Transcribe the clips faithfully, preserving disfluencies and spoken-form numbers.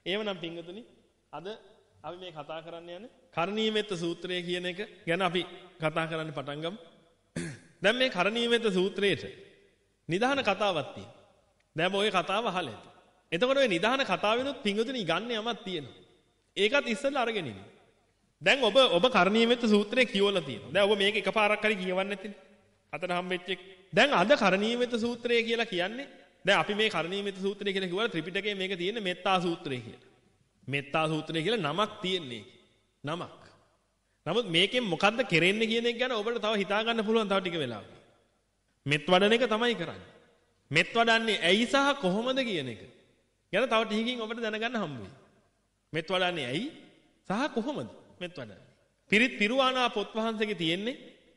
එහෙමනම් පින්වතුනි අද අපි මේ කතා කරන්න යන්නේ කරණීයමෙත්ත සූත්‍රය කියන එක ගැන අපි කතා කරන්න පටන් ගමු. දැන් මේ කරණීයමෙත්ත සූත්‍රයේට නිදාන කතාවක් තියෙනවා. දැන් ඔය කතාව අහලා ඇති. එතකොට ඔය නිදාන කතාවෙනුත් පින්වතුනි ගන්න යමක් තියෙනවා. ඒකත් ඉස්සෙල්ලා අරගෙන ඉන්න. දැන් ඔබ ඔබ කරණීයමෙත්ත සූත්‍රය කියවලා තියෙනවා. දැන් ඔබ මේක එකපාරක් හරි කියවන්නේ නැතිනේ. අතන හම්බෙච්ච එක. දැන් අද කරණීයමෙත්ත සූත්‍රය කියලා කියන්නේ දැන් අපි මේ කරණීයමෙත්ත සූත්‍රය කියලා කිව්වල ත්‍රිපිටකයේ මේක තියෙන්නේ මෙත්තා සූත්‍රය කියලා. මෙත්තා සූත්‍රය කියලා නමක් තියෙන්නේ. නමක්. නමුත් මේකෙන් මොකද්ද කෙරෙන්නේ කියන එක ගැන ඔබට තව හිතා ගන්න පුළුවන් තව ටික වෙලාවක. මෙත් වඩන එක තමයි කරන්නේ. මෙත් වඩන්නේ ඇයි සහ කොහොමද කියන එක ගැන තව ටිකකින් ඔබට දැනගන්න හම්බ වෙයි. මෙත් වඩන්නේ ඇයි සහ කොහොමද මෙත් වඩන්නේ. පිරිත් පිරුවානා පොත් වහන්සේගේ තියෙන්නේ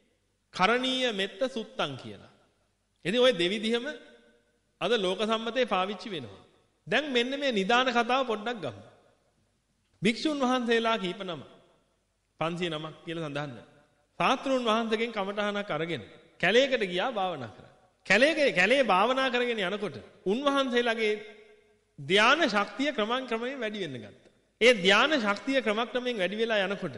කරණීය මෙත්ත සුත්තං කියලා. ඉතින් ওই දෙවිදිහම අද ලෝක සම්මතේ පාවිච්චි වෙනවා. දැන් මෙන්න මේ නිදාන කතාව පොඩ්ඩක් ගමු. භික්ෂුන් වහන්සේලා කීප නම පන්සිය නමක් කියලා සඳහන් වෙනවා. සාත්‍රුන් වහන්සේගෙන් කමඨහනක් අරගෙන කැලේකට ගියා භාවනා කරා. කැලේ කැලේ භාවනා කරගෙන යනකොට උන්වහන්සේලාගේ ධාන ශක්තිය ක්‍රමක්‍රමයෙන් වැඩි වෙන්න ගත්තා. ඒ ධාන ශක්තිය ක්‍රමක්‍රමයෙන් වැඩි වෙලා යනකොට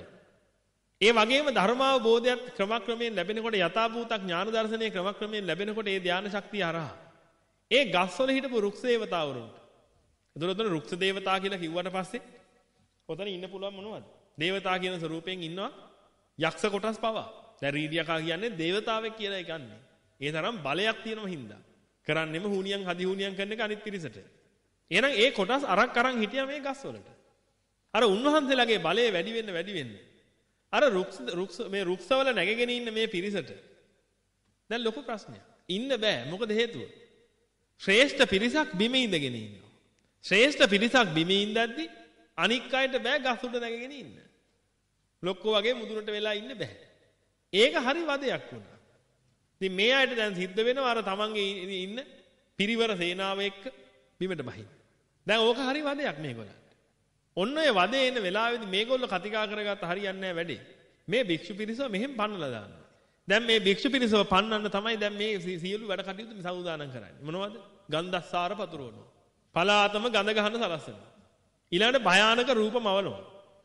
ඒ වගේම ධර්මාවබෝධයත් ක්‍රමක්‍රමයෙන් ලැබෙනකොට යථාභූත ඥාන දර්ශනයේ ක්‍රමක්‍රමයෙන් ලැබෙනකොට ඒ ධාන ශක්තිය හරහා ඒ ගස්වල හිටපු රුක්ෂ දේවතාවරුන්ට. එතකොට රුක්ෂ දේවතා කියලා කිව්වට පස්සේ ඔතන ඉන්න පුළුවන් මොනවද? දේවතා කියන ස්වරූපයෙන් ඉන්නවා යක්ෂ කොටස් පවා. දැන් රීඩියකා කියන්නේ දේවතාවෙක් කියලා එකන්නේ. ඒ තරම් බලයක් තියෙනම හින්දා. කරන්නෙම හුනියන් හදි හුනියන් කරන එක අනිත් පිරිසට. එහෙනම් ඒ කොටස් අරක් අරන් හිටියා මේ ගස්වලට. අර උන්වහන්සේලාගේ බලය වැඩි වෙන්න වැඩි වෙන්න. අර රුක්ෂ රුක්ෂ මේ රුක්ෂවල නැගගෙන ඉන්න මේ පිරිසට දැන් ලොකු ප්‍රශ්නයක්. ඉන්න බෑ. මොකද හේතුව? ශ්‍රේෂ්ඨ පිරිසක් බිම ඉඳගෙන ඉන්නවා. ශ්‍රේෂ්ඨ පිරිසක් බිම ඉඳද්දි අනික් අයට බෑ ගස් උඩ නැගගෙන ඉන්න. ලොක්කෝ වගේ මුදුනට වෙලා ඉන්න බෑ. ඒක හරි වදයක් වුණා. ඉතින් මේ අයට දැන් සිද්ධ වෙනවා අර තමන්ගේ ඉන්න පිරිවර සේනාව එක්ක බිමට බහින්න. දැන් ඕක හරි වදයක් මේගොල්ලන්ට. ඔන්න ඔය වදේ එන වෙලාවේදී මේගොල්ලෝ කතිකා කරගත්ත හරියන්නේ නැහැ වැඩේ. මේ භික්ෂු පිරිසව මෙහෙම පන්නලා දානවා. දැන් මේ භික්ෂු පිරිසව පන්නන්න තමයි දැන් මේ සියලු වැඩ කටයුතු සමුදානම් කරන්නේ. මොනවද? ගන්ධස්සාර පතුරවනවා. පලාතම ගඳ ගහන සලස්සනවා. ඊළඟට භයානක රූප මවනවා.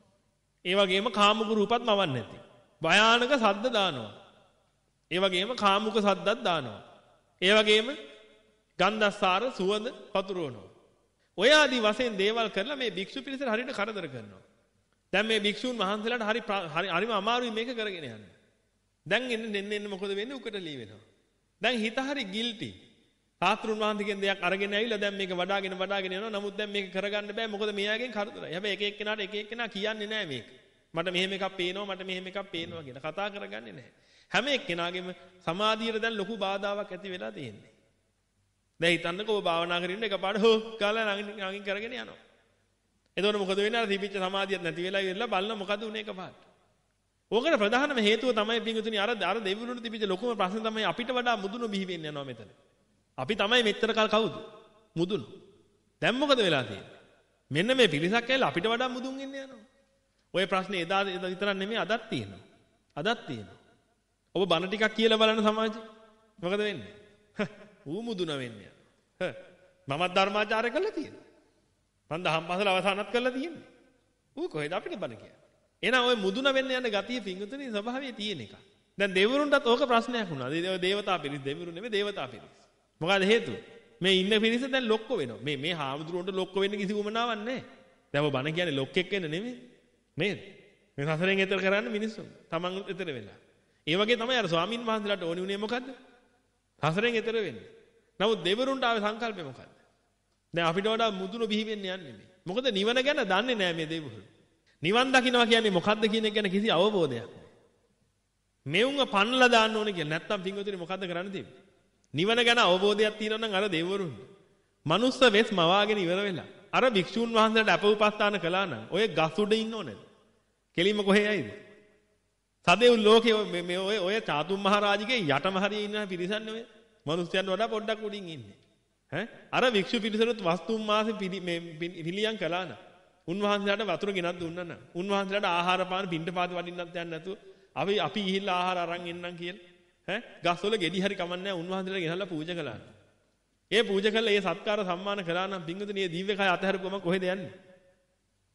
ඒ වගේම කාමුක රූපත් මවන්නේ නැති. භයානක සද්ද දානවා. ඒ වගේම කාමුක සද්දත් දානවා. ඒ වගේම ගන්ධස්සාර සුවඳ පතුරවනවා. ඔය ආදී වශයෙන් දේවල් කරලා මේ භික්ෂු පිරිසට හරියට කරදර කරනවා. දැන් මේ භික්ෂුන් වහන්සේලාට හරි හරිම අමාරුයි මේක කරගෙන යන්න. දැන් එන්න එන්න එන්න මොකද වෙන්නේ? උකට ලී වෙනවා. දැන් හිත හරි ගිල්ටි. සාත්‍රුන් වහන්සේගෙන් දෙයක් අරගෙන ඇවිල්ලා දැන් මේක වඩාගෙන වඩාගෙන යනවා. නමුත් දැන් මේක කරගන්න බෑ. මොකද මෙයාගෙන් කරදරයි. හැබැයි එක එක්කෙනාට එක එක්කෙනා කියන්නේ නෑ මේක. මට මෙහෙම එකක් පේනවා මට මෙහෙම එකක් පේනවා කියලා කතා කරගන්නේ නැහැ. හැම එක්කෙනාගේම සමාධියට දැන් ලොකු බාධාවක් ඇති වෙලා තියෙන්නේ. දැන් හිතන්නකෝ ඔබ භාවනා කරගෙන එකපාරට හො කාලා නගින් කරගෙන යනවා. එතකොට මොකද වෙන්නේ? අර තිබිච්ච සමාධියත් නැති වෙලා ඉවරලා බලන මොකද උනේ එකපාරට. ඕකට ප්‍රධානම හේතුව තමයි පින්තුනි අර අර දෙවිවරුන්ට තිබිච්ච ලොකුම ප්‍රශ්නේ තමයි අපිට වඩා මුදුන බිහි වෙන්න යනවා මෙතන. අපි තමයි මෙච්චර කල් කවුද? මුදුන. දැන් මොකද වෙලා තියෙන්නේ? මෙන්න මේ පිරිසක් ඇවිල්ලා අපිට වඩා මුදුන් ඉන්න යනවා. ඔය ප්‍රශ්නේ එදා විතරක් නෙමෙයි අදත් තියෙනවා. අදත් තියෙනවා. ඔබ බණ ටිකක් කියලා බලන සමාජේ මොකද වෙන්නේ? ඌ මුදුන වෙන්නේ. හ්ම්. මමත් ධර්මාචාරය කළා තියෙනවා. මම දහම් පාසල අවසන්වත් කළා තියෙන්නේ. ඌ කොහෙද අපිට බණ කියන්නේ? එහෙනම් ඔය මුදුන වෙන්න යන ගතිය පිංගුතුනි ස්වභාවයේ තියෙන එක. දැන් දෙවිවරුන්ටත් ඕක ප්‍රශ්නයක් වුණා. ඒ දේවතා පිරිස දෙවිවරු නෙමෙයි දේවතා පිරිස. මොකද හේතුව? මේ ඉන්න පිරිස දැන් ලොක්ක වෙනවා. මේ මේ හාමුදුරුවන්ට ලොක්ක වෙන්න කිසි උවමනාවක් නැහැ. දැන් ඔබ බණ කියන්නේ ලොක්කෙක් වෙන්න නෙමෙයි. නේද? මේ සසරෙන් එතර කරන්න මිනිස්සු. තමන් එතර වෙලා. ඒ වගේ තමයි අර ස්වාමින් වහන්සේලාට ඕනි උනේ මොකද්ද? සසරෙන් එතර වෙන්න. නමුත් දෙවිවරුන්ට ආවේ සංකල්පය මොකද්ද? දැන් අපිට වඩා මුදුන බිහි වෙන්න යන්නේ මේ. මොකද නිවන ගැන දන්නේ නැහැ මේ දෙවිවරු. නිවන් දකින්නවා කියන්නේ මොකද්ද කියන එක ගැන කිසි අවබෝධයක් නැහැ. මෙවුන්ව පන්නලා දාන්න ඕනේ කියලා. නැත්තම් පින්වතුනි මොකද්ද කරන්න තියෙන්නේ? නිවන ගැන අවබෝධයක් තියෙනවා නම් අර දෙවිවරුන්ට. මනුස්ස වෙස් මවාගෙන ඉවර වෙලා. අර භික්ෂුන් වහන්සේලාට අප උපස්ථාන කළා නම් ඔය ගස් උඩ ඉන්න ඕනේ. කෙලින්ම කොහේ යයිද? සදෙව් ලෝකේ මේ ඔය ඔය චාතුම් මහරජිගේ යටම හරියේ ඉන්න පිරිසන්නේ ඔය. මනුස්සයන්ට වඩා පොඩ්ඩක් උඩින් ඉන්නේ. ඈ අර භික්ෂු පිරිසට වස්තුම් මාසෙ මේ පිළියම් කළා නම් උන්වහන්සේලාට වතුර ගෙනත් දුන්නා නම් උන්වහන්සේලාට ආහාර පාන පින්ඩපාත වඩින්නත් යන්නේ නැතුව අපි අපි ගිහිල්ලා ආහාර අරන් එන්නම් කියලා ඈ ගස්වල ගෙඩි හරි කමන්නේ නැහැ උන්වහන්සේලාට ගෙනල්ලා පූජා කළා. ඒ පූජා කළා ඒ සත්කාර සම්මාන කළා නම් පින්වතුනි මේ දිව්‍ය කය අතහැරපුවම කොහෙද යන්නේ?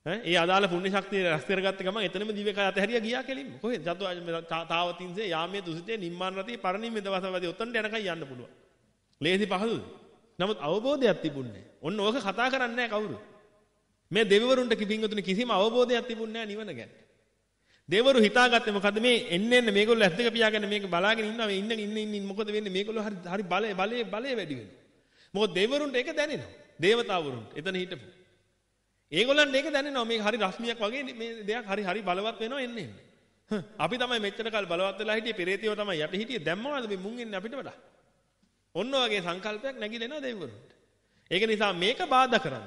ඈ ඒ අදාළ පුණ්‍ය ශක්තිය රැස් කරගත්ත ගමන් එතනම දිව්‍ය කාය අතහැරියා ගියා කෙලින්ම. කොහෙද? ජතු තාවතින්සේ යාමේ දුසිතේ නිම්මාන රතේ පරිණිම්මේ දවසවදී උතන්ට යනකම් යන්න පුළුවන්. ලේසි පහසුද? නමුත් අවබෝධයක් තිබුණේ නැහැ. ඔන්න ඕක කතා කරන්නේ නැහැ කවුරු. මේ දෙවිවරුන්ට කිපින්ගතුනි කිසිම අවබෝධයක් තිබුණේ නැහැ නිවන ගැන. දෙවිවරු හිතාගත්තේ මොකද්ද මේ එන්නේ එන්නේ මේගොල්ලෝ ඇස් දෙක පියාගෙන මේක බලාගෙන ඉන්නවා මේ ඉන්න ඉන්න ඉන්න මොකද වෙන්නේ මේගොල්ලෝ හරි හරි බලය බලය බලය වැඩි වෙනවා. මොකද දෙවිවරුන්ට ඒක දැනෙනවා. දේවතාවරුන්ට එතන හිටපු. ඒගොල්ලන්ට ඒක දැනෙනවා මේ හරි රශ්මියක් වගේ මේ දෙයක් හරි හරි බලවත් වෙනවා එන්නේ එන්නේ. අපි තමයි මෙච්චර කාල බලවත් වෙලා හිටියේ පෙරේතයෝ තමයි යට හිටියේ දැන් මොනවද මේ මුන් එන්නේ අපිට වඩා. ඔන්න ඔයගේ සංකල්පයක් නැగిලෙනවා දෙවිවරුන්ට. ඒක නිසා මේක බාධා කරන්න.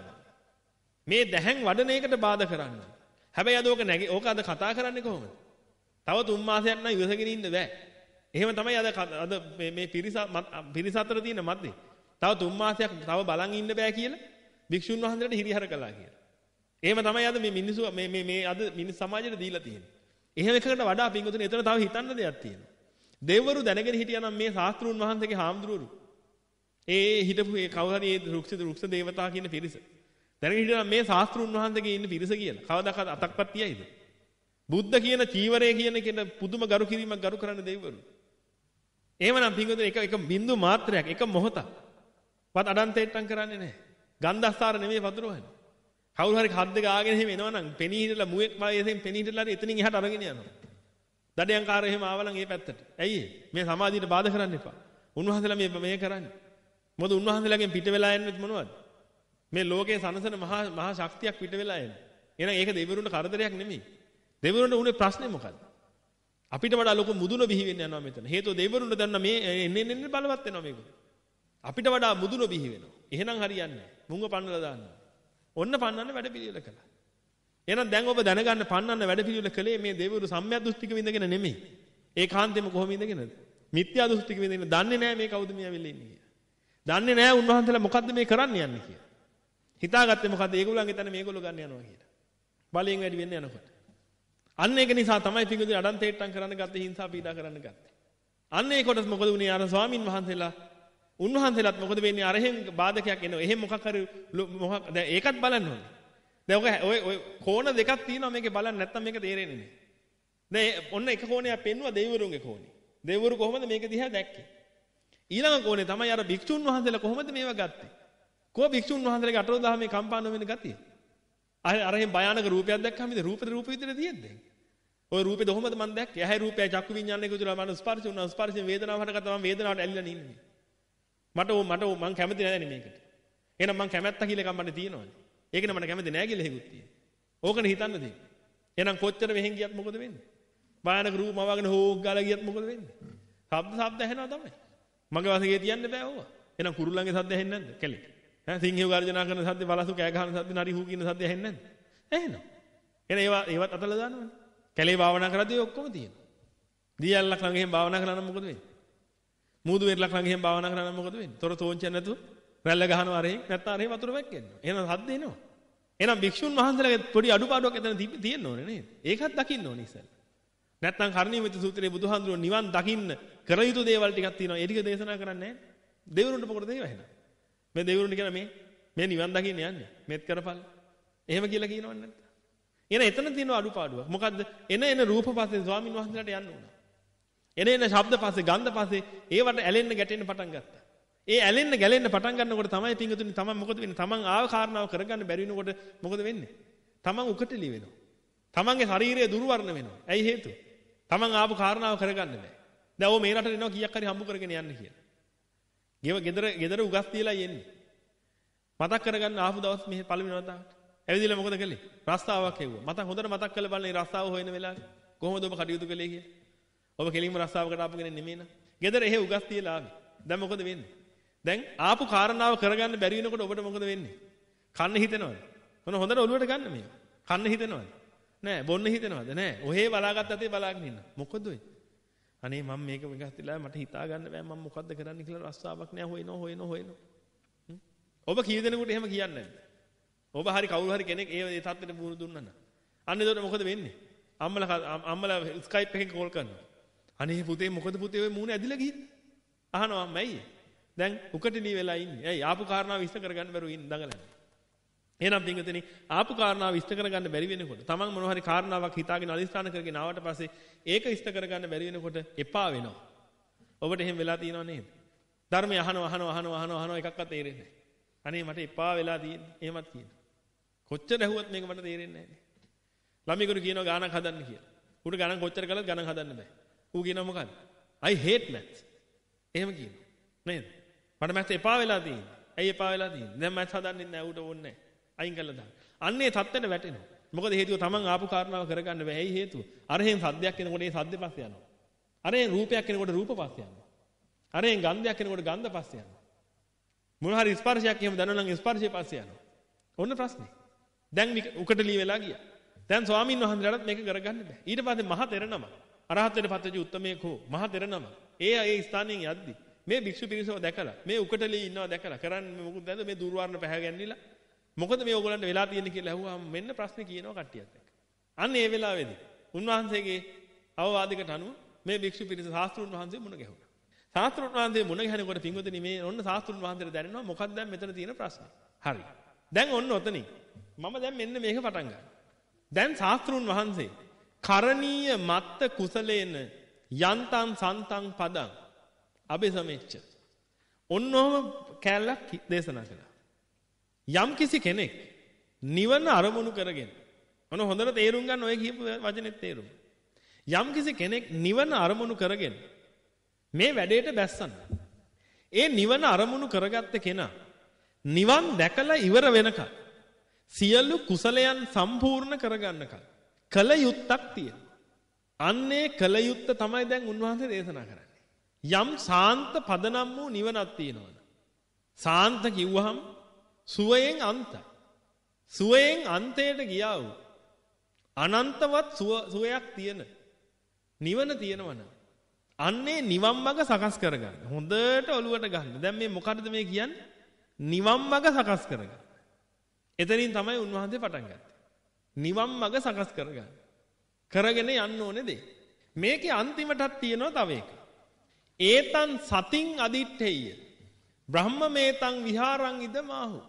මේ දැහැන් වඩන එකට බාධා කරන්න. හැබැයි අද ඕක නැගි ඕක අද කතා කරන්නේ කොහොමද? තව තුන් මාසයක් නම් ඉවසගෙන ඉන්න බෑ. එහෙම තමයි අද අද මේ මේ පිරිස පිරිස අතර තියෙන මැද්දේ. තව තුන් මාසයක් තව බලන් ඉන්න බෑ කියලා භික්ෂුන් වහන්සේලාට හිරිහර කළා කියලා. එහෙම තමයි අද මේ මිනිස්සු මේ මේ මේ අද මිනිස් සමාජයට දීලා තියෙන්නේ. එහෙම එකකට වඩා පින්වතුනි එතන තව හිතන්න දෙයක් තියෙනවා. දෙවිවරු දැනගෙන හිටියා නම් මේ ශාස්ත්‍රුන් වහන්සේගේ හාමුදුරුවරු ඒ හිටපු ඒ කවුරු හරි ඒ රුක්ෂ රුක්ෂ දේවතා කියන පිරිස දැනගෙන හිටියා නම් මේ ශාස්ත්‍රුන් වහන්සේගේ ඉන්න පිරිස කියලා කවදාකවත් අතක්පත් තියයිද? බුද්ධ කියන චීවරය කියන කෙන පුදුම ගරු කිරීමක් ගරු කරන්න දෙවිවරු. එහෙමනම් පින්වතුනි එක එක බින්දු මාත්‍රයක් එක මොහොතක් වත් අඩන්තේට්ටම් කරන්නේ නැහැ. ගන්ධස්තර නෙමෙයි වතුරවන්නේ. කවුරු හරි කද්ද ගාගෙන එහෙම එනවනම් පෙනී හිටලා මුවෙක් වයසෙන් පෙනී හිටලා හරි එතනින් එහාට අරගෙන යනවා. දඩයන්කාරය එහෙම ආවනම් ඒ පැත්තට. ඇයි මේ සමාධියට බාධා කරන්න එපා. උන්වහන්සේලා මේ මේ කරන්නේ. මොකද උන්වහන්සේලාගෙන් පිට වෙලා යන්නේ මොනවද? මේ ලෝකේ සනසන මහා මහා ශක්තියක් පිට වෙලා එන්නේ. එහෙනම් ඒක දෙවිවරුන්ට කරදරයක් නෙමෙයි. දෙවිවරුන්ට උනේ ප්‍රශ්නේ මොකද්ද? අපිට වඩා ලොකු මුදුන බිහි වෙන්න යනවා මෙතන. හේතුව දෙවිවරුන්ට දැන් මේ එන්නේ එන්නේ බලවත් වෙනවා මේක. අපිට වඩා මුදුන බිහි වෙනවා. එහෙනම් හරියන්නේ නැහැ. මුංග පන්නලා දානවා. ඔන්න පන්නන්න වැඩ පිළිවෙල කළා. එහෙනම් දැන් ඔබ දැනගන්න පන්නන්න වැඩ පිළිවෙල කළේ මේ දෙවිවරු සම්‍යක් දෘෂ්ටික විඳගෙන නෙමෙයි. ඒකාන්තෙම කොහොම ඉඳගෙනද? මිත්‍යා දෘෂ්ටික විඳගෙන දන්නේ නැහැ මේ කවුද මේ ඇවිල්ලා ඉන්නේ කියලා. දන්නේ නැහැ උන්වහන්සේලා මොකද්ද මේ කරන්න යන්නේ කියලා. හිතාගත්තේ මොකද්ද ඒගොල්ලන්ගේ තැන මේගොල්ලෝ ගන්න යනවා කියලා. බලයෙන් වැඩි වෙන්න යනකොට. අන්න ඒක නිසා තමයි පිඟුදුනි අඩන්තේට්ටම් කරන්න ගත්තේ හිංසා පීඩා කරන්න ගත්තේ. අන්න ඒ කොටස් මොකද වුනේ අර ස්වාමින් වහන්සේලා උන්වහන්සේලාත් මොකද වෙන්නේ අර එහෙම බාධකයක් එනවා. එහෙම මොකක් හරි මොකක් දැන් ඒකත් බලන්න ඕනේ. දැන් ඔය ඔය කෝණ දෙකක් තියෙනවා මේකේ බලන්න නැත්නම් මේක තේරෙන්නේ නැහැ. දැන් ඔන්න එක කෝණයක් පෙන්නුවා දෙවිවරුන්ගේ කෝණේ. දෙවිවරු කොහොමද මේක දිහා දැක්කේ? ඊළඟ කෝණේ තමයි අර භික්ෂුන් වහන්සේලා කොහොමද මේව ගත්තේ? කොහොම භික්ෂුන් වහන්සේලාගේ අටලෝ දහමේ කම්පාන වෙන ගතිය? අර අර එහෙම භයානක රූපයක් දැක්කම ඉතින් රූපේ රූප විදිහට තියෙද්දී. ඔය රූපේ කොහොමද මම දැක්කේ? ඇහැ රූපය චක්කු විඤ්ඤාණය කියලා මම ස්පර්ශ වුණා. ස්පර්ශයෙන් වේදනාව හටගත්තා. මම වේදනාවට ඇලිලා ඉන්නේ. මට මට මං කැමති නැහැ නේ මේකට. එහෙනම් මං කැමැත්ත කියලා එකක් මට තියෙනවනේ. ඒකනේ මට කැමති නැහැ කියලා හේකුත් තියෙනවා. ඕකනේ හිතන්න දෙන්නේ. එහෙනම් කොච්චර මෙහෙන් ගියත් මොකද වෙන්නේ? භයානක රූප මවගෙන හෝක් ගාලා ගියත් මොකද වෙන්නේ? ශබ්ද ශබ්ද ඇහෙනවා තමයි. මගේ වාසියේ තියන්න බෑ ඕවා. එහෙනම් කුරුල්ලන්ගේ ශබ්ද ඇහෙන්නේ නැද්ද? කැලේ. ඈ සිංහයෝ ගර්ජනා කරන ශබ්ද, බලසු කෑ ගහන ශබ්ද, නරි හූ කියන ශබ්ද ඇහෙන්නේ නැද්ද? ඇහෙනවා. එහෙනම් ඒවා ඒවත් අතලා දානවනේ. කැලේ භාවනා කරද්දී ඔක්කොම තියෙනවා. දියල්ලක් ළඟ එහෙම භාවනා කරලා නම් මොකද වෙන්නේ? මූදු වෙරළක් ළඟ එහෙම භාවනා කරා නම් මොකද වෙන්නේ? තොර තෝංචියක් නැතුව රැල්ල ගහනවා අරෙන් නැත්නම් අරෙන් වතුර වැක්කෙනවා. එහෙනම් හද්ද එනවා. එහෙනම් භික්ෂුන් වහන්සේලාගේ පොඩි අඩුපාඩුවක් එතන තියෙන්න ඕනේ නේද? ඒකත් දකින්න ඕනේ ඉස්සෙල්ලා. නැත්නම් කර්ණීයමිත සූත්‍රයේ බුදුහාඳුරෝ නිවන් දකින්න කර යුතු දේවල් ටිකක් තියෙනවා. ඒ ටික දේශනා කරන්නේ නැහැ. දෙවිවරුන්ට මොකටද ඒව එහෙනම්? මේ දෙවිවරුන්ට කියන මේ මේ නිවන් දකින්න යන්නේ. මෙත් කරපල්. එහෙම කියලා කියනවන්නේ නැත්නම්. එහෙනම් එතන තියෙන අඩුපාඩුවක්. මොකද්ද? එන එන රූප පස්සේ ස්වාමින් වහන්සේලාට යන්න ඕන. එන එන ශබ්ද පස්සේ ගන්ධ පස්සේ ඒවට ඇලෙන්න ගැටෙන්න පටන් ගත්තා. ඒ ඇලෙන්න ගැලෙන්න පටන් ගන්නකොට තමයි පිංගුතුනි තමන් මොකද වෙන්නේ? තමන් ආව කාරණාව කරගන්න බැරි වෙනකොට මොකද වෙන්නේ? තමන් උකටලි වෙනවා. තමන්ගේ ශරීරය දුර්වර්ණ වෙනවා. ඇයි හේතුව? තමන් ආපු කාරණාව කරගන්න බෑ. දැන් ඕ මේ රටට එනවා කීයක් හරි හම්බ කරගෙන යන්න කියලා. ගෙව ගෙදර ගෙදර උගස් තියලා යන්නේ. මතක් කරගන්න ආපු දවස් මෙහෙ පළවෙනි වතාවට. ඇවිදලා මොකද කළේ? රස්තාවක් හෙව්වා. මතක් හොඳට මතක් කරලා බලන්න මේ රස්තාව හොයන වෙලාවේ කොහොමද ඔබ කටයුතු කළේ කියලා. ඔබ කෙලින්ම රස්සාවකට ආපු කෙනෙක් නෙමෙයි නේද? ගෙදර එහෙ උගස් තියලා ආවේ. දැන් මොකද වෙන්නේ? දැන් ආපු කාරණාව කරගන්න බැරි වෙනකොට ඔබට මොකද වෙන්නේ? කන්න හිතෙනවද? මොන හොඳට ඔළුවට ගන්න මේක. කන්න හිතෙනවද? නෑ. බොන්න හිතෙනවද? නෑ. ඔහේ බලාගත්ත අතේ බලාගෙන ඉන්න. මොකද ඔය? අනේ මම මේක විගස් තියලා මට හිතා ගන්න බෑ මම මොකද්ද කරන්න කියලා රස්සාවක් නෑ හොයනවා හොයනවා හොයනවා. ඔබ කී දෙනෙකුට එහෙම කියන්නේ නැද්ද? ඔබ හරි කවුරු හරි කෙනෙක් ඒ ඒ තත්ත්වෙට මුහුණ දුන්නා නම්. අන්න එතකොට මොකද වෙන්නේ? අම්මලා අම්මලා ස්කයිප් එකෙන් කෝල් කරනවා. අනේ පුතේ මොකද පුතේ ඔය මූණ ඇදිලා ගිහින් අහනවා මම ඇයි දැන් උකටලී වෙලා ඉන්නේ ඇයි ආපු කාරණාව විශ්ල කරගන්න බැරුව ඉන්න දඟලන්නේ එහෙනම් පින්වතුනි ආපු කාරණාව ඉෂ්ට කරගන්න බැරි වෙනකොට තමන් මොනවා හරි කාරණාවක් හිතාගෙන අදිස්ථාන කරගෙන ආවට පස්සේ ඒක ඉෂ්ට කරගන්න බැරි වෙනකොට එපා වෙනවා. ඔබට එහෙම වෙලා තියෙනව නේද? ධර්මය අහනවා අහනවා අහනවා අහනවා අහනවා එකක්වත් තේරෙන්නේ නැහැ. අනේ මට එපා වෙලා තියෙන්නේ. එහෙමත් කියනවා. කොච්චර ඇහුවත් මේක මට තේරෙන්නේ නැහැ නේ. ළමයිකට කියනවා ගානක් හදන්න කියලා. උට ගණන් කොච්චර කළත් ගණන් හදන්න බෑ. ඌ කියනවා මොකද්ද? I hate maths. එහෙම කියනවා. නේද? මට maths එපා වෙලා තියෙන්නේ. ඇයි එපා වෙලා තියෙන්නේ? දැන් maths හදන්නෙත් නැහැ ඌට ඕනේ නැහැ. අයින් කළා දාන්න. අන්නේ தත්තෙට වැටෙනවා. මොකද හේතුව තමන් ආපු කාරණාව කරගන්න බෑ. ඇයි හේතුව? අරහෙන් සද්දයක් එනකොට ඒ සද්ද පස්සේ යනවා. අරහෙන් රූපයක් එනකොට රූප පස්සේ යනවා. අරහෙන් ගන්ධයක් එනකොට ගන්ධ පස්සේ යනවා. මොන හරි ස්පර්ශයක් එහෙම දැනුණා නම් ස්පර්ශය පස්සේ යනවා. ඔන්න ප්‍රශ්නේ. දැන් උකටලී වෙලා ගියා. දැන් ස්වාමීන් වහන්සේලාට මේක කරගන්න බෑ. ඊට පස්සේ මහ තෙරනම අරහත් වෙන පත්වෙච්ච උත්තමයෙක් හෝ මහ තෙරනම ඒ ඒ ස්ථානයෙන් යද්දි මේ භික්ෂු පිරිසව දැකලා මේ උකටලී ඉන්නවා දැකලා කරන්නේ මොකද දැන් මේ දුර්වර්ණ පැහැගැන්නිලා මොකද මේ ඕගොල්ලන්ට වෙලා තියෙන්නේ කියලා අහුවාම මෙන්න ප්‍රශ්නේ කියනවා කට්ටියත් එක්ක. අන්න ඒ වෙලාවේදී උන්වහන්සේගේ අවවාදයකට අනුව මේ භික්ෂු පිරිස ශාස්ත්‍රුන් වහන්සේ මුණ ගැහුණා. ශාස්ත්‍රුන් වහන්සේ මුණ ගැහෙනකොට පින්වතුනි මේ ඔන්න ශාස්ත්‍රුන් වහන්සේට දැනෙනවා මොකක්ද දැන් මෙතන තියෙන ප්‍රශ්නේ. හරි. දැන් ඔන්න ඔතනින් මම දැන් මෙන්න මේක පටන් ගන්නවා. දැන් ශාස්ත්‍රුන් වහන්සේ කරණීය මත්ත කුසලේන යන්තං සන්තං පදං අබේසමෙච්ච. ඔන්නෝම කැලලක් දේශනා කළා. යම් කිසි කෙනෙක් නිවන අරමුණු කරගෙන මොන හොඳට තේරුම් ගන්න ඔය කියපු වචනේ තේරුම. යම් කිසි කෙනෙක් නිවන අරමුණු කරගෙන මේ වැඩේට බැස්සන්න. ඒ නිවන අරමුණු කරගත්ත කෙනා නිවන් දැකලා ඉවර වෙනකල් සියලු කුසලයන් සම්පූර්ණ කරගන්නකල් කල යුත්තක් තියෙනවා. අන්නේ කල යුත්ත තමයි දැන් උන්වහන්සේ දේශනා කරන්නේ. යම් සාන්ත පදනම් වූ නිවනක් තියෙනවා. සාන්ත කිව්වහම සුවයෙන් අන්තයි. සුවයෙන් අන්තයට ගියා වූ අනන්තවත් සුවයක් තියෙන නිවන තියෙනවනම් අන්නේ නිවන් මඟ සකස් කරගන්න. හොඳට ඔලුවට ගන්න. දැන් මේ මොකද්ද මේ කියන්නේ? නිවන් මඟ සකස් කරගන්න. එතනින් තමයි උන්වහන්සේ පටන් ගත්තේ. නිවන් මඟ සකස් කරගන්න. කරගෙන යන්න ඕනේ දේ. මේකේ අන්තිමටත් තියෙනවා තව එක. ඒතන් සතින් අදිත්තේය. බ්‍රහ්මමේතං විහාරං ඉදමාහු.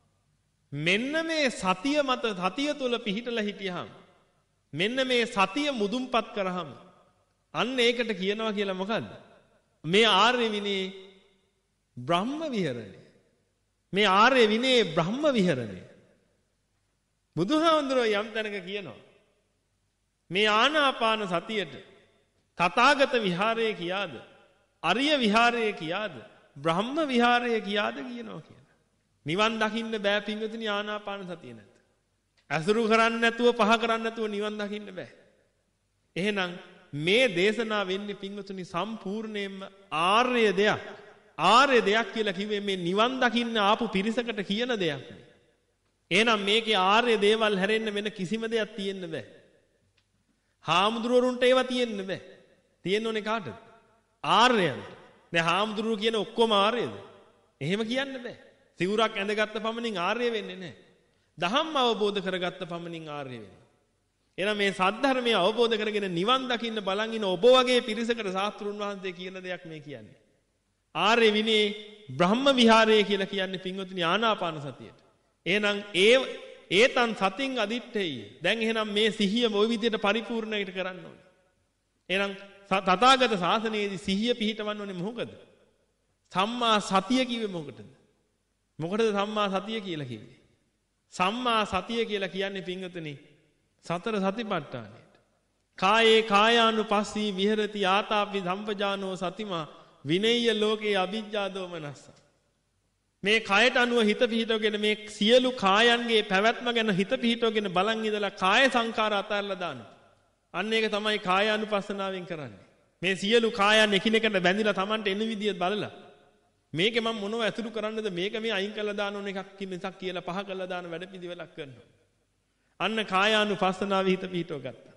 මෙන්න මේ සතිය මත සතිය තුල පිහිටලා හිටියහම මෙන්න මේ සතිය මුදුන්පත් කරාම අන්න ඒකට කියනවා කියලා මොකද්ද? මේ ආර්ය විනේ බ්‍රහ්ම විහරණය. මේ ආර්ය විනේ බ්‍රහ්ම විහරණය. බුදුහාමුදුරුවෝ යම් තැනක කියනවා මේ ආනාපාන සතියට තථාගත විහාරය කියාද? අරිය විහාරය කියාද? බ්‍රහ්ම විහාරය කියාද කියනවා කියලා. නිවන් දකින්න බෑ පින්වතුනි ආනාපාන සතිය නැත. අසුරු කරන්නේ නැතුව පහ කරන්නේ නැතුව නිවන් දකින්න බෑ. එහෙනම් මේ දේශනා වෙන්නේ පින්වතුනි සම්පූර්ණයෙන්ම ආර්ය දෙයක්. ආර්ය දෙයක් කියලා කිව්වේ මේ නිවන් දකින්න ආපු පිරිසකට කියන දෙයක් නේ. එහෙනම් මේකේ ආර්ය දේවල් හැරෙන්න වෙන කිසිම දෙයක් තියෙන්න බෑ. හාමුදුරුවරුන්ට ඒවා තියෙන්න බෑ. තියෙන්න ඕනේ කාටද? ආර්යයන්ට. දැන් හාමුදුරුවෝ කියන ඔක්කොම ආර්යද? එහෙම කියන්න බෑ. සිවුරක් ඇඳගත්ත පමණින් ආර්ය වෙන්නේ නැහැ. දහම් අවබෝධ කරගත්ත පමණින් ආර්ය වෙනවා. එහෙනම් මේ සද්ධර්මය අවබෝධ කරගෙන නිවන් දකින්න බලන් ඉන ඔබ වගේ පිරිසකට ශාස්ත්‍රුන් වහන්සේ කියන දෙයක් මේ කියන්නේ. ආර්ය විනේ බ්‍රහ්ම විහාරය කියලා කියන්නේ පින්වතුනි ආනාපාන සතියට. එහෙනම් ඒ ඒතන් සතින් අදිත්තේය. දැන් එහෙනම් මේ සිහිය මොයි විදියට පරිපූර්ණයට කරන්න ඕනේ. එහෙනම් තථාගත ශාසනයේදී සිහිය පිහිටවන්න ඕනේ මොකද? සම්මා සතිය කිව්වේ මොකටද? මොකටද සම්මා සතිය කියලා කිව්වේ? සම්මා සතිය කියලා කියන්නේ පින්වතුනි සතර සතිපට්ඨානයට. කායේ කායානුපස්සී විහෙරති ආතාපි සම්පජානෝ සතිමා විනේය ලෝකේ අවිජ්ජා දෝමනස්ස. මේ කයට අනුව හිත පිහිටවගෙන මේ සියලු කායන්ගේ පැවැත්ම ගැන හිත පිහිටවගෙන බලන් ඉඳලා කාය සංකාර අතහැරලා දානවා. අන්න ඒක තමයි කායානුපස්සනාවෙන් කරන්නේ. මේ සියලු කායන් එකිනෙකට බැඳිලා Tamanට එන විදිය බලලා මේකේ මම මොනව ඇතුළු කරන්නද මේක මේ අයින් කරලා දාන ඕන එකක් මිසක් කියලා පහ කරලා දාන වැඩ පිළිවෙලක් කරනවා. අන්න කායානුපස්සනාවේ හිත පිහිටව ගත්තා.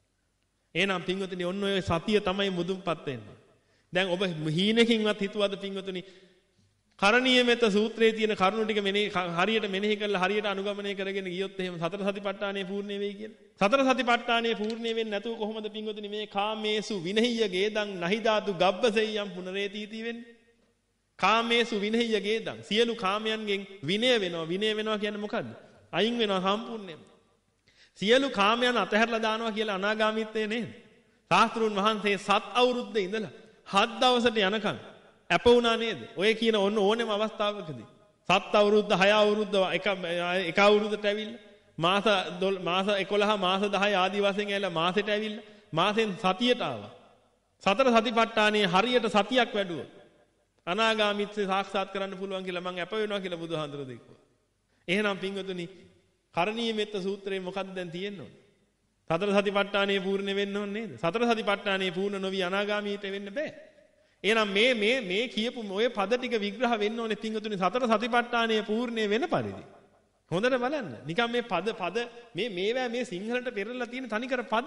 එහෙනම් පින්වතුනි ඔන්න ඔය සතිය තමයි මුදුන්පත් වෙන්නේ. දැන් ඔබ හීනකින්වත් හිතුවද පින්වතුනි කරණීය මෙත සූත්‍රයේ තියෙන කරුණු ටික මෙනෙහි හරියට මෙනෙහි කරලා හරියට අනුගමනය කරගෙන ගියොත් එහෙම සතර සතිපට්ඨානය පූර්ණ වෙයි කියලා. සතර සතිපට්ඨානය පූර්ණ වෙන්නේ නැතුව කොහොමද පින්වතුනි මේ කාමේසු විනහිය ගේදං නහිදාතු ගබ්බසෙය්‍යම් පුනරේතීති වෙන්නේ? කාමේසු විනහිය ගේදං සියලු කාමයන්ගෙන් විනය වෙනවා. විනය වෙනවා කියන්නේ මොකද්ද? අයින් වෙනවා සම්පූර්ණයෙන්ම. සියලු කාමයන් අතහැරලා දානවා කියලා අනාගාමීත්වය නේද? සාස්ත්‍රුන් වහන්සේ සත් අවුරුද්ද ඉඳලා හත් දවසට යනකම් අප වුණා නේද? ඔය කියන ඔන්න ඕනෙම අවස්ථාවකදී සත් අවුරුද්ද හය අවුරුද්ද එක එක අවුරුද්දට ඇවිල්ලා මාස මාස එකොළහ මාස දහය ආදී වශයෙන් ඇවිල්ලා මාසෙට ඇවිල්ලා මාසෙන් සතියට ආවා. සතර සතිපට්ඨානයේ හරියට සතියක් වැඩුවොත් අනාගාමීත්වය සාක්ෂාත් කරන්න පුළුවන් කියලා මම අප වෙනවා කියලා බුදුහාඳුර දෙක්වා. එහෙනම් පින්වතුනි කරණීය මෙත්ත සූත්‍රයේ මොකක්ද දැන් තියෙන්නේ? සතර සතිපට්ඨානයේ පූර්ණ වෙන්න ඕනේ නේද? සතර සතිපට්ඨානයේ පූර්ණ නොවි අනාගාමීට වෙන්න බෑ. එහෙනම් මේ මේ මේ කියපු ඔය පද ටික විග්‍රහ වෙන්න ඕනේ පින්වතුනි සතර සතිපට්ඨානයේ පූර්ණේ වෙන පරිදි. හොඳට බලන්න. නිකන් මේ පද පද මේ මේවා මේ සිංහලට පෙරලා තියෙන තනිකර පද.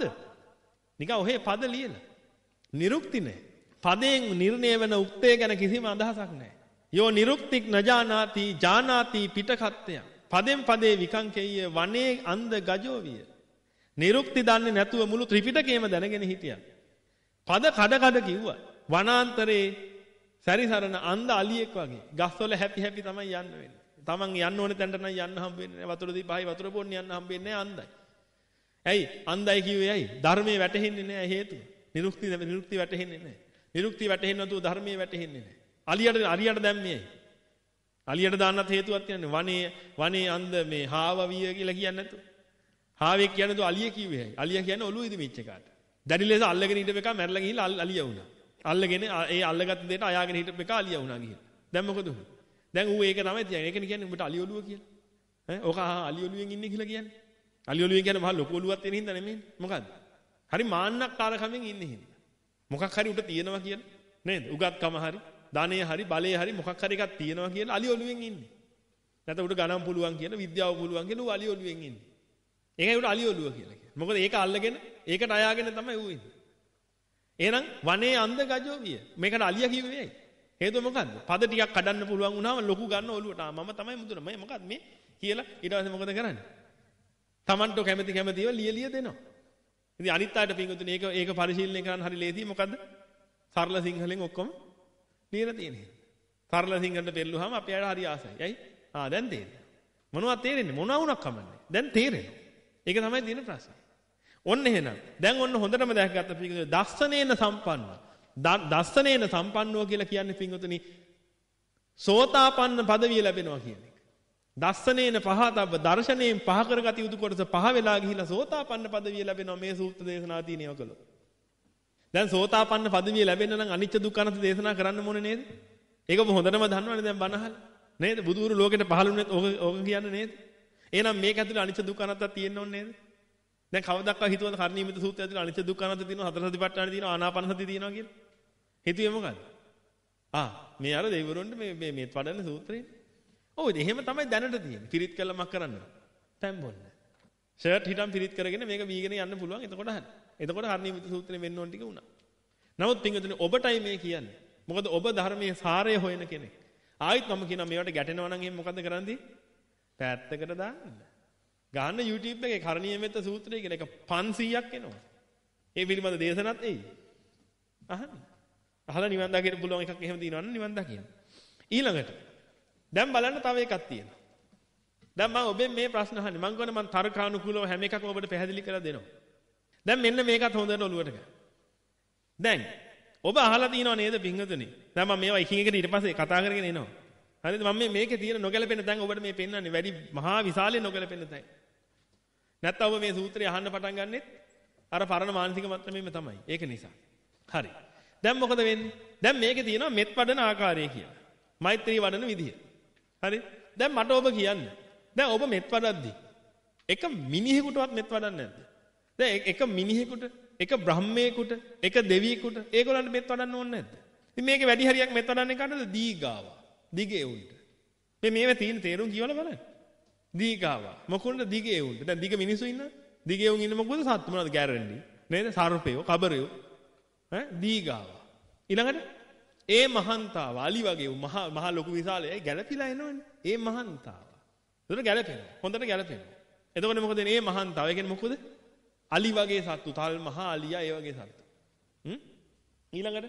නිකන් ඔහේ පද ලියලා. නිරුක්ති නැහැ. පදයෙන් නිර්ණය වෙන උක්තය ගැන කිසිම අදහසක් නැහැ. යෝ නිරුක්තික් නජානාති ජානාති පිටකත්ත්‍ය. පදෙන් පදේ විකංකේය වනේ අන්ධ ගජෝ විය. නිරුක්ති දන්නේ නැතුව මුළු ත්‍රිපිටකයම දැනගෙන හිටියා. පද කඩ කඩ කිව්වා. වනාන්තරේ සැරිසරන අන්ධ අලියෙක් වගේ ගස්වල හැපි හැපි තමයි යන්න වෙන්නේ. Taman යන්න ඕනේ තැනට නම් යන්න හම්බ වෙන්නේ නැහැ. වතුර දීපහයි වතුර පොන්නේ යන්න හම්බ වෙන්නේ නැහැ අන්ධයි. ඇයි? අන්ධයි කිව්වේ ඇයි? ධර්මයේ වැටහෙන්නේ නැහැ හේතුව. නිරුක්ති නිරුක්ති වැටහෙන්නේ නැහැ. නිරුක්ති වැටහෙන්නේ නැතුව ධර්මයේ වැටහෙන්නේ නැහැ. අලියට අලියට දැම්මේ ඇයි? අලියට දාන්නත් හේතුවක් කියන්නේ වනේ වනේ අන්ධ මේ හාවවිය කියලා කියන්නේ නැතුව. හාවෙක් කියන්නේ તો අලිය කිව්වේ ඇයි? අලිය කියන්නේ ඔළුව ඉදිමිච්ච එකට. දැඩි ලෙස අල්ලගෙන ඉඳපු එක මැරලා ගිහිල්ලා අලිය වුණා. අල්ලගෙන ඒ අල්ලගත්ත දෙයට අයාගෙන හිටපු එක අලිය වුණා ගිහින්. දැන් මොකද උනේ? දැන් ඌ ඒක තමයි කියන්නේ. ඒකනේ කියන්නේ උඹට අලිය ඔළුව කියලා. ඈ ඕක අලිය ඔළුවෙන් ඉන්නේ කියලා කියන්නේ. අලිය ඔළුවෙන් කියන්නේ මහ ලොකු ඔළුවක් තියෙන හින්දා නෙමෙයි. මොකද්ද? හරි මාන්නක්කාරකමෙන් ඉන්නේ හින්දා. මොකක් හරි උට තියෙනවා කියලා නේද? උගත්කම හරි, ධනෙ හරි, බලය හරි මොකක් හරි එකක් තියෙනවා කියලා අලිය ඔළුවෙන් ඉන්නේ. නැත්නම් උට ගණන් පුළුවන් කියලා, විද්‍යාව පුළුවන් කියලා ඌ අලිය ඔළුවෙන් ඉන්නේ. ඒකයි උට අලිය ඔළුව කියලා කියන්නේ. මොකද ඒක අල්ලගෙන ඒකට අයාගෙන තමයි ඌ ඉන්නේ. එහෙනම් වනේ අන්ධ ගජෝ විය. මේකට අලියා කිව්වේ ඇයි? හේතුව මොකද්ද? පද ටිකක් කඩන්න පුළුවන් වුණාම ලොකු ගන්න ඔළුවට. ආ මම තමයි මුදුන. මම මොකද්ද මේ කියලා ඊට පස්සේ මොකද කරන්නේ? Tamanට කැමති කැමතිව ලිය ලිය දෙනවා. ඉතින් අනිත් අයට පින්වතුනි ඒක ඒක පරිශීලනය කරන්න හරි ලේසි. මොකද්ද? සරල සිංහලෙන් ඔක්කොම ලියලා තියෙන්නේ. සරල සිංහලට පෙරළුවාම අපේ අයට හරි ආසයි. ඇයි? ආ දැන් තේරෙනවා. මොනවද තේරෙන්නේ? මොනවා වුණක් කමන්නේ. දැන් තේරෙනවා. ඒක තමයි තියෙන ප්‍රශ්නේ. ඔන්න එහෙනම් දැන් ඔන්න හොඳටම දැක්ගත්ත පින්වතුනි දස්සනේන සම්පන්න. දස්සනේන සම්පන්නව කියලා කියන්නේ පින්වතුනි සෝතාපන්න පදවිය ලැබෙනවා කියන එක. දස්සනේන පහතබ්බ දර්ශනයෙන් පහ කරගත යුතු කොටස පහ වෙලා ගිහිලා සෝතාපන්න පදවිය ලැබෙනවා මේ සූත්‍ර දේශනා තියෙනව කළොත්. දැන් සෝතාපන්න පදවිය ලැබෙන්න නම් අනිච්ච දුක්ඛ අනාත්ම දේශනා කරන්න ඕනේ නේද? ඒක ඔබ හොඳටම දන්නවනේ දැන් බණහල. නේද? බුදුරු ලෝකෙට පහළුනේ ඕක ඕක කියන්නේ නේද? එහෙනම් මේක ඇතුලේ අනිච්ච දුක්ඛ අනාත්තක් තියෙන්න ඕනේ නේද? දැන් කවදාවත් හිතුවද කර්ණීයමිත සූත්‍රය ඇතුලේ අනිච්ච දුක්ඛ අනාත්ත තියෙනවා, හතර සතිපට්ඨාන තියෙනවා, ආනාපාන සතිය තියෙනවා කියලා? හිතුවේ මොකද්ද? ආ මේ අර දෙවිවරුන්ට මේ මේ මේ වඩන සූත්‍රේ. ඔව් එහෙම තමයි දැනට තියෙන්නේ. පිරිත් කළා මක් කරන්න. තැම්බොන්න. ෂර්ට් හිටම් පිරිත් කරගෙන මේක වීගෙන යන්න පුළුවන්. එතකොට හරි. එතකොට කර්ණීයමිත සූත්‍රේ වෙන්න ඕන ටික වුණා. නමුත් පින්වතුනි ඔබටයි මේ කියන්නේ. මොකද ඔබ ධර්මයේ සාරය හොයන කෙනෙක්. ආයිත් මම කියනවා මේවට ගැටෙනවා නම් එහෙනම් මොකද්ද කරන්නේ? පැත්තකට දාන්න. ගන්න YouTube එකේ කර්ණීයමෙත්ත සූත්‍රය කියලා එක පන්සීයක් එනවා. ඒ පිළිබඳ දේශනත් එයි. අහන්න. අහලා නිවන් දකින්න පුළුවන් එකක් එහෙම තියෙනවනම් නිවන් දකින්න. ඊළඟට දැන් බලන්න තව එකක් තියෙනවා. දැන් මම ඔබෙන් මේ ප්‍රශ්න අහන්නේ. මම කියන්නේ මම තර්කානුකූලව හැම එකක්ම ඔබට පැහැදිලි කරලා දෙනවා. දැන් මෙන්න මේකත් හොඳට ඔලුවට ගන්න. දැන් ඔබ අහලා තියෙනව නේද පින්වතුනි? දැන් මම මේවා එකින් එකට ඊට පස්සේ කතා කරගෙන එනවා. හරිද? මම මේ මේකේ තියෙන නොගැලපෙන තැන් ඔබට මේ පෙන්වන්නේ වැඩි මහා විශාලයේ නොගැලපෙන තැන්. නැත්නම් ඔබ මේ සූත්‍රය අහන්න පටන් ගන්නෙත් අර පරණ මානසික මට්ටමේම තමයි. ඒක නිසා. හරි. දැන් මොකද වෙන්නේ? දැන් මේකේ තියෙනවා මෙත් වඩන ආකාරය කියලා. මෛත්‍රී වඩන විදිය. හරි? දැන් මට ඔබ කියන්න. දැන් ඔබ මෙත් වඩද්දී එක මිනිහෙකුටවත් මෙත් වඩන්නේ නැද්ද? දැන් එක මිනිහෙකුට, එක බ්‍රහ්මයෙකුට, එක දෙවියෙකුට ඒගොල්ලන්ට මෙත් වඩන්න ඕනේ නැද්ද? ඉතින් මේකේ වැඩි හරියක් මෙත් වඩන්නේ කාටද? දීගාව. දිගේ උන්ට. මේ මේවේ තියෙන තේරුම් කියවලා බලන්න. දීගාව. මොකුන්ද දිගේ උන්ට? දැන් දිග මිනිස්සු ඉන්නවා. දිගේ උන් ඉන්න මොකද? සත්තු මොනවද? ගැරන්ඩි. නේද? සර්පයෝ, කබරයෝ. ඈ දීගාව. ඊළඟට ඒ මහන්තාව අලි වගේ මහ මහ ලොකු විශාලයි ගැලපිලා එනවනේ. ඒ මහන්තාව. ඒතර ගැලපෙනවා. හොඳට ගැලපෙනවා. එතකොට මොකද මේ මහන්තාව? ඒ කියන්නේ මොකද? අලි වගේ සත්තු, තල් මහා අලියා ඒ වගේ සත්තු. හ්ම්? ඊළඟට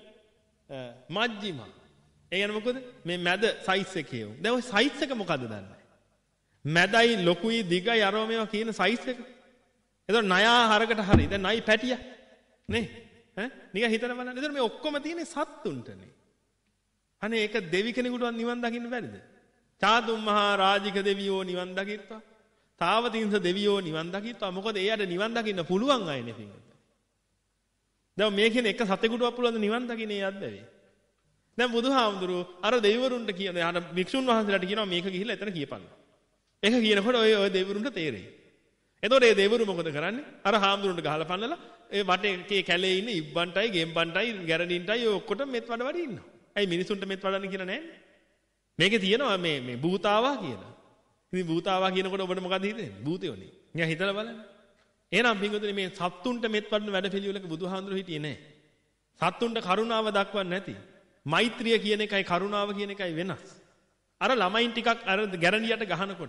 මජ්ජිමා. ඒ කියන්නේ මොකද? මේ මැද සයිස් එකේ උන්. දැන් ওই සයිස් එක මොකද්ද දන්නේ? මැදයි ලොකුයි දිගයි අරෝ මේවා කියන සයිස් එක. එතකොට නයා හරකට හරි. දැන් නයි පැටියා. නේ? ඈ නිකන් හිතලා බලන්න. එතකොට මේ ඔක්කොම තියෙන්නේ සත්තුන්ටනේ. අනේ ඒක දෙවි කෙනෙකුටවත් නිවන් දකින්න බැරිද? චාතුම් මහා රාජික දෙවියෝ නිවන් දකිත්වා. තාවතින්ස දෙවියෝ නිවන් දකිත්වා. මොකද එයාට නිවන් දකින්න පුළුවන් අයනේ පින්වතුනි. දැන් මේ කියන එක සතෙකුටවත් පුළුවන් නිවන් දකින්න එයාත් බැරි. දැන් බුදුහාමුදුරුවෝ අර දෙවිවරුන්ට කියන අර භික්ෂුන් වහන්සේලාට කියනවා මේක ගිහිල්ලා එතන කියපන්න. ඒක කියනකොට ඔය ඔය දෙවිවරුන්ට තේරෙයි. එතකොට ඒ දෙවිවරු මොකද කරන්නේ? අර හාමුදුරුවන්ට ගහලා පන්නලා ඒ වටේ කැලේ ඉන්න ඉබ්බන්ටයි ගෙම්බන්ටයි ගැරඩින්ටයි ඔක්කොටම මෙත් වඩ වඩ ඉන්නවා. ඇයි මිනිසුන්ට මෙත් වඩන්න කියලා නැහැ? මේකේ තියෙනවා මේ මේ භූතාවා කියලා. ඉතින් භූතාවා කියනකොට ඔබට මොකද හිතෙන්නේ? භූතයෝනේ. නිකන් හිතලා බලන්න. එහෙනම් පින්වතුනි මේ සත්තුන්ට මෙත් වඩන වැඩ පිළිවෙලක බුදුහාමුදුරුවෝ හිටියේ නැහැ. සත්තුන්ට කරුණාව දක්වන්නේ නැති. මෛත්‍රිය කියන එකයි කරුණාව කියන එකයි වෙනස්. අර ළමයින් ටිකක් අර ගැරන්ඩියට ගහනකොට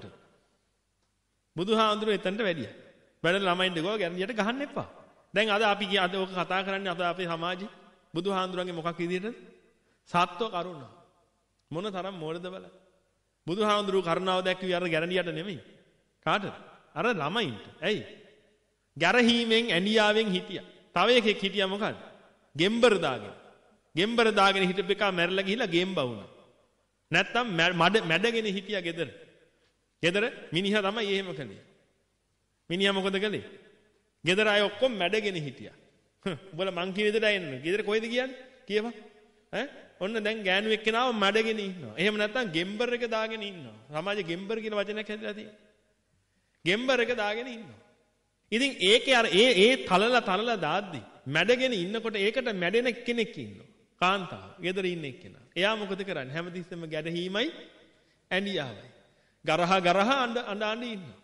බුදුහාමුදුරුවෝ එතනට වැඩියා. වැඩ ළමයින්ට ගෝ ගැරන්ඩියට ගහන්න එපා. දැන් අද අපි අද ඔක කතා කරන්නේ අද අපේ සමාජයේ බුදුහාමුදුරන්ගේ මොකක් විදියටද? සත්ව කරුණාව. මොන තරම් මෝඩද බලන්න. බුදුහාමුදුරුවෝ කරුණාව දැක්වුවේ අර ගැරන්ඩියට නෙමෙයි. කාටද? අර ළමයින්ට. ඇයි? ගැරහීමෙන් ඇඬියාවෙන් හිටියා. තව එකෙක් හිටියා මොකද්ද? ගෙම්බර දාගෙන. ගෙම්බර දාගෙන හිටපු එකා මැරලා ගිහිල්ලා ගෙම්බ වුණා. නැත්තම් මඩ මැඩගෙන හිටියා ගෙදර. ගෙදර මිනිහා තමයි එහෙම කළේ. මිනිහා මොකද කළේ? ගෙදර අය ඔක්කොම මැඩගෙන හිටියා. උඹලා මං කියන විදිහට එන්නේ. ගෙදර කොයිද කියන්නේ? කියපන්. ඈ ඔන්න දැන් ගෑනු එක්කෙනාව මැඩගෙන ඉන්නවා. එහෙම නැත්තම් ගෙම්බර් එක දාගෙන ඉන්නවා. සමාජයේ ගෙම්බර් කියන වචනයක් හැදලා තියෙනවා. ගෙම්බර් එක දාගෙන ඉන්නවා. ඉතින් ඒකේ අර ඒ ඒ තලලා තලලා දාද්දි මැඩගෙන ඉන්නකොට ඒකට මැඩෙන කෙනෙක් ඉන්නවා. කාන්තාව. ගෙදර ඉන්න එක්කෙනා. එයා මොකද කරන්නේ? හැමතිස්සෙම ගැඩහීමයි ඇඬියාවයි. ගරහ ගරහ අඬ අඬ අඬ ඉන්නවා.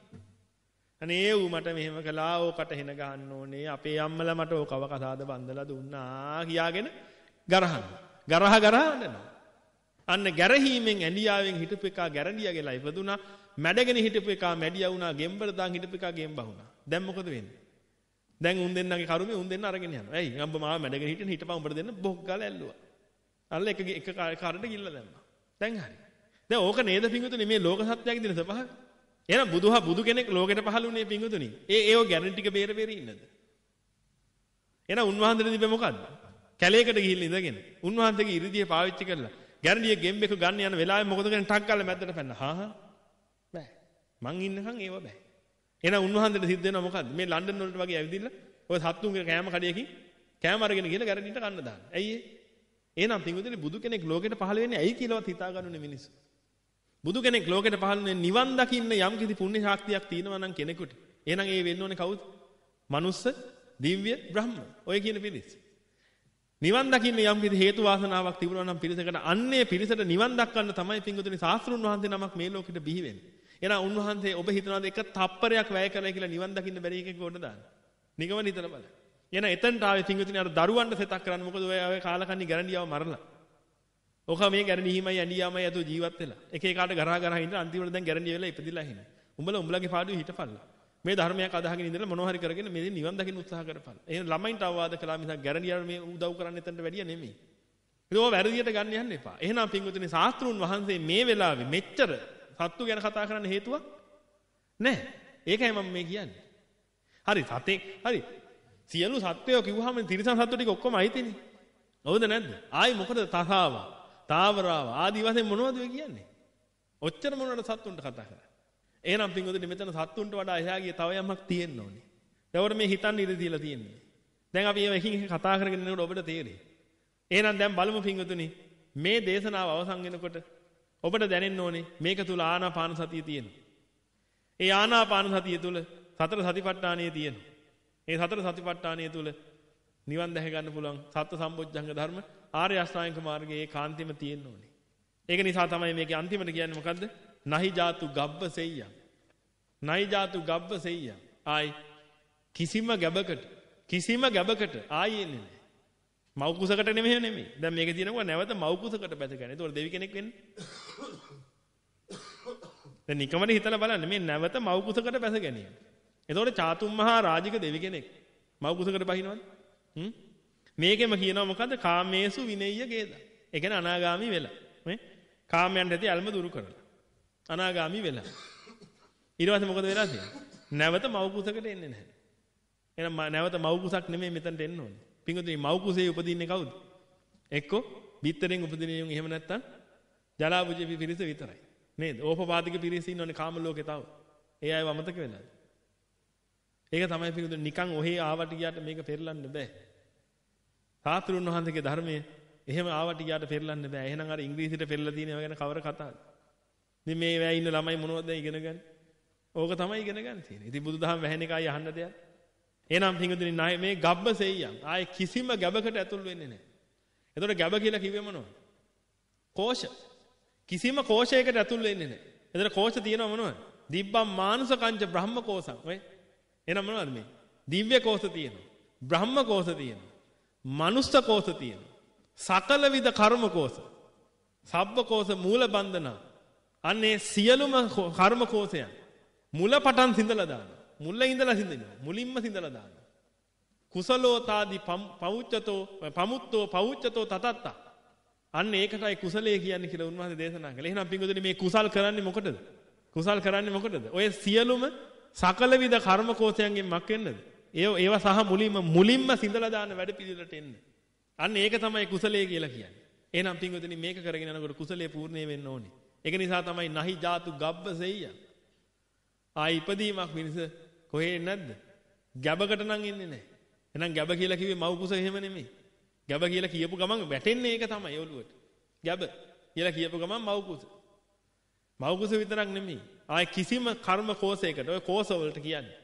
අනේ ඌ මට මෙහෙම කළා ඕකට හෙන ගහන්න ඕනේ අපේ අම්මලා මට ඕකව කසාද බඳලා දුන්නා කියාගෙන ගරහනවා. ගරහ ගරහ අඬනවා. අන්න ගැරහීමෙන් ඇඬියාවෙන් හිටපු එකා ගැරඬියා ගලා ඉපදුනා. මැඩගෙන හිටපු එකා මැඩියා වුණා. ගෙම්බර දාන් හිටපු එකා ගෙම්බා වුණා. දැන් මොකද වෙන්නේ? දැන් උන් දෙන්නගේ කරුමේ උන් දෙන්න අරගෙන යනවා. ඇයි? අම්බ මාව මැඩගෙන හිටින හිටපන් උඹට දෙන්න බොක් ගාලා ඇල්ලුවා. අල්ල එක එක කාරට ගිල්ල දැම්මා. දැන් හරි. දැන් ඕක නේද පිංගුතුනි මේ ලෝක සත්‍යයේ දින සපහ. එහෙනම් බුදුහා බුදු කෙනෙක් ලෝකෙට පහළුනේ පිංගුතුනි. ඒ ඒව ගැරන්ටි ටික බේර බේර ඉන්නද? එහෙනම් උන්වහන්සේට තිබ්බේ මොකද්ද? කැලේකට ගිහිල්ලා ඉඳගෙන උන්වහන්සේගේ ඉරිදිය පාවිච්චි කරලා ගැරන්ටියේ ගෙම්බෙක ගන්න යන වෙලාවේ මොකද කරන්නේ? ටක් ගාලා මැද්දට පැන්න. හා හා. බෑ. මං ඉන්නකම් ඒව බෑ. එහෙනම් උන්වහන්සේට සිද්ධ වෙනවා මොකද්ද? මේ ලන්ඩන් වලට වගේ ඇවිදින්න ඔය සත්තුන්ගේ කෑම කඩේකින් කෑම අරගෙන ගිහලා ගැරන්ටිට කන්න දාන්න. ඇයි ඒ? එහෙනම් පිංගුතුනි බුදු කෙනෙක් ලෝකෙට පහළ වෙන්නේ ඇයි කියලාවත් හිතා ගන්නුනේ මිනිස්සු. බුදු කෙනෙක් ලෝකෙට පහළ වෙන්නේ නිවන් දකින්න යම් කිසි පුණ්‍ය ශක්තියක් තියෙනවා නම් කෙනෙකුට. එහෙනම් ඒ වෙන්න ඕනේ කවුද? මනුස්ස, දිව්‍ය, බ්‍රහ්ම. ඔය කියන පිරිස. නිවන් දකින්න යම් කිසි හේතු වාසනාවක් තිබුණා නම් පිරිසකට අන්නේ පිරිසට නිවන් දක්වන්න තමයි පිංගුතුනි ශාස්ත්‍රුන් වහන්සේ නමක් මේ ලෝකෙට බිහි වෙන්නේ. එහෙනම් උන්වහන්සේ ඔබ හිතනවාද එක තප්පරයක් වැය කරලා කියලා නිවන් දකින්න බැරි එකෙක් කොට දාන්න. නිගමන හිතලා බලන්න. එහෙනම් එතනට ආවේ පිංගුතුනි අර දරුවන්ට සෙතක් කරන්න. මොකද ඔය ඔය කාලකන්ණි ගැරන්ඩියාව මරලා. ඔක මේ ගැරන්ඩිහිමයි ඇඬියාමයි අතෝ ජීවත් වෙලා. එක එකාට ගරහා ගරහා ඉඳලා අන්තිමට දැන් ගැරන්ඩිය වෙලා ඉපදිලා හිටින. උඹලා උඹලගේ පාඩුවේ හිටපල්ලා. මේ ධර්මයක් අදහගෙන ඉඳලා මොනවා හරි කරගෙන මේ නිවන් දකින්න උත්සාහ කරපන්. එහෙනම් ළමයින්ට අවවාද කළා මිසක් ගැරන්ඩියට මේ උදව් කරන්න එතනට වැඩිය නෙමෙයි. ඒක ඔය වැරදියට ගන්න යන්න එපා. එහෙනම් පිංගුතුනි ශාස්ත්‍රුන් වහන්සේ මේ වෙලාවේ මෙච්චර සත්තු ගැන කතා කරන්න හේතුවක් නැහැ. ඒකයි මම මේ කියන්නේ. හරි සතේ හරි සියලු සත්වයෝ කිව්වහම තිරිසන් සත්තු ටික ඔක්කොම අයිතිනේ. හවුද නැද්ද? ආයි මොකද තසාව, තාවරාව ආදි වශයෙන් මොනවද ඔය කියන්නේ? ඔච්චර මොනවද සත්තුන්ට කතා කරන්නේ? එහෙනම් පින්වතුනි මෙතන සත්තුන්ට වඩා එහා ගිය තව යමක් තියෙන්න ඕනේ. ඒවට මේ හිතන්න ඉඩ දීලා තියෙන්නේ. දැන් අපි ඒව එකින් එක කතා කරගෙන යනකොට ඔබට තේරෙයි. එහෙනම් දැන් බලමු පින්වතුනි මේ දේශනාව අවසන් වෙනකොට ඔබට දැනෙන්න ඕනේ මේක තුල ආනාපාන සතිය තියෙනවා. ඒ ආනාපාන සතිය තුල සතර සතිපට්ඨානය තියෙනවා. ඒ සතර සතිපට්ඨානය තුල නිවන් දැක ගන්න පුළුවන් සත්‍ය සම්බොජ්ජංග ධර්ම ආර්ය අෂ්ටාංගික මාර්ගයේ ඒකාන්තෙම තියෙන්න ඕනේ. ඒක නිසා තමයි මේකේ අන්තිමට කියන්නේ මොකද්ද? නහි ජාතු ගබ්බ සෙය්‍යං. නහි ජාතු ගබ්බ සෙය්‍යං. ආයි කිසිම ගැබකට කිසිම ගැබකට ආයි එන්නේ නැහැ. මව් කුසකට නෙමෙයි නෙමෙයි. දැන් මේකේ තියෙනවා නැවත මව් කුසකට බැස ගන්න. ඒතකොට දෙවි කෙනෙක් වෙන්නේ. දැන් නිකමද හිතලා බලන්න මේ නැවත මව් කුසකට බැස ගැනීම. එතකොට චාතුම් මහා රාජික දෙවි කෙනෙක් මව් කුසකට බහිනවද? හ්ම් මේකෙම කියනවා මොකද්ද? කාමේසු විනෙය්‍ය ගේද. ඒ කියන්නේ අනාගාමි වෙලා. මේ කාමයන්ට ඇති අල්ම දුරු කරලා. අනාගාමි වෙලා. ඊට පස්සේ මොකද වෙලා තියෙන්නේ? නැවත මව් කුසකට එන්නේ නැහැ. එහෙනම් නැවත මව් කුසක් නෙමෙයි මෙතනට එන්න ඕනේ. පින්වතුනි මව් කුසේ උපදින්නේ කවුද? එක්ක බිත්තරෙන් උපදින යුන් එහෙම නැත්තම් ජලාබුජේ පිරිස විතරයි. නේද? ඕපපාතික පිරිස ඉන්නෝනේ කාම ලෝකේ තව. ඒ අයව අමතක වෙලාද? ඒක තමයි පින්වතුනි නිකන් ඔහේ ආවට ගියාට මේක පෙරලන්න බෑ. සාතුරුන් වහන්සේගේ ධර්මයේ එහෙම ආවට ගියාට පෙරලන්න බෑ. එහෙනම් අර ඉංග්‍රීසියට පෙරලා තියෙන ඒවා ගැන කවර කතාවද? ඉතින් මේ වැය ඉන්න ළමයි මොනවද ඉගෙන ගන්න? ඕක තමයි ඉගෙන ගන්න තියෙන්නේ. ඉතින් බුදුදහම වැහෙන එකයි අහන්න දෙයක්. එහෙනම් පින්වතුනි මේ ගබ්බ සෙයියන් ආයේ කිසිම ගැබකට ඇතුල් වෙන්නේ නැහැ. එතකොට ගැබ කියලා කිව්වේ මොනවද? කෝෂ. කිසිම කෝෂයකට ඇතුල් වෙන්නේ නැහැ. එතකොට කෝෂ තියෙනව මොනවද? දිබ්බම් මානුසකංච බ්‍රහ්ම කෝෂං. ඔය එහෙනම් මොනවද මේ? දිව්‍ය කෝෂ තියෙනවා. බ්‍රහ්ම කෝෂ තියෙනවා. මනුස්ස කෝෂ තියෙනවා. සකල විද කර්ම කෝෂ. සබ්බ කෝෂ මූල බන්ධන. අන්නේ සියලුම කර්ම කෝෂයන් මුල පටන් සිඳලා දානවා. මුල ඉඳලා සිඳිනවා. මුලින්ම සිඳලා දානවා. කුසලෝතාදි පවුච්චතෝ පමුත්තෝ පවුච්චතෝ තතත්ත. අන්න ඒකටයි කුසලයේ කියන්නේ කියලා උන්වහන්සේ දේශනා කළේ. එහෙනම් පින්වතුනි මේ කුසල් කරන්නේ මොකටද? කුසල් කරන්නේ මොකටද? ඔය සියලුම සකල විද කර්ම කෝෂයන්ගෙන් මක් වෙන්නද? ඒ ඒවා සහ මුලින්ම මුලින්ම සිඳලා දාන වැඩ පිළිවෙලට එන්න. අන්න ඒක තමයි කුසලයේ කියලා කියන්නේ. එහෙනම් පින්වතුනි මේක කරගෙන යනකොට කුසලයේ පූර්ණේ වෙන්න ඕනේ. ඒක නිසා තමයි නහි ජාතු ගබ්බ සෙයියන්. ආයි ඉපදීමක් මිනිස කොහේ නැද්ද? ගැබකට නම් එන්නේ නැහැ. එහෙනම් ගැබ කියලා කිව්වේ මව් කුස එහෙම නෙමෙයි. ගැබ කියලා කියපු ගමන් වැටෙන්නේ ඒක තමයි ඔළුවට. ගැබ කියලා කියපු ගමන් මව් කුස. මව් කුස විතරක් නෙමෙයි. ආයි කිසිම කර්ම කෝෂයකට ඔය කෝෂ වලට කියන්නේ.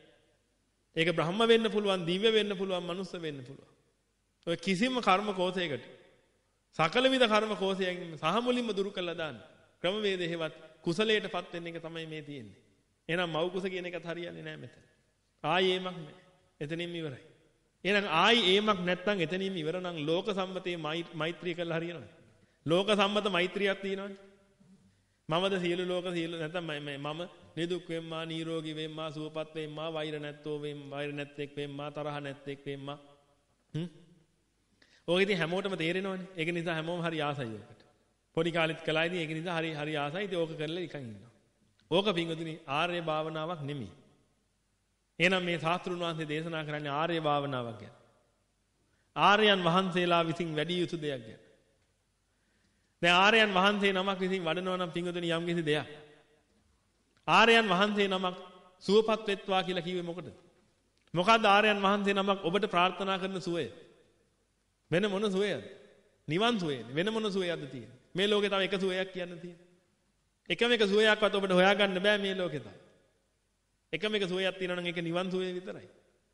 ඒක බ්‍රහ්ම වෙන්න පුළුවන්, දිව්‍ය වෙන්න පුළුවන්, මනුස්ස වෙන්න පුළුවන්. ඔය කිසිම කර්ම කෝෂයකට සකල විද කර්ම කෝෂයන් සහ මුලින්ම දුරු කළා දාන්න. ක්‍රමවේදේ හේවත් කුසලයටපත් වෙන එක තමයි මේ තියෙන්නේ. එහෙනම් මව් කුස කියන එකත් හරියන්නේ නැහැ මෙතන. ආයි ඒමක් නැහැ. එතනින්ම ඉවරයි. එහෙනම් ආයි ඒමක් නැත්නම් එතනින්ම ඉවර නම් ලෝක සම්මතයේ මෛත්‍රිය කළා හරියනවද? ලෝක සම්මත මෛත්‍රියක් තියෙනවනේ. මමද සියලු ලෝක සියලු නැත්නම් මම නිදුක් වෙම්මා, නිරෝගී වෙම්මා, සුවපත් වෙම්මා, වෛර නැත්තෝ වෙම්මා, වෛර නැත්තේක් වෙම්මා, තරහ නැත්තේක් වෙම්මා. හ්ම්. ඔය ඉතින් හැමෝටම තේරෙනවනේ. ඒක නිසා හැමෝම හරි ආසයි ඔකට. පොඩි කාලෙත් කළා ඉතින් ඒක නිසා හරි හරි ආසයි. ඉතින් ඕක කරලා නිකන් ඉන්නවා. ඕක පින්වතුනි ආර්ය භාවනාවක් නෙමෙයි. එහෙනම් මේ ශාස්ත්‍රුන් වහන්සේ දේශනා කරන්නේ ආර්ය භාවනාවක් ගැන. ආර්යයන් වහන්සේලා විසින් වැඩි යුතු දෙයක් ගැන. දැන් ආර්යයන් වහන්සේ නමක් විසින් වඩනවා නම් පින්වතුනි යම් කිසි දෙයක්. ආර්යයන් වහන්සේ නමක් සුවපත් වෙත්වා කියලා කිව්වේ මොකටද? මොකද්ද ආර්යයන් වහන්සේ නමක් ඔබට ප්‍රාර්ථනා කරන සුවය? වෙන මොන සුවයද? නිවන් සුවයද? වෙන මොන සුවයක්ද තියෙන්නේ? මේ ලෝකේ තව එක සුවයක් කියන්න තියෙන්නේ. එකම එක සුවයක්වත් ඔබට හොයාගන්න බෑ මේ ලෝකේ තව. එකම එක සුවයක් තියෙනවා නම් ඒක නිවන් සුවය විතරයි.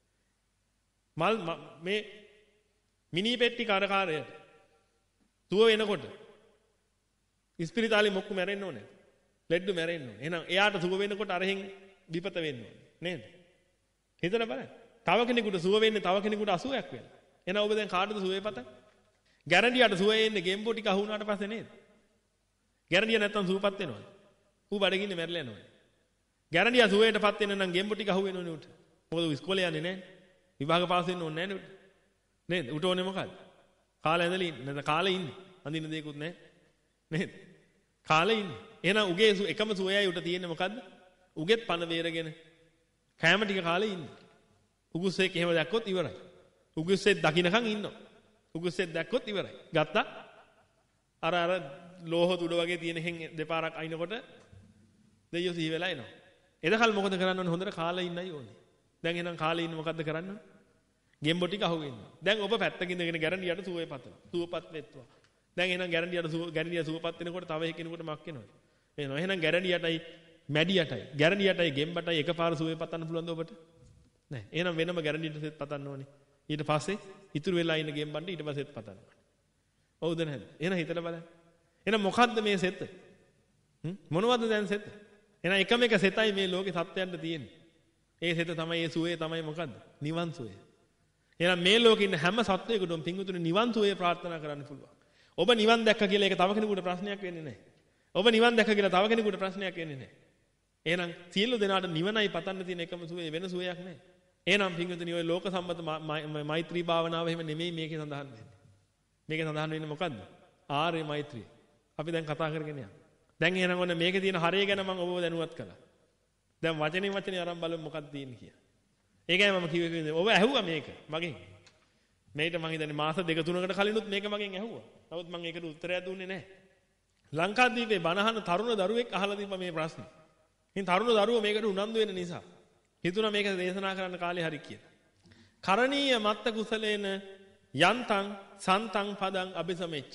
මල් මේ මිනි පෙට්ටි කරකාරයට සුව වෙනකොට ඉස්පිරිතාලේ මොක්කු මැරෙන්න ඕනේ. ලෙඩ්ඩු මැරෙන්න ඕනේ. එහෙනම් එයාට සුව වෙනකොට අරහෙන් විපත වෙන්න ඕනේ. නේද? හිතලා බලන්න. තව කෙනෙකුට සුව වෙන්නේ තව කෙනෙකුට අසුවයක් වෙනවා. එහෙනම් ඔබ දැන් කාටද සුවේ පතන්නේ? ගැරන්ඩියට සුවේ එන්නේ ගෙම්බෝ ටික අහු වුණාට පස්සේ නේද? ගැරන්ඩිය නැත්තම් සුවපත් වෙනවද? ඌ බඩගින්නේ මැරලා යනවා. ගැරන්ඩිය සුවේටපත් වෙන්න නම් ගෙම්බෝ ටික අහු වෙනවනේ උට. මොකද ඌ ඉස්කෝලේ යන්නේ නැහැ. විභාග පාස් වෙන්න ඕනේ නැහැ නේ උට. නේද? උට ඕනේ මොකද්ද? කාලේ ඇඳලා ඉන්නේ. නැත්නම් කාලේ ඉන්නේ. අඳින්න දෙයක්වත් නැහැ. නේද? කාලේ ඉන්නේ. එහෙනම් උගේ එකම සුවයයි උට තියෙන්නේ මොකද්ද? උගෙත් පණ වේරගෙන කැම ටික කාලේ ඉන්නේ. උගුස්සෙක් එහෙම දැක්කොත් ඉවරයි. උගුස්සෙක් දකින්නකන් ඉන්නවා. උගුස්සෙක් දැක්කොත් ඉවරයි. ගත්තා. අර අර ලෝහ තුඩ වගේ තියෙන හැන් දෙපාරක් අයින්කොට දෙයියෝ සිහි වෙලා එනවා. එදකල් මොකද කරන්න ඕනේ? හොඳට කාලේ ඉන්නයි ඕනේ. දැන් එහෙනම් කාලේ ඉන්න මොකද්ද කරන්න ඕනේ? ගෙම්බෝ ටික අහුවෙන්න. දැන් ඔබ පැත්තකින් ඉඳගෙන ගැරන්ඩියට සුවේ පතනවා. සුවපත් වෙත්වා. දැන් එහෙනම් ගැරන්ඩියට සුව ගැරන්ඩිය සුවපත් වෙනකොට තව එකෙනෙකුට මක් වෙනවද? එහෙනම් එහෙනම් ගැරන්ඩියටයි මැඩියටයි ගැරන්ඩියටයි ගෙම්බටයි එකපාර සුවේ පතන්න පුළුවන්ද ඔබට? නැහැ. එහෙනම් වෙනම ගැරන්ඩියට සෙත් පතන්න ඕනේ. ඊට පස්සේ ඉතුරු වෙලා ඉන්න ගෙම්බන්ට ඊට පස්සෙත් පතන්න ඕනේ. හවුද නැද්ද? එහෙනම් හිතලා බලන්න. එහෙනම් මොකද්ද මේ සෙත්? හ්ම් මොනවද දැන් සෙත්? එහෙනම් එකම එක සෙතයි මේ ලෝකේ සත්‍යයන්ට තියෙන්නේ. ඒ සෙත තමයි ඒ සුවේ තමයි මොකද්ද? නිවන් සුවේ. එහෙනම් මේ ලෝකේ ඉන්න හැම සත්වයකටම පිංගුතුනේ නිවන් සුවේ ප්‍රාර්ථනා කරන්න පුළුවන්. ඔබ නිවන් දැක්ක කියලා ඒක තව කෙනෙකුට ප්‍රශ්නයක් වෙන්නේ නැහැ. ඔබ නිවන් දැක්ක කියලා තව කෙනෙකුට ප්‍රශ්නයක් වෙන්නේ නැහැ. එහෙනම් සියලු දෙනාට නිවනයි පතන්න තියෙන එකම සුවේ වෙන සුවයක් නැහැ. එහෙනම් පිංගුතුනේ ඔය ලෝක සම්මත මෛත්‍රී භාවනාව එහෙම නෙමෙයි මේකේ සඳහන් වෙන්නේ. මේකේ සඳහන් වෙන්නේ මොකද්ද? ආර්ය මෛත්‍රිය. අපි දැන් කතා කරගෙන යනවා. දැන් එහෙනම් ඔන්න මේකේ තියෙන හරය ගැන මම ඔබව දැනුවත් කළා. දැන් වචනේ වචනේ අරන් බලමු මොකක්ද තියෙන්නේ කියලා. ඒකයි මම කිව්වේ ඔබ ඇහුවා මේක මගෙන්. මේකට මම හිතන්නේ මාස දෙක තුනකට කලිනුත් මේක මගෙන් ඇහුවා. නමුත් මම ඒකට උත්තරයක් දුන්නේ නැහැ. ලංකාදීපේ බණහන තරුණ දරුවෙක් අහලා තිබ්බා මේ ප්‍රශ්නේ. ඉතින් තරුණ දරුවෝ මේකට උනන්දු වෙන නිසා හිතුණා මේක දේශනා කරන්න කාලේ හරි කියලා. කරණීය මත්ත කුසලේන යන්තං සන්තං පදං අபிසමෙච්ච.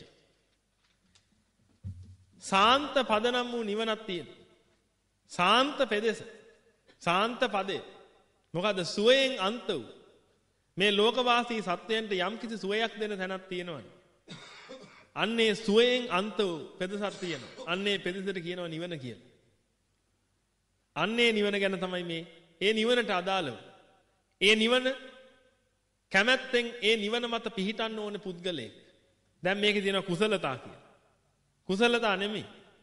සාන්ත පදනම් වූ නිවනක් තියෙනවා. සාන්ත පෙදෙස. සාන්ත පදේ. මොකද සුවයෙන් අන්ත වූ මේ ලෝකවාසී සත්වයන්ට යම් කිසි සුවයක් දෙන තැනක් තියෙනවනේ. අන්නේ සුවයෙන් අන්ත වූ පෙදසක් තියෙනවා. අන්නේ පෙදෙසට කියනවා නිවන කියලා. අන්නේ නිවන ගැන තමයි මේ ඒ නිවනට අදාළව. ඒ නිවන කැමැත්තෙන් ඒ නිවන මත පිහිටන්න ඕන පුද්ගලයෙක්. දැන් මේකේ තියෙනවා කුසලතා කියලා. කුසලතා නෙමෙයි.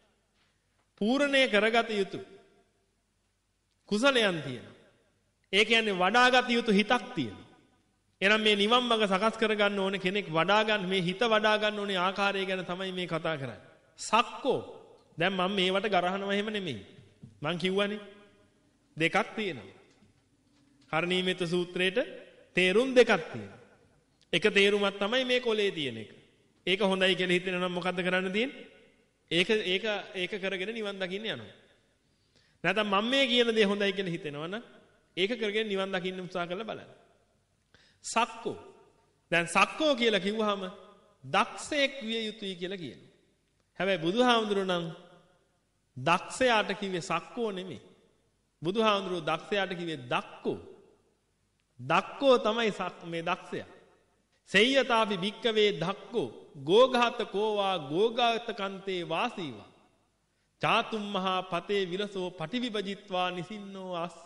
පූර්ණේ කරගත යුතු කුසලයන් තියෙනවා. ඒ කියන්නේ වඩාගත යුතු හිතක් තියෙනවා. එහෙනම් මේ නිවන් මඟ සකස් කරගන්න ඕන කෙනෙක් වඩා ගන්න මේ හිත වඩා ගන්න ඕනේ ආකාරය ගැන තමයි මේ කතා කරන්නේ. සක්කෝ. දැන් මම මේවට ගරහනවා එහෙම නෙමෙයි. මං කිව්වනේ දෙකක් තියෙනවා. කරණීයමෙත්ත සූත්‍රයේට තේරුම් දෙකක් තියෙනවා. එක තේරුමක් තමයි මේ කොලේ තියෙන එක. ඒක හොඳයි කියලා හිතෙනවා නම් මොකද්ද කරන්න තියෙන්නේ? ඒක ඒක ඒක කරගෙන නිවන් දකින්න යනවා. නැත්නම් මම මේ කියන දේ හොඳයි කියලා හිතෙනවා නම් ඒක කරගෙන නිවන් දකින්න උත්සාහ කරලා බලන්න. සක්කෝ. දැන් සක්කෝ කියලා කිව්වහම දක්ෂයෙක් විය යුතුයි කියලා කියනවා. හැබැයි බුදුහාමුදුරුවෝ නම් දක්ෂයාට කිව්වේ සක්කෝ නෙමෙයි. බුදුහාමුදුරුවෝ දක්ෂයාට කිව්වේ දක්කෝ. දක්කෝ තමයි මේ දක්ෂයා. සෙය්‍යතාපි භික්කවේ දක්කෝ ගෝඝාත කෝවා ගෝඝාත කන්තේ වාසීවා. චාතුම් මහා පතේ විලසෝ පටිවිභජිත්වා නිසින්නෝ අස්ස.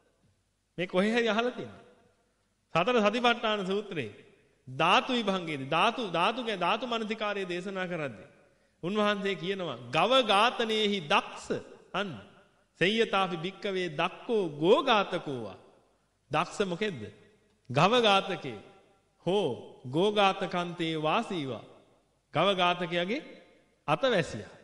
මේ කොහේ හරි අහලා තියෙනවා. සතර සතිපට්ඨාන සූත්‍රයේ ධාතු විභංගයේදී ධාතු ධාතු ගැන ධාතු මනසිකාරයේ දේශනා කරද්දී උන්වහන්සේ කියනවා ගව ඝාතනයේහි දක්ෂ අන්න සෙය්‍යතාපි භික්කවේ දක්කෝ ගෝඝාතකෝවා. දක්ෂ මොකෙද්ද? ගව ඝාතකේ හෝ ගෝඝාතකන්තේ වාසීවා. ගව ඝාතකයාගේ අතවැසියා.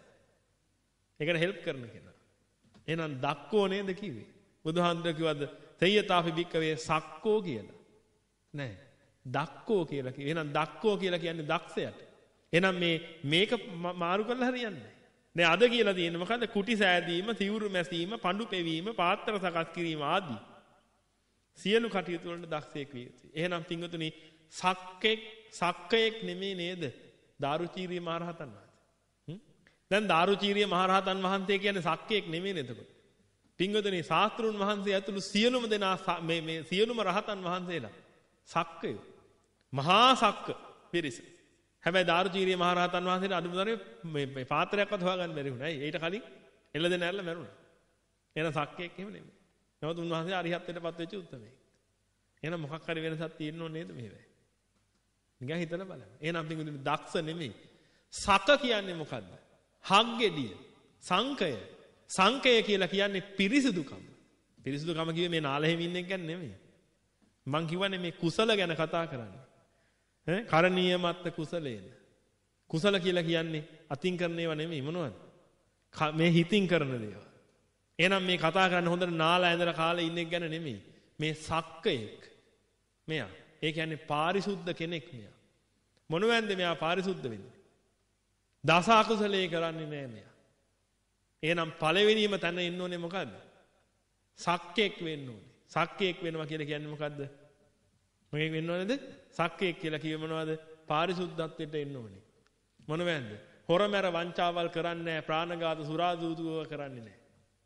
ඒකට හෙල්ප් කරන කෙනා. එහෙනම් දක්කෝ නේද කිව්වේ? බුදුහාමුදුරුවෝ කිව්වද සෙය්‍යතාපි භික්කවේ සක්කෝ කියලා? නෑ. දක්කෝ කියලා කිව්වේ. එහෙනම් දක්කෝ කියලා කියන්නේ දක්ෂයට. එහෙනම් මේ මේක මාරු කරලා හරියන්නේ නෑ. දැන් අද කියලා තියෙන්නේ මොකද්ද? කුටි සෑදීම, සිවුරු මැසීම, පඳු පෙවීම, පාත්‍ර සකස් කිරීම ආදී සියලු කටයුතු වලට දක්ෂයෙක් විය යුතුයි. එහෙනම් පින්වතුනි සක්කෙක් සක්කයෙක් නෙමෙයි නේද? දාරුචීරිය මහරහතන් වහන්සේ. දැන් දාරුචීරිය මහරහතන් වහන්සේ කියන්නේ සක්කයෙක් නෙමෙයි නේද? පින්වතුනි ශාස්ත්‍රුන් වහන්සේ ඇතුළු සියලුම දෙනා මේ මේ සියලුම රහතන් වහන්සේලා සක්කයෝ. මහා සක්ක පිරිස. හැබැයි දාරුචීරිය මහරහතන් වහන්සේට අදුමුදරේ මේ පාත්‍රයක්වත් හොයාගන්න බැරි වුණා. ඊට කලින් එළදෙන ඇරලා මැරුණා. එහෙනම් සක්කයෙක් එහෙම නෙමෙයි. නමුත් උන්වහන්සේ අරිහත්ත්වයටපත් වෙච්ච උත්තරමයි. එහෙනම් මොකක් හරි වෙනසක් තියෙන්න ඕනේ නේද මේවැ? නිකන් හිතලා බලන්න. එහෙනම් පිටුදින දක්ෂ නෙමෙයි. සක කියන්නේ මොකද්ද? හග්ගෙඩිය. සංකය. සංකය කියලා කියන්නේ පිරිසිදුකම. පිරිසිදුකම කිව්වේ මේ නාලහෙමින් එක ගැන නෙමෙයි. මං කියවනේ මේ කුසල ගැන කතා කරන්නේ. ඈ කරණීය මත්ත කුසලේන. කුසල කියලා කියන්නේ අතින් කරන ඒවා නෙමෙයි මොනවද? මේ හිතින් කරන දේවල්. එහෙනම් මේ කතා කරන්නේ හොඳට නාලා ඇඳලා කාලේ ඉන්න එක ගැන නෙමෙයි. මේ සක්කයෙක්. මෙයා. ඒ කියන්නේ පාරිසුද්ධ කෙනෙක් මෙයා. මොනවැන්ද මෙයා පාරිසුද්ධ වෙන්නේ? දස අකුසලයේ කරන්නේ නෑ මෙයා. එහෙනම් පළවෙනිම තැන එන්න ඕනේ මොකද්ද? සක්කයෙක් වෙන්න ඕනේ. සක්කයෙක් වෙනවා කියලා කියන්නේ මොකද්ද? මොකෙක් වෙන්න ඕනේද? සක්කයෙක් කියලා කියේ මොනවද? පාරිසුද්ධත්වයට එන්න ඕනේ. මොනවැන්ද? හොරමැර වංචාවල් කරන්නේ නැහැ, ප්‍රාණඝාත සුරාදූතුව කරන්නේ නැහැ.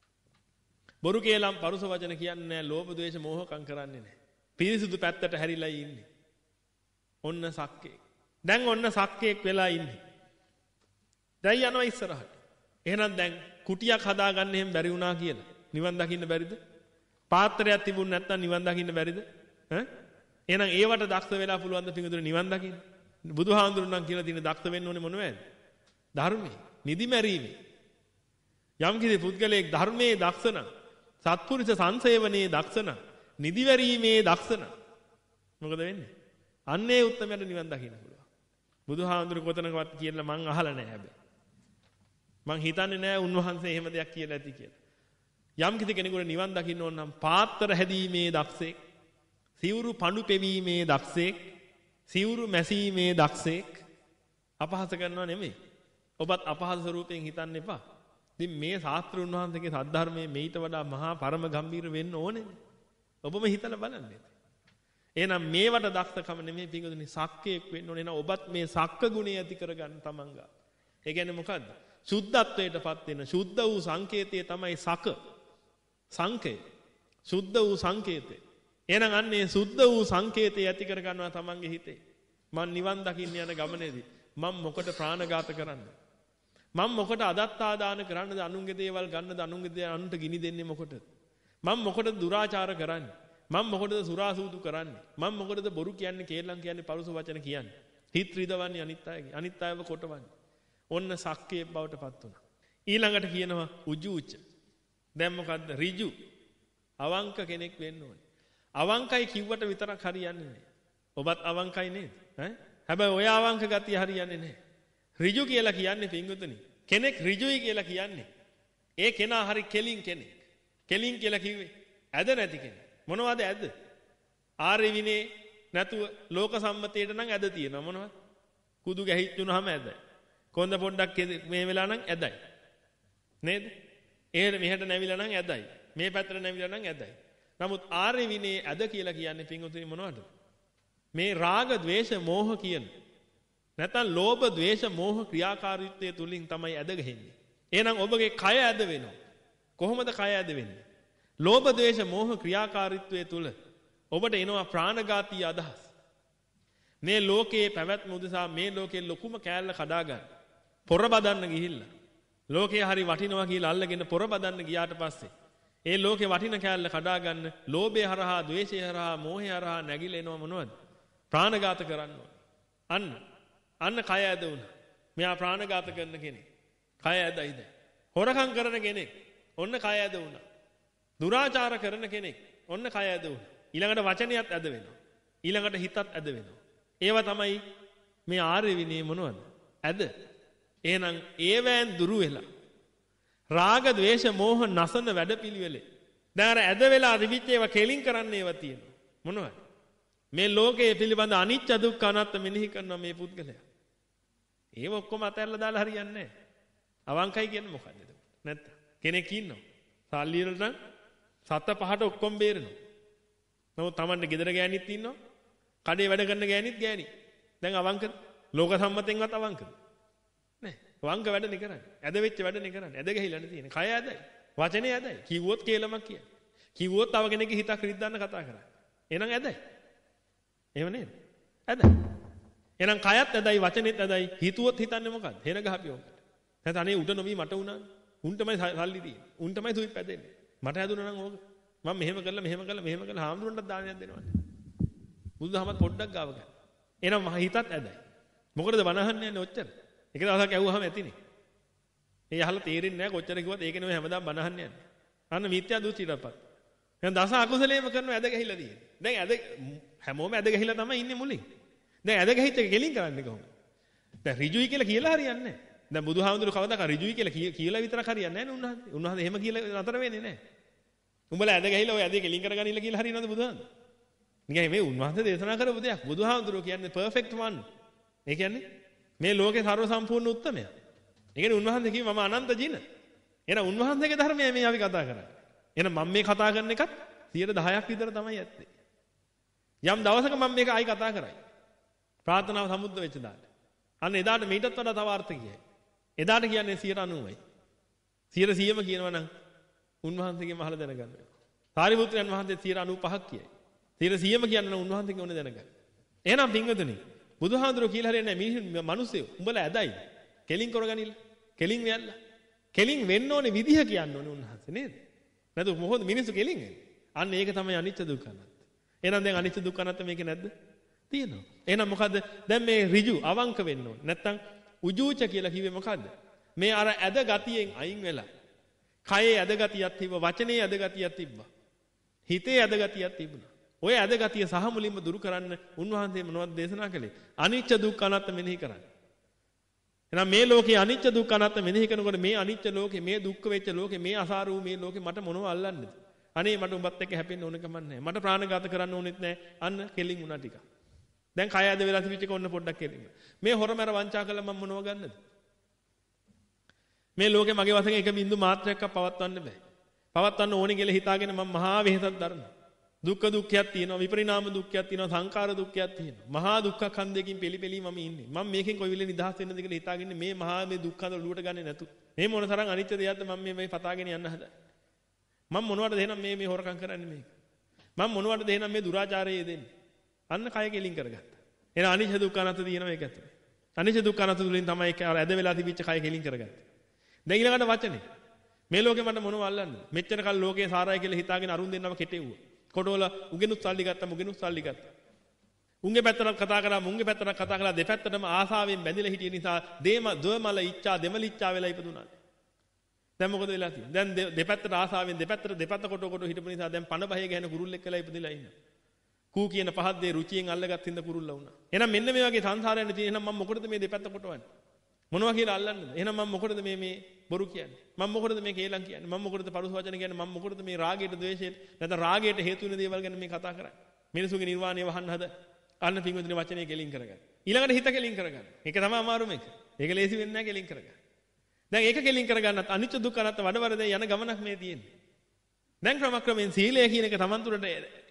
බොරු කේලම් පරුස වචන කියන්නේ නැහැ, ලෝභ ද්වේෂ මෝහකම් කරන්නේ නැහැ. පිරිසුදු පැත්තට හැරිලා ඉන්නේ. ඔන්න සක්කයෙක්. දැන් ඔන්න සක්කයෙක් වෙලා ඉන්නේ. දැන් යනවා ඉස්සරහට. එහෙනම් දැන් කුටියක් හදාගන්න එහෙම බැරි වුණා කියලා නිවන් දකින්න බැරිද? පාත්‍රයක් තිබුණ නැත්නම් නිවන් දකින්න බැරිද? ඈ? එහෙනම් ඒවට දක්ෂ වෙලා පුළුවන් ද පිඟුදුනේ නිවන් දකින්න? බුදුහාඳුරුන් නම් කියලා තියෙන දක්ෂ වෙන්න ඕනේ මොනවද? ධර්මයේ, නිදි මැරීමේ. යම් කිසි පුද්ගලයෙක් ධර්මයේ දක්ෂ නම්, සත්පුරුෂ සංසේවනයේ දක්ෂ නම්, නිදි මැරීමේ දක්ෂ නම් මොකද වෙන්නේ? අන්නේ උත්තමයට නිවන් දකින්න පුළුවන්. බුදුහාඳුරු කොතනකවත් කියලා මං අහලා නැහැ හැබැයි. මං හිතන්නේ නැහැ උන්වහන්සේ එහෙම දෙයක් කියලා ඇති කියලා. යම් කිසි කෙනෙකුට නිවන් දකින්න ඕන නම් පාත්‍ර හැදීමේ දක්ෂයෙක්, සිවුරු පඳු පෙවීමේ දක්ෂයෙක්, සිවුරු මැසීමේ දක්ෂයෙක් අපහාස කරනවා නෙමෙයි. ඔබත් අපහාස ස්වරූපයෙන් හිතන්න එපා. ඉතින් මේ ශාස්ත්‍රුන් වහන්සේගේ සද්ධර්මයේ මේිට වඩා මහා පරම ගම්බීර වෙන්න ඕනේ. ඔබම හිතලා බලන්න. එහෙනම් මේවට දක්ෂකම නෙමෙයි පිටුදුනේ සක්කයක් වෙන්න ඕනේ. එහෙනම් ඔබත් මේ සක්ක ගුණය ඇති කරගන්න තමන් ගා. ඒ කියන්නේ මොකද්ද? සුද්ධත්වයටපත් වෙන සුද්ධ වූ සංකේතය තමයි සක. සංකේ. සුද්ධ වූ සංකේතය. එහෙනම් අන්නේ සුද්ධ වූ සංකේතය ඇති කරගන්නවා තමන්ගේ හිතේ. මං නිවන් දකින්න යන ගමනේදී මම මොකට ප්‍රාණඝාත කරන්නද? මම මොකට අදත්තාදාන කරන්නද? අනුන්ගේ දේවල් ගන්නද? අනුන්ගේ දේ අනුන්ට ගිනි දෙන්නේ මොකටද? මම මොකටද දුරාචාර කරන්නේ? මම මොකටද සුරාසූදු කරන්නේ? මම මොකටද බොරු කියන්නේ, කේලම් කියන්නේ, පරුස වචන කියන්නේ? හිත රිදවන්නේ අනිත් අයගේ. අනිත් අයව කොටවන්නේ. ඔන්න සක්කේ බවට පත් වුණා. ඊළඟට කියනවා උජූච. දැන් මොකද්ද? ඍජු. අවංක කෙනෙක් වෙන්න ඕනේ. අවංකයි කිව්වට විතරක් හරියන්නේ නැහැ. ඔබත් අවංකයි නේද? ඈ? හැබැයි ඔය අවංක ගතිය හරියන්නේ නැහැ. ඍජු කියලා කියන්නේ පින්වතුනි. කෙනෙක් ඍජුයි කියලා කියන්නේ ඒ කෙනා හරි කෙලින් කෙනෙක්. කෙලින් කියලා කිව්වේ ඇද නැති කෙනෙක්. මොනවද ඇද? ආර්ය විනේ නැතුව ලෝක සම්මතයට නම් ඇද තියෙනවා. මොනවද? කුදු ගැහිච්චුනහම ඇදයි. කොන්ද පොඩ්ඩක් මේ වෙලා නම් ඇදයි. නේද? එහෙට මෙහෙට නැවිලා නම් ඇදයි. මේ පැත්තට නැවිලා නම් ඇදයි. නමුත් ආර්ය විනේ ඇද කියලා කියන්නේ පින්වතුනි මොනවද? මේ රාග, ద్వේෂ, මෝහ කියන නැත්නම් ලෝභ, ద్వේෂ, මෝහ ක්‍රියාකාරීත්වයේ තුලින් තමයි ඇද ගහන්නේ. එහෙනම් ඔබගේ කය ඇද වෙනවා. කොහොමද කය ඇද වෙන්නේ? ලෝභ, ద్వේෂ, මෝහ ක්‍රියාකාරීත්වයේ තුල ඔබට එනවා ප්‍රාණඝාතී අදහස්. මේ ලෝකයේ පැවැත්ම උදෙසා මේ ලෝකයේ ලොකුම කෑල්ල කඩා ගන්න. පොර බදන්න ගිහිල්ලා. ලෝකේ හරි වටිනවා කියලා අල්ලගෙන පොර බදන්න ගියාට පස්සේ ඒ ලෝකේ වටින කෑල්ල කඩා ගන්න ලෝභය හරහා, ద్వේෂය හරහා, මෝහය හරහා නැగిලා එනවා මොනවද? ප්‍රාණඝාත කරන්න ඕන. අන්න අන්න කය ඇද වුණා. මෙයා ප්‍රාණඝාත කරන කෙනෙක්. කය ඇදයිද? හොරකම් කරන කෙනෙක්. ඔන්න කය ඇද වුණා. දුරාචාර කරන කෙනෙක්. ඔන්න කය ඇද වුණා. ඊළඟට වචනයත් ඇද වෙනවා. ඊළඟට හිතත් ඇද වෙනවා. ඒවා තමයි මේ ආර්ය විනය මොනවද? ඇද. එහෙනම් ඒවැන් දුරු වෙලා රාග, ద్వේෂ, මෝහ නසන වැඩපිළිවෙලේ දැන් අර ඇද වෙලා දිවිච්ච ඒවා කෙලින් කරන්න ඒවා තියෙනවා. මොනවද? මේ ලෝකයේ පිළිබඳ අනිච්ච දුක්ඛ අනාත්ම මෙනෙහි කරන මේ පුද්ගලයා. ඒව ඔක්කොම අතහැරලා දාලා හරියන්නේ නැහැ. අවංකයි කියන්නේ මොකද්ද එතකොට? නැත්තම් කෙනෙක් ඉන්නවා. සල්ලි වලට නම් සත පහට ඔක්කොම බේරෙනවා. නමුත් Tamanne ගෙදර ගෑණිත් ඉන්නවා. කඩේ වැඩ කරන ගෑණිත් ගෑණි. දැන් අවංකද? ලෝක සම්මතෙන්වත් අවංකද? නෑ. වංක වැඩනේ කරන්නේ. ඇද වෙච්ච වැඩනේ කරන්නේ. ඇද ගහිලානේ තියෙන්නේ. කය ඇදයි. වචනේ ඇදයි. කිව්වොත් කේලමක් කියන්නේ. කිව්වොත් තව කෙනෙක්ගේ හිතක් රිද්දන්න කතා කරන්නේ. එහෙනම් ඇදයි. එහෙම නේද? ඇදයි. එහෙනම් කයත් ඇදයි, වචනේත් ඇදයි. හිතුවොත් හිතන්නේ මොකද්ද? හෙන ගහපියෝකට. නැත්නම් අනේ උඩ නොවි මට උනානේ. උන් තමයි සල්ලි තියෙන්නේ. උන් තමයි සුයි පැදෙන්නේ. මට හැදුණා නම් ඕක. මම මෙහෙම කරලා මෙහෙම කරලා මෙහෙම කරලා හාමුදුරන්ට දානයක් දෙනවනේ. බුදුදහමත් පොඩ්ඩක් ගාව ගන්න. එහෙනම් හිතත් ඇදයි. මොකටද බනහන්නේ යන්නේ ඔච්චර? එක දවසක් ඇහුවාම ඇතිනේ. ඒ අහලා තේරෙන්නේ නැහැ කොච්චර කිව්වත් ඒක නෙමෙයි හැමදාම බනහන්නේ යන්නේ. අන්න මිත්‍යා දෘෂ්ටියටපත්. එහෙනම් දස අකුසලයේම කරනවා ඇද ගහිලා තියෙන්නේ. දැන් ඇද හැමෝම ඇද ගහිලා තමයි ඉන්නේ මුලින්. දැන් ඇද ගහිච්ච එක ගෙලින් කරන්නේ කොහොමද? දැන් ඍජුයි කියලා කියලා හරියන්නේ නැහැ. දැන් බුදුහාමුදුරුවෝ කවදාක ඍජුයි කියලා කියලා විතරක් හරියන්නේ නැහැ නේ උන්වහන්සේ. උන්වහන්සේ එහෙම කියලා නතර වෙන්නේ නැහැ. උඹලා ඇද ගහිලා ඔය ඇදේ ගෙලින් කරගනින්න කියලා හරියනවද බුදුහාමුදුරුවෝ? නිකන් මේ උන්වහන්සේ දේශනා කරපු දෙයක්. බුදුහාමුදුරුවෝ කියන්නේ perfect one. ඒ කියන්නේ මේ ලෝකේ ਸਰව සම්පූර්ණ උත්තමයා. ඒ කියන්නේ උන්වහන්සේ කිව්වේ මම අනන්ත ජින. එහෙනම් උන්වහන්සේගේ ධර්මයයි මේ අපි කතා කරන්නේ. එහෙනම් මම මේ කතා කරන එකත් සියයට දහයක් විතර තමයි ඇත්තේ. යම් දවසක මම මේක ආයි කතා කරයි. ප්‍රාර්ථනාව සමුද්ද වෙච්ච දාට. අන්න එදාට මේකටත් වඩා තව අර්ථ කියයි. එදාට කියන්නේ සියයට අනූවයි. සියයට සීයම කියනවා නම් උන්වහන්සේගේ මහල දැනගන්න. සාරිපුත්‍රයන් වහන්සේ සියයට අනූපහක් කියයි. සියයට සීයම කියන්න නම් උන්වහන්සේගේ ඕනේ දැනගන්න. එහෙනම් පින්වතුනි බුදුහාඳුරෝ කියලා හරියන්නේ නැහැ. මිනිස්සු මිනිස්සු උඹලා ඇදයි. කෙලින් කරගනින්න. කෙලින් වෙයල්ලා. කෙලින් වෙන්න ඕනේ විදිහ කියන්න ඕනේ උන්වහන්සේ නේද? නැතු මොකද මිනිස්සු කෙලින් වෙන්නේ? අන්න ඒක තමයි අනිච්ච දුක්ඛ අනාත්ම. එහෙනම් දැන් අනිච්ච දුක්ඛ අනාත්ම මේකේ නැද්ද? තියෙනවා. එහෙනම් මොකද්ද? දැන් මේ ඍජු අවංක වෙන්න ඕනේ. නැත්තම් උජූච කියලා කිව්වේ මොකද්ද? මේ අර ඇද ගතියෙන් අයින් වෙලා. කයේ ඇද ගතියක් තිබ්බ, වචනේ ඇද ගතියක් තිබ්බා. හිතේ ඇද ගතියක් තිබුණා. ඔය ඇද ගතිය සහ මුලින්ම දුරු කරන්න උන්වහන්සේ මොනවද දේශනා කළේ? අනිච්ච දුක්ඛ අනාත්ම මෙනෙහි කරන්න. එහෙනම් මේ ලෝකේ අනිත්‍ය දුක්ඛ අනාත්ම මෙනෙහි කරනකොට මේ අනිත්‍ය ලෝකේ මේ දුක්ඛ වෙච්ච ලෝකේ මේ අසාර වූ මේ ලෝකේ මට මොනව අල්ලන්නේද? අනේ මට උඹත් එක්ක හැපෙන්න ඕන කම නැහැ. මට ප්‍රාණඝාත කරන්න ඕනෙත් නැහැ. අන්න කෙලින් වුණා ටික. දැන් කය ඇද වෙලා තිබිච්ච එක ඔන්න පොඩ්ඩක් කෙලින්. මේ හොරමර වංචා කළා මම මොනව ගන්නද? මේ ලෝකේ මගේ වශයෙන් එක බින්දු මාත්‍රයක්වත් පවත්වන්න බෑ. පවත්වන්න ඕනේ කියලා හිතාගෙන මම මහා වෙහෙසක් දරනවා. දුක්ඛ දුක්ඛයක් තියෙනවා, විපරිණාම දුක්ඛයක් තියෙනවා, සංඛාර දුක්ඛයක් තියෙනවා. මහා දුක්ඛ ඛන්දයකින් පිළිපෙලී මම ඉන්නේ. මම මේකෙන් කොයි වෙලේ නිදහස් වෙන්නද කියලා හිතාගෙන මේ මහා මේ දුක්ඛ අඳ ඔලුවට ගන්නේ නැතු. මේ මොන තරම් අනිත්‍ය දෙයක්ද මම මේ මේ පතාගෙන යන්න හදන්නේ. මම මොනවටද එහෙනම් මේ මේ හොරකම් කරන්නේ මේක? මම මොනවටද එහෙනම් මේ දුරාචාරයේ දෙන්නේ? අන්න කය කෙලින් කරගත්තා. එහෙනම් අනිත්‍ය දුක්ඛ අනාත්ම තියෙනවා ඒක ඇතුලේ. අනිත්‍ය දුක්ඛ අනාත්ම තුලින් තමයි ඒක ඇද වෙලා තිබිච්ච කය කෙලින් කරගත්තේ. දැන් ඊළඟට වචනේ. මේ ලෝකේ මට මොනව අල්ලන්නද? මෙච්චර කල් ලෝකේ සාරයි කියලා හිතාගෙන අරුන් දෙන්නම කෙටෙව්වා. කොටවල උගෙනුත් සල්ලි ගත්තා, මුගෙනුත් සල්ලි ගත්තා. උන්ගේ පැත්තට කතා කරා, මුන්ගේ පැත්තට කතා කරලා දෙපැත්තටම ආසාවෙන් බැඳිලා හිටිය නිසා දේම දොමල ඉච්ඡා දෙමල ඉච්ඡා වෙලා ඉපදුනා. දැන් මොකද වෙලා තියෙන්නේ? දැන් දෙපැත්තට ආසාවෙන් දෙපැත්තට දෙපැත්ත කොට කොට හිටපු නිසා දැන් පණ බහේ ගහන කුරුල්ලෙක් කියලා ඉපදිලා ඉන්නවා. කූ කියන පහත් දේ රුචියෙන් අල්ලගත් හින්දා කුරුල්ල වුණා. එහෙනම් මෙන්න මේ වගේ සංසාරයෙන් තියෙන එහෙනම් මම මොකටද මේ දෙපැත්ත කොටවන්නේ? මොනවා කියලා අල්ලන්නද? එහෙනම් මම මොකටද මේ මේ බොරු කියන්නේ? මම මොකටද මේ කේලම් කියන්නේ? මම මොකටද පරුස වචන කියන්නේ? මම මොකටද මේ රාගයට, ද්වේෂයට, නැත්නම් රාගයට හේතු වෙන දේවල් ගැන මේ කතා කරන්නේ? මිනිසුන්ගේ නිර්වාණය වහන්න හද. අන්න පින්වතුනි වචනේ කෙලින් කරගන්න. ඊළඟට හිත කෙලින් කරගන්න. ඒක තමයි අමාරුම එක. ඒක ලේසි වෙන්නේ නැහැ කෙලින් කරගන්න. දැන් ඒක කෙලින් කරගන්නත් අනිත්‍ය දුක්ඛ අනාත්ම වඩ වඩ යන ගමනක් මේ තියෙන්නේ. දැන් ක්‍රමක්‍රමයෙන් සීලය කියන එක Taman තුරට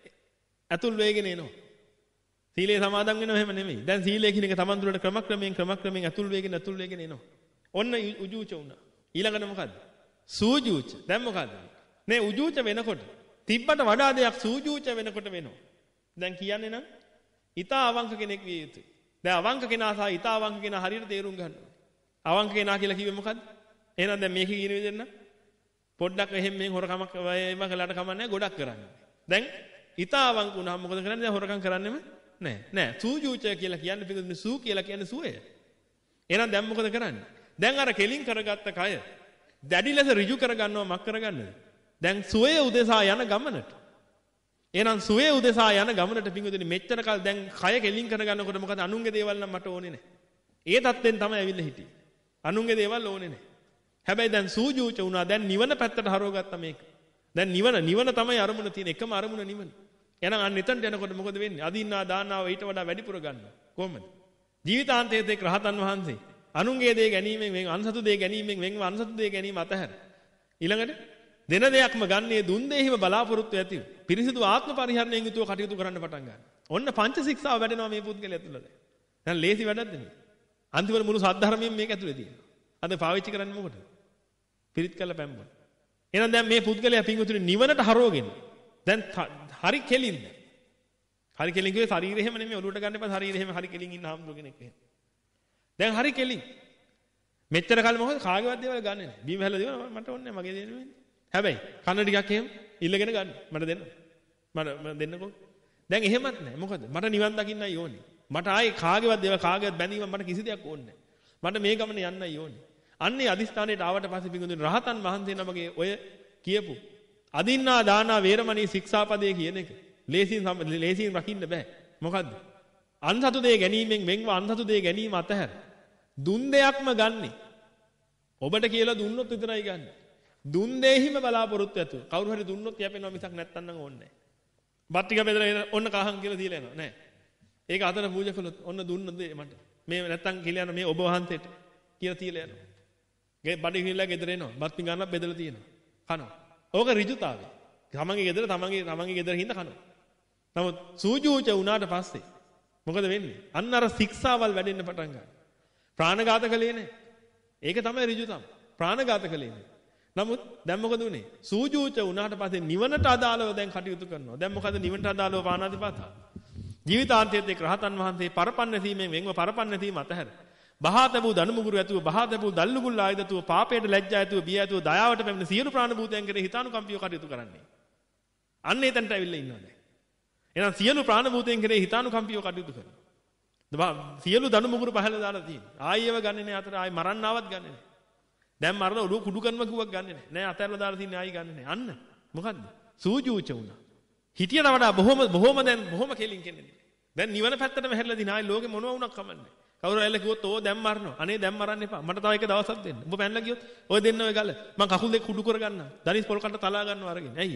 ඇතුල් වෙගෙන එනවා. සීලේ සමාදන් වෙනව එහෙම නෙමෙයි. දැන් සීලය කියන එක Taman තුරට ක්‍රමක්‍රමයෙන් ක්‍රමක්‍රමයෙන් ඇතුල් වෙගෙන ඇතුල් වෙගෙන එනවා. ඔන්න උජූච වුණා. ඊළඟට මොකද්ද? සූජූච. දැන් මොකද්ද? නේ උජූච වෙනකොට තිබ්බට වඩා දෙයක් සූජූච වෙනකොට වෙනවා. දැන් කියන්නේ නම් ඊතා අවංක කෙනෙක් විය යුතුයි. දැන් අවංක කෙනා සහ ඊතා අවංක කෙනා හරියට තේරුම් ගන්න ඕනේ. අවංක කෙනා කියලා කිව්වේ මොකද්ද? එහෙනම් දැන් මේක කියන විදිහෙන් නම් පොඩ්ඩක් එහෙම මෙහෙන් හොරකමක් ඒව කළාට කමන්නේ ගොඩක් කරන්නේ. දැන් ඊතා අවංක වුණාම මොකද කරන්නේ? දැන් හොරකම් කරන්නෙම නෑ. නෑ. සූජූච කියලා කියන්නේ පිටුනේ සූ කියලා කියන්නේ සුවය. එහෙනම් දැන් මොකද කරන්නේ? දැන් අර කෙලින් කරගත්ත කය දැඩි ලෙස ඍජු කරගන්නවා මක් කරගන්නද? දැන් සුවය උදෙසා යන ගමනට. එහෙනම් සුවය උදෙසා යන ගමනට පිටුනේ මෙච්චර කල් දැන් කය කෙලින් කරගන්නකොට මොකද අනුන්ගේ දේවල් නම් මට ඕනේ නෑ. ඒ தත්ත්වෙන් තමයි ඇවිල්ලා හිටියේ. අනුන්ගේ දේවල් ඕනේ නෑ. හැබැයි දැන් සූජූච වුණා. දැන් නිවන පැත්තට හරවගත්තා මේක. දැන් නිවන නිවන තමයි අරමුණ තියෙන එකම අරමුණ නිවන. එහෙනම් අන්න එතනට යනකොට මොකද වෙන්නේ? අදින්නා දාන්නාව ඊට වඩා වැඩිපුර ගන්නවා. කොහොමද? ජීවිතාන්තයේත් එක් රහතන් වහන්සේ අනුන්ගේ දේ ගැනීමෙන් වෙන් අන්සතු දේ ගැනීමෙන් වෙන්ව අන්සතු දේ ගැනීම අතහැර. ඊළඟට දෙන දෙයක්ම ගන්නේ දුන් දෙහිම බලාපොරොත්තු ඇතිව. පිරිසිදු ආත්ම පරිහරණයෙන් යුතුව කටයුතු කරන්න පටන් ගන්නවා. ඔන්න පංච ශික්ෂාව වැඩෙනවා මේ පුද්ගලයා තුළ දැන්. දැන් ලේසි වැඩක්ද මේ? අන්තිමට මුළු සද්ධර්මයෙන් මේක ඇතුලේ තියෙනවා. අද පාවිච්චි කරන්නේ මොකටද? පිරිත් කළ පැම්බොන. එහෙනම් දැන් මේ පුද්ගලයා පින්වතුනි නිවනට හරවගෙන දැන් හරි කෙලින්ද? හරි කෙලින් කිව්වේ ශරීරය එහෙම නෙමෙයි ඔලුවට ගන්න එපා ශරීරය එහෙම හරි කෙලින් ඉන්න හාමුදුර කෙනෙක් එහෙම. දැන් හරි කෙලින්. මෙච්චර කල් මොකද කාගේවත් දේවල් ගන්නෙ නැහැ. බීම හැලලා දේවල් මට ඕනේ නැහැ මගේ දේ නෙමෙයි. හැබැයි කන ටිකක් එහෙම ඉල්ලගෙන ගන්න. මට දෙන්න. මට මට දෙන්නකෝ. දැන් එහෙමත් නැහැ. මොකද මට නිවන් දකින්නයි ඕනේ. මට ආයේ කාගේවත් දේවල් කාගේවත් බැඳීම මට කිසි දෙයක් ඕනේ නැහැ. මට මේ ගමන යන්නයි ඕනේ. අන්නේ අදිස්ථානයට ආවට පස්සේ පිඟුදුන රහතන් වහන්සේ නමගේ ඔය කියපු අදින්නා දානා වේරමණී ශික්ෂාපදේ කියන එක ලේසියෙන් ලේසියෙන් රකින්න බෑ. මොකද්ද? අන්සතු දේ ගැනීමෙන් වෙන්ව අන්සතු දේ ගැනීම අතහැර දුන් දෙයක්ම ගන්නෙ. ඔබට කියලා දුන්නොත් විතරයි ගන්න. දුන් දෙහිම බලාපොරොත්තු ඇතුව. කවුරු හරි දුන්නොත් යැපෙනවා මිසක් නැත්තම් නම් ඕනේ නැහැ. බත් ටික බෙදලා ඔන්න කහන් කියලා දීලා යනවා. නෑ. ඒක අතන පූජා කළොත් ඔන්න දුන්නොත් මට. මේ නැත්තම් කියලා යන මේ ඔබ වහන්සේට කියලා තියලා යනවා. ගේ බඩ ගිහිල්ලා ගෙදර එනවා. බත් පිඟ ගන්නක් බෙදලා තියෙනවා. කනවා. ඕක ඍජුතාවය. තමන්ගේ ගෙදර තමන්ගේ තමන්ගේ ගෙදර හින්දා කනවා. නමුත් සූජූච වුණාට පස්සේ මොකද වෙන්නේ? අන්න අර ශික්ෂාවල් වැඩෙන්න පටන් ගන්නවා. ප්‍රාණඝාත කළේ නැහැ. ඒක තමයි ඍජුතම. ප්‍රාණඝාත කළේ නැහැ. නමුත් දැන් මොකද උනේ? සූජූච වුණාට පස්සේ නිවනට අදාළව දැන් කටයුතු කරනවා. දැන් මොකද නිවනට අදාළව පාණාතිපාතා? ජීවිතාන්තයේත් එක් රහතන් වහන්සේ පරපන්න සීමෙන් වෙන්ව පරපන්න සීම අතහැර බහාතබු දනුමුගුරු ඇතුව බහාතබු දල්ලුගුල් ආයදතුව පාපයට ලැජ්ජා ඇතුව බිය ඇතුව දයාවට පැමිණ සියලු ප්‍රාණ භූතයන් කෙරෙහි හිතානුකම්පිතව කටයුතු කරන්නේ. අන්න එතනට ඇවිල්ලා ඉන්නවා දැන්. එහෙනම් සියලු ප්‍රාණ භූතයන් කෙරෙහි හිතානුකම්පිතව කටයුතු කරනවා. සියලු දනුමුගුරු පහළ දාලා තියෙනවා. ආයෙව ගන්නෙ නෑ අතර ආයෙ මරන්නවත් ගන්නෙ නෑ. දැන් මරලා ඔළුව කුඩු කරනවා කිව්වක් ගන්නෙ නෑ. නෑ අතහැරලා දාලා තින්නේ ආයෙ ගන්නෙ නෑ. අන්න මොකද්ද? සූජූච වුණා. හිටියට වඩා බොහොම බොහොම දැන් බොහොම කෙලින් කෙන්නේ. දැන් නිවන පැත්තටම හැරිලා දින ආයෙ ලෝකේ මොනවා වුණක් කමන්නේ. කවුරු ඇවිල්ලා කිව්වොත් ඕ දැන් මරනවා. අනේ දැන් මරන්න එපා. මට තව එක දවසක් දෙන්න. ඔබ පැනලා ගියොත් ඔය දෙන්න ඔය ගල. මං කකුල් දෙක කුඩු කර ගන්නවා. දනිස් පොල් කන්න තලා ගන්නවා අරගෙන. ඇයි?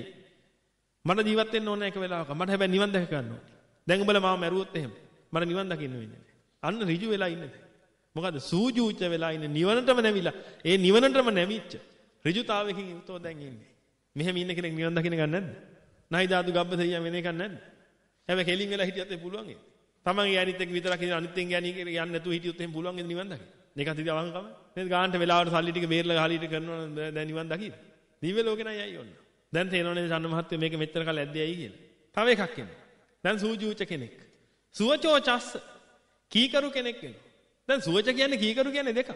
මට ජීවත් වෙන්න ඕන එක වෙලාවක. මට හැබැයි නිවන් දැක ගන්න ඕනේ. දැන් උඹලා මාව මැරුවොත් එහෙම මට නිවන් දකින්න වෙන්නේ නැහැ. අන්න ඍජු වෙලා ඉන්නේ. මොකද සූජූච වෙලා ඉන්නේ නිවනටම නැවිලා. ඒ නිවනටම නැවිච්ච ඍජුතාවයකින් යුක්තව දැන් ඉන්නේ. මෙහෙම ඉන්න කෙනෙක් නිවන් දකින්න ගන්න නැද්ද? නයි ධාතු ගබ්බ දෙයියන් වෙන එකක් නැද්ද? හැබැයි කෙලින් වෙලා හිටියත් ඒ පුළුවන් ඒ. තමන්ගේ යණිත් එක්ක විතරක් ඉඳන් අනිත් එක්ක යන්නේ යන්නේ නැතුව හිටියොත් එහෙම පුළුවන් ඒ නිවන් දකින්න. මේකත් ඉතින් අවංකම. නේද? ගානට වෙලාවට සල්ලි ටික බේරලා ගහලීට කරනවා දැන් නිවන් දකින්න. දිව්‍ය ලෝකේ නයි අයියෝ. දැන් තේරෙනවනේ චන්න මහත්තයෝ මේක මෙච්චර කාලෙ ඇද්දේ ඇයි කියලා. තව එකක් එනවා. දැන් සූජූච කෙනෙක්. සුවචෝ චස්ස කීකරු කෙනෙක් වෙනවා. දැන් සුවච කියන්නේ කීකරු කියන්නේ දෙකක්.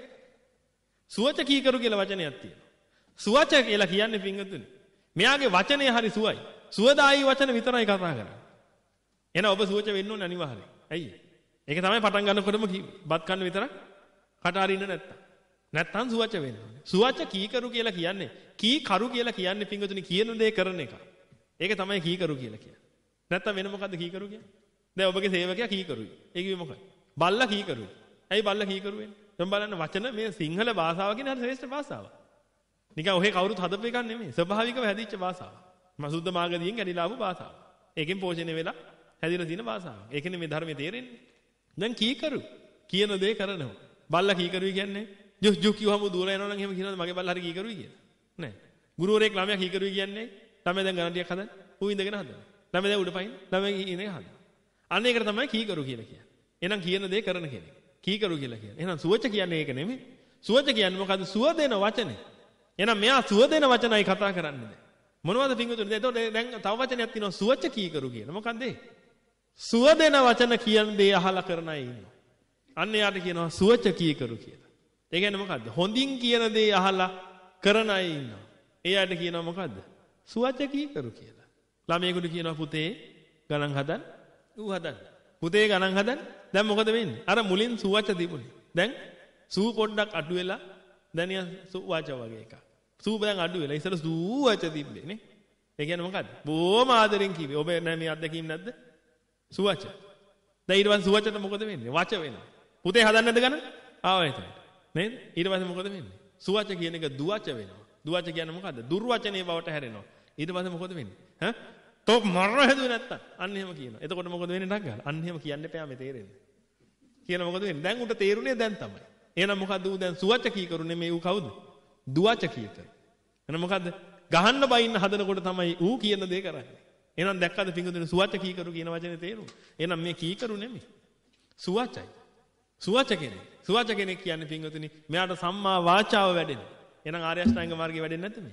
සුවච කීකරු කියලා වචනයක් තියෙනවා. සුවච කියලා කියන්නේ පින්වතුනි. මෙයාගේ වචනේ හරි සුවයි. සුවදායි වචන විතරයි කතා කරන්නේ. එහෙනම් ඔබ සුවච වෙන්න ඕනේ අනිවාර්යයෙන්. ඇයි? ඒක තමයි පටන් ගන්නකොටම කිව්වේ. බත් කන්න විතරක් කට අරින්න නැත්තම්. නැත්තම් සුවච වෙන්න ඕනේ. සුවච කීකරු කියලා කියන්නේ කීකරු කියලා කියන්නේ පින්වතුනි කියන දේ කරන එක. ඒක තමයි කීකරු කියලා කියන්නේ. නැත්තම් වෙන මොකද්ද කීකරු කියන්නේ? දැන් ඔබගේ සේවකයා කීකරුයි. ඒ කිව්වේ මොකක්ද? බල්ලා කීකරුයි. ඇයි බල්ලා කීකරු වෙන්නේ? දැන් බලන්න වචන මේ සිංහල භාෂාව කියන හරි ශ්‍රේෂ්ඨ භාෂාවක්. නිකන් ඔහේ කවුරුත් හදපු එකක් නෙමෙයි. ස්වභාවිකව හැදිච්ච භාෂාවක්. මසුද්ධ මාගදියෙන් ඇදිලා ආපු භාෂාවක්. ඒකෙන් පෝෂණය වෙලා හැදිලා තියෙන භාෂාවක්. ඒකනේ මේ ධර්මයේ තේරෙන්නේ. දැන් කීකරු කියන දේ කරනවා. බල්ලා කීකරුයි කියන්නේ ජු ජු කිව්වම දුර යනවා නම් එහෙම කියනවාද මගේ බල්ලා හරි කීකරුයි කියලා? නෑ. ගුරුවරයෙක් ළමයා කීකරුයි කියන්නේ ළමයා දැන් ගණන් ටිකක් හදන්න. ඌ ඉඳගෙන හදනවා. ළමයා දැන් උඩපයින් ළමයා ඉන්නේ හදනවා. අන්න ඒකට තමයි කීකරු කියලා කියන්නේ. එහෙනම් කියන දේ කරන කෙනෙක්. කීකරු කියලා කියන්නේ. එහෙනම් සුවච කියන්නේ ඒක නෙමෙයි. සුවච කියන්නේ මොකද්ද? සුව දෙන වචනේ. එහෙනම් මෙයා සුව දෙන වචනයි කතා කරන්නේ. මොනවද පින්වතුනි? එතකොට දැන් තව වචනයක් තියෙනවා සුවච කීකරු කියලා. මොකක්ද ඒ? සුව දෙන වචන කියන දේ අහලා කරන අය ඉන්නවා. අන්න එයාට කියනවා සුවච කීකරු කියලා. ඒ කියන්නේ මොකද්ද? හොඳින් කියන දේ අහලා කරන අය ඉන්නවා. එයාට කියනවා මොකද්ද? සුවච කීකරු කියලා. ළමයෙකුට කියනවා පුතේ ගණන් හදන්න. ඌ හදන්න. පුතේ ගණන් හදන්න. දැන් මොකද වෙන්නේ? අර මුලින් සුවච තිබුණේ. දැන් සූ පොඩ්ඩක් අඩු වෙලා දැන් යා සුවච වගේ එකක්. සූ දැන් අඩු වෙලා ඉතල සුවච තිබ්බේ නේ. ඒ කියන්නේ මොකද්ද? බොහොම ආදරෙන් කිව්වේ. ඔබ නෑ මේ අත්දැකීම් නැද්ද? සුවච. දැන් ඊට පස්සේ සුවචට මොකද වෙන්නේ? වච වෙනවා. පුතේ හදන්න නැද්ද ගණන්? ආවා එතන. නේද? ඊට පස්සේ මොකද වෙන්නේ? සුවච කියන එක දුවච වෙනවා. දුවච කියන්නේ මොකද්ද? දුර්වචනේ බවට හැරෙනවා. ඊට පස්සේ මොකද වෙන්නේ? ඈ? තෝ මරණ හැදුවේ නැත්තම් අන්න එහෙම කියනවා. එතකොට මොකද වෙන්නේ ඩක් ගාලා? අන්න එහෙම කියන්න එපා මේ තේරෙන්නේ. කියලා මොකද වෙන්නේ? දැන් උට තේරුනේ දැන් තමයි. එහෙනම් මොකද්ද ඌ දැන් සුවච කීකරු නෙමෙයි ඌ කවුද? දුවච කීකරු. එහෙනම් මොකද්ද? ගහන්න බයින්න හදනකොට තමයි ඌ කියන දේ කරන්නේ. එහෙනම් දැක්කද පිංගුතුනි සුවච කීකරු කියන වචනේ තේරුම? එහෙනම් මේ කීකරු නෙමෙයි. සුවචයි. සුවච කෙනෙක්. සුවච කෙනෙක් කියන්නේ පිංගුතුනි මෙයාට සම්මා වාචාව වැඩෙනවා. එහෙනම් ආර්ය අෂ්ටාංග මාර්ගය වැඩෙන්නේ නැද්ද මේ?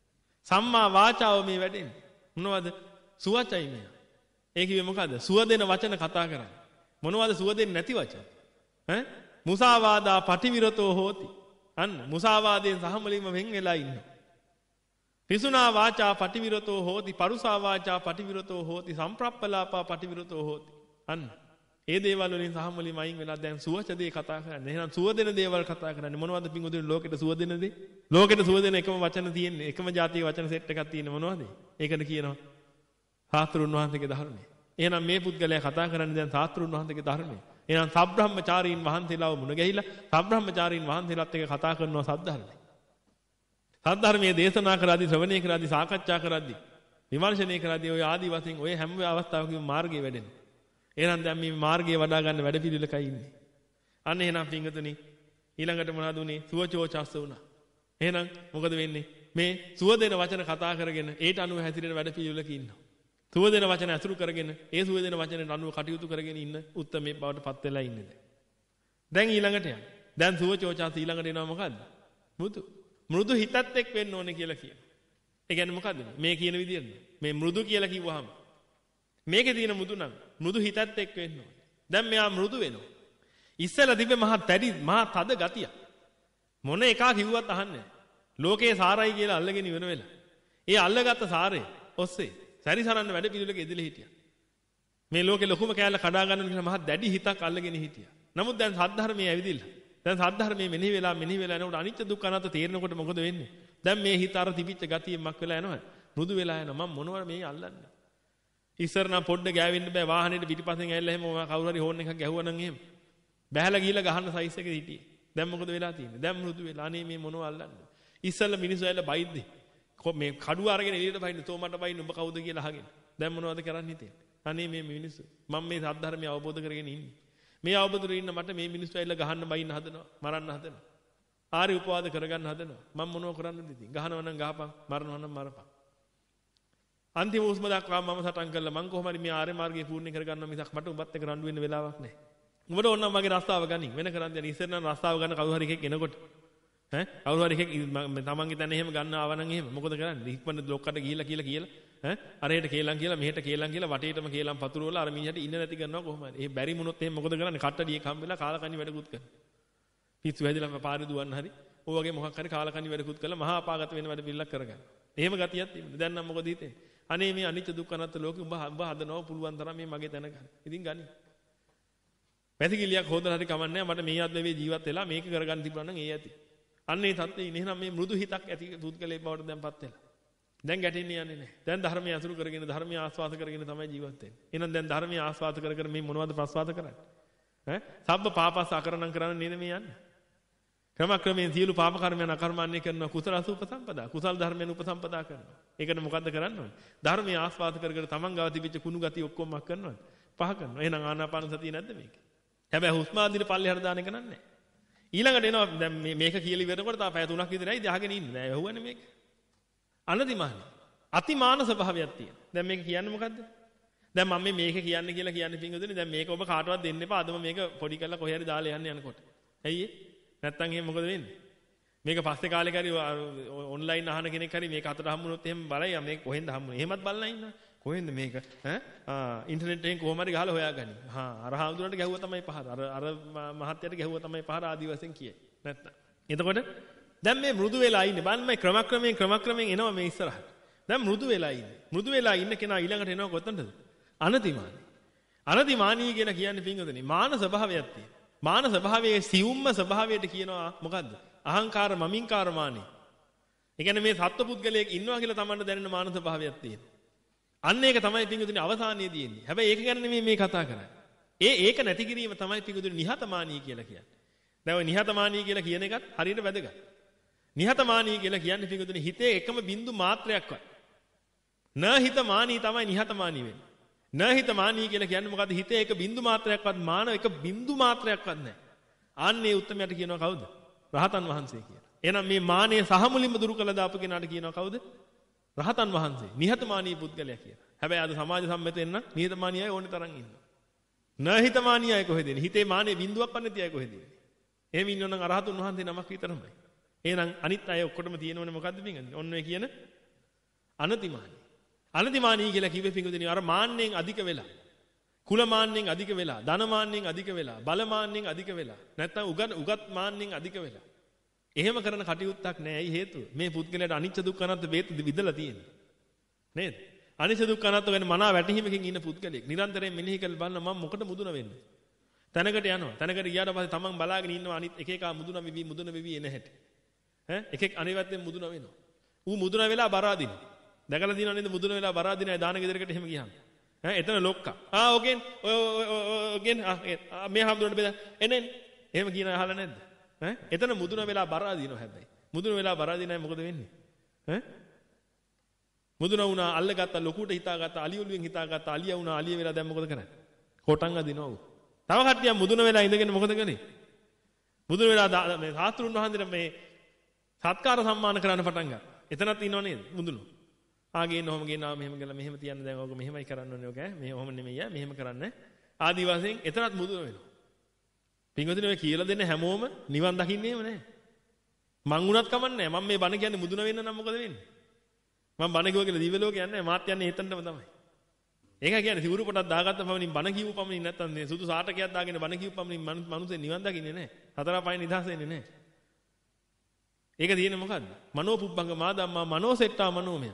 සම්මා වාචාව මේ වැඩෙන්නේ. මොනවද? සුවචයි මෙයා. ඒ කිව්වේ මොකද්ද? සුව දෙන වචන කතා කරන්නේ. මොනවද සුව දෙන්නේ නැති වචන? ඈ? මුසාවාදා පටිවිරතෝ හෝති. අන්න මුසාවාදයෙන් සහමලින්ම වෙන් වෙලා ඉන්නවා. පිසුනා වාචා පටිවිරතෝ හෝති. පරුසා වාචා පටිවිරතෝ හෝති. සම්ප්‍රප්පලාපා පටිවිරතෝ හෝති. අන්න ඒ දේවල් වලින් සහමලින්ම අයින් වෙලා දැන් සුවච දේ කතා කරන්නේ. එහෙනම් සුව දෙන දේවල් කතා කරන්නේ. මොනවද පිංගුතුනි ලෝකෙට සුව දෙන දේ? ලෝකෙට සුව දෙන එකම වචන තියෙන්නේ. එකම જાතියේ වචන සෙට් එකක් තියෙන්නේ මොනවද? ඒකට කියනවා සාස්ත්‍රුන් වහන්සේගේ ධර්මය. එහෙනම් මේ පුද්ගලයා කතා කරන්නේ දැන් සාස්ත්‍රුන් වහන්සේගේ ධර්මය. එහෙනම් සබ්‍රහ්මචාරීන් වහන්සේලාව මුණ ගැහිලා සබ්‍රහ්මචාරීන් වහන්සේලාත් එක්ක කතා කරනවා සද්ධර්මය. සද්ධර්මයේ දේශනා කරද්දී ශ්‍රවණය කරද්දී සාකච්ඡා කරද්දී විමර්ශනය කරද්දී ඔය ආදි වශයෙන් ඔය හැම අවස්ථාවකම මාර්ගයේ වැඩෙනවා. එහෙනම් දැන් මේ මාර්ගයේ වඩා ගන්න වැඩ පිළිවෙලකයි ඉන්නේ. අන්න එහෙනම් පිංගතුනි ඊළඟට මොනවද උනේ? සුවචෝචස්ස වුණා. එහෙනම් මොකද වෙන්නේ? මේ සුව දෙන වචන කතා කරගෙන ඒට අනුව හැසිරෙන වැඩ පිළිවෙලක ඉන්නවා. සුව දෙන වචන ඇසුරු කරගෙන ඒ සුව දෙන වචනෙට අනුව කටයුතු කරගෙන ඉන්න උත්තරමේ බවට පත් වෙලා ඉන්නේ දැන්. දැන් ඊළඟට යන්න. දැන් සුවචෝචස්ස ඊළඟට එනවා මොකද්ද? මෘදු. මෘදු හිතත් එක් වෙන්න ඕනේ කියලා කියනවා. ඒ කියන්නේ මොකද්ද? මේ කියන විදිහට මේ මෘදු කියලා කිව්වහම මේකේ තියෙන මෘදු නම් මෘදු හිතත් එක් වෙන්න ඕනේ. දැන් මෙයා මෘදු වෙනවා. ඉස්සෙල්ලා තිබ්බේ මහා තැඩි මහා තද ගතිය. මොන එකා කිව්වත් අහන්නේ. ලෝකේ සාරයි කියලා අල්ලගෙන ඉවර වෙලා. ඒ අල්ලගත්ත සාරේ ඔස්සේ සැරිසරන්න වැඩ පිළිවෙලක ඉදිරිය හිටියා. මේ ලෝකේ ලොකුම කෑල්ල කඩා ගන්න කියලා මහා දැඩි හිතක් අල්ලගෙන හිටියා. නමුත් දැන් සද්ධර්මයේ ඇවිදිලා. දැන් සද්ධර්මයේ මෙනෙහි වෙලා මෙනෙහි වෙලා යනකොට අනිත්‍ය දුක්ඛ අනාත්ම තේරෙනකොට මොකද වෙන්නේ? දැන් මේ හිත අර තිබිච්ච ගතියෙන් මක් වෙලා යනවා. මෘදු වෙලා යනවා. මම මොනවද මේ අල්ලන්නේ? ඉස්සර නම් පොඩ්ඩ ගෑවෙන්න බෑ වාහනේට පිටිපස්සෙන් ඇවිල්ලා එහෙම කවුරු හරි හෝන් එකක් ගැහුවා නම් එහෙම. බැහැලා ගිහිල්ලා ගහන්න සයිස් එකේ හිටියේ. දැන් මොකද වෙලා තියෙන්නේ? දැන් මෘදු වෙලා. අනේ මේ මොනව අල්ලන්නේ? ඉස්සෙල්ලා මිනිස්සු ඇවිල්ලා බයිද්දි. මේ කඩුව අරගෙන එළියට බයින්න තෝ මට බයින්න උඹ කවුද කියලා අහගෙන. දැන් මොනවද කරන්න හිතෙන්නේ? අනේ මේ මිනිස්සු මම මේ සද්ධර්මය අවබෝධ කරගෙන ඉන්නේ. මේ අවබෝධ කරගෙන ඉන්න මට මේ මිනිස්සු ඇවිල්ලා ගහන්න බයින්න හදනවා. මරන්න හදනවා. ආරි උපවාද කරගන්න හදනවා. මම මොනව කරන්නද ඉතින්? ගහනවා නම් ගහපන්, මරනවා නම් මරපන්. අන්තිම උස්ම දක්වා මම සටන් කළා. මං කොහොමද මේ ආර්ය මාර්ගය පූර්ණ කරගන්නවා මිසක් මට උඹත් එක්ක රණ්ඩු වෙන්න වෙලාවක් නැහැ. උඹට ඕන නම් මගේ රස්තාව ගනින්. වෙන කරන් දැන් ඉස්සර නම් රස්තාව ගන්න කවුරු හරි එකෙක් එනකොට ඈ කවුරු හරි එකෙක් තමන්ගේ තැන එහෙම ගන්න ආව නම් එහෙම මොකද කරන්නේ? ඉක්මනට ලොක්කට ගිහිල්ලා කියලා කියලා ඈ අරහෙට කේලම් කියලා මෙහෙට කේලම් කියලා වටේටම කේලම් පතුරවලා අර මිනිහට ඉන්න නැති කරනවා කොහොමද? ඒ බැරි මුණොත් එහෙම මොකද කරන්නේ? කට්ටඩියක් හම්බෙලා කාලකන්ණි වැඩකුත් කරනවා. පිස්සු හැදිලා පාරේ දුවන්න හරි ඔය වගේ මොකක් හරි කාලකන්ණි වැඩකුත් කරලා මහා අපාගත වෙන වැඩ පිළිලක් කරගන්න. එහෙම ගතියක් තිබුණා. දැන් නම් මොකද හිතෙන්නේ? අනේ මේ අනිත්‍ය දුක්ඛ අනාත්ම ලෝකෙ උඹ උඹ හදනවා පුළුවන් තරම් මේ මගේ තැන ගන්න. ඉතින් ගනි. පැතිකිලියක් හොදලා හරි කමන්නේ මට මේ ආත්මේ ජීවත් වෙලා මේක කරගන්න තිබුණා නම් ඒ ඇති. අන්න ඒ தත්ත්වේ ඉන්නේ. එහෙනම් මේ මෘදු හිතක් ඇති පුද්ගලයෙක් බවට දැන්පත් වෙලා. දැන් ගැටෙන්නේ යන්නේ නැහැ. දැන් ධර්මය අසුරු කරගෙන ධර්මය ආස්වාද කරගෙන තමයි ජීවත් වෙන්නේ. එහෙනම් දැන් ධර්මය ආස්වාද කර කර මේ මොනවද ප්‍රස්වාද කරන්නේ? ඈ? සබ්බ පාපස් අකරණම් කරන්නේ නේද මේ යන්නේ? ක්‍රමක්‍රමයෙන් සියලු පාප කර්මයන් අකර්මණ්‍ය කරනවා. කුසල අසුපසම්පදා. කුසල ධර්මයන් උපසම්පදා කරනවා. ඒකට මොකද්ද කරන්න ඕනේ? ධර්මය ආස්වාද කර කර තමන් ගාව තිබිච්ච කුණු ගති ඔක්කොම මක් කරනවද? පහ කරනවා. එහෙනම් ආනාපාන සතිය නැද්ද මේක? හැබැයි හුස්ම අදින පල්ලෙහාට දාන එක නන්නේ. ඊළඟට එනවා දැන් මේක කියලා ඉවරනකොට තා පැය තුනක් විතරයි ඉඳගෙන ඉන්නේ. දැන් ඇහුවනේ මේක. අනතිමානයි. අතිමාන ස්වභාවයක් තියෙනවා. දැන් මේක කියන්නේ මොකද්ද? දැන් මම මේ මේක කියන්නේ කියලා කියන්නේ පින්වතුනි දැන් මේක ඔබ කාටවත් දෙන්න එපා. අදම මේක පොඩි කරලා කොහේ හරි දාලා යන්න යනකොට. ඇයි ඒ? නැත්තම් එහෙම මොකද වෙන්නේ? මේක පස්සේ කාලෙක හරි ඔන්ලයින් අහන කෙනෙක් හරි මේක අතට හම්බුනොත් එහෙම බලයි මේක කොහෙන්ද හම්බුනේ? එහෙමත් බලලා ඉන්නවා. කොහෙන්ද මේක? ඈ ආ ඉන්ටර්නෙට් එකෙන් කොහොම හරි ගහලා හොයාගනි. හා අර හාමුදුරන්ට ගැහුවා තමයි පහර. අර අර මහත්තයාට ගැහුවා තමයි පහර ආදි වශයෙන් කියයි. නැත්තම්. එතකොට දැන් මේ මෘදු වෙලා ඉන්නේ. බලන්න මේ ක්‍රමක්‍රමයෙන් ක්‍රමක්‍රමයෙන් එනවා මේ ඉස්සරහට. දැන් මෘදු වෙලා ඉන්නේ. මෘදු වෙලා ඉන්න කෙනා ඊළඟට එනවා කොතනද? අනතිමානී. අනතිමානී කියලා කියන්නේ පින්වතුනි මාන ස්වභාවයක් තියෙනවා. මාන ස්වභාවයේ සියුම්ම ස්වභාවයට කියනවා මොකද්ද? අහංකාර මමින්කාර මානෙ. ඒ කියන්නේ මේ සත්ව පුද්ගලයෙක් ඉන්නවා කියලා Tamanට දැනෙන මාන ස්වභාවයක් තියෙනවා. අන්න ඒක තමයි පින්වතුනි අවසානයේදී එන්නේ. හැබැයි ඒක ගැන නෙමෙයි මේ කතා කරන්නේ. ඒ ඒක නැති කිරීම තමයි පින්වතුනි නිහතමානී කියලා කියන්නේ. දැන් ඔය නිහතමානී කියලා කියන එකත් හරියට වැදගත්. නිහතමානී කියලා කියන්නේ පින්වතුනි හිතේ එකම බින්දු මාත්‍රයක්වත්. න හිතමානී තමයි නිහතමානී වෙන්නේ. න හිතමානී කියලා කියන්නේ මොකද්ද? හිතේ එක බින්දු මාත්‍රයක්වත් මාන එක බින්දු මාත්‍රයක්වත් නැහැ. අන්නේ උත්තරමයට කියනවා කවුද? රහතන් වහන්සේ කියලා. එහෙනම් මේ මානය සහ මුලින්ම දුරු කළ දාපු කෙනාට කියනවා කවුද? රහතන් වහන්සේ. නිහතමානී පුද්ගලයා කියලා. හැබැයි අද සමාජ සම්මතෙන් නම් නිහතමානී අය ඕනේ තරම් ඉන්නවා. න හිතමානී අය කොහෙද ඉන්නේ? හිතේ මානේ බින්දුවක් නැති අය කොහෙද ඉන්නේ? එහෙම ඉන්නවනම් අරහතුන් වහන්සේ නමක් විතරමයි. එහෙනම් අනිත් අය ඔක්කොටම තියෙනවනේ මොකද්ද පින්ගන්නේ? ඔන්න ඔය කියන අනතිමානී. අනතිමානී කියලා කිව්වේ පින්ගුදිනේ අර මාන්නෙන් අධික වෙලා. කුල මාන්නෙන් අධික වෙලා, ධන මාන්නෙන් අධික වෙලා, බල මාන්නෙන් අධික වෙලා. නැත්නම් උගත් උගත් මාන්නෙන් අධික වෙලා. එහෙම කරන කටයුත්තක් නෑ. ඇයි හේතුව? මේ පුද්ගලයාට අනිච්ච දුක්ඛ අනාත්ම වේත විදලා තියෙන්නේ. නේද? අනිච්ච දුක්ඛ අනාත්ම ගැන මනා වැටහීමකින් ඉන්න පුද්ගලෙක් නිරන්තරයෙන් මෙනෙහි කරලා බලන මම මොකට මුදුන වෙන්නේ? තැනකට යනවා. තැනකට ගියාට පස්සේ තමන් බලාගෙන ඉන්නවා අනිත් එක එක මුදුන වෙවි මුදුන වෙවි එන හැටි. ඈ එකෙක් අනිවාර්යෙන් මුදුන වෙනවා. ඌ මුදුන වෙලා බරාදිනවා. දැකලා තියෙනව නේද මුදුන වෙලා බරාදින අය දාන ගෙදරකට එහෙම ගියාම. ඈ එතන ලොක්කා. ආ ඔගෙන් ඔය ඔගෙන් ආ මේ හැමදෙරට බෙද එන්නේ. එහෙම කියන අය අහලා නැද්ද? ඈ එතන මුදුන වෙලා බරාදිනවා හැබැයි. මුදුන වෙලා බරාදින අය මොකද වෙන්නේ? ඈ මුදුන වුණා අල්ලගත්තා ලොකුට හිතාගත්තා අලිය ඔළුවෙන් හිතාගත්තා අලිය වුණා අලිය වෙලා දැන් මොකද කරන්නේ? කොටන් අදිනවා ඌ. තව කට්ටියක් මුදුන වෙලා ඉඳගෙන මොකද කරන්නේ? මුදුන වෙලා මේ සාස්ත්‍රුන් වහන්සේට මේ සත්කාර සම්මාන කරන්න පටන් ගත්තා. එතනත් ඉන්නව නේද? මුදුන. ආ ගේන්න ඔහම ගේනවා මෙහෙම ගලා මෙහෙම තියන්න දැන් ඕක මෙහෙමයි කරන්න ඕනේ ඕක ඈ. මෙහෙම ඔහම නෙමෙයි ඈ මෙහෙම කරන්න. ආදි වශයෙන් එතනත් මුදුන වෙනවා. පින්වතුනි ඔය කියලා දෙන්න හැමෝම නිවන් දකින්නේම නැහැ. මං උනත් කමන්නේ නැහැ. මම මේ බණ කියන්නේ මුදුන වෙන්න නම් මොකද වෙන්නේ? මම බණ කිව්වා කියලා දිව්‍ය ලෝකේ යන්නේ මාත් යන්නේ එතනටම තමයි. ඒක කියන්නේ සිවුරු පොටක් දාගත්ත පමණින් බණ කියවු පමණින් නැත්තම් මේ සුදු සාටකයක් දාගෙන බණ කියවු පමණින් මනුස්සය නිවන් දකින්නේ නැහැ. හතර පහෙන් නිදහස් වෙන්නේ නැහැ. ඒක තියෙන්නේ මොකද්ද? මනෝපුබ්බංග මාදම්මා මනෝසෙට්ටා මනෝමය.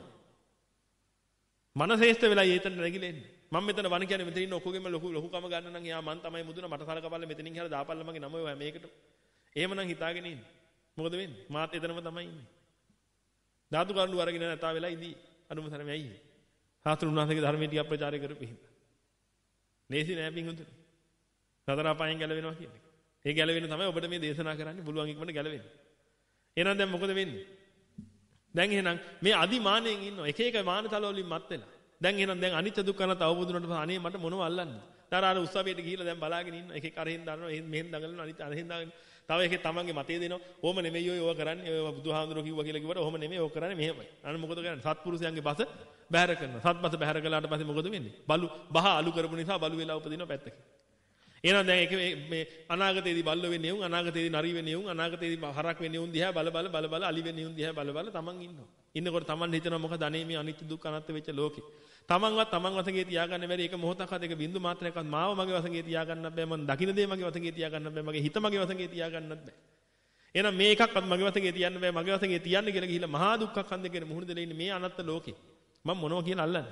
මනසේෂ්ඨ වෙලා ඊතන නැගිලා එන්නේ. මම මෙතන වණ කියන්නේ මෙතන ඉන්න ඔක්කොගෙම ලොකු ලොකුකම ගන්න නම් එයා මන් තමයි මුදුන මට සලකපල්ල මෙතනින් ගහලා දාපල්ල මගේ නම ඔය මේකට. එහෙමනම් හිතාගෙන ඉන්නේ. මොකද වෙන්නේ? මාත් එතනම තමයි ඉන්නේ. ධාතු කරුණු අරගෙන නැතා වෙලා ඉදී. අනුම තරමයි ඇයි? සාතුරු උන්වහන්සේගේ ධර්මයේ ටික ප්‍රචාරය කරපු හින්දා. ලේසි නෑ පින්වතුනි. සතර අපායන් ගැලවෙනවා කියන්නේ. ඒ ගැලවෙන්න තමයි ඔබට මේ දේශනා කරන්න පුළුවන් ඉක්මනට ගැලවෙන්න. එහෙනම් දැන් මොකද වෙන්නේ? දැන් එහෙනම් මේ අදිමානයෙන් ඉන්නවා. එක එක මානතල වලින් මත් වෙලා. දැන් එහෙනම් දැන් අනිත්‍ය දුක්ඛ අනාත්ම අවබෝධ වුණාට පස්සේ අනේ මට මොනව අල්ලන්නද? දාර අර උත්සවයට ගිහිල්ලා දැන් බලාගෙන ඉන්න. එකෙක් අරහෙන් දානවා, මෙහෙන් දඟලනවා, අනිත් අරහෙන් දාගෙන. තව එකෙක් තමන්ගේ මතය දෙනවා. ඕම නෙමෙයි ඔය ඕවා කරන්නේ. ඔය බුදුහාමුදුරුවෝ කිව්වා කියලා කිව්වට ඕම නෙමෙයි ඕක කරන්නේ මෙහෙමයි. අනේ මොකද කරන්නේ? සත්පුරුෂයන්ගේ බස බැහැර කරනවා. සත්බස බැහැර කළාට පස්සේ මොකද වෙන්නේ? බලු බහ අලු කරපු නිසා බලු වෙලා උපදිනවා පැත්තකින්. එහෙනම් දැන් ඒක මේ අනාගතයේදී බල්ලෝ වෙන්නේ උන්, අනාගතයේදී නරි වෙන්නේ උන්, අනාගතයේදී හරක් වෙන්නේ උන් දිහා බල බල බල බල අලි වෙන්නේ උන් දිහා බල බල තමන් ඉන්නවා. ඉන්නකොට තමන් හිතනවා මොකද අනේ මේ අනිත්‍ය දුක්ඛ අනාත්ම වෙච්ච ලෝකේ. තමන්වත් තමන් වශයෙන් තියාගන්න බැරි එක මොහොතක්වත් එක බින්දු මාත්‍රයක්වත් මාව මගේ වශයෙන් තියාගන්නත් බෑ. මම දකින්න දේ මගේ වශයෙන් තියාගන්නත් බෑ. මගේ හිත මගේ වශයෙන් තියාගන්නත් බෑ. එහෙනම් මේ එකක්වත් මගේ වශයෙන් තියන්න බෑ. මගේ වශයෙන් තියන්න කියලා ගිහිල්ලා මහා දුක්ඛ කන්දේ කියන මුහුණ දෙලා ඉන්නේ මේ අනත්ත ලෝකේ. මම මොනවා කියන අල්ලන්නේ?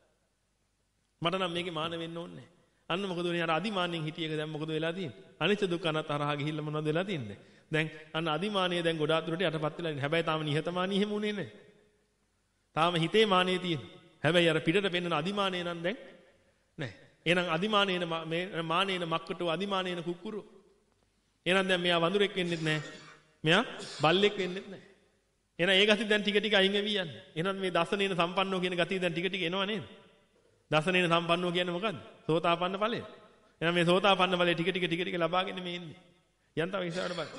මට නම් මේකේ මාන වෙන්න ඕනේ නැහැ. අන්න මොකද උනේ? අර අදිමානෙන් හිටියේක දැන් මොකද වෙලා තියෙන්නේ? අනිත්‍ය දුක්ඛ අනාත්ම තරහා ගිහිල්ලා මොනවද වෙලා තියෙන්නේ? දැන් අන්න අදිමානිය දැන් ගොඩාක් දුරට යටපත් වෙලා ඉන්නේ. හැබැයි තාම නිහතමානී එහෙම උනේ නැහැ. තාම හිතේ මානෙ තියෙනවා. හැබැයි අර පිටට පෙන්නන අදිමානය නම් දැන් නැහැ. එහෙනම් අදිමානේන මේ මානේන මක්කටෝ අදිමානේන කුක්කුරු. එහෙනම් දැන් මෙයා වඳුරෙක් වෙන්නෙත් නැහැ. මෙයා බල්ලෙක් වෙන්නෙත් නැහැ. එහෙනම් ඒ ගති දැන් ටික ටික අයින් වෙවි යන්නේ. එහෙනම් මේ දසනේන සම්පන්නෝ කියන ගතිය දැන් ටික ටික එනවා නේද? දසනේන සම්පන්නෝ කියන්නේ මොකද්ද? සෝතාපන්න ඵලය. එහෙනම් මේ සෝතාපන්න ඵලය ටික ටික ටික ටික ලබාගෙන මේ ඉන්නේ. යන්තම් ඉස්සරහට බලන්න.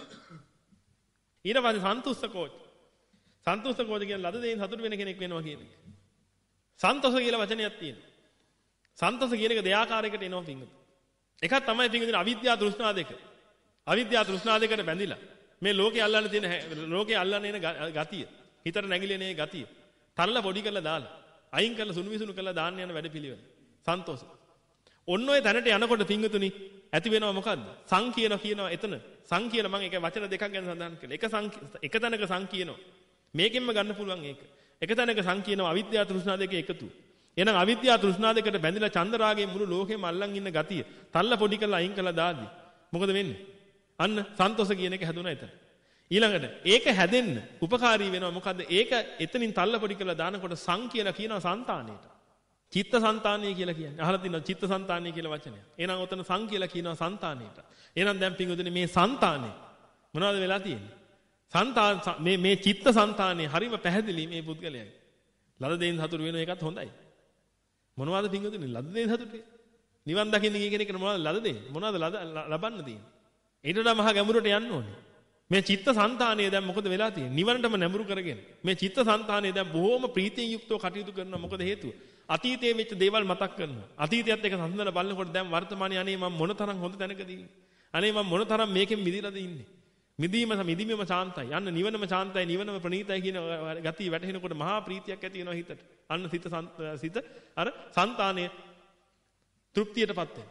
ඊට පස්සේ සන්තුෂ්ඨකෝච. සන්තුෂ්ඨකෝච කියන්නේ ලද දෙයින් සතුට වෙන කෙනෙක් වෙනවා කියන එක. සන්තෝෂ කියලා වචනයක් තියෙනවා. සන්තෝෂ කියන එක දෙආකාරයකට එනවා පිංගුත්. එකක් තමයි පිංගුදින අවිද්‍යාව තෘෂ්ණා දෙක. අවිද්‍යාව තෘෂ්ණා දෙකට බැඳිලා මේ ලෝකේ අල්ලන්න තියෙන ලෝකේ අල්ලන්න එන ගතිය. හිතට නැగిලෙන ඒ ගතිය. තරල පොඩි කරලා දාලා අයින් කරලා සුණු විසුණු කරලා දාන්න යන වැඩපිළිවෙල. සන්තෝෂ. ඔන්න ඔය තැනට යනකොට පිංගුතුනි ඇති වෙනව මොකද්ද? සං කියනවා කියනවා එතන. සං කියලා මම ඒක වචන දෙකක් ගැන සඳහන් කළා. එක සං එක තැනක සං කියනවා. මේකෙන්ම ගන්න පුළුවන් ඒක. එක තැනක සං කියනවා අවිද්‍යාව තෘෂ්ණා දෙකේ එකතු. එහෙනම් අවිද්‍යාව තෘෂ්ණා දෙකට බැඳිලා චන්දරාගයේ මුළු ලෝකෙම අල්ලන් ඉන්න ගතිය. තල්ල පොඩි කරලා අයින් කරලා දාද්දි මොකද වෙන්නේ? අන්න සන්තෝෂ කියන එක හැදුණා එතන. ඊළඟට ඒක හැදෙන්න උපකාරී වෙනවා මොකද්ද? ඒක එතනින් තල්ල පොඩි කරලා දානකොට සං කියලා කියනවා సంతානෙට. චිත්ත సంతානිය කියලා කියන්නේ. අහලා තියෙනවා චිත්ත సంతානිය කියලා වචනය. එහෙනම් ඔතන සං කියලා කියනවා సంతානෙට. එහෙනම් දැන් පින්වතුනි මේ సంతානෙ මොනවද වෙලා තියෙන්නේ? సంతාන මේ මේ චිත්ත సంతානෙ හරිම පැහැදිලි මේ පුද්ගලයාගේ. ලද දෙයින් සතුට වෙන එකත් හොඳයි. මොනවද පින්වතුනි ලද දෙයින් සතුට? නිවන් දකින්න ගිය කෙනෙක් මොනවද ලද දෙයින්? මොනවද ලබන්න තියෙන්නේ? ඊට වඩා මහා ගැඹුරට යන්න ඕනේ. මේ චිත්ත සංතානය දැන් මොකද වෙලා තියෙන්නේ? නිවනටම නැඹුරු කරගෙන. මේ චිත්ත සංතානය දැන් බොහොම ප්‍රීතියෙන් යුක්තව කටයුතු කරනවා. මොකද හේතුව? අතීතයේ වෙච්ච දේවල් මතක් කරනවා. අතීතයත් එක්ක සම්බන්ධන බලනකොට දැන් වර්තමානයේ අනේ මම මොන තරම් හොඳ තැනකදී ඉන්නේ. අනේ මම මොන තරම් මේකෙන් මිදිලාද ඉන්නේ. මිදීම මිදීමම ශාන්තයි. අන්න නිවනම ශාන්තයි, නිවනම ප්‍රණීතයි කියන ගතිය වැටහෙනකොට මහා ප්‍රීතියක් ඇති වෙනවා හිතට. අන්න සිත සිත අර සංතානයේ තෘප්තියටපත් වෙනවා.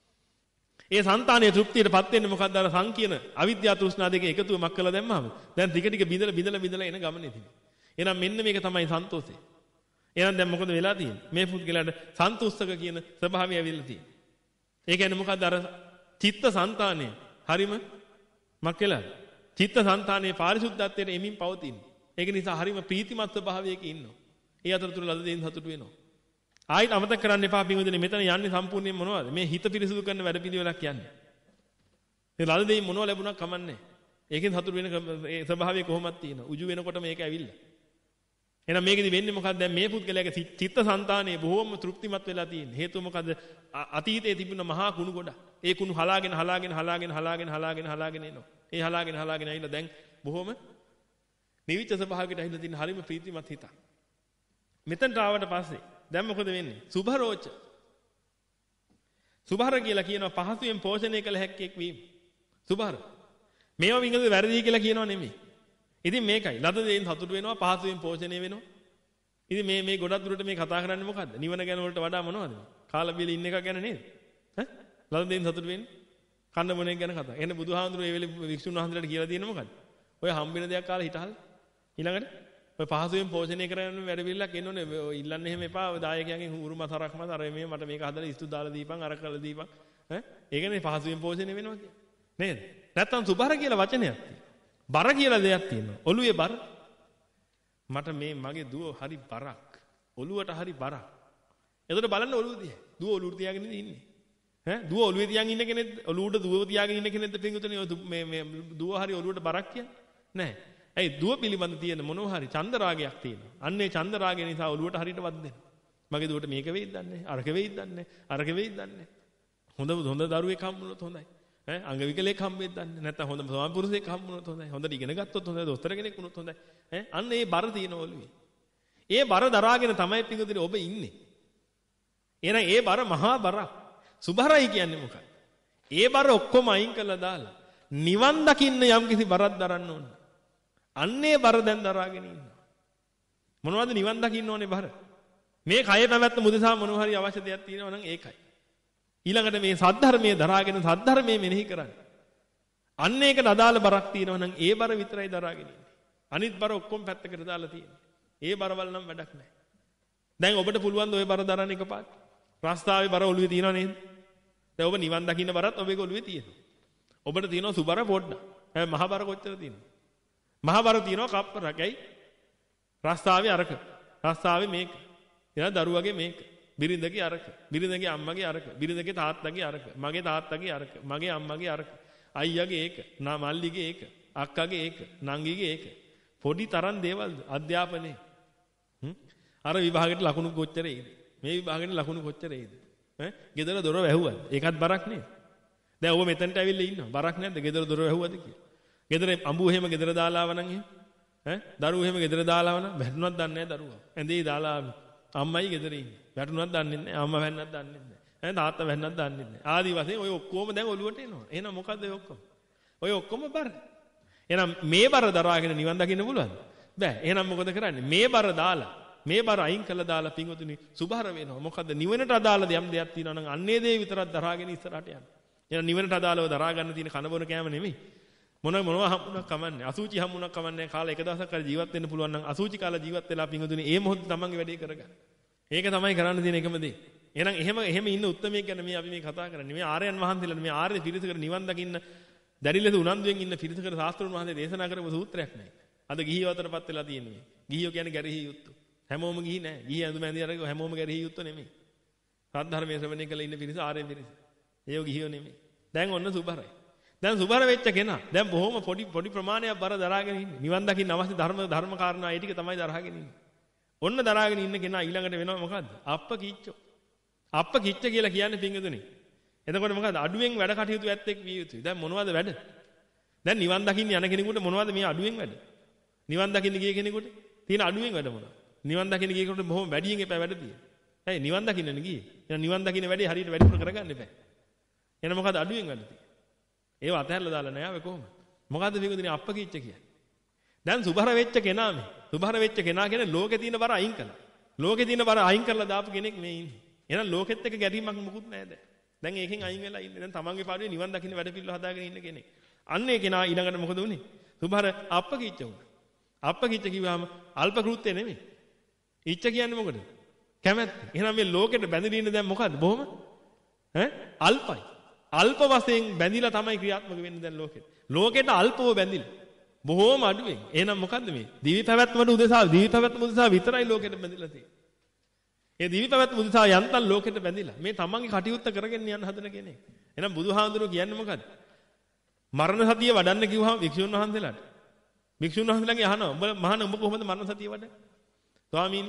ඒ సంతානයේ තෘප්තියටපත් වෙන්නේ මොකද්ද? අර සං කියන අවිද්‍යාව තෘෂ්ණා දෙකේ එකතුව මක් කළා දැම්මම දැන් ටික ටික බිඳලා බිඳලා බිඳලා එන ගමනේ තියෙනවා. එහෙනම් මෙන්න මේක තමයි සන්තෝෂය. එහෙනම් දැන් මොකද වෙලා තියෙන්නේ? මේ පුද්ගලයාට සන්තුෂ්ඨක කියන ස්වභාවය ඇවිල්ලා තියෙනවා. ඒ කියන්නේ මොකද්ද? අර චිත්ත సంతානය හරිම මක් වෙලා. චිත්ත సంతානයේ පාරිශුද්ධත්වයට එමින් පවතින. ඒක නිසා හරිම ප්‍රීතිමත් ස්වභාවයක ඉන්නවා. ඒ අතරතුර ලද දෙයින් සතුට වෙනවා. ආයෙත් අමතක කරන්න එපා පින්වදිනේ මෙතන යන්නේ සම්පූර්ණයෙන් මොනවද? මේ හිත පිරිසුදු කරන වැඩපිළිවෙලක් යන්නේ. මේ ලද දෙයින් මොනව ලැබුණා කමන්නේ. ඒකෙන් සතුට වෙන ඒ ස්වභාවය කොහොමද තියෙනවා? උජු වෙනකොට මේක ඇවිල්ලා. එහෙනම් මේකෙදි වෙන්නේ මොකක්ද? දැන් මේ පුද්ගලයාගේ චිත්ත සංතානයේ බොහොම තෘප්තිමත් වෙලා තියෙන්නේ. හේතුව මොකද්ද? අතීතයේ තිබුණ මහා කුණු ගොඩ. ඒ කුණු හලාගෙන හලාගෙන හලාගෙන හලාගෙන හලාගෙන හලාගෙන එනවා. ඒ හලාගෙන හලාගෙන ඇවිල්ලා දැන් බොහොම නිවිච්ච ස්වභාවයකට ඇවිල්ලා තියෙන හරිම ප්‍රීතිමත් හිතක්. මෙතනට ආවට පස්සේ දැන් මොකද වෙන්නේ? සුභරෝච. සුභර කියලා කියනවා පහසුවෙන් පෝෂණය කළ හැක්කෙක් වීම. සුභර. මේවා වින්ගද වැරදි කියලා කියනවා නෙමෙයි. ඉතින් මේකයි. ලද දෙයින් සතුට වෙනවා පහසුවෙන් පෝෂණය වෙනවා. ඉතින් මේ මේ ගොඩක් දුරට මේ කතා කරන්නේ මොකද්ද? නිවන ගැන වලට වඩා මොනවද? කාලා බිල ඉන්න එක ගැන නේද? ඈ? ලද දෙයින් සතුට වෙන්නේ. කන්න මොනෙක් ගැන කතා. එහෙනම් බුදුහාමුදුරුවෝ මේ වෙලේ වික්ෂුන් වහන්සේලාට කියලා තියෙන්නේ මොකද්ද? ඔය හම්බෙන දෙයක් කාලා හිටහල්. ඊළඟට ඔය පහසුවෙන් පෝෂණය කරන වැඩ පිළිලක් එන්නෝනේ. ඔය ඉල්ලන්න එහෙම එපා. ඔය දායකයන්ගෙන් උරුම තරක් මත අර මේ මට මේක හදලා ඉස්තු දාලා දීපන් අර කරලා දීපන්. ඈ? ඒකනේ පහසුවෙන් පෝෂණය වෙනවා කියන්නේ. නේද? නැත්තම් සුභර කියලා වචනයක් තියෙනවා. බර කියලා දෙයක් තියෙනවා. ඔළුවේ බර. මට මේ මගේ දුව හරි බරක්. ඔළුවට හරි බරක්. එතකොට බලන්න ඔළුව දිහා. දුව ඔළුව තියාගෙන ඉන්නේ. ඈ දුව ඔළුවේ තියන් ඉන්න කෙනෙක් ඔළුවට දුව තියාගෙන ඉන්න කෙනෙක්ද පින්වතුනි මේ මේ දුව හරි ඔළුවට බරක් කියන්නේ නැහැ. ඇයි දුව පිළිබඳ තියෙන මොනවා හරි චන්ද රාගයක් තියෙනවා. අන්නේ චන්ද රාගය නිසා ඔළුවට හරියට වද දෙනවා. මගේ දුවට මේක වෙයිද දන්නේ නැහැ. අරක වෙයිද දන්නේ නැහැ. අරක වෙයිද දන්නේ නැහැ. හොඳ හොඳ දරුවෙක් හම්බුනොත් හොඳයි. ඈ අංගවිකලෙක් හම්බෙද්ද දන්නේ නැත්නම් හොඳ ස්වාමි පුරුෂයෙක් හම්බුනොත් හොඳයි. හොඳට ඉගෙන ගත්තොත් හොඳයි. දොස්තර කෙනෙක් වුණොත් හොඳයි. ඈ අන්න ඒ බර තියෙන ඔළුවේ. ඒ බර දරාගෙන තමයි පිටුදින ඔබ ඉන්නේ. එහෙනම් ඒ බර මහා බරක්. සුභරයි කියන්නේ මොකක්ද? ඒ බර ඔක්කොම අයින් කරලා දාලා නිවන් දකින්න යම්කිසි බරක් දරන්න ඕන. අන්නේ බර දැන් දරාගෙන ඉන්නවා. මොනවද නිවන් දකින්න ඕනේ බර? මේ කය පැවැත්ම මුදසා මොනවා හරි අවශ්‍ය දෙයක් තියෙනවා නම් ඒකයි. ඊළඟට මේ සද්ධර්මයේ දරාගෙන සද්ධර්මයේ මෙනෙහි කරන්න. අන්න ඒකට අදාළ බරක් තියෙනවා නම් ඒ බර විතරයි දරාගෙන ඉන්නේ. අනිත් බර ඔක්කොම පැත්තකට දාලා තියෙනවා. ඒ බරවල නම් වැඩක් නැහැ. දැන් ඔබට පුළුවන් ද ওই බර දරන්න එකපාරට? රස්තාවේ බර ඔළුවේ තියෙනව නේද? දැන් ඔබ නිවන් දකින්න බරත් ඔබේ ඔළුවේ තියෙනවා. ඔබට තියෙනවා සුබර පොඩ්ඩක්. හැබැයි මහ බර කොච්චර තියෙනවද? මහ බර තියෙනවා කප්පරක්. ඇයි? රස්තාවේ අරක. රස්තාවේ මේක. ඊළඟ දරුවගේ මේක. බිරිඳගේ අරක. බිරිඳගේ අම්මගේ අරක. බිරිඳගේ තාත්තගේ අරක. මගේ තාත්තගේ අරක. මගේ අම්මගේ අරක. අයියාගේ ඒක. නා මල්ලිගේ ඒක. අක්කාගේ ඒක. නංගිගේ ඒක. පොඩි තරම් දේවල්ද අධ්‍යාපනයේ. හ්ම්. අර විභාගෙට ලකුණු කොච්චර එයිද? මේ විභාගෙට ලකුණු කොච්චර එයිද? ඈ? ගෙදර දොර වැහුවද? ඒකත් බරක් නේද? දැන් ඔබ මෙතනට ඇවිල්ලා ඉන්නවා. බරක් නැද්ද? ගෙදර දොර වැහුවද කියලා. ගෙදර අඹු එහෙම ගෙදර දාලා ආව නම් එහෙම. ඈ? දරුවෝ එහෙම ගෙදර දාලා ආව නම් වැටුණක් දන්නේ නැහැ දරුවා. ඇඳේ දාලා ආවේ. අම්මයි ගෙදර ඉන්නේ. වැටුණක් දන්නේ නැහැ. අම්මා වැන්නක් දන්නේ නැහැ. ඈ තාත්තා වැන්නක් දන්නේ නැහැ. ආදි වශයෙන් ඔය ඔක්කොම දැන් ඔළුවට එනවා. එහෙනම් මොකද්ද ඔය ඔක්කොම? ඔය ඔක්කොම බර. එහෙනම් මේ බර දරාගෙන නිවන් දකින්න පුළුවන්ද? බෑ. එහෙනම් මොකද කරන්නේ? මේ බර දාලා මේ බර අයින් කළා දාලා පින්වතුනි සුභාර වෙනවා. මොකද්ද? නිවනට අදාළ දෙයක් දෙයක් තියෙනවා නම් අන්නේ දේ විතරක් දරාගෙන ඉස්සරහට යන්න. එහෙනම් නිවනට අදාළව දරා ගන්න තියෙන කන බොන කෑම නෙමෙයි. මොන මොනවා හම්බුණක් කමන්නේ. අසුචි හම්බුණක් කමන්නේ. කාලා එක දවසක් හරි ජීවත් වෙන්න පුළුවන් නම් අසුචි කාලා ජීවත් වෙලා පින්වතුනි ඒ මොහොතේ තමන්ගේ වැඩේ කරගන්න. ඒක තමයි කරන්න තියෙන එකම දේ. එහෙනම් එහෙම එහෙම ඉන්න උත්තරමයෙක් ගැන මේ අපි මේ කතා කරන්නේ. මේ ආර්යයන් වහන්සේලා මේ ආර්ය පිරිසකට නිවන් දකින්න දැඩි ලෙස උනන්දුවෙන් ඉන්න පිරිසකට ශාස්ත්‍රඥ වහන්සේ දේශනා කරපු සූත්‍රයක් නෑ. අද ගිහියෝ අතරපත් වෙලා තියෙන්නේ මේ. ගිහියෝ කියන්නේ ගැරහි යුත්තු. හැමෝම ගිහි නෑ. ගිහි ඇඳුම ඇඳි අරගෙන හැමෝම ගැරහි යුත්තු නෙමෙයි. සද්ධර්මයේ ශ්‍රවණය කළ ඉන්න පිරිස ආර්ය පිරිස. ඒයෝ ගිහියෝ නෙමෙයි. දැන් ඔන්න සුභරයි. දැන් සුභර වෙච්ච කෙනා දැන් බොහොම පොඩි පොඩි ප්‍රමාණයක් බර දරාගෙන ඉන්නේ. නිවන් දකින්න අවශ්‍ය ධර්ම ධර්ම කාරණා ඒ ටික තමයි දරාගෙන ඉන්නේ. ඔන්න දරාගෙන ඉන්න කෙනා ඊළඟට වෙනව මොකද්ද? අප්ප කිච්චෝ. අප්ප කිච්ච කියලා කියන්නේ පිංගුතුනි. එතකොට මොකද්ද? අඩුවෙන් වැඩ කටයුතු ඇත්තෙක් විය යුතුයි. දැන් මොනවද වැඩ? දැන් නිවන් දකින්න යන කෙනෙකුට මොනවද මේ අඩුවෙන් වැඩ? නිවන් දකින්න ගිය කෙනෙකුට තියෙන අඩුවෙන් වැඩ මොනවද? නිවන් දකින්න ගිය කෙනෙකුට බොහොම වැඩියෙන් එපා වැඩ තියෙන. ඇයි නිවන් දකින්නනේ ගියේ? එහෙනම් නිවන් දකින්න වැඩේ හරියට වැඩිපුර කරගන්න එපා. එහෙනම් මොකද්ද අඩුවෙන් වැඩ තියෙන්නේ? ඒව අතහැරලා දාලා නෑ ආවේ කොහොමද? මොකද්ද පිංගුතුනි අප්ප කිච්ච කියන්නේ? දැන් සුභර වෙච්ච කෙනා මේ. සුභර වෙච්ච කෙනා කියන්නේ ලෝකේ තියෙන බර අයින් කළා. ලෝකේ තියෙන බර අයින් කරලා දාපු කෙනෙක් මේ ඉන්නේ. එහෙනම් ලෝකෙත් එක්ක ගැටීමක් මොකුත් නෑ දැන්. දැන් ඒකෙන් අයින් වෙලා ඉන්නේ. දැන් තමන්ගේ පාඩුවේ නිවන් දකින්න වැඩ පිළිවෙල හදාගෙන ඉන්න කෙනෙක්. අන්න ඒ කෙනා ඊළඟට මොකද උනේ? සුභර අප්ප කිච්ච වුණා. අප්ප කිච්ච කිව්වම අල්ප කෘත්‍ය නෙමෙයි. ඉච්ච කියන්නේ මොකද? කැමැත්ත. එහෙනම් මේ ලෝකෙට බැඳිලා ඉන්න දැන් මොකද්ද? බොහොම ඈ අල්පයි. අල්ප වශයෙන් බැඳිලා තමයි ක්‍රියාත්මක වෙන්නේ දැන් ලෝකෙට. ලෝකෙට අල්පව බැඳිලා. බොහොම අඩුවෙන්. එහෙනම් මොකද්ද මේ? දිවි පැවැත්මට උදෙසා දිවි පැවැත්ම උදෙසා විතරයි ලෝකෙට බැඳිලා තියෙන්නේ. ඒ දිවි පැවැත්ම උදෙසා යන්තම් ලෝකෙට බැඳිලා. මේ තමන්ගේ කටයුත්ත කරගෙන යන්න හදන කෙනෙක්. එහෙනම් බුදුහාඳුරෝ කියන්නේ මොකද්ද? මරණ සතිය වඩන්න කිව්වහම වික්ෂුන් වහන්සේලාට. වික්ෂුන් වහන්සේලාගේ අහනවා. උඹ මහාන උඹ කොහොමද මරණ සතිය වඩන්නේ? ස්වාමීනි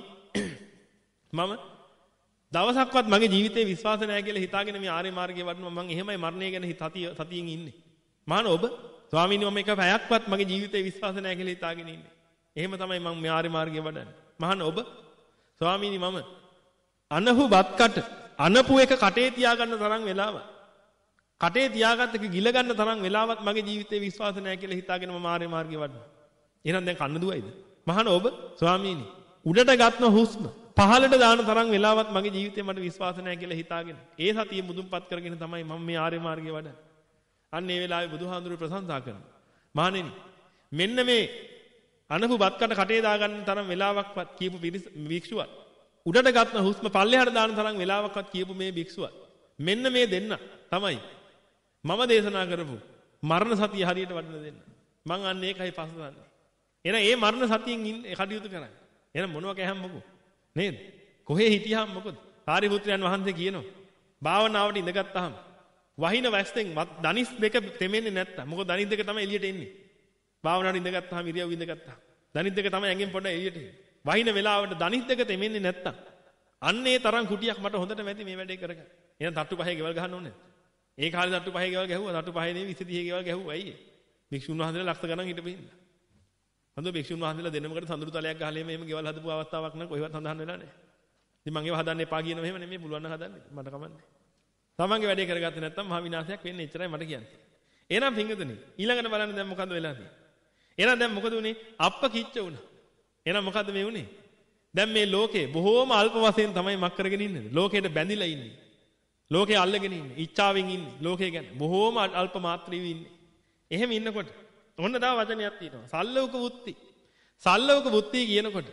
මම දවසක්වත් මගේ ජීවිතේ විශ්වාස නැහැ කියලා හිතාගෙන මේ ආර්ය මාර්ගයේ වඩනවා මම එහෙමයි මරණය ගැන සතිය සතියෙන් ඉන්නේ. මහාන ඔබ ස්වාමීනි මම එක පැයක්වත් මගේ ජීවිතේ විශ්වාස නැහැ කියලා හිතාගෙන ඉන්නේ. එහෙම තමයි මම මේ ආර්ය මාර්ගයේ වඩන්නේ. මහාන ඔබ ස්වාමීනි මම අනහු බත් කට අනපු එක කටේ තියාගන්න තරම් වෙලාවක්. කටේ තියාගත්ත එක ගිල ගන්න තරම් වෙලාවක් මගේ ජීවිතේ විශ්වාස නැහැ කියලා හිතාගෙන මම ආර්ය මාර්ගයේ වඩනවා. එහෙනම් දැන් කන්න දුවයිද? මහාන ඔබ ස්වාමීනි උඩට ගත්ම හුස්ම පහළට දාන තරම් වෙලාවක් මගේ ජීවිතේ මට විශ්වාස නැහැ කියලා හිතාගෙන ඒ සතිය මුදුන්පත් කරගෙන තමයි මම මේ ආර්ය මාර්ගයේ වඩන්නේ. අන්න ඒ වෙලාවේ බුදුහාඳුරු ප්‍රශංසා කරනවා. මහණෙනි මෙන්න මේ අනපු බත් කට කටේ දාගන්න තරම් වෙලාවක්වත් කියපු භික්ෂුවක් උඩට ගත්ම හුස්ම පල්ලෙහාට දාන තරම් වෙලාවක්වත් කියපු මේ භික්ෂුවක් මෙන්න මේ දෙන්න තමයි මම දේශනා කරපු මරණ සතිය හරියට වඩන දෙන්න. මං අන්න ඒකයි පස්සදන්නේ. එහෙනම් ඒ මරණ සතියෙන් කටයුතු කරන්නේ. එහෙනම් මොනවා කැහම් මොකෝ? නේද? කොහේ හිටියාම මොකද? සාරිපුත්‍රයන් වහන්සේ කියනවා භාවනාවට ඉඳගත්තාම වහින වැස්සෙන් දනිස් දෙක තෙමෙන්නේ නැත්තම් මොකද දනිස් දෙක තමයි එළියට එන්නේ. භාවනාවට ඉඳගත්තාම ඉරියව් ඉඳගත්තාම දනිස් දෙක තමයි ඇඟෙන් පොඩ එළියට එන්නේ. වහින වෙලාවට දනිස් දෙක තෙමෙන්නේ නැත්තම් අන්නේ තරම් කුටියක් මට හොඳට මැති මේ වැඩේ කරගන්න. එහෙනම් තට්ටු පහේ ගෙවල් ගහන්න ඕනේ. ඒ කාලේ තට්ටු පහේ ගෙවල් ගැහුවා. තට්ටු පහේ නෙවෙයි විසි තිහේ ගෙවල් ගැහුවා. ඇයි ඒ? භික්ෂුන් වහන්සේලා ලක්ෂ ගණන් හිටපෙන්න. හොඳ භික්ෂුන් වහන්සේලා දෙනමකට සඳුරු තලයක් ගහලා මෙහෙම ගෙවල් හදපු අවස්ථාවක් නම් කොහෙවත් සඳහන් වෙලා නැහැ. ඉතින් මම ඒව හදන්න එපා කියනවා එහෙම නෙමෙයි පුළුවන් නම් හදන්න. මට කමන්නේ. තමන්ගේ වැඩේ කරගත්තේ නැත්නම් මහා විනාශයක් වෙන්නේ එච්චරයි මට කියන්නේ. එහෙනම් පිංගුතුනි ඊළඟට බලන්න දැන් මොකද වෙලා තියෙන්නේ? එහෙනම් දැන් මොකද උනේ? අප්ප කිච්ච වුණා. එහෙනම් මොකද්ද මේ උනේ? දැන් මේ ලෝකේ බොහෝම අල්ප වශයෙන් තමයි මක් කරගෙන ඉන්නේ. ලෝකයට බැඳිලා ඉන්නේ. ලෝකේ අල්ලගෙන ඉන්නේ. ඉච්ඡාවෙන් ඉන්නේ. ලෝකේ ගැන බොහෝම අල්ප මාත්‍රීව ඉන්නේ. එහෙම ඉන්නකොට ඔන්න තව වචනයක් තියෙනවා. සල්ලෝක වුත්ති. සල්ලෝක වුත්ති කියනකොට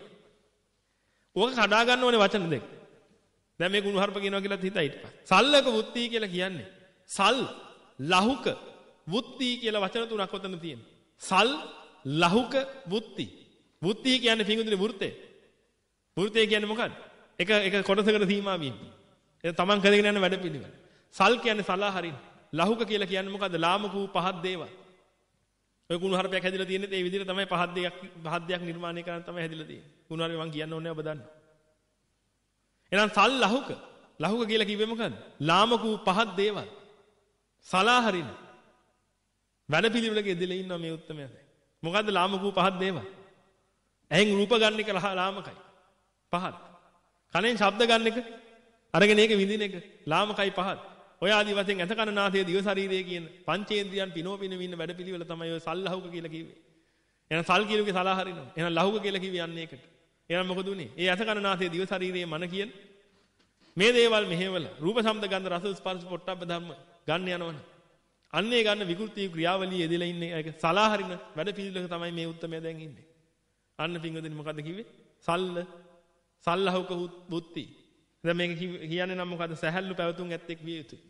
ඕක කඩා ගන්න ඕනේ වචන දෙක. දැන් මේ කුණුහරුප කියනවා කියලා හිතා හිටපන්. සල්ලෝක වුත්ති කියලා කියන්නේ සල් ලහුක වුත්ති කියලා වචන තුනක් ඔතන තියෙනවා. සල් ලහුක වුත්ති. වුත්ති කියන්නේ පිංගුතුනේ වෘත්තේ. වෘත්තේ කියන්නේ මොකක්ද? එක එක කොටසකට සීමා වෙන්නේ. ඒක තමන් කරගෙන යන වැඩ පිළිවෙල. සල් කියන්නේ සලා හරින. ලහුක කියලා කියන්නේ මොකද්ද? ලාමකූ පහත් දේවල්. ඔය කුණු හරපයක් හැදිලා තියෙන්නේ ඒ විදිහට තමයි පහත් දෙයක් පහත් දෙයක් නිර්මාණය කරන්න තමයි හැදිලා තියෙන්නේ. කුණු හරපේ මම කියන්න ඕනේ ඔබ දන්න. එහෙනම් සල් ලහුක. ලහුක කියලා කිව්වේ මොකද්ද? ලාමකූ පහත් දේවල්. සලා හරින. වැඩ පිළිවෙලක ඉඳලා ඉන්නවා මේ උත්තරමයා. මොකද්ද ලාමකූ පහත් දේවල්? ඇහෙන් රූප ගන්න එක ලාමකයි. පහත්. කනෙන් ශබ්ද ගන්න එක අරගෙන ඒක විඳින එක ලාමකයි පහත්. ඔය ආදි වශයෙන් ඇස කන නාසය දිව ශරීරය කියන පංචේන්ද්‍රියන් පිනෝ පිනමින් ඉන්න වැඩ පිළිවෙල තමයි ඔය සල් ලහුක කියලා කිව්වේ. එහෙනම් සල් කියලුගේ සලා හරිනවා. එහෙනම් ලහුක කියලා කිව්වේ යන්නේ ඒකට. එහෙනම් මොකද උනේ? ඒ ඇස කන නාසය දිව ශරීරයේ මන කියන මේ දේවල් මෙහෙवला රූප ශබ්ද ගන්ධ රස ස්පර්ශ පොට්ටබ්බ ධම්ම ගන්න යනවනේ. අන්නේ ගන්න විකෘති ක්‍රියාවලිය යෙදලා ඉන්නේ ඒක සලා හරින වැඩ පිළිවෙලක තමයි මේ උත්තරමයා දැන් ඉන්නේ. අන්න පිංගුදින මොකද්ද කිව්වේ? සල්ල සල්ලහුක බුද්ධි. දැන් මේක කියන්නේ නම් මොකද්ද? සැහැල්ලු පැවතුම් ඇත්තෙක් විය යුතුයි.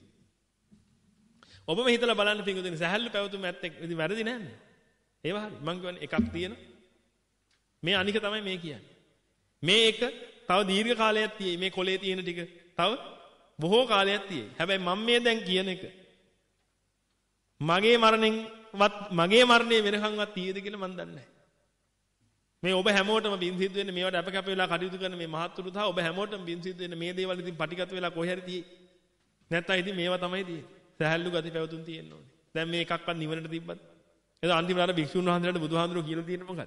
ඔබම හිතලා බලන්න පිංගුදින සැහැල්ලු පැවතුම් ඇත්තෙක් ඉතින් වැරදි නෑනේ. ඒව හරි. මං කියන්නේ එකක් තියෙන. මේ අනික තමයි මේ කියන්නේ. මේ එක තව දීර්ඝ කාලයක් තියෙයි. මේ කොලේ තියෙන ටික තව බොහෝ කාලයක් තියෙයි. හැබැයි මම මේ දැන් කියන එක මගේ මරණයෙන්වත් මගේ මරණය වෙනකන්වත් තියෙද කියලා මන් දන්නේ නැහැ. මේ ඔබ හැමෝටම බින් සිද්ධ වෙන්නේ මේවට අප කැප වෙලා කටයුතු කරන මේ මහත්තුරු තා ඔබ හැමෝටම බින් සිද්ධ වෙන්නේ මේ දේවල් ඉතින් පටිගත වෙලා කොහේ හරි තියෙයි. නැත්තම් ඉතින් මේවා තමයි තියෙන්නේ. සහැල්ලු ගති පැවතුම් තියෙන්න ඕනේ. දැන් මේ එකක්වත් නිවනට තිබ්බත්. ඒක අන්තිමට අර භික්ෂුන් වහන්සේලාට බුදුහාමුදුරුවෝ කියලා තියෙන්නේ මොකද්ද?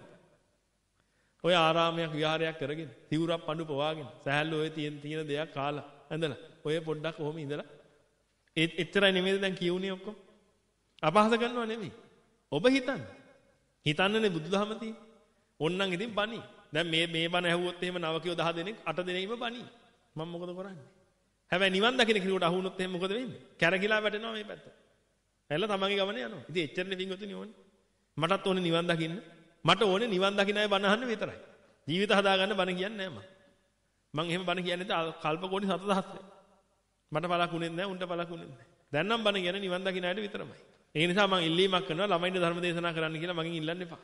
ඔය ආරාමයක් විහාරයක් කරගෙන සිවුරක් පඳු පවාගෙන සහැල්ලු ඔය තියෙන තියෙන දෙයක් කාලා ඇඳලා ඔය පොඩ්ඩක් කොහොම ඉඳලා ඒ එච්චරයි නෙමෙයිද දැන් කියුනේ ඔක්කොම? අපහාස කරනවා නෙමෙයි. ඔබ හිතන්න. හිතන්නනේ බුදුදහම තියෙන්නේ. ඕන්නම් ඉතින් බණි. දැන් මේ මේ බණ ඇහුවොත් එහෙම නවකියෝ දහ දෙනෙක් අට දෙනෙක්ම බණි. මම මොකද කරන්නේ? හැබැයි නිවන් දකින්න කෙනෙකුට අහු වුණොත් එහෙම මොකද වෙන්නේ? කැරකිලා වැටෙනවා මේ පැත්ත. ඇල්ල තමන්ගේ ගමනේ යනවා. ඉතින් එච්චරනේ පින්වතුනි ඕනේ. මටත් ඕනේ නිවන් දකින්න. මට ඕනේ නිවන් දකින්න අය බණ අහන්න විතරයි. ජීවිත හදාගන්න බණ කියන්නේ නැහැ මම. මම එහෙම බණ කියන්නේ නැත්නම් කල්ප කෝටි සත දහසක්. මට පළක් උනේ නැහැ, උන්ට පළක් උනේ නැහැ. දැන් නම් බණ කියන්නේ නිවන් දකින්න අයට විතරමයි. ඒ නිසා මම ඉල්ලීමක් කරනවා ළමයින්ට ධර්ම දේශනා කරන්න කියලා මගෙන් ඉල්ලන්න එපා.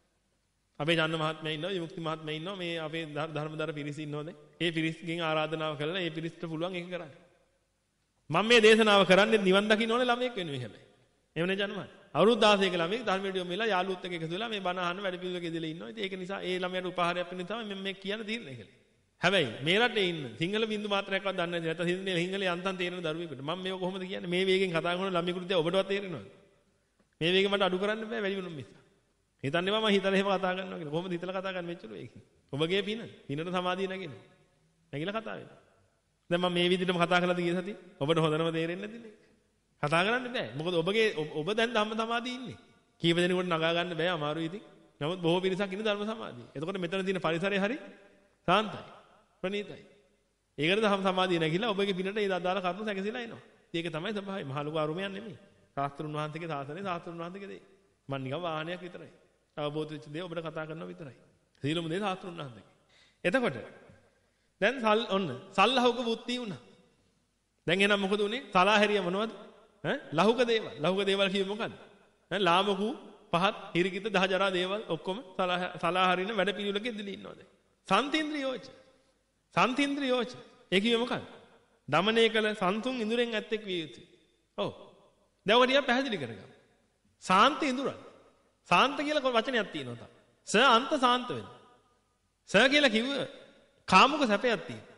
අපේ ජන්න මහත්මයා ඉන්නවා, විමුක්ති මහත්මයා ඉන්නවා, මේ අපේ ධර්මදර පිරිස ඉන්නෝද? ඒ පිරිස්ගෙන් ආරාධනාව කරලා ඒ පිරිස්ට පුළුවන් ඒක කරන්න. මම මේ දේශනාව කරන්නේ නිවන් දකින්න ඕනේ ළමයෙක් වෙනුවෙන් හැබැයි. එහෙමනේ ජන්න මහත්මයා. අවුරුදු දහසක ළමයෙක් ධර්මයට යොමු වෙලා යාළුවොත් එක්ක එකතු වෙලා මේ බණ අහන්න වැඩ පිළිවෙලක ඉඳලා ඉන්නවා. ඉතින් ඒක නිසා ඒ ළමයාට උපහාරයක් වෙන නිසා මම මේ කියන තීරණය කළේ. හැබැයි මේ රටේ ඉන්න සිංහල බින්දු මාත්‍රයක්වත් දන්නේ නැති නැත්නම් සිංහල සිංහලේ අන්තම් තේරෙන දරුවෙකුට මම මේක කොහොමද කියන්නේ? මේ වේගෙන් කතා කරන ළමයෙකුට දැන් ඔබටවත් තේරෙනවද? මේ වේගෙන් මට අඩු කරන්න බෑ වැඩි වෙනුම් මිස. හිතන්නේ මම හිතලා එහෙම කතා කරනවා කියලා. කොහොමද හිතලා කතා කරන්නේ මෙච්චර වේගෙන්? ඔබගේ පින. පිනට සමාධිය නැගෙනවා. නැගිලා කතා වෙනවා. දැන් මම මේ විදිහටම කතා කළාද ගිය සතියේ? ඔබට හොඳනම තේරෙන්නේ නැතිනේ. කතා කරන්න බෑ. මොකද ඔබගේ ඔබ දැන් ධම්ම සමාධිය ඉන්නේ. කීප දෙනෙකුට නගා ගන්න බෑ අමාරුයි ඉතින්. නමුත් බොහෝ පිරිසක් ඉන්නේ ධර්ම සමාධිය. එතකොට මෙතන තියෙන පරිසරය හරි සාන්තයි. ප්‍රණීතයි. ඒකට ධම්ම සමාධිය නැගිලා ඔබගේ පිනට ඒ අදාළ කරුණු සැකසීලා එනවා. ඒක තමයි ස්වභාවය. මහලුක අරුමයක් නෙමෙයි. ශාස්ත්‍රුන් වහන්සේගේ සාසනේ ශාස්ත්‍රුන් වහන්සේගේ දේ. මම නිකන් වාහනයක් විතරයි. අවබෝධ වෙච්ච දේ ඔබට කතා කරනවා විතරයි. සීලම දේ ශාස්ත්‍රුන් වහන්සේගේ. එතකොට දැන් සල් ඔන්න සල්ලහුක බුද්ධි වුණා. දැන් එහෙනම් මොකද උනේ? සලාහැරිය මොනවද? ඈ ලහුක දේවල්. ලහුක දේවල් කිව්වේ මොකද්ද? ඈ ලාමකු පහත් හිරිකිත දහජරා දේවල් ඔක්කොම සලාහරින වැඩ පිළිවෙලක ඉඳලා ඉන්නවා දැන්. සම්තින්ද්‍රියෝච. සම්තින්ද්‍රියෝච. ඒ කිව්වේ මොකද්ද? දමනය කළ සන්තුන් ඉඳුරෙන් ඇත්තෙක් විය යුතුයි. ඔව්. දැන් ඔක ටිකක් පැහැදිලි කරගන්න. සාන්ත ඉඳුරන්. සාන්ත කියලා වචනයක් තියෙනවා තමයි. ස අන්ත සාන්ත වෙන. ස කියලා කිව්ව කාමුක සැපයක් තියෙනවා.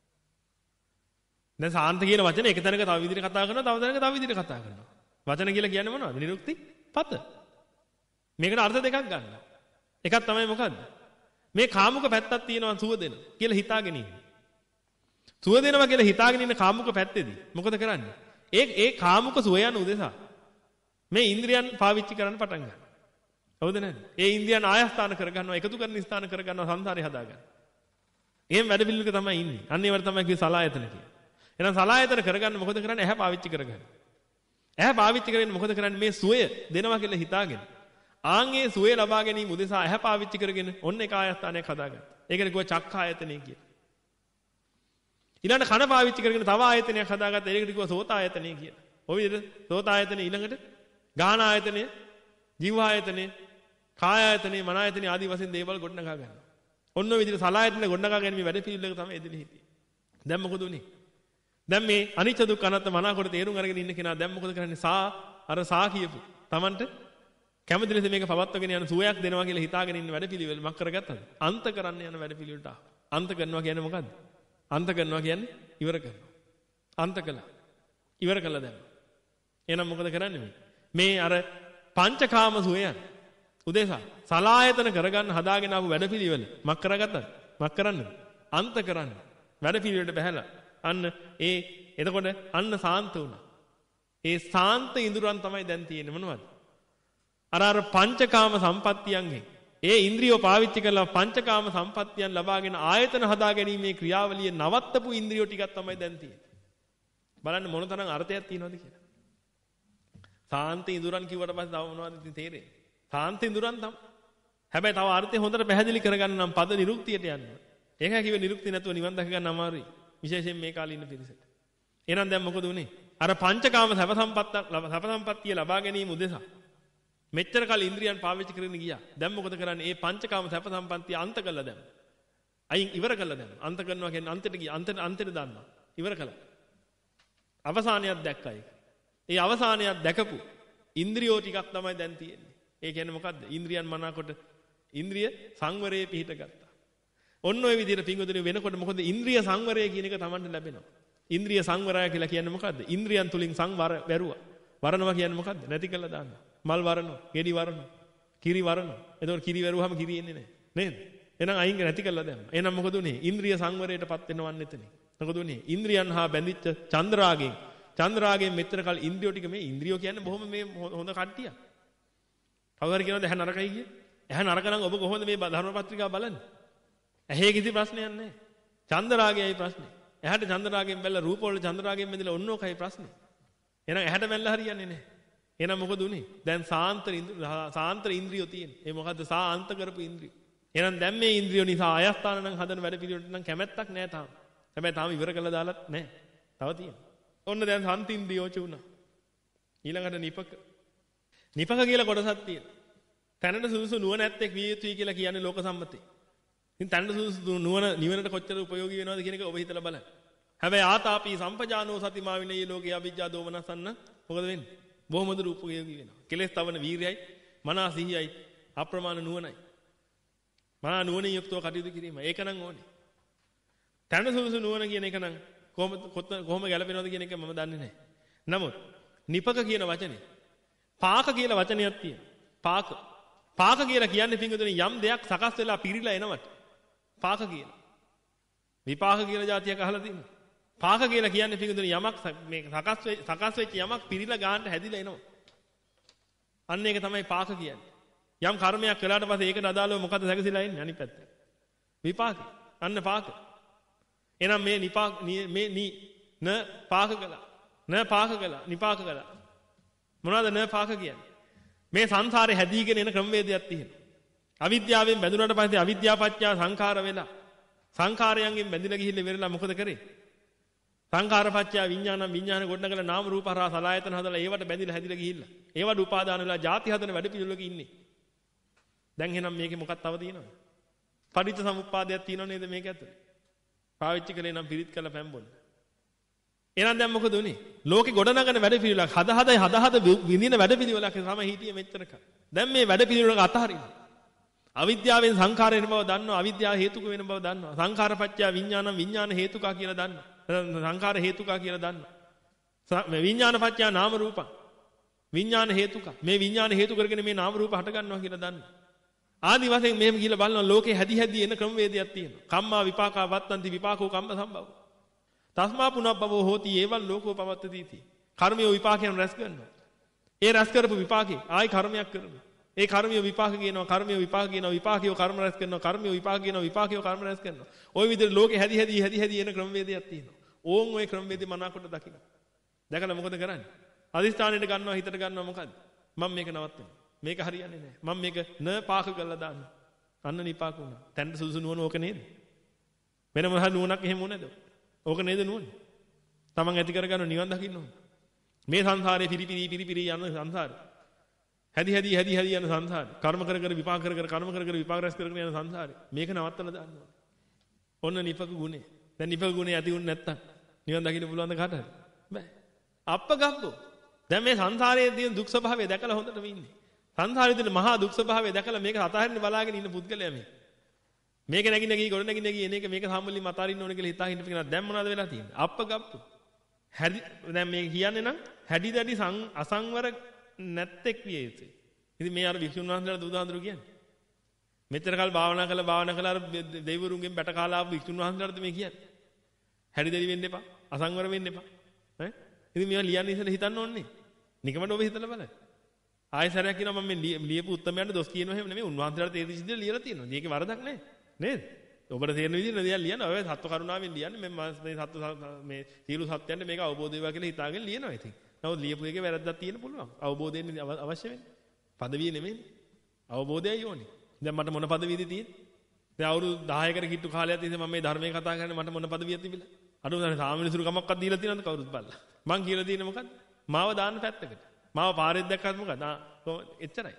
දැන් සාන්ත කියන වචනේ එක තැනක තව විදිහට කතා කරනවා, තව තැනක තව විදිහට කතා කරනවා. වචන කියලා කියන්නේ මොනවද? නිරුක්ති පත. මේකට අර්ථ දෙකක් ගන්න. එකක් තමයි මොකද්ද? මේ කාමුක පැත්තක් තියෙනවා සුව දෙන කියලා හිතාගෙන ඉන්නේ. සුව දෙනවා කියලා හිතාගෙන ඉන්න කාමුක පැත්තේදී මොකද කරන්නේ? ඒ ඒ කාමුක සුව යන උදෙසා මේ ඉන්ද්‍රියන් පාවිච්චි කරන්න පටන් ගන්නවා. හවුද නැද්ද? ඒ ඉන්ද්‍රියන් ආයස්ථාන කරගන්නවා, එකතු කරන ස්ථාන කරගන්නවා, සංසාරේ හදාගන්න. එහෙම වැඩ පිළිවෙලක තමයි ඉන්නේ. අන්න ඒවට තමයි කිව්වේ සලායතන කියලා. එහෙනම් සලායතන කරගන්න මොකද කරන්නේ? ඇහැ පාවිච්චි කරගන්න. ඇහැ පාවිච්චි කරගෙන මොකද කරන්නේ? මේ සුවය දෙනවා කියලා හිතාගෙන. ආන්ගේ සුවය ලබා ගැනීම උදෙසා ඇහැ පාවිච්චි කරගෙන ඔන්න එක ආයස්ථානයක් හදාගන්න. ඒකට කිව්වා චක්ඛායතනෙ කියලා. ඊළඟට කන පාවිච්චි කරගෙන තව ආයතනයක් හදාගත්තා. ඒකට කිව්වා සෝතායතනෙ කියලා. ඔය විදිහට සෝතායතනෙ ඊළඟට ගාහන ආයතනය, ජීව ආයතනය, කාය ආයතනය, මන ආයතනය ආදී වශයෙන් දේවල් ගොඩනගා ගන්නවා. ඔන්න ඔය විදිහට සලායතන ගොඩනගා ගැනීම වැඩ පිළිවෙලක තමයි එදිලි හිටියේ. දැන් මොකද උනේ? දැන් මේ අනිච්ච දුක්ඛ අනාත්ම මනාකොට තේරුම් අරගෙන ඉන්න කෙනා දැන් මොකද කරන්නේ? සා අර සා කියපු Tamanට කැමති ලෙස මේක පවත්වගෙන යන සුවයක් දෙනවා කියලා හිතාගෙන ඉන්න වැඩ පිළිවෙල මක් කරගත්තද? අන්ත කරන්න යන වැඩ පිළිවෙලට ආවා. අන්ත කරනවා කියන්නේ මොකද්ද? අන්ත කරනවා කියන්නේ ඉවර කරනවා. අන්ත කළා. ඉවර කළා දැන්. එහෙනම් මොකද කරන්නේ මේ? මේ අර පංචකාම සුවයන් උදේසා සලායතන කරගන්න හදාගෙන ආපු වැඩපිළිවෙල මක් කරගත්තද? මක් කරන්නද? අන්ත කරන්න. වැඩපිළිවෙලට බහැලා අන්න ඒ එතකොට අන්න සාන්ත වුණා. ඒ සාන්ත ඉඳුරන් තමයි දැන් තියෙන්නේ මොනවද? අර අර පංචකාම සම්පත්තියන්ගෙන් ඒ ඉන්ද්‍රියෝ පාවිච්චි කරලා පංචකාම සම්පත්තියන් ලබාගෙන ආයතන හදා ගැනීමේ ක්‍රියාවලිය නවත්තපු ඉන්ද්‍රියෝ ටිකක් තමයි දැන් තියෙන්නේ. බලන්න මොනතරම් අර්ථයක් තියෙනවද කියලා. සාන්ත ඉඳුරන් කිව්වට පස්සේ තව මොනවද ඉතින් තේරෙන්නේ? සාන්ත ඉඳුරන් තමයි. හැබැයි තව අර්ථය හොඳට පැහැදිලි කරගන්න නම් පද නිරුක්තියට යන්න. ඒකයි කිව්වේ නිරුක්තිය නැතුව නිවන් දැක ගන්න අමාරුයි. විශේෂයෙන් මේ කාලේ ඉන්න පිරිසට. එහෙනම් දැන් මොකද උනේ? අර පංචකාම සැප සම්පත්ත සැප සම්පත්තිය ලබා ගැනීම උදෙසා මෙච්චර කල ඉන්ද්‍රියන් පාවිච්චි කරගෙන ගියා. දැන් මොකද කරන්නේ? මේ පංචකාම සැප සම්පත්තිය අන්ත කළා දැන්. අයින් ඉවර කළා දැන්. අන්ත කරනවා කියන්නේ අන්තයට ගියා. අන්තයට අන්තයට දානවා. ඉවර කළා. අවසානයක් දැක්කා ඒක. ඒ අවසානයක් දැකපු ඉන්ද්‍රියෝ ටිකක් තමයි දැන් තියෙන්නේ. ඒ කියන්නේ මොකද්ද? ඉන්ද්‍රියන් මනාකොට ඉන්ද්‍රිය සංවරයේ පිහිට ගත්තා. ඔන්න ඔය විදිහට පිංගුදුනේ වෙනකොට මොකද ඉන්ද්‍රිය සංවරය කියන එක Tamanට ලැබෙනවා. ඉන්ද්‍රිය සංවරය කියලා කියන්නේ මොකද්ද? ඉන්ද්‍රියන් තුලින් සංවර වැරුවා. වරනවා කියන්නේ මොකද්ද? නැති කළා දානවා. මල් වරනවා, ගෙඩි වරනවා, කිරි වරනවා. එතකොට කිරි වැරුවාම කිරි එන්නේ නැහැ. නේද? එහෙනම් අයින් නැති කළා දැම්මා. එහෙනම් මොකද උනේ? ඉන්ද්‍රිය සංවරයටපත් වෙනවන් එතන. මොකද උනේ? ඉන්ද්‍රියන් හා බැඳිච්ච චන්ද්‍රාගෙන් චන්ද්‍රාගෙන් මෙතර කල ඉන්ද්‍රියෝ ටික මේ ඉන්ද්‍රියෝ කියන්නේ බොහොම මේ හොඳ කට්ටියක්. කවුරු කියනවද ඇහැ නරකයි කිය? ඇහැ නරක නම් ඔබ කොහොමද මේ ධර්මපත්‍රිකාව බලන්නේ? ඇහි කිසි ප්‍රශ්නයක් නැහැ. චන්ද්‍රාගයයි ප්‍රශ්නේ. ඇහැට චන්ද්‍රාගයෙන් බැලලා රූප වල චන්ද්‍රාගයෙන් බැඳලා ඔන්න ඔකයි ප්‍රශ්නේ. එහෙනම් ඇහැට බැලලා හරියන්නේ නැහැ. එහෙනම් මොකද උනේ? දැන් සාන්තර සාන්තර ඉන්ද්‍රියෝ තියෙන. ඒ මොකද්ද? සාන්ත කරපු ඉන්ද්‍රිය. එහෙනම් දැන් මේ ඉන්ද්‍රියෝ නිසා ආයස්ථාන නම් හදන වැඩ පිළිවෙලට නම් කැමැත්තක් නැහැ තාම. හැබැයි තාම ඉවර කළා දාලත් නැහැ. තව තියෙනවා. ඔන්න දැන් සම්තින්ද්‍රියෝච වුණා. ඊළඟට නිපක. නිපක කියලා කොටසක් තියෙනවා. තැනට සුදුසු නුවණ ඇත්තෙක් විය යුතුයි කියලා කියන්නේ ලෝක සම්මතේ. ඉතින් තැනට සුදුසු නුවණ නිවනට කොච්චර ප්‍රයෝගී වෙනවද කියන එක ඔබ හිතලා බලන්න. හැබැයි ආතාපි සම්පජානෝ සතිමා විනය ලෝකේ අවිජ්ජා දෝමනසන්න මොකද වෙන්නේ? බොහොමද රූපයෝගී වෙනවා. කෙලෙස් තවන වීරයයි, මනස සිහියයි, අප්‍රමාණ නුවණයි. මහා නුවණින් යුක්තව කටයුතු කිරීම. ඒක නම් ඕනේ. තැනට සුදුසු නුවණ කියන එක නම් කොහොම කොහොම ගැලපෙනවද කියන එක මම දන්නේ නැහැ. නමුත් නිපක කියන වචනේ පාක කියලා වචනයක් තියෙනවා. පාක. පාක කියලා කියන්නේ පින්වතුනි යම් දෙයක් සකස් වෙලා පිරීලා එනවට පාක කියලා. විපාක කියලා જાතියක් අහලා තියෙනවා. පාක කියලා කියන්නේ පින්වතුනි යමක් මේ සකස් වෙ සකස් වෙච්ච යමක් පිරීලා ගන්නට හැදිලා එනවා. අන්න ඒක තමයි පාක කියන්නේ. යම් කර්මයක් කළාට පස්සේ ඒකට අදාළව මොකද සැකසීලා එන්නේ අනිත් පැත්ත. විපාක. අන්න පාක. එහෙනම් මේ නිපාක මේ නී න පාක කළා. න පාක කළා. නිපාක කළා. මොනවද න පාක කියන්නේ? මේ සංසාරේ හැදීගෙන එන ක්‍රමවේදයක් තියෙනවා. අවිද්‍යාවෙන් බැඳුනට පස්සේ අවිද්‍යාපච්චය සංඛාර වෙලා සංඛාරයන්ගෙන් බැඳිලා ගිහිල්ලා ඉවරලා මොකද කරේ? සංඛාරපච්චය විඥානම් විඥාන ගොඩනගලා නාම රූප හරහා සලආයතන හදලා ඒවට බැඳිලා හැදිලා ගිහිල්ලා ඒවට උපාදාන වෙලා ಜಾති හදන වැඩ පිළිවෙලක ඉන්නේ. දැන් එහෙනම් මේකේ මොකක් තව තියෙනවද? පටිච්ච සමුප්පාදයක් තියෙනව නේද මේක ඇතුලේ? පාවිච්චි කළේ නම් පිරිත් කළ පැම්බොන්න. එහෙනම් දැන් මොකද උනේ? ලෝකේ ගොඩනගන වැඩ පිළිවෙලක් හද හද හද හද විඳින වැඩ පිළිවෙලක් තමයි හිටියේ මෙච්චරක. දැන් මේ වැඩ පිළිවෙලක අතහරින්න. අවිද්‍යාවෙන් සංඛාර වෙන බව දන්නවා. අවිද්‍යාව හේතුක වෙන බව දන්නවා. සංඛාරපච්චය විඥානම් විඥාන හේතුකා කියලා දන්නවා. සංඛාර හේතුකා කියලා දන්නවා. මේ විඥානපච්චය නාම රූපං. විඥාන හේතුකා. මේ විඥාන හේතු කරගෙන මේ නාම රූප හට ගන්නවා කියලා දන්නවා. ආදි වශයෙන් මෙහෙම කියලා බලනවා ලෝකේ හැදි හැදි එන ක්‍රමවේදයක් තියෙනවා. කම්මා විපාකා වත්තන්ති විපාකෝ කම්ම සම්භව. තස්මා පුනබ්බවෝ හෝති ඒවං ලෝකෝ පවත්තති. කර්මිය විපාකයෙන් රැස් කරනවා. ඒ රැස් කරපු විපාකේ ආයි කර්මයක් කරනවා. ඒ කර්මිය විපාක කියනවා කර්මිය විපාක කියනවා විපාකියෝ කර්ම රැස් කරනවා කර්මිය විපාක කියනවා විපාකියෝ කර්ම රැස් කරනවා. ওই විදිහට ලෝකේ හැදි හැදි හැදි හැදි එන ක්‍රමවේදයක් තියෙනවා. ඕන් ওই ක්‍රමවේදේ මනාකොට දකින්න. දැකලා මොකද කරන්නේ? අදිස්ථානෙට ගන්නවා හිතට ගන්නවා මොකද්ද? මම මේක නවත්තනවා. මේක හරියන්නේ නැහැ. මම මේක න පාක කරලා දාන්නවා. අන්න නිපාක වුණා. තැන්න සුදුසු නුවණ ඕක නේද? වෙන මොනවා නුවණක් එහෙම ඕනේද? ඕක නේද නුවණ? තමන් ඇති කරගන්න නිවන් දකින්න ඕන. මේ සංසාරේ පිරිපිරි පිරිපිරි යන සංසාරේ. හැදි හැදි හැදි හැදි යන සංසාරේ. කර්ම කර කර විපාක කර කර කර්ම කර කර විපාක රැස් කරගෙන යන සංසාරේ. මේක නවත්තලා දාන්න ඕන. ඔන්න නිපක ගුණේ. දැන් නිපක ගුණේ ඇති වුණ නැත්තම් නිවන් දකින්න පුළුවන්ද කාට හරි? බෑ. අප්පගබ්බෝ. දැන් මේ සංසාරයේ තියෙන දුක් ස්වභාවය දැකලා හොඳටම ඉන්නේ. සංසාරයේ තියෙන මහා දුක් ස්වභාවය දැකලා මේක අතහරින්න බලාගෙන ඉන්න පුද්ගලයා මේ. මේක නැගින නැගී ගොඩ නැගින නැගී එන එක මේක සම්මලින් මතරින්න ඕන කියලා හිතා හින්න පිටින් දැන් මොනවද වෙලා තියෙන්නේ? අප්පගබ්බෝ. හැදි දැන් මේ කියන්නේ නම් හැදි දැඩි අසංවර නැත්තෙක් විය යුතුයි. ඉතින් මේ අර වික්ෂුන් වහන්සේලා දුදාඳුරු කියන්නේ. මෙච්චර කාල භාවනා කළා භාවනා කළා අර දෙවිවරුන්ගෙන් බැට කාලා ආපු වික්ෂුන් වහන්සේලාද මේ කියන්නේ. හැදි දැඩි වෙන්න එපා. අසංවර වෙන්න එපා. ඈ? ඉතින් මේවා ලියන්න ඉස්සෙල්ලා හිතන්න ඕනේ. නිකමඩ ඔබ හිතලා බලන්න. ආයෙ සැරයක් කියනවා මම මේ ලියපු උත්තරමයන්ට දොස් කියනවා එහෙම නෙමෙයි. උන්වහන්සේලාට තේරෙච්ච විදිහට ලියලා තියෙනවා. මේකේ වරදක් නැහැ. නේද? ඔබට තේරෙන විදිහට දෙයක් ලියන්න. ඔය සත්ව කරුණාවෙන් ලියන්නේ මේ මේ සත්ව මේ සීල සත්‍යයන්ට මේක අවබෝධ වේවා කියලා හිතාගෙන ලියනවා ඉතින්. නමුත් ලියපු එකේ වැරද්දක් තියෙන්න පුළුවන්. අවබෝධයෙන් අවශ්‍ය වෙන්නේ. පදවිය නෙමෙයි. අවබෝධයයි ඕනේ. දැන් මට මොන පදවියද තියෙන්නේ? දැන් අවුරුදු දහයකට කිට්ටු කාලයක් තිස්සේ මම මේ ධර්මයේ කතා කරන්නේ මට මොන පදවියක් තිබිලා? අඩුම තරමේ සාමිනිසුරු කමක්වත් දීලා තියෙනවද කවුරුත් බලලා? මං කියලා තියෙන්නේ මොකද්ද? මාව දාන්න පැත්තකට. මාව පාරෙත් දැක්කත් මොකද? ආ කොහොමද? එච්චරයි.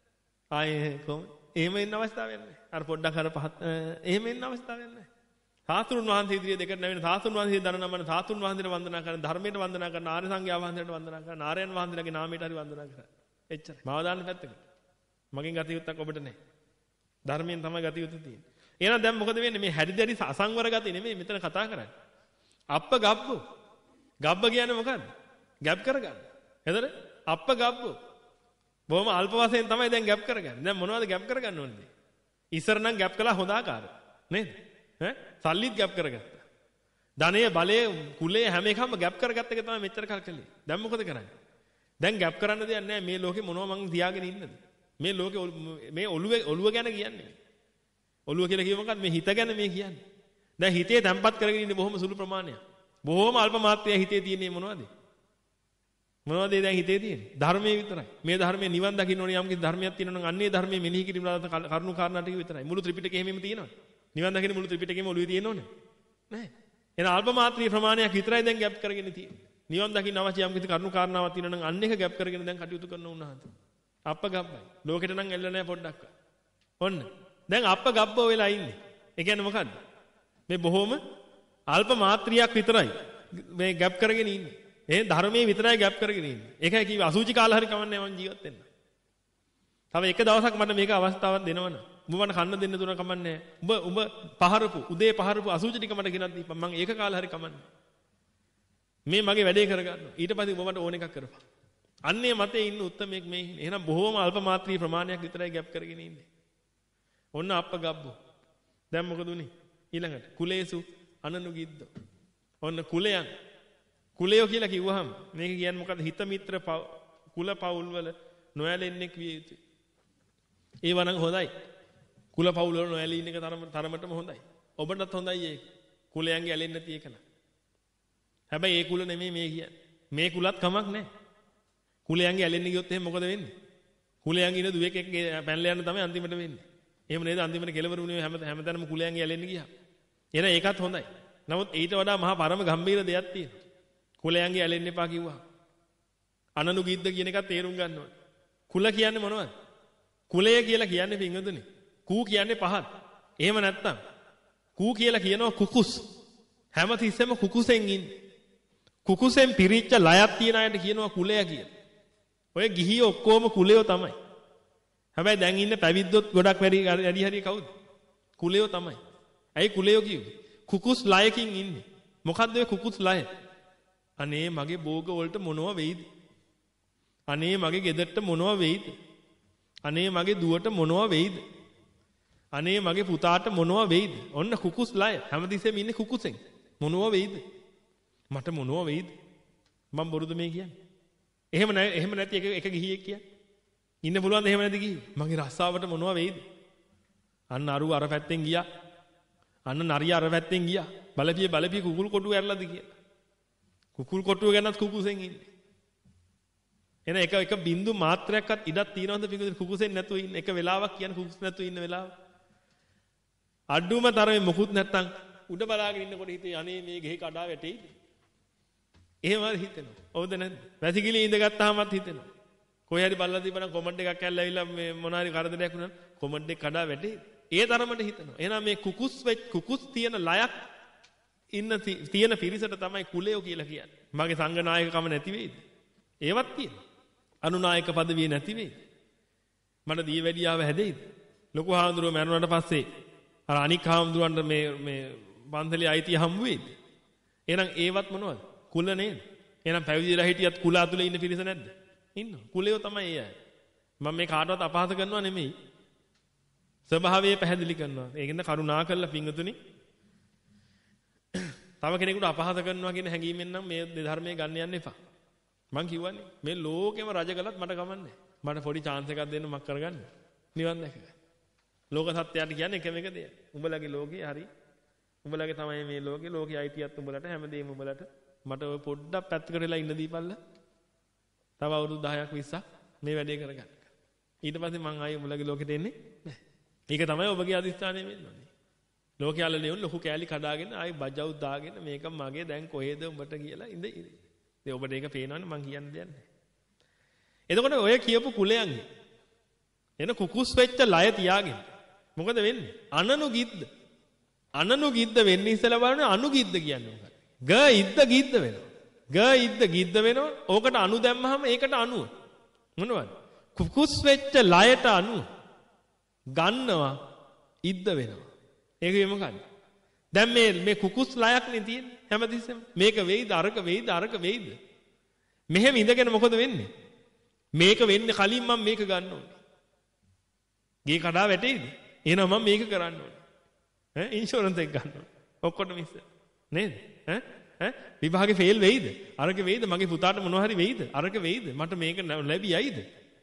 ආයේ කොහොමද? එහෙම ඉන්න අවස්ථාවක් නැහැ. අර පොඩ්ඩක් අර පහත් එහෙම ඉන්න අවස්ථාවක් නැහැ. සාතුරුන් වහන්සේ ඉදිරියේ දෙකට නැවෙන සාතුරුන් වහන්සේ දරන නමන සාතුරුන් වහන්සේට වන්දනා කරන ධර්මයට වන්දනා කරන ආර්ය සංඝයා වහන්සේට වන්දනා කරන ආර්යයන් වහන්සේලාගේ නාමයට හරි වන්දනා කරන. එච්චරයි. මාව දාන්න පැත්තකට. මගෙන් ගත යුත්තක් ඔබට නැහැ. ධර්මයෙන් තමයි ගත යුතු තියෙන්නේ. එහෙනම් දැන් මොකද වෙන්නේ? මේ හැඩි දැඩි අසංවර ගතිය නෙමෙයි මෙතන කතා කරන්නේ. අප්ප ගබ්බෝ. ගබ්බ කියන්නේ මොකද්ද? ගැප් කරගන්න. එතකොට අප්ප ගබ්බෝ. බොහොම අල්ප වශයෙන් තමයි දැන් ගැප් කරගන්නේ. දැන් මොනවද ගැප් කරගන්න ඕනේ? ඉස්සර නම් ගැප් කළා හොඳ ආකාරය. නේද? ඈ සල්ලිත් ගැප් කරගත්තා. ධනය, බලය, කුලය හැම එකම ගැප් කරගත්ත එක තමයි මෙච්චර කල් කළේ. දැන් මොකද කරන්නේ? දැන් ගැප් කරන්න දෙයක් නැහැ. මේ ලෝකේ මොනව මං තියාගෙන ඉන්නද? මේ ලෝකේ මේ ඔළුවේ ඔළුව ගැන කියන්නේ. ඔළුව කියලා කිව්ව මොකක්ද? මේ හිත ගැන මේ කියන්නේ. දැන් හිතේ තැම්පත් කරගෙන ඉන්නේ බොහොම සුළු ප්‍රමාණයක්. බොහොම අල්ප මාත්‍රයක් හිතේ තියෙන්නේ මොනවද? මොනවද දැන් හිතේ තියෙන්නේ? ධර්මයේ විතරයි. මේ ධර්මයේ නිවන් දකින්න ඕනේ යම් කිසි ධර්මයක් තියෙනවා නම් අන්නේ ධර්මයේ මෙනෙහි කිරීම කරුණු කාරණා ටික විතරයි. මුළු ත්‍රිපිටකය හැමෙම තියෙනවා. නිවන් දකින්න මුළු ත්‍රිපිටකයම ඔළුවේ තියෙන්න ඕනේ. නැහැ. එහෙනම් අල්ප මාත්‍රී ප්‍රමාණයක් විතරයි දැන් ගැප් කරගෙන තියෙන්නේ. නිවන් දකින්න අවශ්‍ය යම් කිසි කරුණු කාරණාවක් තියෙනවා නම් අන්න එක ගැප් කරගෙන දැන් කටයුතු කරන උන්වහන්සේ. අප්ප ගබ්බයි. ලෝකෙට නම් එල්ල නැහැ පොඩ්ඩක්. ඔන්න. දැන් අප්ප ගබ්බෝ වෙලා ඉන්නේ. ඒ කියන්නේ මොකද්ද? මේ බොහොම අල්ප මාත්‍රියක් විතරයි මේ ගැප් කරගෙන ඉන්නේ. ඒ ධර්මයේ විතරයි ගැප් කරගෙන ඉන්නේ. ඒකයි කිව්වේ අසුචි කාලා හරි කමන්නේ මම ජීවත් වෙන්න. තව එක දවසක් මට මේක අවස්ථාවක් දෙනවනේ. උඹ මට කන්න දෙන්න දුන කමන්නේ. උඹ උඹ පහරපු උදේ පහරපු අසුචි ටික මට ගෙනත් දීපන්. මම ඒක කාලා හරි කමන්නේ. මේ මගේ වැඩේ කරගන්නවා. ඊට පස්සේ උඹ මට ඕන එකක් කරපන්. අන්නේ මතේ ඉන්න උත්තමයෙක් මේ ඉන්නේ. එහෙනම් බොහොම අල්ප මාත්‍රී ප්‍රමාණයක් විතරයි ගැප් කරගෙන ඉන්නේ. ඔන්න අප්ප ගබ්බෝ. දැන් මොකද උනේ? ඊළඟට කුලේසු අනනුගිද්ද. ඔන්න කුලයන්. කුලයෝ කියලා කිව්වහම මේක කියන්නේ මොකද්ද? හිත මිත්‍ර කුල පවුල් වල නොයැලෙන්නෙක් විය යුතුයි. ඒව නම් හොඳයි. කුල පවුල් වල නොයැලී ඉන්න එක තරමටම හොඳයි. ඔබටත් හොඳයි ඒක. කුලයන්ගේ ඇලෙන්නේ නැති එක න ะ. හැබැයි ඒ කුල නෙමෙයි මේ කියන්නේ. මේ කුලත් කමක් නැහැ. කුලයන්ගේ ඇලෙන්න ගියොත් එහෙනම් මොකද වෙන්නේ? කුලයන්ගේ ඉන්න දුවෙක් එක්ක පැනලා යන්න තමයි අන්තිමට වෙන්නේ. එහෙම නේද? අන්තිමට කෙලවර උනේ හැම හැමතැනම කුලයන්ගේ ඇලෙන්න ගියා. එහෙනම් ඒකත් හොඳයි. නමුත් ඊට වඩා මහා පරම ගම්භීර දෙයක් තියෙනවා. කුලයන්ගේ ඇලෙන්න එපා කිව්වා. අනනුගිද්ද කියන එකත් තේරුම් ගන්න ඕනේ. කුල කියන්නේ මොනවද? කුලය කියලා කියන්නේ පින්වතුනි. කූ කියන්නේ පහත්. එහෙම නැත්තම් කූ කියලා කියනවා කුකුස්. හැමතිස්සෙම කුකුසෙන් ඉන්නේ. කුකුසෙන් පිරිච්ච ලයක් තියන අයට කියනවා කුලය කියලා. ඔය ගිහියෝ ඔක්කොම කුලයෝ තමයි. හැබැයි දැන් ඉන්න පැවිද්දොත් ගොඩක් වැඩි වැඩි හරිය කවුද? කුලයෝ තමයි. ඇයි කුලයෝ කිව්වේ? කුකුස් ලයකින් ඉන්නේ. මොකද්ද ඔය කුකුස් ලය? අනේ මගේ භෝග වලට මොනව වෙයිද? අනේ මගේ ගෙදරට මොනව වෙයිද? අනේ මගේ දුවට මොනව වෙයිද? අනේ මගේ පුතාට මොනව වෙයිද? ඔන්න කුකුස් ලය. හැමතිස්සෙම ඉන්නේ කුකුසෙන්. මොනව වෙයිද? මට මොනව වෙයිද? මම බොරුද මේ කියන්නේ? එහෙම නැ එහෙම නැති එක එක ගිහියෙක් කියන්නේ. ඉන්න පුළුවන්ද එහෙම නැති ගිහියෙක්? මගේ රස්සාවට මොනව වෙයිද? අන්න අරු අර පැත්තෙන් ගියා. අන්න නරිය අර පැත්තෙන් ගියා. බලපිය බලපිය කුකුල් කොටුව ඇරලාද කියලා. කුකුල් කොටුව ගැනත් කුකුසෙන් ඉන්නේ. එන එක එක බින්දු මාත්‍රයක්වත් ඉඩක් තියනවද පිටුද කුකුසෙන් නැතුව ඉන්න එක වෙලාවක් කියන්නේ කුකුස් නැතුව ඉන්න වෙලාව. අඩුම තරමේ මොකුත් නැත්තම් උඩ බලාගෙන ඉන්නකොට හිතේ අනේ මේ ගෙහි කඩා වැටෙයිද? එහෙමද හිතෙනවා. හවුද නැද්ද? වැසිකිලි ඉඳගත්තාමත් හිතෙනවා. කොහේ හරි බල්ලා තිබුණා කොමන්ට් එකක් ඇල්ලවිලා මේ මොනාරි කරදරයක් වුණා කොමන්ට් එක කඩා වැටෙයිද? ඒ තරමට හිතනවා. එහෙනම් මේ කුකුස් වෙච් කුකුස් තියෙන ලයක් ඉන්න තියෙන පිරිසට තමයි කුලයෝ කියලා කියන්නේ. මගේ සංඝ නායකකම නැති වෙයිද? ඒවත් තියෙනවා. අනුනායක পদවිය නැති වෙයිද? මට දී වැඩියාව හැදෙයිද? ලොකු හාමුදුරුවෝ මැරුණාට පස්සේ අර අනික් හාමුදුරුවන්ට මේ මේ පන්සලේ අයිතිය හම්බ වෙයිද? එහෙනම් ඒවත් මොනවද? කුල නේද? එහෙනම් පැවිදිලා හිටියත් කුල ඇතුලේ ඉන්න පිරිස නැද්ද? ඉන්නවා. කුලයෝ තමයි ඒ අය. මම මේ කාටවත් අපහාස කරනවා නෙමෙයි. ස්වභාවය පැහැදිලි කරනවා. ඒකෙන්ද කරුණා කළා පිංගුතුනි. තව කෙනෙකුට අපහාස කරනවා කියන හැඟීමෙන් නම් මේ ධර්මයේ ගන්න යන්න එපා. මං කියවන්නේ මේ ලෝකෙම රජ කළත් මට කමන්නේ. මට පොඩි chance එකක් දෙන්න මක් කරගන්න. නිවන් දැක. ලෝක සත්‍යයට කියන්නේ එකම එක දෙයක්. උඹලගේ ලෝකේ හරි. උඹලගේ තමයි මේ ලෝකේ ලෝකේ අයිතියත් උඹලට හැමදේම උඹලට. මට ඔය පොඩ්ඩක් පැත්තකට වෙලා ඉන්න දීපල්ලා. තව අවුරුදු දහයක් විස්සක් මේ වැඩේ කරගන්න. ඊට පස්සේ මං ආයේ උඹලගේ ලෝකෙට එන්නේ නැහැ. ඒක තමයි ඔබගේ අදිස්ථානය වෙන්න ඕනේ. ලෝකයේ අල්ලන්නේ ලොකු කෑලි කඩාගෙන ආයි බජව් දාගෙන මේක මගේ දැන් කොහෙද උඹට කියලා ඉඳ ඉඳ. ඒ ඔබට ඒක පේනවනේ මං කියන්න දෙයක් නැහැ. එතකොට ඔය කියපු කුලයන්ගේ එන කුකුස් වෙච්ච ලය තියාගෙන මොකද වෙන්නේ? අනනු ගිද්ද. අනනු ගිද්ද වෙන්නේ ඉස්සලා බලන්නේ අනු ගිද්ද කියන්නේ මොකක්ද? ග ඉද්ද ගිද්ද වෙනවා. ග ඉද්ද ගිද්ද වෙනවා. ඕකට අනු දැම්මහම ඒකට අනුව. මොනවද? කුකුස් වෙච්ච ලයට අනුව ගන්නවා ඉද්ද වෙනවා. ඒක මොකක්ද? දැන් මේ මේ කුකුස් ලයක් නේ තියෙන්නේ හැමතිස්සෙම. මේක වෙයිද අරක වෙයිද අරක වෙයිද? මෙහෙම ඉඳගෙන මොකද වෙන්නේ? මේක වෙන්නේ කලින් මම මේක ගන්න ඕනේ. ගේ කඩා වැටෙයිද? එහෙනම් මම මේක කරන්න ඕනේ. ඈ ඉන්ෂුරන්ස් එක ගන්න ඕනේ. ඔක්කොටම ඉස්ස. නේද? ඈ ඈ විභාගේ ෆේල් වෙයිද? අරක වෙයිද? මගේ පුතාට මොනවා හරි වෙයිද? අරක වෙයිද? මට මේක ලැබියයිද?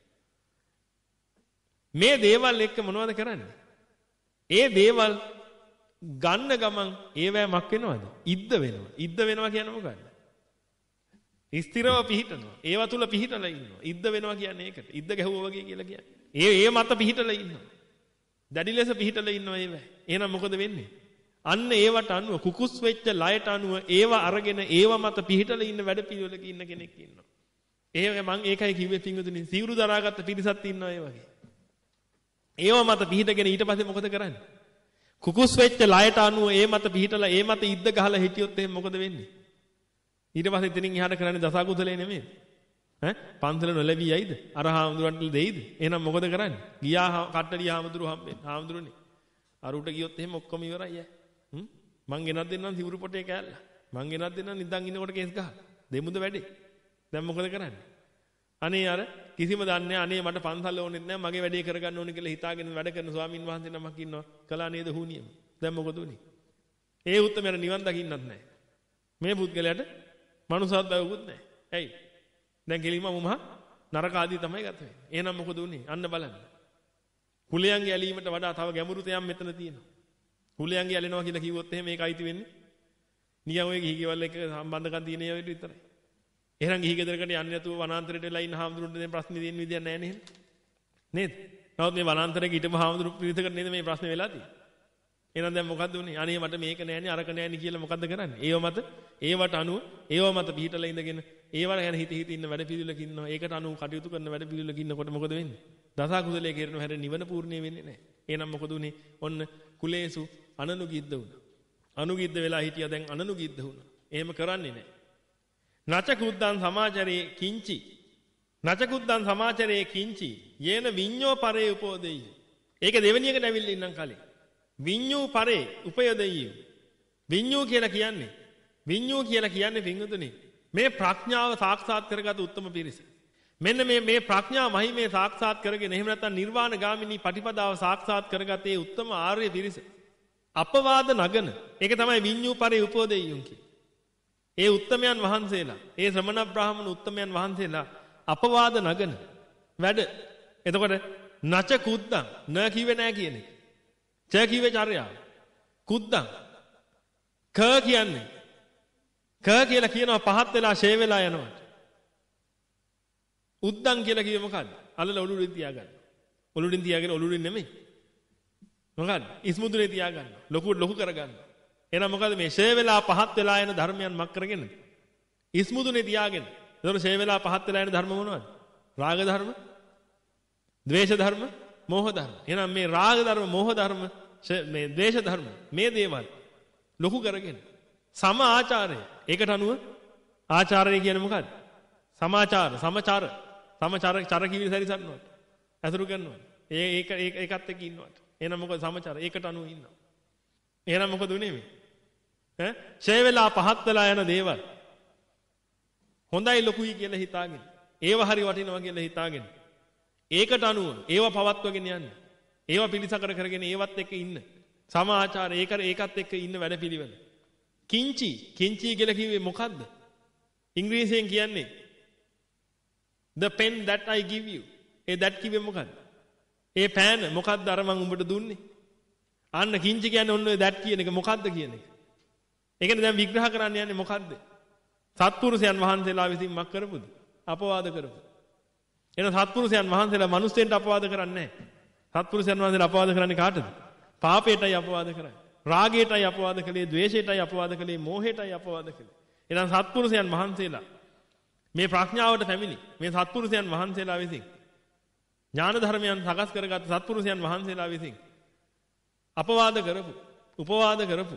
මේ දේවල් එක්ක මොනවද කරන්නේ? ඒ දේවල් ගන්න ගමන් ඒවැ මක් වෙනවද? ඉද්ද වෙනවා. ඉද්ද වෙනවා කියන්නේ මොකක්ද? ස්ථිරව පිහිටනවා. ඒව තුල පිහිටලා ඉන්නවා. ඉද්ද වෙනවා කියන්නේ ඒකට. ඉද්ද ගැහුවා වගේ කියලා කියන්නේ. ඒ ඒ මත පිහිටලා ඉන්නවා. දැඩි ලෙස පිහිටලා ඉන්නවා ඒව. එහෙනම් මොකද වෙන්නේ? අන්න ඒවට අනුව කුකුස් වෙච්ච ලයට අනුව ඒව අරගෙන ඒව මත පිහිටලා ඉන්න වැඩ පිළිවෙලක ඉන්න කෙනෙක් ඉන්නවා. ඒක මම ඒකයි කිව්වේ පිංගුතුනි සිවුරු දරාගත්ත පිරිසක් ඉන්නවා ඒ වගේ. ඒව මත පිහිටගෙන ඊට පස්සේ මොකද කරන්නේ? කුකුස් වෙච්ච ලයට අනුව ඒ මත පිහිටලා ඒ මත ඉද්ද ගහලා හිටියොත් එහෙනම් මොකද වෙන්නේ? ඊට පස්සේ එතනින් එහාට කරන්නේ දසකුසලේ නෙමෙයි. ඈ පන්සල නොලැබී යයිද? අර හාමුදුරන්ට දෙයිද? එහෙනම් මොකද කරන්නේ? ගියා කට්ටඩිය හාමුදුරුව හම්බෙන්නේ. හාමුදුරනේ. අර උට ගියොත් එහෙම ඔක්කොම ඉවරයි ඈ. හ්ම් මං ගෙනත් දෙන්නම් සිවුරු පොටේ කෑල්ල. මං ගෙනත් දෙන්නම් නිදන් ඉන්නකොට කේස් ගහලා. දෙමුද වැඩේ. දැන් මොකද කරන්නේ? අනේ අර කිසිම දන්නේ අනේ මට පන්සල් ඕනෙත් නැහැ මගේ වැඩේ කරගන්න ඕනේ කියලා හිතාගෙන වැඩ කරන ස්වාමින් වහන්සේ නමක් ඉන්නවා. කළා නේද හුනියම. දැන් මොකද උනේ? ඒ උත්තමයන් නිවන් දකින්නත් නැහැ. මේ පුද්ගලයාට මනුසත් බයකුත් නැහැ. ඇයි? දැන් කෙලින්ම මම නරක ආදී තමයි ගත වෙන්නේ. එහෙනම් මොකද උනේ? අන්න බලන්න. කුලයන්ගේ ඇලීමට වඩා තව ගැඹුරු තයක් මෙතන තියෙනවා. කුලයන්ගේ ඇලෙනවා කියලා කිව්වොත් එහෙම මේක අයිති වෙන්නේ. නිකන් ඔය ගිහි ගෙවල් එක සම්බන්ධකම් තියෙන ඒවා විතරයි. එහෙනම් ගිහි ගෙදරකට යන්නේ නැතුව වනාන්තරයට වෙලා ඉන්න හාමුදුරුවන්ට දැන් ප්‍රශ්නේ දෙන්න විදියක් නැහැ නේද? නේද? නමුත් මේ වනාන්තරයේ හිටපු හාමුදුරු පිරිසකට නේද මේ ප්‍රශ්නේ වෙලා තියෙන්නේ. එහෙනම් දැන් මොකද්ද උනේ? අනේ මට මේක නෑනේ අරක නෑනේ කියලා මොකද්ද කරන්නේ? ඒව මත ඒවට අනුව ඒව මත පිහිටලා ඉඳගෙන ඒවට ගැන හිත හිත ඉන්න වැඩ පිළිවෙලක ඉන්නවා. ඒකට අනුව කටයුතු කරන වැඩ පිළිවෙලක ඉන්නකොට මොකද වෙන්නේ? දස කුසලයේ කෙරෙන හැර නිවන පූර්ණිය වෙන්නේ නැහැ. එහෙනම් මොකද උනේ? ඔන්න කුලේසු අනනුගිද්ද වුණා. අනුගිද්ද වෙලා හිටියා දැන් අනනුගිද්ද වුණා. එහෙම කරන්නේ නැහැ. නච කුද්දං සමාචරේ කිංචි. නච කුද්දං සමාචරේ කිංචි. යේන විඤ්ඤෝ පරේ උපෝදෙය්‍ය. ඒක දෙවෙනි එකට ඇවිල්ලා ඉන්නම් කලින්. විඤ්ඤෝ පරේ උපයදෙය්‍ය. විඤ්ඤෝ කියලා කියන්නේ විඤ්ඤෝ කියලා කියන්නේ පින්වතුනි මේ ප්‍රඥාව සාක්ෂාත් කරගත් උත්තම පිරිස. මෙන්න මේ මේ ප්‍රඥා මහිමේ සාක්ෂාත් කරගෙන එහෙම නැත්නම් නිර්වාණ ගාමිනී පටිපදාව සාක්ෂාත් කරගත් ඒ උත්තම ආර්ය පිරිස. අපවාද නගන. ඒක තමයි විඤ්ඤෝ පරේ උපෝදෙය්‍යුන් කිය. ඒ උත්තමයන් වහන්සේලා, ඒ ශ්‍රමණ බ්‍රාහ්මණ උත්තමයන් වහන්සේලා අපවාද නගන වැඩ. එතකොට නච කුද්දං න කිව්වේ නැහැ කියන එක. ච කිව්වේ චර්යාව. කුද්දං ක කියන්නේ ක කියලා කියනවා පහත් වෙලා ෂේ වෙලා යනවා. උද්දං කියලා කිව්වේ මොකද්ද? අල්ලල ඔළුවෙන් තියාගන්න. ඔළුවෙන් තියාගෙන ඔළුවෙන් නෙමෙයි. මොකද්ද? ඉස්මුදුනේ තියාගන්න. ලොකු ලොකු කරගන්න. එහෙනම් මොකද මේ ෂේ වෙලා පහත් වෙලා යන ධර්මයන් මක් කරගෙන? ඉස්මුදුනේ තියාගෙන. ඒතකොට ෂේ වෙලා පහත් වෙලා යන ධර්ම මොනවද? රාග ධර්ම, ද්වේෂ ධර්ම, මෝහ ධර්ම. එහෙනම් මේ රාග ධර්ම, මෝහ ධර්ම, මේ ද්වේෂ ධර්ම මේ දේවල් ලොකු කරගෙන සම ආචාරය. ඒකට අනුව ආචාරය කියන්නේ මොකද්ද? සමාචාර, සමචාර, සමචාර චර කිවිල සැරිසරනවා. අසුරු කරනවා. ඒ ඒක ඒකත් එක්ක ඉන්නවා. එහෙනම් මොකද සමචාර? ඒකට අනුව ඉන්නවා. එහෙනම් මොකද උනේ මේ? ඈ ෂේ වෙලා පහත් වෙලා යන දේවල් හොඳයි ලොකුයි කියලා හිතාගෙන ඒව හරි වටිනවා කියලා හිතාගෙන ඒකට අනුව ඒව පවත්වගෙන යන්න. ඒව පිළිසකර කරගෙන ඒවත් එක්ක ඉන්න. සම ආචාර ඒක ඒකත් එක්ක ඉන්න වැඩපිළිවෙල. කිංචි කිංචි කියලා කිව්වේ මොකද්ද? ඉංග්‍රීසියෙන් කියන්නේ the pen that I give you. A that කිව්වේ මොකද්ද? ඒ පෑන මොකද්ද අර මං උඹට දුන්නේ? අන්න කිංචි කියන්නේ ඔන්න ඔය that කියන එක මොකද්ද කියන එක. ඒ කියන්නේ දැන් විග්‍රහ කරන්න යන්නේ මොකද්ද? සත්පුරුෂයන් වහන්සේලා විසින් මක් කරපුද? අපවාද කරපු. එන සත්පුරුෂයන් වහන්සේලා මිනිස්සුන්ට අපවාද කරන්නේ නැහැ. සත්පුරුෂයන් වහන්සේලා අපවාද කරන්නේ කාටද? පාපයටයි අපවාද කරන්නේ. රාගයටයි අපවාද කළේ, ද්වේෂයටයි අපවාද කළේ, මෝහයටයි අපවාද කළේ. එහෙනම් සත්පුරුෂයන් වහන්සේලා මේ ප්‍රඥාවට පැමිණි මේ සත්පුරුෂයන් වහන්සේලා විසින් ඥාන ධර්මයන් සකස් කරගත් සත්පුරුෂයන් වහන්සේලා විසින් අපවාද කරපු, උපවාද කරපු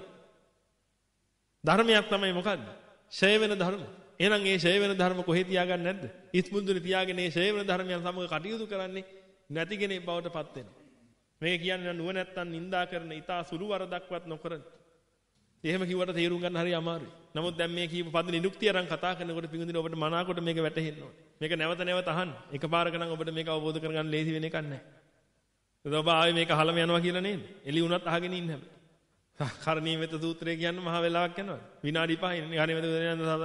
ධර්මයක් තමයි මොකද්ද? ෂය වෙන ධර්ම. එහෙනම් ඒ ෂය වෙන ධර්ම කොහෙ තියාගන්නේ නැද්ද? ඉස්මුදුනේ තියාගෙන මේ ෂය වෙන ධර්මයන් සමග කටයුතු කරන්නේ නැති කෙනෙක් බවට පත් වෙනවා. මේ කියන්නේ නුවණ නැත්තම් නිඳා කරන ඊතා සුළු වරදක්වත් නොකරන. එහෙම කිව්වට තේරුම් ගන්න හරි අමාරුයි. නමුත් දැන් මේ කියපු පද නිරුක්තිය අරන් කතා කරනකොට පිඟුදින ඔබට මනාකොට මේක වැටහෙන්න ඕනේ. මේක නැවත නැවත අහන්න. එකපාරක නම් ඔබට මේක අවබෝධ කරගන්න ලේසි වෙන එකක් නැහැ. ඒක ඔබ ආවේ මේක අහලම යනවා කියලා නේද? එළි වුණත් අහගෙන ඉන්න හැබැයි. කරණීය මෙත සූත්‍රය කියන්නේ මහ වෙලාවක් යනවා. විනාඩි පහයි. කරණීය මෙත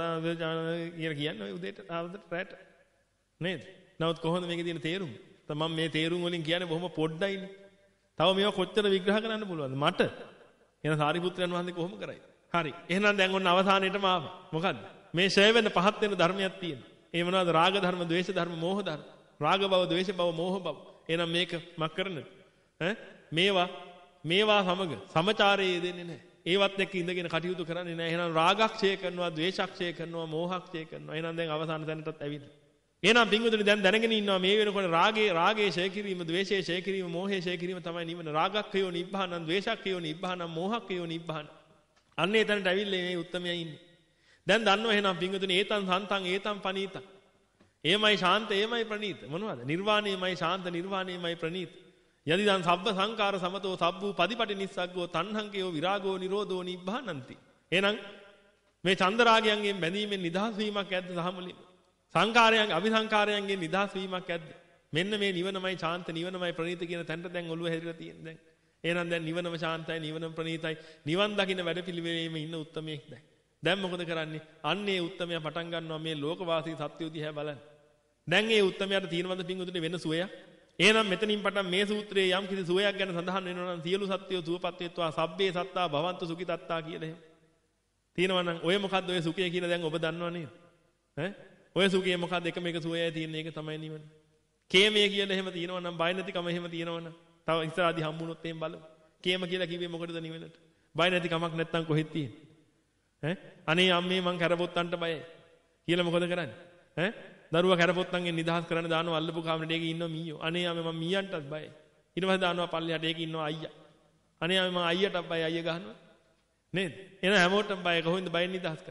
කියලා කියන්නේ ඔය උදේට ආවදට රැට. නේද? නමුත් කොහොමද මේකේ තියෙන තේරුම? මම මේ තේරුම් වලින් කියන්නේ බොහොම පොඩ්ඩයිනේ. තව මේවා කොච්චර විග්‍රහ කරන්න පුළුවන්ද මට? එහෙනම් සාරිපුත්‍රයන් වහන්සේ කොහොම කරයි? හරි. එහෙනම් දැන් ඔන්න අවසානයේටම ආවා. මොකද්ද? මේ ෂය වෙන පහත් වෙන ධර්මයක් තියෙනවා. ඒ මොනවද? රාග ධර්ම, ද්වේෂ ධර්ම, මෝහ ධර්ම. රාග භව, ද්වේෂ භව, මෝහ භව. එහෙනම් මේක මක් කරන්නද? ඈ මේවා මේවා සමග සමචාරයේ දෙන්නේ නැහැ. ඒවත් එක්ක ඉඳගෙන කටයුතු කරන්නේ නැහැ. එහෙනම් රාගක්ෂය කරනවා, ද්වේෂක්ෂය කරනවා, මෝහක්ෂය කරනවා. එහෙනම් දැන් අවසාන තැනටත් ඇවිල්ලා. එහෙනම් පින්වතුනි දැන් දැනගෙන ඉන්නවා මේ වෙනකොට රාගේ රාගේ ඡය කිරීම, ද්වේෂයේ ඡය කිරීම, මෝහයේ ඡය කිරීම තමයි නිවන. රාගක්ඛයෝ නිබ්බානං, ද්වේෂක්ඛයෝ නිබ්බානං, මෝහක්ඛයෝ නිබ්බානං. අන්න ඒ තැනට ඇවිල්ලා මේ උත්තමයා ඉන්නේ. දැන් දන්නවා එහෙනම් පින්වතුනි ඒතං සන්තං ඒතං පනීතං. එයමයි ශාන්ත, එයමයි ප්‍රණීත. මොනවද? නිර්වාණයමයි ශාන්ත, නිර්වාණයමයි ප්‍රණීත. යදිදං සබ්බ සංකාර සමතෝ සබ්බූ පදිපටි නිස්සග්ගෝ තණ්හංකයෝ විරාගෝ නිරෝධෝ නිබ්බානಂತಿ. එහෙනම් මේ චන්දරාගයන්ගෙන් බැඳීමෙන් නිදහස් වීමක් ඇද්ද සහමුලින්? සංකාරයන් අபிසංකාරයන්ගෙන් නිදහස් වීමක් ඇද්ද? මෙන්න මේ නිවනමයි ශාන්ත, නිවනමයි ප්‍රණීත කියන තැනට දැන් ඔළුව හැරිලා තියෙන්නේ දැන්. එහෙනම් දැන් නිවනම ශාන්තයි, නිවනම ප්‍රණීතයි. නිවන් දකින්න වැඩපිළිවෙලේම ඉන්න උත්තමයෙක් දැන්. දැන් මොකද කරන්නේ? අන්න ඒ උත්තමයා පටන් ගන්නවා මේ ලෝකවාසී සත්‍යය දිහා බලන්න. දැන් ඒ උත්තමයාට තියෙනවද පින්වතුනි වෙන සුවයක්? එහෙනම් මෙතනින් පටන් මේ සූත්‍රයේ යම් කිසි සුවයක් ගැන සඳහන් වෙනවා නම් සියලු සත්‍යෝ සුවපත් වෙත්වා සබ්බේ සත්තා භවන්තු සුඛිතත්තා කියලා එහෙම. තියෙනවා නම් ඔය මොකද්ද ඔය සුඛය කියලා දැන් ඔබ දන්නව නේද? ඈ ඔය සුඛය මොකද්ද? එකම එක සුවයයි තියෙන එක තමයි නිවන. කේමය කියලා එහෙම තියෙනවා නම් බය නැතිකම එහෙම තියෙනවා නම් තව ඉස්සරහදී හම්බුනොත් එහෙම බලමු. කේම කියලා කිව්වේ මොකටද නිවනට? බය නැති කමක් නැත්තම් කොහෙද තියෙන්නේ? ඈ අනේ අම්මේ මං කරපොත්තන්ට බයයි කියලා මොකද කරන්නේ? ඈ දරුවා කරපොත්තන්ගෙන් නිදහස් කරන්න දානවා අල්ලපු කාමරේට ඒකේ ඉන්නවා මීයෝ. අනේ අම්මේ මම මීයන්ටත් බයයි. ඊට පස්සේ දානවා පල්ලෙහාට ඒකේ ඉන්නවා අයියා. අනේ අම්මේ මම අයියටත් බයයි අයියා ගහනවා. නේද? එහෙනම් හැමෝටම බයයි කොහොමද බයෙන් නිදහස් කරන්නේ?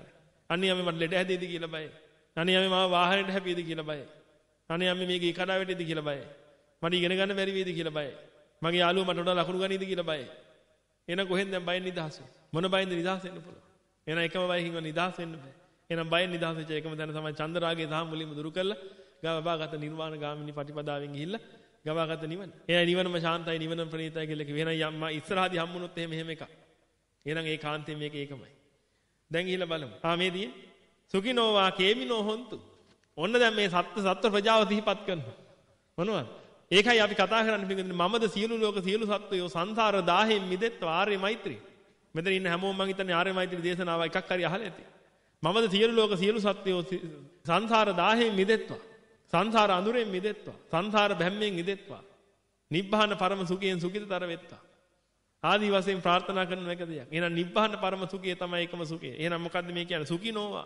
අනේ යමේ මට ලෙඩ හැදෙයිද කියලා බයයි. අනේ යමේ මාව වාහනේට හැපෙයිද කියලා බයයි. අනේ යමේ මේකේ කඩා වැටෙයිද කියලා බයයි. මට ඉගෙන ගන්න බැරි වෙයිද කියලා බයයි. මගේ යාළුවා මට වඩා ලකුණු ගනීද කියලා බයයි. එහෙනම් කොහෙන්ද දැන් බයෙන් නිදහස් වෙන්නේ? මොන බයෙන්ද නිදහස් වෙන්න පුළුවන්? එහෙනම් එකම බයකින්ව නිදහස් වෙන්න බෑ. එහෙනම් බයෙන් නිදහස් වෙච්ච එකම තැන තමයි චන්දරාගයේ දහම් වලින්ම දුරු කරලා ගවබාගත නිර්වාණ ගාමිනී ප්‍රතිපදාවෙන් ගිහිල්ලා ගවාගත නිවන. එයා නිවනම ශාන්තයි නිවනම ප්‍රණීතයි කියලා කිව්වේ. එහෙනම් යම්මා ඉස්සරහදී හම්බුනොත් එහෙම එහෙම එකක්. එහෙනම් ඒ කාන්තේ මේක ඒකමයි. දැන් ගිහිල්ලා බලමු. ආ මේ දියේ සුඛිනෝවා කේමිනෝ හොන්තු. ඔන්න දැන් මේ සත්ත්ව සත්ත්ව ප්‍රජාව සිහිපත් කරනවා. මොනවද? ඒකයි අපි කතා කරන්නේ පිටින් මමද සියලු ලෝක සියලු සත්වයෝ සංසාර දාහෙන් මිදෙත්වා ආර්ය මෛත්‍රී. මෙතන ඉන්න හැමෝම මං හිතන්නේ ආර්ය මෛත්‍රී දේශනාව එකක් හරි අහලා ඇති. මමද සියලු ලෝක සියලු සත්වයෝ සංසාර දාහෙන් මිදෙත්වා. සංසාර අඳුරෙන් මිදෙත්වා. සංසාර බැම්මෙන් මිදෙත්වා. නිබ්බාන පරම සුඛයෙන් සුඛිතතර වෙත්වා. ආදී වශයෙන් ප්‍රාර්ථනා කරන එක දෙයක්. එහෙනම් නිබ්බාන පරම සුඛය තමයි එකම සුඛය. එහෙනම් මොකද්ද මේ කියන්නේ? සුඛිනෝවා.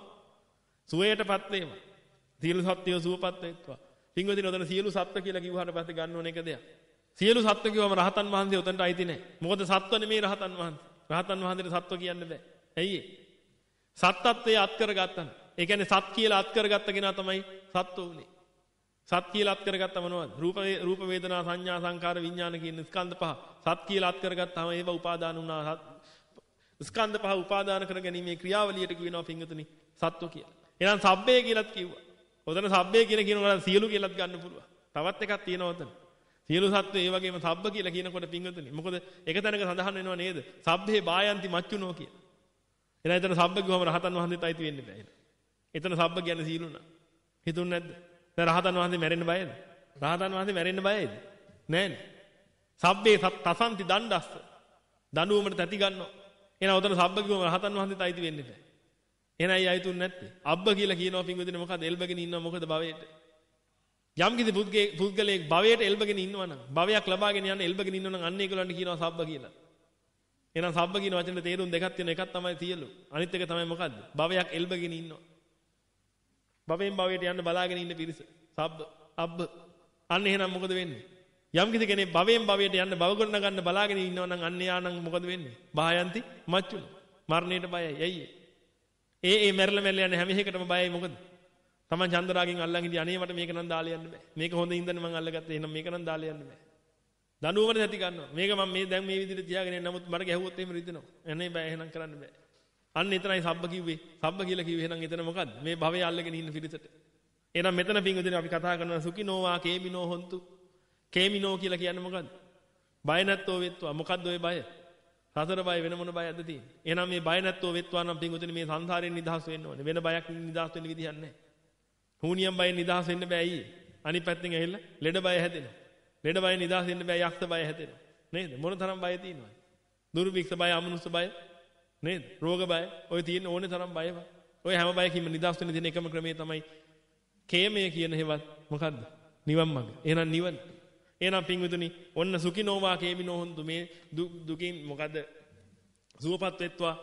සුවයටපත් වේවා. සියලු සත්වයෝ සුවපත් වෙත්වා. පින්වදින උතන සියලු සත්ත්ව කියලා කිව්වහට පස්සේ ගන්න ඕන එක දෙයක්. සියලු සත්ත්ව කිව්වම රහතන් වහන්සේ උතනට අයිති නැහැ. මොකද සත්ත්ව නෙමේ රහතන් වහන්සේ. රහතන් වහන්සේට සත්ත්ව කියන්න බෑ. ඇයි ඒ? සත්ත්වයේ අත් කරගත්තා. ඒ කියන්නේ සත් කියලා අත් කරගත්ත කෙනා තමයි සත්ත්ව උනේ. සත් කියලා අත් කරගත්ත මොනවද? රූප රූප වේදනා සංඥා සංකාර විඥාන කියන ස්කන්ධ පහ. සත් කියලා අත් කරගත්තාම ඒව උපාදාන වුණා. ස්කන්ධ පහ උපාදාන කර ගැනීමේ ක්‍රියාවලියට කියනවා පින්වතුනි සත්ත්ව කියලා. එහෙනම් සබ්බේ කියලාත් කිව්වා. ඔතන සබ්බේ කියන කියනකොට සියලු කියලාත් ගන්න පුළුවන්. තවත් එකක් තියෙනවා ඔතන. සියලු සත්ත්ව ඒ වගේම සබ්බ කියලා කියනකොට පින්වතුනි. මොකද එක තැනක සඳහන් වෙනවා නේද? සබ්බේ බායන්ති මච්චුනෝ කියලා. එහෙනම් එතන සබ්බ කිව්වම රහතන් වහන්සේට අයිති වෙන්නේ නැහැ. එතන සබ්බ කියන්නේ සීලු නා. හිතුන්නේ නැද්ද? දැන් රහතන් වහන්සේ මැරෙන්න බයද? රහතන් වහන්සේ මැරෙන්න බයයිද? නෑනේ. සබ්බේ තසන්ති දණ්ඩස්ස. දඬුවමට තැති ගන්නවා. එහෙනම් උතන සබ්බ කිව්වම රහතන් වහන්සේට අයිති වෙන්නේ නැහැ. එහෙනම් අය අයිතුන්නේ නැත්තේ. අබ්බ කියලා කියනවා පින්වදින මොකද? එල්බගෙන ඉන්නව මොකද භවයට? යම් කිසි පුද්ගලයෙක් භවයට එල්බගෙන ඉන්නවා නම් භවයක් ලබාගෙන යන එල්බගෙන ඉන්නවා නම් අන්න ඒගොල්ලන්ට කියනවා සබ්බ කියලා. එහෙනම් සබ්බ කියන වචනේ තේරුම් දෙකක් තියෙනවා. එකක් තමයි සියලු. අනිත් එක තමයි මොකද්ද? භවයක් එල්බගෙන ඉන්නවා. භවයෙන් භවයට යන්න බලාගෙන ඉන්න පිරිස. සබ්බ අබ්බ. අන්න එහෙනම් මොකද වෙන්නේ? යම් කිසි කෙනෙක් භවයෙන් භවයට යන්න භව ගොඩ ගන්න බලාගෙන ඉන්නවා නම් අන්න යා නම් මොකද වෙන්නේ? බායන්ති මච්චුන. මරණයට බයයි. ඇයි ඒ ඒ මැරලා මැරලා යන හැම එකකටම බයයි මොකද? Taman චන්දරාගෙන් අල්ලන් හිටිය අනේ මට මේක නම් දාලා යන්න බෑ. මේක හොඳ ඉඳන් මං අල්ලගත්තා. එහෙනම් මේක නම් දාලා යන්න බෑ. දඬුවමට ඇති ගන්නවා. මේක මම මේ දැන් මේ විදිහට තියාගෙන ඉන්න නමුත් මට ගැහුවොත් එහෙම රිදෙනවා. එන්නේ බෑ එහෙනම් කරන්න බෑ. අන්න එතනයි සබ්බ කිව්වේ. සබ්බ කියලා කිව්වේ එහෙනම් එතන මොකද්ද? මේ භවයේ අල්ලගෙන ඉන්න පිරිසට. එහෙනම් මෙතන පිංගුදින අපි කතා කරනවා සුඛිනෝවා කේමිනෝ හොන්තු. කේමිනෝ කියලා කියන්නේ මොකද්ද? බය නැත්තෝ වෙත්වා. මොකද්ද ওই බය? සතර බය වෙන මොන බයක්ද තියෙන්නේ? එහෙනම් මේ බය නැත්තෝ වෙත්වා නම් පිංගුදින මේ සංසාරයෙන් නිදහස් වෙන්න ඕනේ. වෙන බයක් නිදහස් වෙන්න විදිහක් නැහැ. හුනියම් බයෙන් නිදහස් වෙන්න බෑ අයියේ. අනිත් පැත්තෙන් ඇවිල්ලා ලෙඩ බය හැදෙනවා. ලෙඩ බය නිදහස් වෙන්න බෑ යක්ෂ බය හැදෙනවා. නේද? මොන තරම් බය තියෙනවද? දුර්භික්ෂ බය, අමනුෂ්‍ය බය, නේද? රෝග බය. ඔය තියෙන ඕනේ තරම් බයව. ඔය හැම බයකින්ම නිදහස් වෙන්න දෙන එකම ක්‍රමය තමයි කේමය කියන හේවත් මොකද්ද? නිවන් මඟ. එහෙනම් නිවන. එහෙනම් පින්විතුනි ඔන්න සුඛිනෝවා කේමිනෝ හොන්තු මේ දුකින් මොකද්ද? සුවපත් වෙත්වා.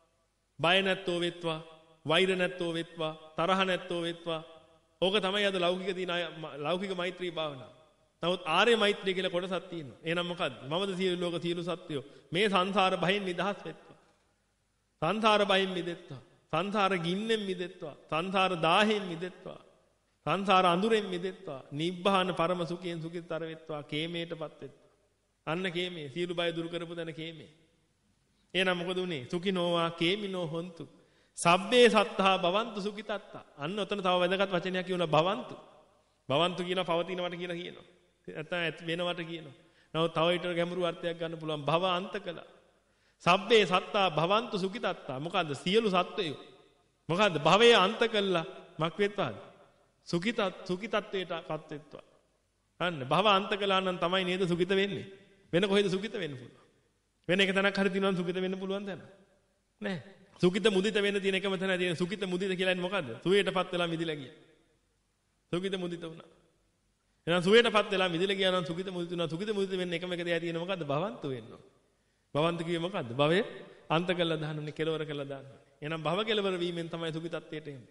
බය නැත්තෝ වෙත්වා. වෛර නැත්තෝ වෙත්වා. තරහ නැත්තෝ වෙත්වා. ඕක තමයි අද ලෞකික දින ලෞකික මෛත්‍රී භාවනාව. නමුත් ආර්ය මෛත්‍රිය කියලා කොටසක් තියෙනවා. එහෙනම් මොකද්ද? මමද සියලු ලෝක සියලු සත්වයෝ මේ සංසාර බයෙන් නිදහස් වෙත්වා. සංසාර බයෙන් මිදෙත්වා. සංසාර ගින්නෙන් මිදෙත්වා. සංසාර දාහෙන් මිදෙත්වා. සංසාර අඳුරෙන් මිදෙත්වා. නිබ්බාන පරම සුඛයෙන් සුඛිතතර වෙත්වා. කේමයටපත් වෙත්වා. අන්න කේමේ සියලු බය දුරු කරපු තැන කේමේ. එහෙනම් මොකද උනේ? සුඛිනෝවා කේමිනෝ හොන්තු. සබ්බේ සත්තා භවන්තු සුඛිතත්තා. අන්න ඔතන තව වැදගත් වචනයක් කියනවා භවන්තු. භවන්තු කියනවා පවතිනවට කියලා කියනවා. නැත්නම් වෙනවට කියනවා. නමුත් තව ඊට ගැඹුරු අර්ථයක් ගන්න පුළුවන් භව අන්ත කළා. සබ්බේ සත්තා භවන්තු සුඛිතත්තා. මොකද්ද? සියලු සත්වයෝ. මොකද්ද? භවයේ අන්ත කළා. මක් වෙත්වාද? සුඛිතත් සුඛිතත්වයටපත් වෙත්වා. අන්න භව අන්ත කළා නම් තමයි නේද සුඛිත වෙන්නේ. වෙන කොහෙද සුඛිත වෙන්න පුළුවන්? වෙන එක තැනක් හරි තියෙනවා සුඛිත වෙන්න පුළුවන් තැන. නෑ. සුඛිත මුදිත වෙන්න තියෙන එකම තැන තියෙන සුඛිත මුදිත කියලා ඉන්නේ මොකද්ද? සුවයටපත් වෙලා මිදිලා ගියා. සුඛිත මුදිත වුණා. එහෙනම් සුවයටපත් වෙලා මිදිලා ගියා නම් සුඛිත මුදිත වුණා. සුඛිත මුදිත වෙන්න එකම එක දෙයක් තියෙන මොකද්ද? භවන්ත වෙන්න. භවන්ත කියේ මොකද්ද? භවයේ අන්ත කළා දාන්නේ, කෙලවර කළා දාන්නේ. එහෙනම් භව කෙලවර වීමෙන් තමයි සුඛිතත්වයට එන්නේ.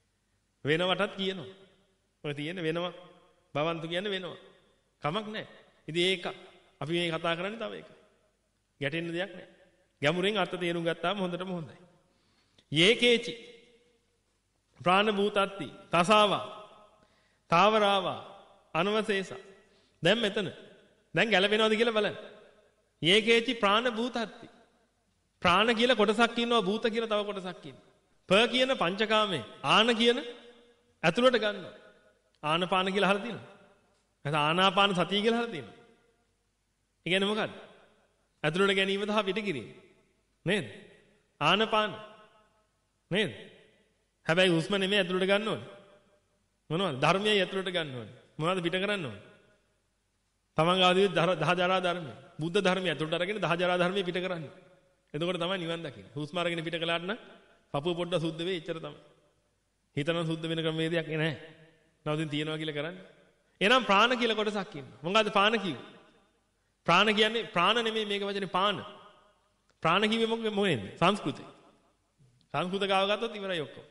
වෙනවටත් කියනවා. ඔය තියෙන වෙනවා. භවන්ත කියන්නේ වෙනවා. කමක් නැහැ. ඉතින් ඒක අපි මේ කතා කරන්නේ තව එක. ගැටෙන්න දෙයක් නැහැ. ගැඹුරින් අර්ථ තේරුම් ගත්තාම හොඳටම හොඳයි. යේකේචි ප්‍රාණ භූතත්ති, තසාවා, තාවරාවා, අනවශේෂ. දැන් මෙතන. දැන් ගැලපෙනවද කියලා බලන්න. යේකේචි ප්‍රාණ භූතත්ති. ප්‍රාණ කියලා කොටසක් ඉන්නවා, භූත කියලා තව කොටසක් ඉන්නවා. ප කියන පංචකාමයේ ආන කියන ඇතුළට ගන්නවා. ආනපාන කියලා අහලා තියෙනවා. නැත්නම් ආනාපාන සතිය කියලා අහලා තියෙනවා. ඒ කියන්නේ මොකක්ද? ඇතුළට ගැනීම සහ පිට කිරීම. නේද? ආනපාන. නේද? හැබැයි හුස්ම නෙමෙයි ඇතුළට ගන්න ඕනේ. මොනවද? ධර්මයයි ඇතුළට ගන්න ඕනේ. මොනවද පිට කරන්න ඕනේ? තමන් ආදී දහ ජරා ධර්මය. බුද්ධ ධර්මය ඇතුළට අරගෙන දහ ජරා ධර්මය පිට කරන්න. එතකොට තමයි නිවන් දකින්නේ. හුස්ම අරගෙන පිට කළාට නම් පපුව පොඩ්ඩක් සුද්ධ වෙයි, එච්චර තමයි. හිතනම් සුද්ධ වෙන ක්‍රමවේදයක් නැහැ. නැවතින් තියනවා කියලා කරන්නේ. එහෙනම් ප්‍රාණ කියලා කොටසක් ඉන්නවා. මොකද්ද ප්‍රාණ කිව්වේ? ප්‍රාණ කියන්නේ ප්‍රාණ නෙමෙයි මේක වචනේ පාන. ප්‍රාණ කිව්වේ මොකෙන්ද? සංස්කෘතේ. සංස්කෘත ගාව ගත්තොත් ඉවරයි ඔක්කොම.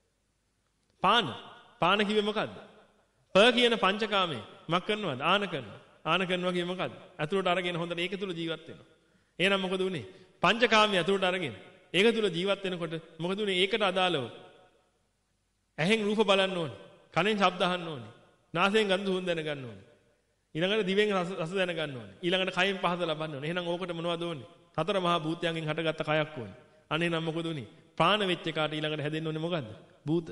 පාන. පාන කිව්වේ මොකද්ද? ප කියන පංචකාමයේ මක් කරනවද? ආන කරනවා. ආන කරනවා කියේ මොකද්ද? අතුලට අරගෙන හොඳට ඒක තුල ජීවත් වෙනවා. එහෙනම් මොකද උනේ? පංචකාමයේ අතුලට අරගෙන ඒක තුල ජීවත් වෙනකොට මොකද උනේ? ඒකට අදාළව ඇහෙන් රූප බලන්න ඕනේ. කනෙන් ශබ්ද අහන්න ඕනේ. නාසයෙන් ගඳ සුවඳ දැනගන්න ඕනේ. ඊළඟට දිවෙන් රස රස දැනගන්න ඕනේ. ඊළඟට කයෙන් පහස ලබන්න ඕනේ. එහෙනම් ඕකට මොනවද ඕනේ? හතර මහා භූතයන්ගෙන් හටගත්ත කයක් ඕනේ. අනේ නම් මොකද උනේ? ප්‍රාණ වෙච්ච එකාට ඊළඟට හැදෙන්න ඕනේ මොකද්ද? භූත.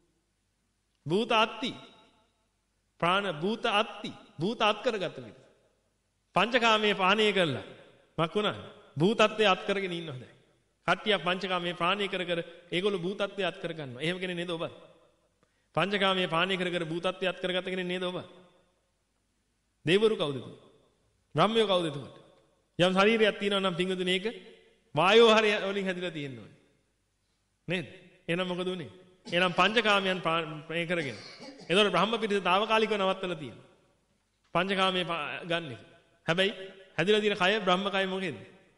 භූත අත්ති. ප්‍රාණ භූත අත්ති. භූත අත් කරගත්ත විදිහ. පංචකාමයේ පානීය කළා. මක් වුණා? භූතත්වයේ අත් කරගෙන ඉන්නවා දැන්. කට්ටිය පංචකාමයේ පානීය කර කර ඒගොල්ලෝ භූතත්වයේ අත් කර ගන්නවා. එහෙම කෙනෙක් නේද ඔබ? පංචකාමයේ පානීය කර කර භූතත්වයේ අත් කරගත්ත කෙනෙක් නේද ඔබ? දෙවිවරු කවුද එතකොට? බ්‍රහ්මයෝ කවුද එතකොට? යම් ශරීරයක් තියෙනවා නම් පිංගුතුනේ ඒක වායෝ හරය වලින් හැදිලා තියෙනවා. නේද? එහෙනම් මොකද උනේ? එහෙනම් පංචකාමයන් ප්‍රේ කරගෙන. එතකොට බ්‍රහ්ම පිටිස తాවකාලිකව නවත්තලා තියෙනවා. පංචකාමයේ ගන්න එක. හැබැයි හැදිලා තියෙන කය බ්‍රහ්ම කය මොකේද?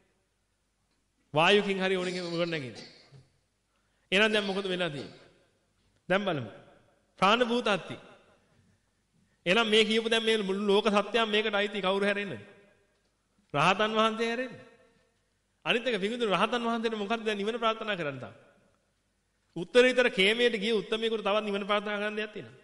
වායුකින් හරි ඕනෙකින් මොකද නැගින්නේ. එහෙනම් දැන් මොකද වෙලා තියෙන්නේ? දැන් බලමු. ප්‍රාණ භූතත්ති. එහෙනම් මේ කියපු දැන් මේ මුළු ලෝක සත්‍යයන් මේකට අයිති කවුරු හැරෙන්නද? රහතන් වහන්සේ හැරෙන්නේ. අනිත් එක පිඟුතුන රහතන් වහන්සේට මොකද දැන් නිවන ප්‍රාර්ථනා කරන්න තා? උත්තරීතර කේමයට ගිය උත්තමයෙකුට තවත් නිවන ප්‍රාර්ථනා කරන්න දෙයක් තියෙනවා.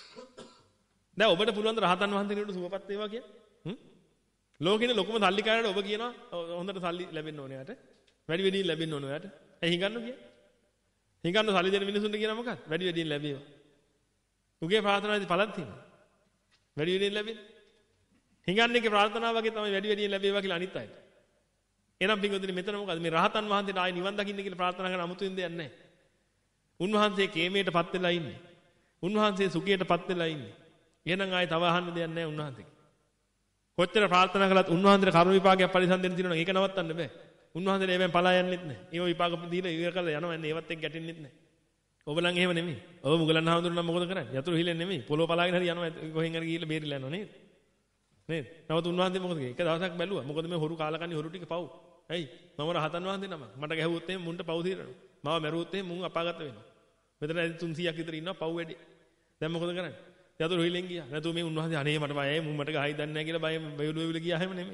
දැන් ඔබට පුළුවන් ද රහතන් වහන්සේට සුවපත් වේවා කිය? හ්ම්? ලෝකෙනේ ලොකුම සල්ලිකාරයට ඔබ කියනවා හොඳට සල්ලි ලැබෙන්න ඕනේ යාට. වැඩි වැඩියෙන් ලැබෙන්න ඕනේ යාට. ඇයි හිඟන්නෝ කිය? හිඟන්න සල්ලි දෙන මිනිසුන්ට කියන මොකක්ද? වැඩි වැඩියෙන් ලැබේවා. උගේ ප්‍රාර්ථනාවේදී පළක් තියෙනවා. වැඩි වැඩියෙන් ලැබෙන්නේ. හිඟන්නේගේ ප්‍රාර්ථනාව වගේ තමයි වැඩි වැඩියෙන් ලැබේවා කියලා අනිත් අයට. එහෙනම් පින්වතුනි මෙතන මොකද මේ රහතන් වහන්සේට ආයි නිවන් දකින්න කියලා ප්‍රාර්ථනා කරන අමුතුවෙන් දෙයක් නැහැ. උන්වහන්සේ කේමයටපත් වෙලා ඉන්නේ. උන්වහන්සේ සුඛයටපත් වෙලා ඉන්නේ. එහෙනම් ආයි තව අහන්න දෙයක් නැහැ උන්වහන්සේගෙන්. කොච්චර ප්‍රාර්ථනා කළත් උන්වහන්සේට කර්ම විපාකයක් පරිසම් දෙන්න තියෙනවා නම් ඒක නවත්තන්න බෑ. උන්වහන්සේට ඒවෙන් පලා යන්නෙත් නැහැ. ඒව විපාක දීලා ඉවර කරලා යනවා එන්නේ ඒවත් එක්ක ගැටෙන්නෙත් නැහැ. ඔබ නම් එහෙම නෙමෙයි. ඔබ මුගලන් හාමුදුරුවෝ නම් මොකද කරන්නේ? යතුරු හිලෙන්නේ නෙමෙයි. පොළොව පලාගෙන හරි යනවා කොහෙන් හරි ගිහිල්ලා බේරිලා යනවා නේද? නේද? නමුත් උන්වහන්සේ මොකද කරේ? එක දවසක් බැලුවා. මොකද මේ හොරු කාලකන්ණි හොරු ටික පව්. ඇයි? මම රහතන් වහන්සේ නම. මට ගැහුවොත් එහෙම මුන්ට පව් తీරනවා. මාව මැරුවොත් එහෙම මුන් අපාගත වෙනවා. මෙතන තුන්සීයක් විතර ඉන්නවා පව් වැඩි. දැන් මොකද කරන්නේ? යතුරු හිලෙන් ගියා. නැතුව මේ උන්වහන්සේ අනේ මට බයයි මුන් මට ගහයි දන්නේ නැහැ කියලා බය බයලු වෙවිල ගියා හැම නෙමෙයි.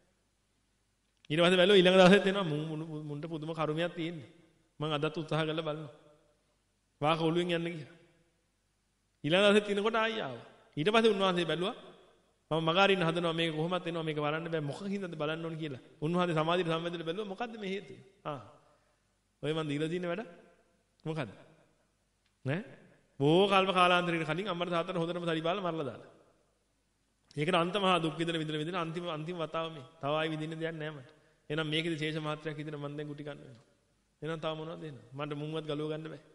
ඊට පස්සේ බැලුවා ඊළඟ දවසෙත් එනවා මුන් මුන්ට පුදුම කර්මයක් තියෙන්නේ. මම අදත් උත්සාහ කරලා බලනවා. වාක ඔළුවෙන් යන්න ගියා. ඊළඟ දවසෙත් තිනකොට ආයි ආවා. ඊට පස්සේ උන්වහන්සේ බැලුවා මම මගාරින්න හදනවා මේක කොහොමද එනවා මේක වරන්න බෑ මොකකින්ද බලන්න ඕන කියලා. උන්වහන්සේ සමාධියට සම්බන්ධලා බැලුවා මොකද්ද මේ හේතුව? ආ. ඔය මන් දීලා තියෙන වැඩ මොකද්ද? නෑ? බොහෝ කල්ප කාලාන්තරයකට කලින් අම්මට තාත්තට හොඳටම සරි බාලා මරලා දාලා. ඒකට අන්ත මහා දුක් විඳින විඳින විඳින අන්තිම අන්තිම වතාව මේ. තව ආයි විඳින්න දෙයක් නෑ මට. එහෙනම් මේකේදී ශේෂ මාත්‍රයක් විදින මන් දැන් ගුටි ගන්න වෙනවා. එහෙනම් තව මොනවද දෙන්න? මන්ට මුන්වත් ගලව ගන්න බෑ.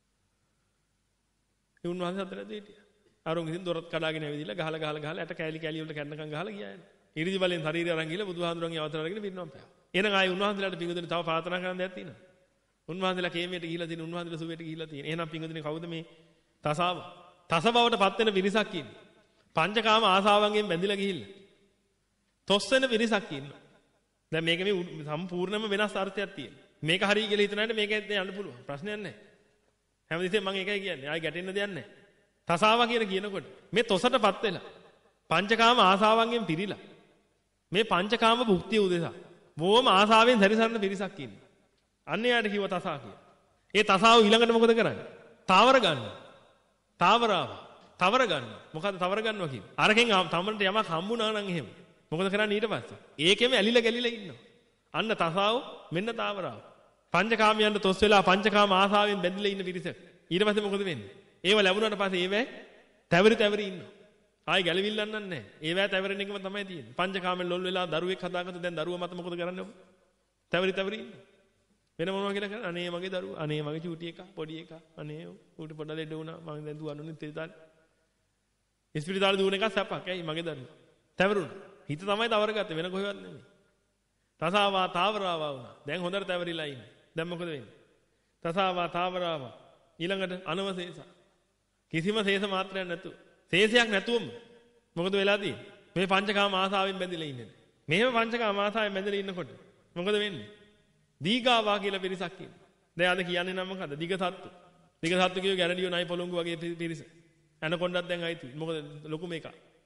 ඒ උන්වහන්සේ අතර දෙටියා. අරුන් ඉතින් දොරත් කඩාගෙන ඇවිදilla ගහලා ගහලා ගහලා ඇට කෑලි කෑලි වලට කැන්නකම් ගහලා ගියා යන්නේ. ඉරිදි බලෙන් ශරීරය අරන් ගිහලා බුදුහාඳුරන්ගේ අවතර අරගෙන පිරිනවම් පෑවා. එහෙනම් ආයි උන්වහන්සේලාට පිඟුදුනේ තව ප්‍රාර්ථනා කරන්න දෙයක් තියෙනවා. උන්වහන්සේලා කේමයට ගිහිලා තියෙන උන්වහන්සේලා සුවයට ගිහිලා තියෙන. එහෙනම් පිඟුදුනේ කවුද මේ තසාව? තසබවට පත් වෙන විරිසක් ඉන්නේ. පංචකාම ආසාවන්ගෙන් බැඳිලා ගිහිල්ලා. තොස් වෙන විරිසක් ඉන්නවා. දැන් මේක මේ සම්පූර්ණයෙන්ම වෙනස් අර්ථයක් තියෙනවා. මේක හරිය කියලා හිතන අයට මේකෙන් යන්න පුළුවන්. ප්‍රශ්නයක් නැහැ. හැමදෙස්සෙම මම ඒකයි කියන්නේ. ආයි ගැටෙන්න දෙයක් නැහැ. තසාව කියලා කියනකොට මේ තොසටපත් වෙලා පංචකාම ආසාවන්ගෙන් පිරීලා මේ පංචකාම භුක්තිය උදෙසා බොහොම ආසාවෙන් සැරිසරන පිරිසක් ඉන්නේ. අන්න යාට කිව්ව තසා කියලා. ඒ තසාව ඊළඟට මොකද කරන්නේ? තාවර ගන්න. තාවරාව. තවර ගන්න. මොකද්ද තවර ගන්නවා කියන්නේ? අරකින් තමන්ට යමක් හම්බුණා නම් එහෙම. මොකද කරන්නේ ඊට පස්සේ? ඒකෙම ඇලිලා ගැලිලා ඉන්නවා. අන්න තසාව මෙන්න තාවරාව. පංචකාමයන්ට තොස් වෙලා පංචකාම ආසාවෙන් බැඳිලා ඉන්න පිරිස. ඊට පස්සේ මොකද වෙන්නේ? ඒව ලැබුණාට පස්සේ ඒවැ තැවරි තැවරි ඉන්නවා. ආයි ගැලවිල්ලක් නැහැ. ඒවැ තැවරෙන එකම තමයි තියෙන්නේ. පංචකාමෙන් ලොල් වෙලා දරුවෙක් හදාගත්ත දැන් දරුවා මත මොකද කරන්නේ ඔබ? තැවරි තැවරි ඉන්නවා. වෙන මොනවා කියලා කරන්නේ? අනේ මගේ දරුවා, අනේ මගේ චූටි එකා, පොඩි එකා, අනේ ඌට පොඩ ලෙඩ වුණා. මම දැන් දුවන්නේ තේතාලේ. ඉස්පිරිතාලේ දුවන එක සැපක්. ඇයි මගේ දරුවා? තැවරුණා. හිත තමයි තවර ගත්තේ වෙන කොහෙවත් නෙමෙයි. තසාවා තාවරාවා වුණා. දැන් හොඳට තැවරිලා ඉන්නේ. දැන් මොකද වෙන්නේ? තසාවා තාවරාවා. ඊළඟට අනවශේෂ. කිසිම ශේෂ මාත්‍රයක් නැතුව. ශේෂයක් නැතුවම මොකද වෙලා තියෙන්නේ? මේ පංචකාම ආසාවෙන් බැඳිලා ඉන්නේ. මෙහෙම පංචකාම ආසාවෙන් බැඳිලා ඉන්නකොට මොකද වෙන්නේ? දීගාවා කියලා පිරිසක් ඉන්නවා. දැන් අද කියන්නේ නම් මොකද්ද? දිග සත්තු. දිග සත්තු කියෝ ගැරඩියෝ නයි පොළොංගු වගේ පිරිස. ඇනකොණ්ඩක් දැන් අයිති. මොකද ලොකු මේක.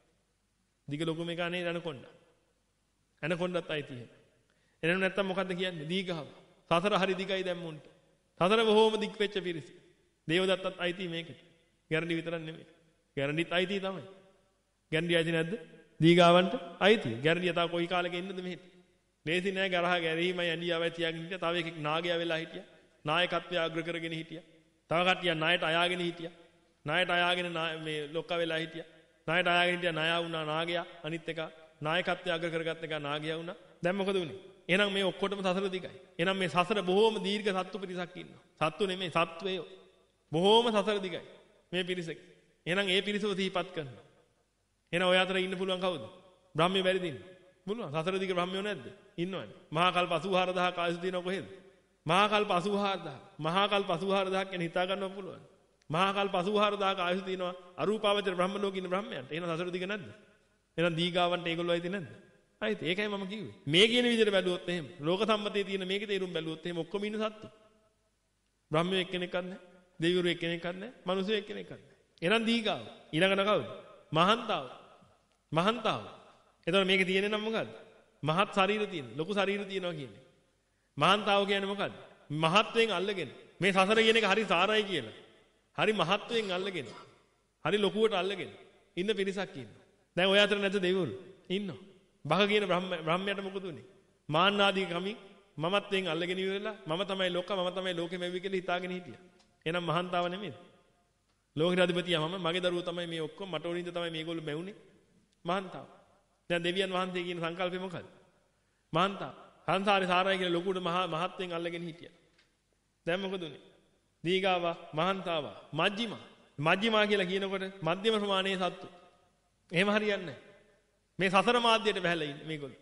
දිග ලොකු මේක නේ ඇනකොණ්ඩ. ඇනකොණ්ඩත් අයිති. එහෙනම් නැත්තම් මොකද්ද කියන්නේ? දීගාව. සතර හරි දිගයි දැන් මුන්ට. සතර බොහෝම දිග් වෙච්ච පිරිස. දේවදත්තත් අයිති මේකට. ගැරඩි විතරක් නෙමෙයි. ගැරඩිත් අයිති තමයි. ගැරඩි අයිති නැද්ද? දීගාවන්ට අයිති. ගැරඩිය තා කොයි කාලෙක ඉන්නද මෙහෙට? ලේසි නෑ ගරහ ගැරීමයි ඇඬියාවයි තියාගෙන හිටියා. තව එකෙක් නාගයා වෙලා හිටියා. නායකත්වය අග්‍ර කරගෙන හිටියා. තව කට්ටියක් ණයට අයාගෙන හිටියා. ණයට අයාගෙන මේ ලොක්ක වෙලා හිටියා. ණයට අයාගෙන හිටියා ණයා වුණා නාගයා. අනිත් එක නායකත්වය අග්‍ර කරගත්ත එක නාගයා වුණා. දැන් මොකද උනේ? එහෙනම් මේ ඔක්කොටම සසර දිගයි. එහෙනම් මේ සසර බොහෝම දීර්ඝ සත්තු පිරිසක් ඉන්නවා. සත්තු නෙමෙයි සත්වයෝ. බොහෝම සසර දිගයි. මේ පිරිසක. එහෙනම් ඒ පිරිසව සිහිපත් කරනවා. එහෙනම් ඔය අතර ඉන්න පුළුවන් කවුද? බ්‍රහ්මිය බැරිද ඉන්න? පුළුවන්. සසර දිග බ්‍රහ්මියෝ නැද්ද? ඉන්නවනේ. මහා කල්ප අසූහාර දහසක් ආයුෂ දිනව කොහෙද? මහා කල්ප අසූහාර දහසක්. මහා කල්ප අසූහාර දහසක් කියන හිතා ගන්නව පුළුවන්. මහා කල්ප අසූහාර දහසක් ආයුෂ දිනව අරූපාවචර බ්‍රහ්ම ලෝකේ ඉන්න බ්‍රහ්මයන්ට. එහෙනම් සසර දිග නැද්ද? එහෙනම් දීගාවන්ට ඒගොල්ලෝ අයිති නැද්ද? අයිති. ඒකයි මම කිව්වේ. මේ කියන විදිහට බැලුවොත් එහෙම ලෝක සම්මතයේ තියෙන මේකේ තේරුම් බැලුවොත් එහෙම ඔක්කොම ඉන්න සත්තු. බ්‍රහ්මයෝ එක්කෙනෙක්වත් නැහැ. දෙවිවරු එක්කෙනෙක්වත් නැහැ. මිනිස්සු එක්කෙනෙක්වත් නැහැ. එහෙනම් දීගාව. ඊළඟට කවුද? මහන්තාව. මහන්තාව. එතකොට මේකේ තියෙන්නේ නම් මොකද්ද? මහත් ශරීර තියෙන. ලොකු ශරීර තියෙනවා කියන්නේ. මහන්තාව කියන්නේ මොකද්ද? මහත්වෙන් අල්ලගෙන. මේ සසර කියන එක හරි සාරයි කියලා. හරි මහත්වෙන් අල්ලගෙන. හරි ලොකුවට අල්ලගෙන ඉන්න පිරිසක් ඉන්නවා. දැන් ඔය අතර නැද්ද දෙවිවරු? ඉන්නවා. බහ කියන බ්‍රහ්මයට මොකද උනේ? මාන්නාදී කමින් මමත්වෙන් අල්ලගෙන ඉවරලා මම තමයි ලෝක මම තමයි ලෝකෙ මෙවි කියලා හිතාගෙන හිටියා. එහෙනම් මහන්තාව නෙමෙයි. ලෝකෙට අධිපතියා මම මගේ දරුවෝ තමයි මේ ඔක්කොම මට ඕනින්ද තමයි මේගොල්ලෝ මැවුනේ. මහන්තාව. දැන් දෙවියන් වහන්සේ කියන සංකල්පය මොකද්ද? මහන්තාව. සංසාරේ සාරයි කියලා ලොකුට මහා මහත්වෙන් අල්ලගෙන හිටියා. දැන් මොකද උනේ? දීගාව මහන්තාව මජ්ක්‍ධිම. මජ්ක්‍ධිමා කියලා කියනකොට මධ්‍යම ප්‍රමාණයේ සත්තු. එහෙම හරියන්නේ නැහැ. මේ සසර මාධ්‍යයට බහැලා ඉන්නේ මේගොල්ලෝ.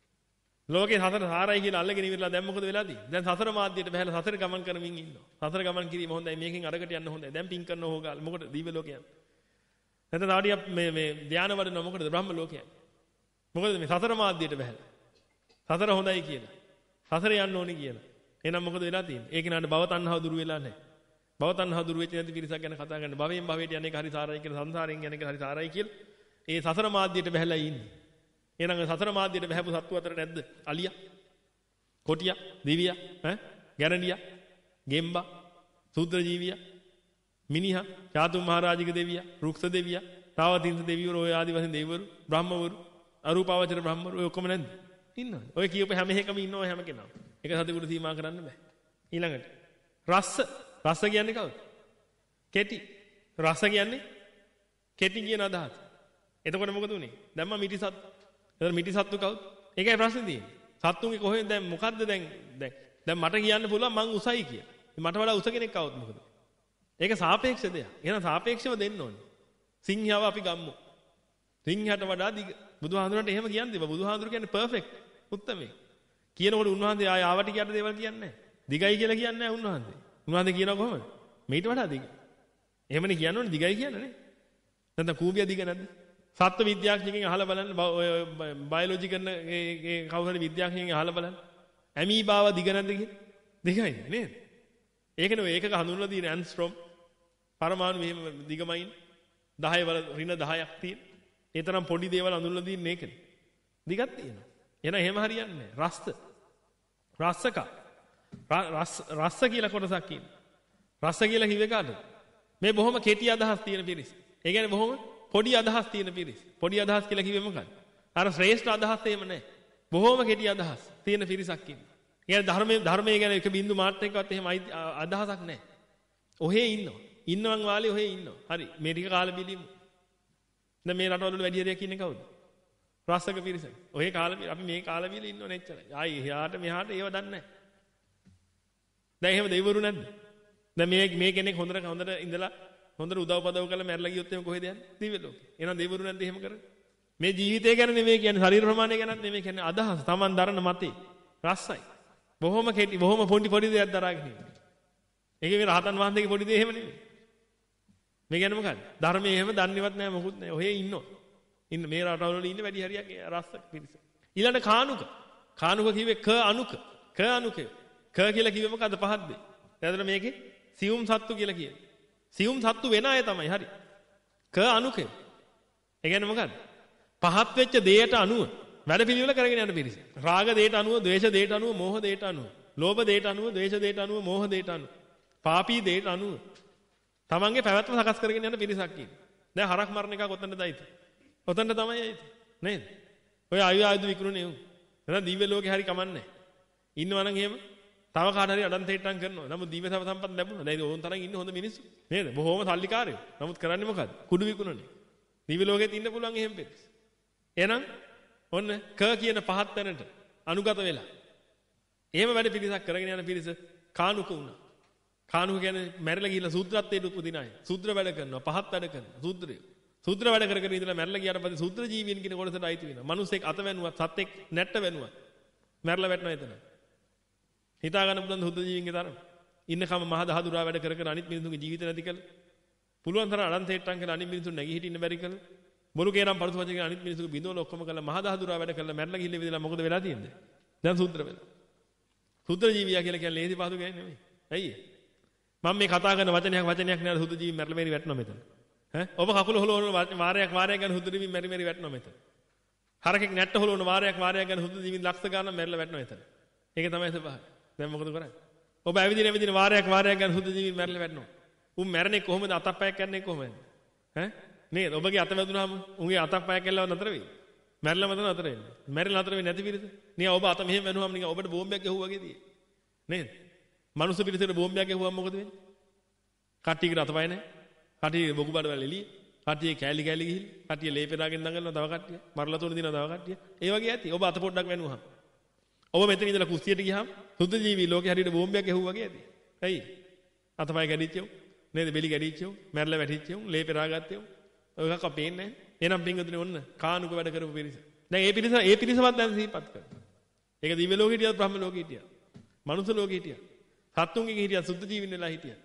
ලෝකේ සසර සාරයි කියලා අල්ලගෙන ඉවරලා දැන් මොකද වෙලා තියෙන්නේ? දැන් සසර මාධ්‍යයට බහැලා සසර ගමන් කරමින් ඉන්නවා. සසර ගමන් කිරීම හොඳයි. මේකෙන් අරකට යන්න හොඳයි. දැන් පින් කරන ඕගාල. මොකද දීව ලෝකයන්. නැත්නම් ආඩිය මේ මේ ධානය වඩන මොකටද බ්‍රහ්ම ලෝකයන්. මොකද මේ සසර මාධ්‍යයට බහැලා. සසර හොඳයි කියලා. සසර යන්න ඕනේ කියලා. එහෙනම් මොකද වෙලා තියෙන්නේ? ඒක නඩ භව තණ්හාව දුරු වෙලා නැහැ. භව තණ්හාව දුරු වෙච්ච නැති පිරිසක් ගැන කතා කරන්න. භවයෙන් භවයට යන එක හරි සාරයි කියලා සංසාරයෙන් යන එක හරි සාරයි කියලා. ඒ සසර මාධ්‍යයට බහැලා ඉන්නේ. එහෙනම් සතර මාධ්‍යයට බහැපු සත්තු අතර නැද්ද? අලියා, කොටියා, දිවියා, ඈ, ගැරන්ඩියා, ගෙම්බා, සූත්‍ර ජීවියා, මිනිහා, චාතුම් මහරජික දෙවියා, රුක්ෂ දෙවියා, තාවතින්ස දෙවිවරු, ඔය ආදි වශයෙන් දෙවිවරු, බ්‍රහ්මවරු, අරූපාවචර බ්‍රහ්මවරු ඔය ඔක්කොම නැද්ද? ඉන්නවා. ඔය කියපු හැම එකම ඉන්නවා හැම කෙනාම. එක සතෙකුට සීමා කරන්න බෑ. ඊළඟට රස්ස. රස්ස කියන්නේ කවුද? කෙටි. රස්ස කියන්නේ කෙටි කියන අදහස. එතකොට මොකද උනේ? දැන් මම මිටි සත්. එතන මිටි සත්තු කවුද? ඒකයි ප්‍රශ්නේ තියෙන්නේ. සත්තුන්ගේ කොහෙන්ද දැන් මොකද්ද දැන් දැන් දැන් මට කියන්න පුළුවන් මං උසයි කියලා. මට වඩා උස කෙනෙක් આવුත් මොකද? ඒක සාපේක්ෂ දෙයක්. එහෙනම් සාපේක්ෂව දෙන්න ඕනේ. සිංහයාව අපි ගම්මු. සිංහයාට වඩා දිග. බුදුහාඳුනට එහෙම කියන්නේ. බුදුහාඳුර කියන්නේ පර්ෆෙක්ට්. උත්තමයි. කියනකොට උන්වහන්සේ ආය ආවට කියන දේවල් කියන්නේ නැහැ. දිගයි කියලා කියන්නේ නැහැ උන්වහන්සේ. උන්වහන්සේ කියනවා කොහොමද? මේට වඩා දිග. එහෙමනේ කියනෝනේ දිගයි කියන්නේ නේ. නැත්නම් කූඹිය දිග නැද්ද? සත්ත්ව විද්‍යාඥයෙක්ගෙන් අහලා බලන්න ඔය බයොලොජි කරන ඒ කවුරු හරි විද්‍යාඥයෙක්ගෙන් අහලා බලන්න. ඇමීබාව දිග නැද්ද කියලා? දිගයි නේද? ඒකනේ ඔය ඒකක හඳුන්වලා තියෙන ඇන්ස්ට්‍රොම් පරමාණු මෙහෙම දිගමයින් දහය වල ඍණ දහයක් තියෙන. ඒ තරම් පොඩි දේවල් හඳුන්වලා තියෙන්නේ ඒකනේ. දිගක් තියෙනවා. එහෙනම් එහෙම හරියන්නේ නැහැ. රස්ස. රස්සක. රස්ස රස්ස කියලා කොටසක් ඉන්නේ. රස්ස කියලා කිව්වේ කාටද? මේ බොහොම කෙටි අදහස් තියෙන පිරිස. ඒ කියන්නේ බොහොම පොඩි අදහස් තියෙන පිරිස. පොඩි අදහස් කියලා කිව්වේ මොකක්ද? අර ශ්‍රේෂ්ඨ අදහස් එහෙම නැහැ. බොහොම කෙටි අදහස් තියෙන පිරිසක් ඉන්නවා. ඒ කියන්නේ ධර්මයේ ධර්මයේ ගැන එක බින්දු මාත්‍රයකවත් එහෙම අදහසක් නැහැ. ඔහේ ඉන්නවා. ඉන්නවන් වාලේ ඔහේ ඉන්නවා. හරි. මේ ටික කාලා බිලිමු. දැන් මේ රටවල වල වැඩි හරියක් ඉන්නේ කවුද? රාසක පිරිස. ඔහේ කාලා අපි මේ කාලා බිල ඉන්නව නෙච්චරයි. ආයි එහාට මෙහාට ඒව දන්නේ නැහැ. දැන් එහෙම දෙවිවරු නැද්ද? දැන් මේ මේ කෙනෙක් හොඳට හොඳට ඉඳලා හොඳට උදව් පදව් කරලා මැරලා ගියොත් එහෙම කොහෙද යන්නේ? දිව්‍ය ලෝකේ. එහෙනම් දෙවිවරු නැද්ද එහෙම කරන්නේ? මේ ජීවිතය ගැන නෙමෙයි කියන්නේ ශරීර ප්‍රමාණය ගැනත් නෙමෙයි කියන්නේ අදහස. Taman දරන මතේ. රස්සයි. බොහොම කෙටි බොහොම පොඩි පොඩි දෙයක් දරාගෙන ඉන්නේ. ඒකේ මේ රහතන් වහන්සේගේ පොඩි දෙය එහෙම නෙමෙයි. මේ කියන්නේ මොකක්ද? ධර්මයේ එහෙම දන්නේවත් නැහැ මොකුත් නැහැ. ඔහේ ඉන්නෝ. ඉන්න මේ රටවල වල ඉන්න වැඩි හරියක් රස්ස පිරිස. ඊළඟ කානුක. කානුක කිව්වේ ක අනුක. ක අනුකය. ක කියලා කිව්වේ මොකද්ද පහක් දෙයි. එතන මේකේ සියුම් සත්තු කියලා කියන්නේ. සියුම් සත්තු වෙන අය තමයි. හරි. ක අනුකය. ඒ කියන්නේ මොකද්ද? පහත් වෙච්ච දෙයට අනුව වැඩ පිළිවෙල කරගෙන යන පිරිස. රාග දෙයට අනුව, ද්වේෂ දෙයට අනුව, මෝහ දෙයට අනුව, ලෝභ දෙයට අනුව, ද්වේෂ දෙයට අනුව, මෝහ දෙයට අනුව, පාපී දෙයට අනුව තමන්ගේ පැවැත්ම සකස් කරගෙන යන පිරිසක් ඉන්නේ. දැන් හරක් මරණ එක කොතනද ඇයිද? ඔතනට තමයි ඇයිද? නේද? ඔය ආයු ආයුධ විකුණුනේ උන්. එහෙනම් දිව්‍ය ලෝකේ හරි කමන්නේ. ඉන්නවනම් එහෙම තව කාට හරි අඩන් තේට්ටම් කරනවා. නමුත් දිව්‍ය සම සම්පත් ලැබුණා. දැන් ඕන් තරම් ඉන්න හොඳ මිනිස්සු. නේද? බොහොම සල්ලිකාරයෝ. නමුත් කරන්නේ මොකද්ද? කුඩු විකුණුනේ. දිව්‍ය ලෝකෙත් ඉන්න පුළුවන් එහෙම පිරිස. එහෙනම් ඔන්න ක කියන පහත් තැනට අනුගත වෙලා. එහෙම වැඩ පිරිසක් කරගෙන යන පිරිස කානුක වුණා. කානුක කියන්නේ මැරිලා ගිහිල්ලා සූත්‍රත්වයට උපදින අය. සූත්‍ර වැඩ කරනවා, පහත් වැඩ කරනවා. සූත්‍රය. සූත්‍ර වැඩ කර කර ඉඳලා මැරිලා ගියාට පස්සේ සූත්‍ර ජීවීන් කියන කොටසට අයිති වෙනවා. මිනිස්සෙක් අත වැනුවත්, සත්ෙක් නැට්ට වැනුවත් මැරිලා වැටෙනවා එතන. හිතා ගන්න පුළුවන් සූත්‍ර ජීවීන්ගේ තරම. ඉන්නකම මහ දහදුරා වැඩ කර කර අනිත් මිනිසුන්ගේ ජීවිත නැති කළා. පුළුවන් තරම් අඩන්තේට්ටම් කරලා අනිත් මිනිසුන් නැගී හිටින්න බැරි කළා. බොරු කේරම් පරුස වචන අනිත් මිනිසුන්ගේ බිඳවල ඔක්කොම කළා මහ දහදුරා වැඩ කළා මැරිලා ගිහිල්ලා ඉඳලා මොකද වෙලා තියෙන්නේ? දැන් සූත්‍ර වෙලා. සූත්‍ර ජීවියා කියලා කියන්නේ ලේසි පහසු ගෑනේ නෙමෙයි. ඇයි? මම මේ කතා කරන වචනයක් වචනයක් නෑ සුදු ජීවි මැරලා මෙරි වැටෙනවා මෙතන. ඈ ඔබ කකුල හොලවන වාරයක් වාරයක් ගන්න සුදු ජීවි මෙරි මෙරි වැටෙනවා මෙතන. හරකෙක් නැට්ට හොලවන වාරයක් වාරයක් ගන්න සුදු ජීවි ලක්ෂ ගණන් මැරලා වැටෙනවා මෙතන. ඒක තමයි ස්වභාවය. දැන් මොකද කරන්නේ? ඔබ ඇවිදින ඇවිදින වාරයක් වාරයක් ගන්න සුදු ජීවි මැරලා වැටෙනවා. උන් මැරෙන්නේ කොහොමද? අතක් පයක් කරන්නේ කොහොමද? ඈ නේද? ඔබගේ අත වැදුනහම උන්ගේ අතක් පයක් කළා නතර වෙයි. මැරලා මතන නතර වෙන්නේ. මැරෙලා නතර වෙන්නේ නැති පිරිස. නිකන් ඔබ අත මෙහෙම වැනුවම නිකන් ඔබට බෝම්බයක් ගැහුවා වගේ තියෙන්නේ. නේද? මනුස්ස පිරිසට බෝම්බයක් ගැහුවම මොකද වෙන්නේ? කට්ටියකට අතපය නැහැ. කට්ටිය බොකු බඩවල එළිය. කට්ටිය කෑලි කෑලි ගිහින්. කට්ටිය ලේ පෙරාගෙන දඟලනවා තව කට්ටිය. මරලා තුන දිනවා තව කට්ටිය. ඒ වගේ ඇති. ඔබ අත පොඩ්ඩක් වැනුවහම. ඔබ මෙතන ඉඳලා කුස්සියට ගියාම සුද්ධ ජීවි ලෝකේ හරියට බෝම්බයක් ගැහුවා වගේ ඇති. ඇයි? අතපය ගැඩිච්චෝ. නේද? බෙලි ගැඩිච්චෝ. මැරලා වැටිච්චෝ. ලේ පෙරාගත්තෝ. ඔය එකක් අපේන්නේ නැහැ. එහෙනම් පින්වතුනි ඔන්න කානුක වැඩ කරපු පිරිස. දැන් ඒ පිරිස ඒ පිරිසවත් දැන් සිහිපත් කරනවා. ඒක දිව්‍ය ලෝකෙ හිටියත් බ්‍රහ්ම ලෝකෙ හිටියත්. මනුස්ස ලෝකෙ හිටියත්. සත්තුන්ගේ හිටියත් සුද්ධ ජීවින් වෙලා හිටියත්.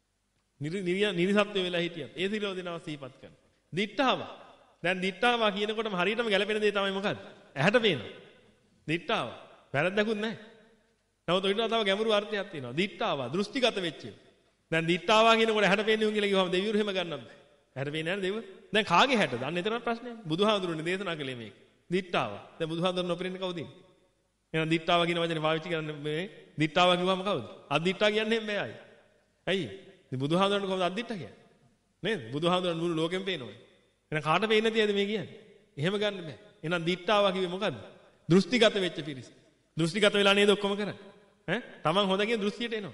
නිරි නිරිසත්ත්ව වෙලා හිටියත්. ඒ සිරෝ දෙනවා සිහිපත් කරනවා. දිට්ඨාව. දැන් දිට්ඨාව කියනකොටම හරියටම ගැලපෙන දේ තමයි මොකද්ද? ඇහැට පේනවා. දිට්ඨාව. වැරද්දකුත් නැහැ. නමුත් ඔයිට තව ගැඹුරු අර්ථයක් තියෙනවා. දිට්ඨාව දෘෂ්ටිගත වෙච්ච එක. දැන් දිට්ඨාව කියනකොට ඇහැට පේන්නේ උන් කියලා කිව්වම දෙවිවරු එහෙම ගන්නත් බෑ. ඇහැට පේන්නේ නැහැ දෙවිවරු. දැන් කාගේ හැටද? අන්න එතරම් ප්‍රශ්නයක්. බුදුහාඳුරුනේ දේශනා කළේ මේක. දිට්ඨාව. දැන් බුදුහාඳුරුන නොපෙරෙන්නේ කවුද ඉන්නේ? එහෙනම් දිට්ඨාව කියන වචනේ පාවිච්චි කරන්නේ මේ දිට්ඨාව කිව්වම කවුද? අදිට්ඨා කියන්නේ මේ අය. ඇයි? ඉතින් බුදුහාඳුරන් කොහොමද අදිට්ඨා කියන්නේ? නේද? බුදුහාඳුරන් මුළු ලෝකෙම පේනවා. එහෙනම් කාට පේන්නේ නැතිද මේ කියන්නේ? එහෙම ගන්න බෑ. එහෙනම් දිට්ඨාව කිව්වේ මොකද්ද? දෘෂ්ටිගත වෙච්ච පිරිස. දෘෂ්ටිගත වෙලා නේද ඔක්කොම කරන්නේ? ඈ? Taman හොඳ කියන දෘෂ්ටියට එනවා.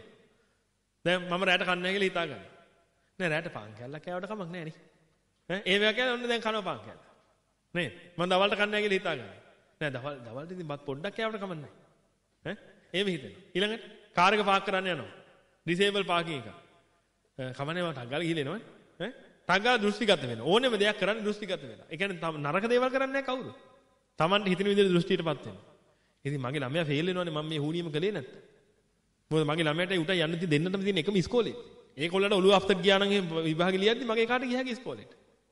දැන් මම රැට කන්නේ නැහැ කියලා හිතා ගන්න. නෑ රැට පාන් කැල්ලක් කෑවට කමක් නැහැ නේ. ඈ? ඒ වගේ කියන්නේ ඔන්න දැන් කනවා පාන් කැල්ල. නේද? මම දවල්ට කන්නේ නැහැ කියලා හිතා ගන්න. නෑ දවල් දවල්ට ඉතින් බත් පොඩ්ඩක් කෑවට කමක් නැහැ. ඈ? එහෙම හිතෙනවා. ඊළඟට කාර් එක පාක් කරන්න යනවා. ඩිසේබල් පාකින් එක. කමන්නේ වට ටග්ගාල ගිහින් එනවා ඈ ටග්ගාල දෘෂ්ටිගත වෙනවා ඕනෙම දෙයක් කරන්නේ දෘෂ්ටිගත වෙලා ඒ කියන්නේ නරක දේවල් කරන්නේ නැහැ කවුරු Tamanට හිතෙන විදිහට දෘෂ්ටියටපත් වෙනවා ඉතින් මගේ ළමයා ෆේල් වෙනවනේ මම මේ හුනියම කළේ නැත්නම් මොකද මගේ ළමයාට උට යන්න තියෙන දෙන්නටම තියෙන එකම ඉස්කෝලේ ඒකොල්ලන්ට ඔළුව අෆ්ටර් ගියා නම් එහෙම විභාගෙ ලියද්දි මගේ කාට ගියාගේ ඉස්කෝලේට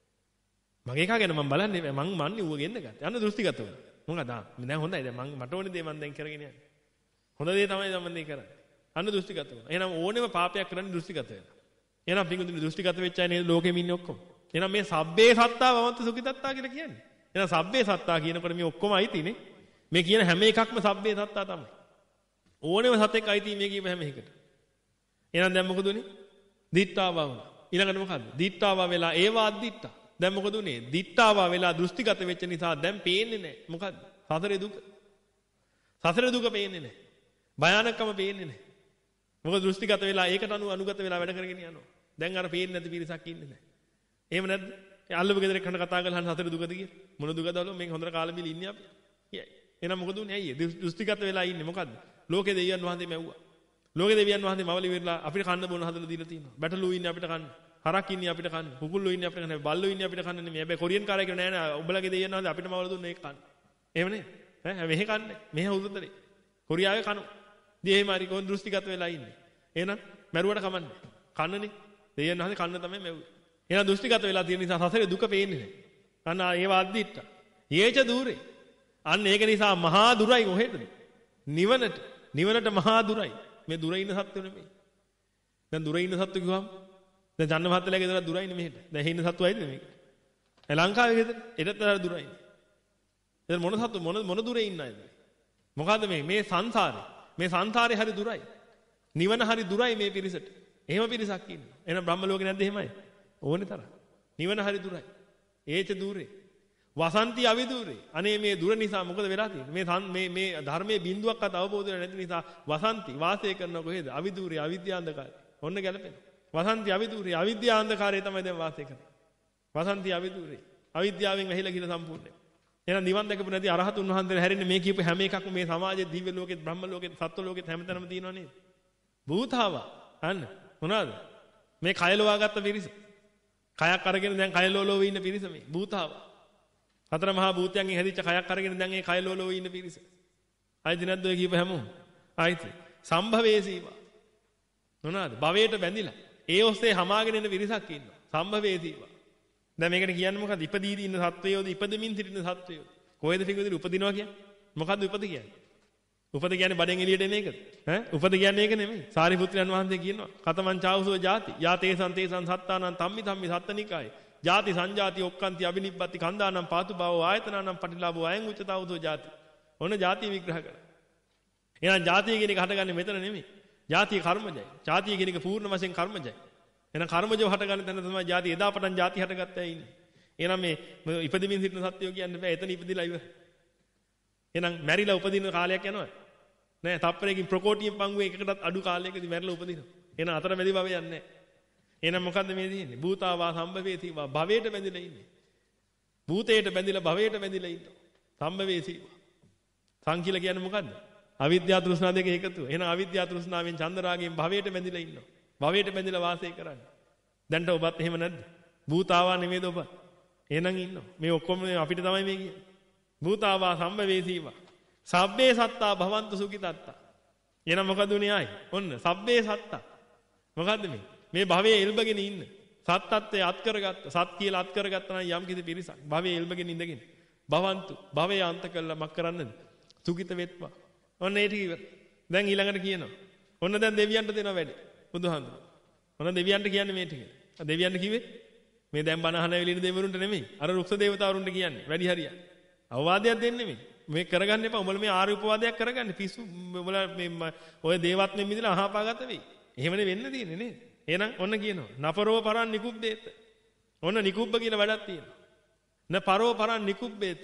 මගේ එකා ගැන මම බලන්නේ මං මන්නේ ඌව ගෙන්න ගත්තා යන්න දෘෂ්ටිගත වෙනවා මොකද දැන් හොඳයි දැන් මං මට ඕනේ දේ මං දැන් කරගෙන යන්නේ හොඳ දේ තමයි මම මේ කරන්නේ අන්න දෘෂ්ටිගත වෙනවා එහෙනම් ඕනෙම පාපයක් කරන්නේ දෘෂ්ටිගත වෙනවා එහෙනම් පිංගුතුනි දෘෂ්ටිගත වෙච්ච අය නේද ලෝකෙම ඉන්නේ ඔක්කොම. එහෙනම් මේ සබ්බේ සත්තා වමන්ත සුඛිතත්තා කියලා කියන්නේ. එහෙනම් සබ්බේ සත්තා කියනකොට මේ ඔක්කොම අයිතිනේ. මේ කියන හැම එකක්ම සබ්බේ සත්තා තමයි. ඕනෙම සතෙක් අයිති මේ කියප හැම එකකට. එහෙනම් දැන් මොකද උනේ? දිට්ඨාව වුණා. ඊළඟට මොකද්ද? දිට්ඨාවා වෙලා ඒවා අද්දිට්ඨා. දැන් මොකද උනේ? දිට්ඨාවා වෙලා දෘෂ්ටිගත වෙච්ච නිසා දැන් පේන්නේ නැහැ. මොකද්ද? සසරේ දුක. සසරේ දුක පේන්නේ නැහැ. භයානකම පේන්නේ නැහැ. මොකද දෘෂ්ටිගත වෙලා ඒකට අනු අනුගත වෙලා වැඩ කරගෙන යනවා. දැන් අර පේන්නේ නැති පිරිසක් ඉන්නේ නැහැ. එහෙම නැද්ද? ඒ අල්ලපු ගෙදරට කන කතා කරලා හන් සසරේ දුකද කියලා. මොන දුකදවල මේක හොඳට කාලෙ බිලි ඉන්නේ අපි. කියයි. එහෙනම් මොකද උනේ? ඇයි? දෘෂ්ටිගත වෙලා ඉන්නේ මොකද්ද? ලෝකේ දෙවියන් වහන්සේ මැව්වා. ලෝකේ දෙවියන් වහන්සේ මවලි වෙරලා අපිට කන්න බොන හදලා දීලා තියෙනවා. බැටළුවෝ ඉන්නේ අපිට කන්න. හරක් ඉන්නේ අපිට කන්න. කුකුල්ලෝ ඉන්නේ අපිට කන්න. බල්ලෝ ඉන්නේ අපිට කන්න නෙමෙයි. හැබැයි කොරියන් කාරය කියලා නෑ නෑ. උඹලගේ දෙවියන් වහන්සේ අපිට මවල දුන්න ඒක කන්න. එහෙම නේ? ඈ මෙහෙ කන්නේ. මෙහෙ උදුතරේ. කොරියාවේ කනු. දී එහෙම හරි කොහොම දෘෂ්ටිගත වෙලා ඉන්නේ. එහෙනම් මැරුවට කමන්නේ. කන්නනේ. දෙවියන් වහන්සේ කන්න තමයි මැව්වේ. එහෙනම් දෘෂ්ටිගත වෙලා තියෙන නිසා සසරේ දුක පේන්නේ නෑ. අන්න ඒව අද්දිට්ට. යේච දූරේ. අන්න ඒක නිසා මහා දුරයි කොහෙටද? නිවනට. නිවනට මහා දුරයි. මේ දුර ඉන්න සත්ත්ව නෙමෙයි. දැන් දුර ඉන්න සත්ත්ව කිව්වම දැන් ජන්න මහත්තයාගේ ගෙදර දුරයිනේ මෙහෙට. දැන් හේ ඉන්න සත්ත්ව අයිද මේක? ඒ ලංකාවේ ගෙදර එතට දුරයි. දැන් මොන සත්ත්ව මොන මොන දුරේ ඉන්න අයද? මොකද්ද මේ මේ සංසාරේ? මේ සංසාරේ හරි දුරයි. නිවන හරි දුරයි මේ පිරිසට. එහෙම පිරිසක් ඉන්නවා. එහෙනම් බ්‍රහ්ම ලෝකේ නැද්ද එහෙමයි? ඕනේ තරම්. නිවන හරි දුරයි. ඒච දුරේ. වසන්ති අවිදුරේ. අනේ මේ දුර නිසා මොකද වෙලා තියෙන්නේ? මේ මේ මේ ධර්මයේ බිඳුවක්වත් අවබෝධ වෙලා නැති නිසා වසන්ති වාසය කරන කොහෙද? අවිදුරේ අවිද්‍යාන්ධකාරය. ඔන්න ගැලපෙන. වසන්ති අවිදුරේ අවිද්‍යාන්ධකාරය තමයි දැන් වාසය කරන්නේ. වසන්ති අවිදුරේ. අවිද්‍යාවෙන් වැහිලා ගිහලා සම්පූර්ණයි. එහෙනම් නිවන් දැකපු නැති අරහතුන් වහන්සේලා හැරෙන්නේ මේ කියපු හැම එකක්ම මේ සමාජයේ දිව්‍ය ලෝකෙත් බ්‍රහ්ම ලෝකෙත් සත්ත්ව ලෝකෙත් හැමතැනම තියෙනව නේද? භූතාව. අන්න මොනවාද? මේ කය ලෝවාගත්ත පිරිස. කයක් අරගෙන දැන් කය ලෝලෝවේ ඉන්න පිරිස මේ භූතාව. හතර මහා භූතයන්ගෙන් හැදිච්ච කයක් අරගෙන දැන් ඒ කය ලෝලෝවේ ඉන්න පිරිස. ආයිද නැද්ද ඔය කියපු හැමෝම? ආයිත් සම්භවේසීවා. මොනවාද? භවයට බැඳිලා. ඒ ඔස්සේ හමාගෙන එන පිරිසක් ඉන්නවා. සම්භවේසීවා. දැන් මේකට කියන්නේ මොකද්ද? ඉපදීදී ඉන්න සත්වයෝද ඉපදෙමින් සිටින සත්වයෝද? කොහෙද ටිකදී උපදිනවා කියන්නේ? මොකද්ද උපද කියන්නේ? උපද කියන්නේ බඩෙන් එළියට එන එකද? ඈ උපද කියන්නේ ඒක නෙමෙයි. සාරිපුත්‍රයන් වහන්සේ කියනවා කතමං චාවසෝ ජාති යාතේ සන්තේ සංසත්තානං තම්මි තම්මි සත්තනිකාය ජාති සංජාති ඔක්කාන්ති අබිනිබ්බති කන්දානම් පාතු භවෝ ආයතනනම් පටිලාභෝ අයං උච්චතාවසෝ ජාති. ඔන්න ජාති විග්‍රහ කරා. එහෙනම් ජාතිය කියන එක හටගන්නේ මෙතන නෙමෙයි. ජාතිය කර්මජයි. ජාතිය කියන එක පූර්ණ වශයෙන් කර්මජයි. එහෙනම් කර්මජව හටගන්න තැන තමයි ජාති එදා පටන් ජාති හටගත්තේ ඉන්නේ. එහෙනම් මේ ඉපදෙමින් සිටින සත්වයෝ කියන්නේ බෑ එතන ඉපදිලා ඉවර. එහෙනම් මැරිලා උපදින කාලයක් යනවා. නෑ තප්පරයකින් ප්‍රකෝටියෙන් පංගුවේ එකකටත් අඩු කාලයකදී මැරිලා උපදිනවා. එහෙනම් අතර මැදි භවයක් නැහැ. එහෙනම් මොකද්ද මේ තියෙන්නේ? භූතාවා සම්භවේතිවා භවයට බැඳිලා ඉන්නේ. භූතයට බැඳිලා භවයට බැඳිලා ඉන්නවා. සම්භවේතිවා. සංකිල කියන්නේ මොකද්ද? අවිද්‍යාව තෘෂ්ණා දෙක එකතුව. එහෙනම් අවිද්‍යාව තෘෂ්ණාවෙන් චන්දරාගයෙන් භවයට බැඳිලා ඉන්නවා. භවයට බැඳිලා වාසය කරන්නේ. දැන්ට ඔබත් එහෙම නැද්ද? භූතාවා නෙමෙයිද ඔබ? එහෙනම් ඉන්නවා. මේ ඔක්කොම අපිට තමයි මේ කියන්නේ. භූතාවා සම්භවේතිවා සබ්බේ සත්තා භවන්තු සුඛිතත්තා. එහෙනම් මොකද උනේ ආයි? ඔන්න සබ්බේ සත්තා. මොකද්ද මේ? මේ භවයේ එල්බගෙන ඉන්න. සත්ත්වයේ අත් කරගත්ත. සත් කියලා අත් කරගත්තා නම් යම් කිසි පිරිසක් භවයේ එල්බගෙන ඉඳගෙන භවන්තු භවයේ අන්ත කළා මක් කරන්නද? සුඛිත වෙත්වා. ඔන්න ඒ ටික ඉවර. දැන් ඊළඟට කියනවා. ඔන්න දැන් දෙවියන්ට දෙනවා වැඩි. බුදුහාමුදුරුවෝ. ඔන්න දෙවියන්ට කියන්නේ මේ ටික. දෙවියන්ට කිව්වේ මේ දැන් බණ අහන වෙලින දෙවිවරුන්ට නෙමෙයි. අර රුක්ෂ දේවතාවරුන්ට කියන්නේ. වැඩි හරියක්. අවවාදයක් දෙන්නේ නෙමෙයි. මේ කරගන්න එපා. උඹලා මේ ආර්ය උපවාදයක් කරගන්න. පිස්සු උඹලා මේ ඔය දේවත්වෙන් මිදලා අහපාගත වෙයි. එහෙමනේ වෙන්න තියෙන්නේ නේද? එහෙනම් ඔන්න කියනවා. නපරෝ පරන් නිකුබ්බේත. ඔන්න නිකුබ්බ කියලා වැඩක් තියෙනවා. න පරෝ පරන් නිකුබ්බේත.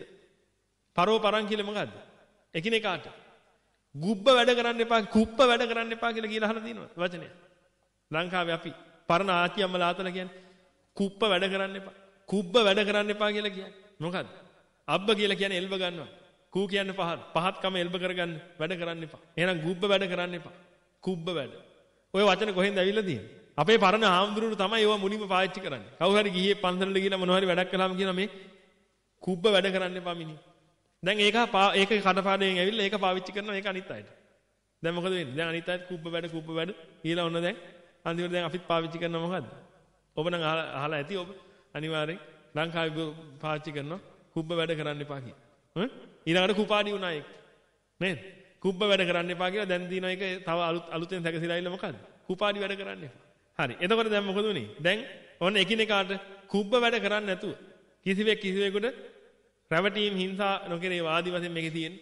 පරෝ පරන් කියලා මොකද්ද? එකිනෙකාට. ගුබ්බ වැඩ කරන්න එපා, කුප්ප වැඩ කරන්න එපා කියලා කියලා අහලා තියෙනවා වචනය. ලංකාවේ අපි පරණ ආච්චි අම්මලා ආතලා කියන්නේ කුප්ප වැඩ කරන්න එපා. කුබ්බ වැඩ කරන්න එපා කියලා කියන්නේ. මොකද්ද? අබ්බ කියලා කියන්නේ එල්බ ගන්නවා. කූ කියන්නේ පහත්. පහත්කම එල්බ කරගන්න වැඩ කරන්න එපා. එහෙනම් ගුබ්බ වැඩ කරන්න එපා. කුබ්බ වැඩ. ඔය වචන කොහෙන්ද ඇවිල්ලා තියෙන්නේ? අපේ පරණ හාමුදුරුවෝ තමයි ඒවා මුලින්ම පාවිච්චි කරන්නේ. කවුරු හරි ගියේ පන්සලට ගිහලා මොනවා හරි වැඩක් කළාම කියනවා මේ කුබ්බ වැඩ කරන්න එපා මිනිහ. දැන් ඒක ඒක කඩපාඩයෙන් ඇවිල්ලා ඒක පාවිච්චි කරනවා ඒක අනිත් අයට. දැන් මොකද වෙන්නේ? දැන් අනිත් අයට කුබ්බ වැඩ කුබ්බ වැඩ කියලා ඔන්න දැන් අන්තිමට දැන් අපිත් පාවිච්චි කරනවා මොකද්ද? ඔබ නම් අහලා ඇති ඔබ අනිවාර්යෙන් ලංකාවේ පාවිච්චි කරනවා කුබ්බ වැඩ කරන්න එපා කියලා. හ්ම්? ඊළඟට කුපාඩි උනා ඒක. නේද? කුබ්බ වැඩ කරන්න එපා කියලා දැන් දිනන එක තව අලුත් අලුතෙන් සැකසීලා ඉන්න මොකද්ද? කුපාඩි වැඩ කරන්න එපා. හරි. එතකොට දැන් මොකද උනේ? දැන් ඔන්න එකිනෙකාට කුබ්බ වැඩ කරන්නේ නැතුව කිසිවෙක් කිසිවෙකුට රැවටීම් හිංසා නොකරේ වාදී වශයෙන් මේකේ තියෙන්නේ.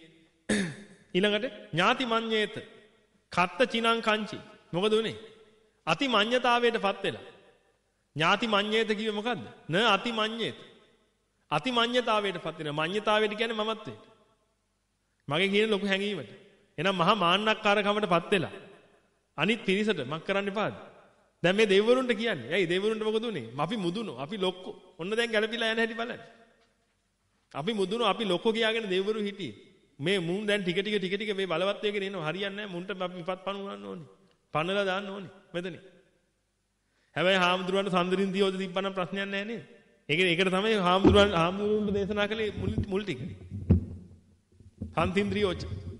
ඊළඟට ඥාති මඤ්ඤේත කත්ත චිනං කංචි. මොකද උනේ? අති මඤ්ඤතාවයටපත් වෙලා. ඥාති මඤ්ඤේත කිව්වේ මොකද්ද? න අති මඤ්ඤේත. අති මඤ්ඤතාවයටපත් වෙනවා. මඤ්ඤතාවයට කියන්නේ මමත්වයට. මගේ කියන ලොකු හැඟීමට. එහෙනම් මහා මාන්නක්කාරකමටපත් වෙලා අනිත් පිරිසට මක් කරන්න එපාද? දැන් මේ දෙවිවරුන්ට කියන්නේ. ඇයි දෙවිවරුන්ට මොකද උනේ? අපි මුදුනෝ, අපි ලොක්කෝ. ඔන්න දැන් ගැලපිලා යන හැටි බලන්න. අපි මුදුනෝ, අපි ලොක්කෝ කියාගෙන දෙවිවරු හිටියේ. මේ මුන් දැන් ටික ටික ටික ටික මේ බලවත් වෙගෙන එනවා. හරියන්නේ නැහැ. මුන්ට අපි විපත් පණුවන්න ඕනේ. පන්නලා දාන්න ඕනේ. මෙතන. හැබැයි හාමුදුරුවන්ට සම්දරින් දියෝද තිබ්බනම් ප්‍රශ්නයක් නැහැ නේද? ඒක ඒකට තමයි හාමුදුරුවන් හාමුදුරුවන්ට දේශනා කළේ මුල් මුල් ටික. සම්තින්ද්‍රියෝච.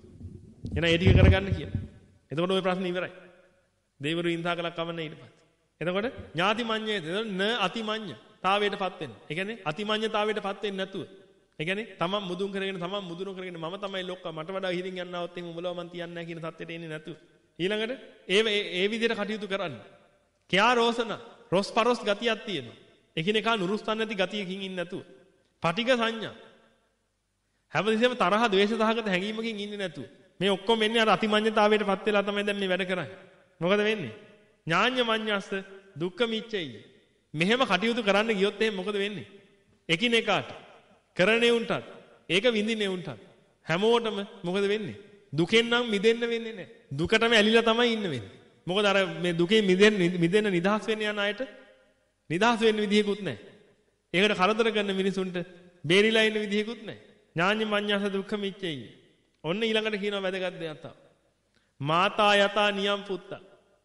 එන ඒ ටික කරගන්න කියලා. එතකොට ওই ප්‍රශ්නේ ඉවරයි. දෙවිවරු ඉන්සා කලක් කවන්න ඊට පස්සේ. එතකොට ඥාති මඤ්ඤේත න අතිමඤ්ඤ තාවයටපත් වෙන්න. ඒ කියන්නේ අතිමඤ්ඤතාවයටපත් වෙන්නේ නැතුව. ඒ කියන්නේ තමන් මුදුන් කරගෙන තමන් මුදුන කරගෙන මම තමයි ලොක්කා මට වඩා හිරින් යන්නවත් එහෙම උඹලව මන් තියන්නේ නැහැ කියන தත්ත්වයට එන්නේ නැතුව. ඊළඟට ඒ ඒ විදිහට කටයුතු කරන්න. කියා රෝසන රොස් පරොස් ගතියක් තියෙනවා. එකිනෙකා නුරුස්තන් නැති ගතියකින් ඉන්නේ නැතුව. පටිඝ සංඥා. හැමදෙස්සෙම තරහ ද්වේෂ සහගත හැඟීමකින් ඉන්නේ නැතුව. මේ ඔක්කොම එන්නේ අර අතිමඤ්ඤතාවයටපත් වෙලා තමයි දැන් මේ වැඩ කරන්නේ. මොකද වෙන්නේ? ඥාඤ්ඤ මඤ්ඤස්ස දුක්ඛ මිච්ඡෙයි. මෙහෙම කටයුතු කරන්න ගියොත් එහෙනම් මොකද වෙන්නේ? එකිනෙකාට කරන්නේ උන්ටත් ඒක විඳින්නේ උන්ටත් හැමෝටම මොකද වෙන්නේ? දුකෙන් නම් මිදෙන්න වෙන්නේ නැහැ. දුකටම ඇලිලා තමයි ඉන්න වෙන්නේ. මොකද අර මේ දුකෙන් මිදෙන්න මිදෙන්න නිදහස් වෙන්න යන අයට නිදහස් වෙන්න විදිහකුත් නැහැ. ඒකට කරදර කරන මිනිසුන්ට බේරිලා ඉන්න විදිහකුත් නැහැ. ඥාඤ්ඤ මඤ්ඤස්ස දුක්ඛ මිච්ඡෙයි. ඔන්න ඊළඟට කියනවා වැදගත් දෙයක් තමයි. මාතා යතා නියම් පුත්තා.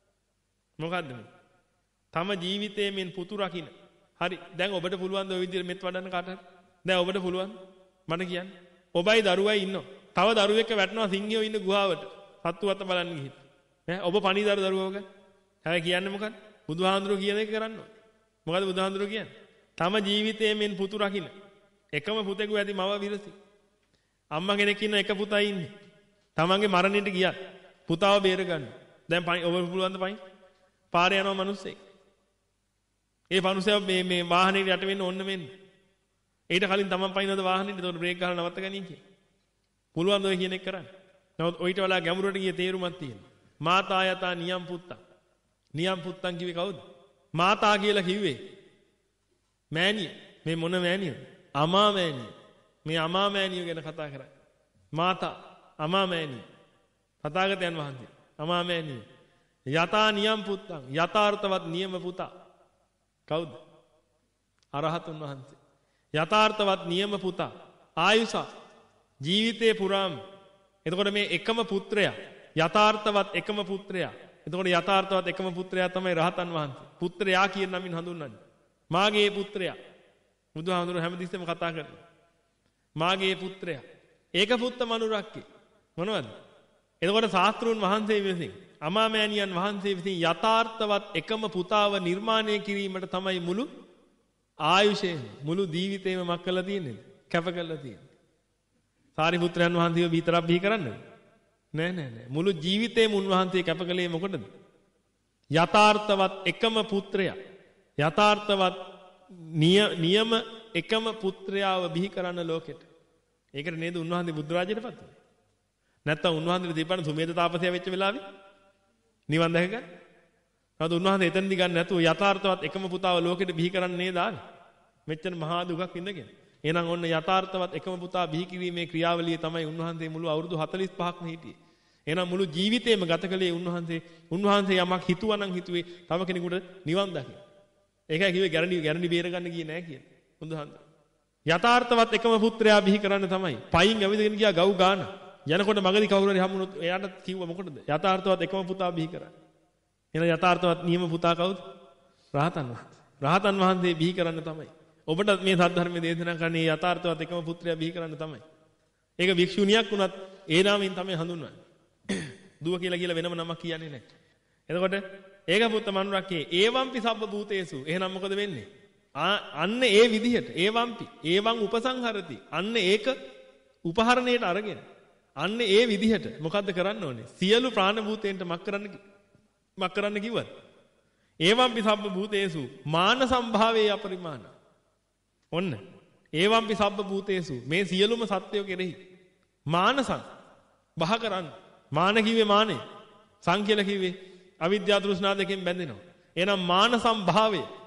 මොකද්ද මේ? තම ජීවිතයේ මෙන් පුතු රකින්න. හරි. දැන් ඔබට පුළුවන් ද ඔය විදිහට මෙත් වඩන්න කාටද? දැන් ඔබට පුළුවන් මට කියන්න. ඔබයි දරුවයි ඉන්නවා. තව දරුවෙක් වැටෙනවා සිංහයෝ ඉන්න ගුහාවට. සත්තු වත බලන්න ගිහින්. ඈ ඔබ පණිදාර දරුවෝග. හැබැයි කියන්නේ මොකක්ද? බුදුහාඳුරෝ කියන එක කරන්න ඕනේ. මොකද බුදුහාඳුරෝ කියන්නේ? තම ජීවිතයේ මෙන් පුතු රකින්න. එකම පුතෙකු ඇති මව විරසි. අම්මා කෙනෙක් ඉන්න එක පුතයි ඉන්නේ. තමන්ගේ මරණයට ගියා. පුතාව බේර ගන්න. දැන් ඔබ පුළුවන් ද පයින්? පාරේ යනවා මිනිස්සෙක්. ඒ මිනිස්සයා මේ මේ වාහනේ යට වෙන්න ඕන්න මෙන්න. ඊට කලින් තමන් පයින්නද වාහනේ ඒතකොට බ්‍රේක් ගහලා නවත්ත ගනින් කිය. පුළුවන් ද ඔය කියන එක කරන්න. නමුත් ඔయిత වඩා ගැඹුරට ගිය තේරුමක් තියෙනවා. මාතා යතා නියම් පුත්තා. නියම් පුත්තන් කිව්වේ කවුද? මාතා කියලා කිව්වේ මෑණිය. මේ මොන මෑණියද? අමා මෑණිය. මේ අමා මෑණිය ගැන කතා කරන්නේ. මාතා අමා මෑණිය. තථාගතයන් වහන්සේ අමා මෑණිය. යතා නියම් පුත්තන් යථාර්ථවත් නියම පුතා. කවුද? අරහතුන් වහන්සේ. යථාර්ථවත් නියම පුතා. ආයුෂ ජීවිතේ පුරාම. එතකොට මේ එකම පුත්‍රයා යථාර්ථවත් එකම පුත්‍රයා. එතකොට යථාර්ථවත් එකම පුත්‍රයා තමයි රහතන් වහන්සේ. පුත්‍රයා කියන නමින් හඳුන්වන්නේ. මාගේ පුත්‍රයා. බුදුහාමුදුරුවෝ හැමතිස්සෙම කතා කරනවා. මාගේ පුත්‍රයා. ඒක පුත්ත මනුරක්කේ. මොනවද? එතකොට ශාස්ත්‍රූන් වහන්සේ විසින් අමාමෑණියන් වහන්සේ විසින් යථාර්ථවත් එකම පුතාව නිර්මාණය කිරීමට තමයි මුළු ආයුෂයෙන් මුළු ජීවිතේම මක් කරලා තියෙන්නේ. කැප කරලා තියෙන්නේ. සාරිපුත්‍රයන් වහන්සේව විතරක් බිහි කරන්නද? නෑ නෑ නෑ. මුළු ජීවිතේම උන්වහන්සේ කැප කළේ මොකටද? යථාර්ථවත් එකම පුත්‍රයා. යථාර්ථවත් නියම එකම පුත්‍රයාව බිහි කරන්න ලෝකෙට. ඒකට නේද උන්වහන්සේ බුද්ධ රාජ්‍යයටපත් වුනේ. නැත්තම් උන්වහන්සේ දීපන්න සුමේද තාපසයා වෙච්ච වෙලාවේ නිවන් දැක ගන්න. නමුත් උන්වහන්සේ එතනදි ගන්න නැතුව යථාර්ථවත් එකම පුතාව ලෝකෙට බිහි කරන්න නේද ආවේ. මෙච්චර මහා දුකක් විඳගෙන. එහෙනම් ඔන්න යථාර්ථවත් එකම පුතා බිහි කිරීමේ ක්‍රියාවලිය තමයි උන්වහන්සේ මුළු අවුරුදු හතළිස් පහක්ම හිටියේ. එහෙනම් මුළු ජීවිතේම ගත කළේ උන්වහන්සේ උන්වහන්සේ යමක් හිතුවා නම් හිතුවේ තව කෙනෙකුට නිවන් දකින්න. ඒකයි කිව්වේ ගැරන්ටි ගැරන්ටි බේර ගන්න ගියේ නෑ කියලා. බුදුහන්සේ. යථාර්ථවත් එකම පුත්‍රයා බිහි කරන්න තමයි. පයින් ඇවිදගෙන ගියා ගව් ගාන. යනකොට මගදී කවුරු හරි හම්බුනොත් එයාට කිව්ව මොකටද? යථාර්ථවත් එකම පුතා බිහි කරන්න. එහෙනම් යථාර්ථවත් නියම පුතා කවුද? රහතන් වහන්සේ. රහතන් වහන්සේ බිහි කරන්න තමයි. ඔබට මේ සද්ධර්මයේ දේශනා කරන්නේ යථාර්ථවත් එකම පුත්‍රයා බිහි කරන්න තමයි. ඒක වික්ෂුණියක් වුණත් ඒ නාමයෙන් තමයි හඳුන්වන්නේ. දුව කියලා කියලා වෙනම නමක් කියන්නේ නැහැ. එතකොට ඒක පුත්ත මනුරක්කේ ඒවම්පි සබ්බ භූතේසු. එහෙනම් මොකද වෙන්නේ? අන්න ඒ විදිහට ඒවම්පි ඒවං උපසංහරති. අන්න ඒක උපහරණයට අරගෙන අන්න ඒ විදිහට මොකද්ද කරන්න ඕනේ? සියලු ප්‍රාණ භූතයන්ට මක් කරන්න මක් කරන්න කිව්වද? ඒවම්පි සබ්බ භූතේසු මාන සම්භාවේ අපරිමාණ. ඔන්න ඒවම්පි සබ්බ භූතේසු මේ සියලුම සත්වයෝ කෙරෙහි මානසං බහ කරන්න. මාන කිව්වේ මානේ. සං කියලා කිව්වේ අවිද්‍යාව තෘෂ්ණා දෙකෙන් බැඳෙනවා. එහෙනම් මාන සම්භාවය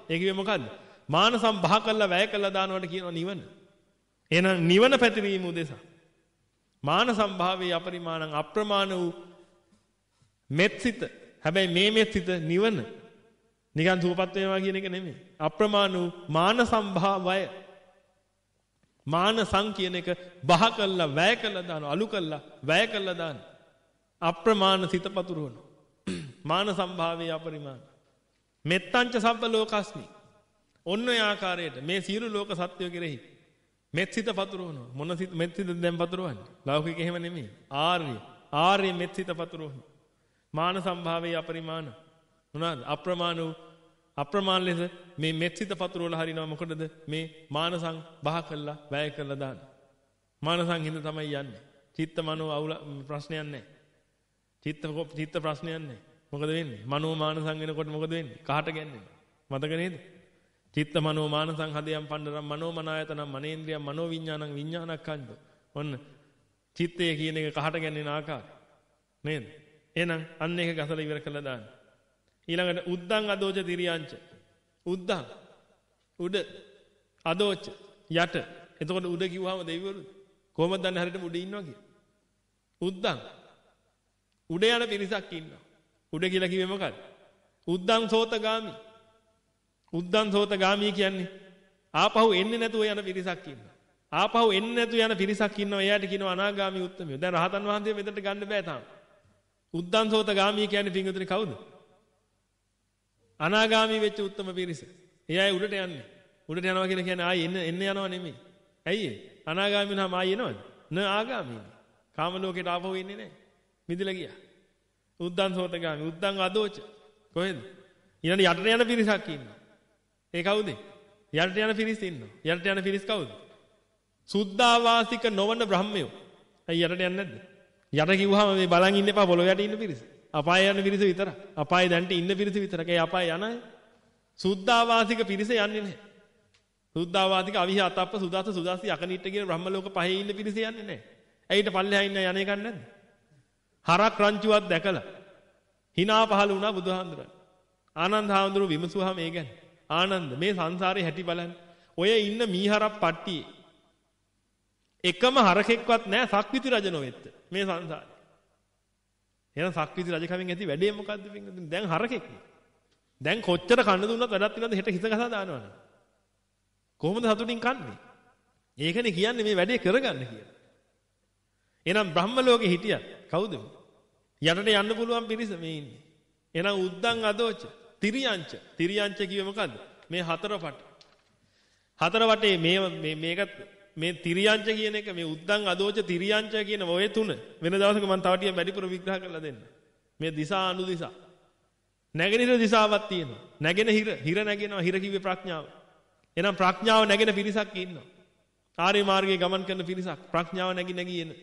ඒ කිව්වේ මොකද්ද? මාන සම්භහ කළා වැය කළා දානවට කියනවා නිවන. එහෙනම් නිවන පැතිරීම උදෙසා. මාන සම්භාවයේ අපරිමාණං අප්‍රමාණ වූ මෙත්සිත. හැබැයි මේ මෙත්සිත නිවන. නිකන් සුවපත් වේවා කියන එක නෙමෙයි. අප්‍රමාණ වූ මාන සම්භාවය. මාන සං කියන එක බහ කළා වැය කළා දාන අලු කළා වැය කළා දාන. අප්‍රමාණ සිත පතුරවන. මාන සම්භාවයේ අපරිමාණ. මෙත්තංච සබ්බ ලෝකස්මි. ඔන්න ඔය ආකාරයට මේ සියලු ලෝක සත්‍යය කෙරෙහි මෙත්සිත පතුරවනවා. මොන සිත මෙත්සිත දැන් පතුරවන්නේ? ලෞකික එහෙම නෙමෙයි. ආර්ය. ආර්ය මෙත්සිත පතුරවනවා. මාන සම්භාවයේ අපරිමාණ. මොනවාද? අප්‍රමාණ වූ අප්‍රමාණ ලෙස මේ මෙත්සිත පතුරවලා හරිනවා. මොකටද? මේ මානසං බහ කළා වැය කළා දාන. මානසං හිඳ තමයි යන්නේ. චිත්ත මනෝ අවුල ප්‍රශ්නයක් නැහැ. චිත්ත චිත්ත ප්‍රශ්නයක් නැහැ. මොකද වෙන්නේ? මනෝ මානසං වෙනකොට මොකද වෙන්නේ? කහට ගැන්නේ. මතක නේද? චිත්ත මනෝ මානසං හදයන් පණ්ඩරම් මනෝ මනායතනම් මනේන්ද්‍රියම් මනෝ විඥානං විඥානක්ඛන්‍ද. ඔන්න චිත්තය කියන එක කහට ගැන්වෙන ආකාරය. නේද? එහෙනම් අන්න ඒක ගසලා ඉවර කළා දාන්න. ඊළඟට උද්දං අදෝච තිරියංච. උද්දං උඩ අදෝච යට. එතකොට උඩ කිව්වම දෙවිවරු කොහොමද දන්නේ හරියට උඩ ඉන්නවා කියලා? උද්දං උඩ යන පිරිසක් ඉන්නවා. උඩ කියලා කිව්වේ මොකක්ද? උද්දං සෝතගාමි. උද්දං සෝතගාමි කියන්නේ ආපහු එන්නේ නැතුව යන පිරිසක් ඉන්නවා. ආපහු එන්නේ නැතුව යන පිරිසක් ඉන්නවා. එයාට කියනවා අනාගාමි උත්තමයෝ. දැන් රහතන් වහන්සේ මෙතනට ගන්න බෑ තාම. උද්දං සෝතගාමි කියන්නේ පින්වතුනි කවුද? අනාගාමි වෙච්ච උත්තම පිරිස. එයා උඩට යන්නේ. උඩට යනවා කියලා කියන්නේ ආයි එන්න එන්න යනවා නෙමෙයි. ඇයි ඒ? අනාගාමි වුණාම ආයි එනවද? න ආගාමි. කාම ලෝකයට ආපහු එන්නේ නැහැ. මිදලා ගියා. උද්දං සෝතගාමි. උද්දං අදෝච. කොහෙද? ඊළඟ යටට යන පිරිසක් ඉන්නවා. ඒ කවුද? යටට යන පිරිස ඉන්නවා. යටට යන පිරිස කවුද? සුද්ධාවාසික නොවන බ්‍රහ්මයෝ. ඇයි යටට යන්නේ නැද්ද? යට කිව්වහම මේ බලන් ඉන්න එපා පොළොව යට ඉන්න පිරිස. අපාය යන පිරිස විතරයි. අපාය දැන්ට ඉන්න පිරිස විතරයි. ඒ අපාය යන අය. සුද්ධාවාසික පිරිස යන්නේ නැහැ. සුද්ධාවාසික අවිහ අතප්ප සුදාස සුදාසි අකනිට්ට කියන බ්‍රහ්ම ලෝක පහේ ඉන්න පිරිස යන්නේ නැහැ. ඇයිට පල්ලෙහා ඉන්න යන්නේ එකක් නැද්ද? හරක් රංචුවක් දැකලා hina පහල වුණා බුදුහාමුදුරන්. ආනන්ද හාමුදුරුවෝ විමසුවාම ඒ ගැන. ආනන්ද මේ සංසාරේ හැටි බලන්න. ඔය ඉන්න මීහරක් පට්ටියේ එකම හරකෙක්වත් නැහැ සක්විති රජ නොවෙත්ත මේ සංසාරේ. එහෙනම් සක්විති රජ කමින් ඇති වැඩේ මොකද්ද පින්වතුනි? දැන් හරකෙක්. දැන් කොච්චර කන්න දුන්නත් වැඩක් තියනද හෙට හිස ගසා දානවනේ. කොහොමද සතුටින් කන්නේ? ඒකනේ කියන්නේ මේ වැඩේ කරගන්න කියලා. එහෙනම් බ්‍රහ්ම ලෝකේ හිටියා කවුද? යටට යන්න පුළුවන් පිරිස මේ ඉන්නේ. එහෙනම් උද්දං අදෝච තිරියංච. තිරියංච කිව්වේ මොකද්ද? මේ හතර පට. හතර වටේ මේ මේ මේක මේ තිරියංච කියන එක මේ උද්දං අදෝච තිරියංච කියන ඔය තුන වෙන දවසක මම තව ටිකක් වැඩිපුර විග්‍රහ කරලා දෙන්න. මේ දිසා අනුදිසා. නැගෙනහිර දිසාවක් තියෙනවා. නැගෙන හිර හිර නැගෙනවා. හිර කිව්වේ ප්‍රඥාව. එහෙනම් ප්‍රඥාව නැගෙන පිරිසක් ඉන්නවා. ආර්ය මාර්ගයේ ගමන් කරන පිරිසක් ප්‍රඥාව නැగి නැగి එන.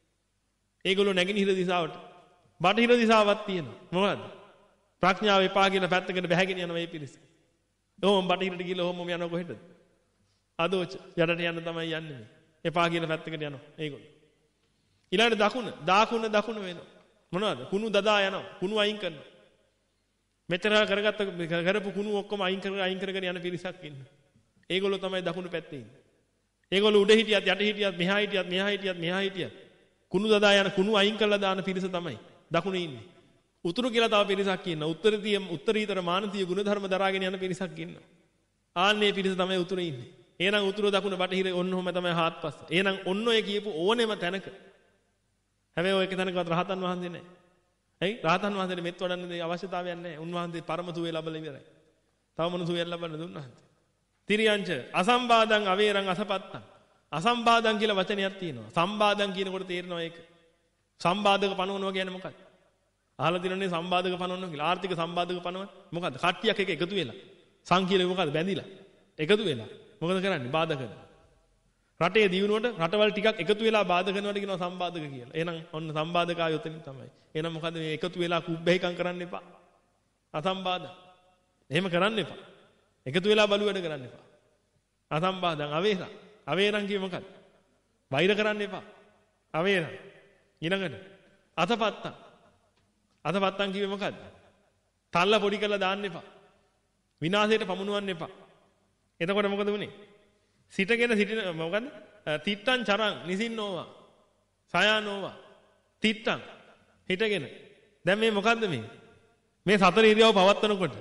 ඒගොල්ලෝ නැගෙනහිර දිසාවට. බටහිර දිසාවක් තියෙනවා. මොකද්ද? ප්‍රඥාව එපා කියලා පැත්තකට බැහැගෙන යන මේ පිරිස. ඔහොම බටහිරට ගිහලා ඔහොම යනවා කොහෙටද? අදෝච යටට යන්න තමයි යන්නේ මේ. එපා කියලා පැත්තකට යනවා ඒගොල්ලෝ. ඊළඟට දකුණ, දාකුණ දකුණ වෙනවා. මොනවද? කුණු දදා යනවා. කුණු අයින් කරනවා. මෙතර කරගත්ත කරපු කුණු ඔක්කොම අයින් කර අයින් කරගෙන යන පිරිසක් ඉන්නවා. ඒගොල්ලෝ තමයි දකුණු පැත්තේ ඉන්නේ. ඒගොල්ලෝ උඩ හිටියත් යට හිටියත් මෙහා හිටියත් මෙහා හිටියත් මෙහා හිටියත් කුණු දදා යන කුණු අයින් කරලා දාන පිරිස තමයි දකුණේ ඉන්නේ. උතුරු කියලා තව පිරිසක් ඉන්නවා. උත්තරීය උත්තරීතර මානසික ගුණධර්ම දරාගෙන යන පිරිසක් ඉන්නවා. ආන්නේ පිරිස තමයි උතුරේ ඉන්නේ. එහෙනම් උතුරු දකුණ බටහිර ඔන්නෝම තමයි හාත්පස. එහෙනම් ඔන්න ඔය කියපු ඕනෙම තැනක. හැබැයි ඔය එක තැනකවත් රහතන් වහන්සේ නැහැ. ඇයි? රහතන් වහන්සේට මෙත් වඩන්න දෙය අවශ්‍යතාවයක් නැහැ. උන්වහන්සේ පරම සුවේ ලැබලා ඉවරයි. තව මොන සුවයක් ලබන්න දුන්නාද? තිරියංච අසම්බාදං අවේරං අසපත්තං. අසම්බාදං කියලා වචනයක් තියෙනවා. සම්බාදං කියනකොට තේරෙනවා ඒක. සම්බාධක පනවනවා කියන්නේ මොකක්ද? අහලා තියෙනනේ සම්බාධක පනවනවා කියලා. ආර්ථික සම්බාධක පනවන මොකද්ද? කට්ටියක් එක එකතු වෙලා. සංකීර්ණ මොකද්ද? බැඳිලා. එකතු වෙලා. මොකද කරන්නේ? බාධා කරනවා. රටේ දියුණුවට රටවල් ටිකක් එකතු වෙලා බාධා කරනවට කියනවා සම්බාධක කියලා. එහෙනම් ඔන්න සම්බාධක ආයතනෙ තමයි. එහෙනම් මොකද්ද මේ එකතු වෙලා කුබ්බෙහිකම් කරන්න එපා. අසම්බාධ. එහෙම කරන්න එපා. එකතු වෙලා බලු වැඩ කරන්න එපා. අසම්බාධං අවේරං. අවේරං කියේ මොකක්ද? වෛර කරන්න එපා. අවේරං. ඊළඟට අතපත්තං. අතපත්තං කියේ මොකක්ද? තල්ල පොඩි කරලා දාන්න එපා. විනාශයට පමුණවන්න එපා. එතකොට මොකද වුනේ? සිටගෙන සිටින මොකද? තිට්ටං චරං නිසින්නෝවා. සයානෝවා. තිට්ටං හිටගෙන. දැන් මේ මොකද්ද මේ? මේ සතර ඉරියව් පවත්වනකොට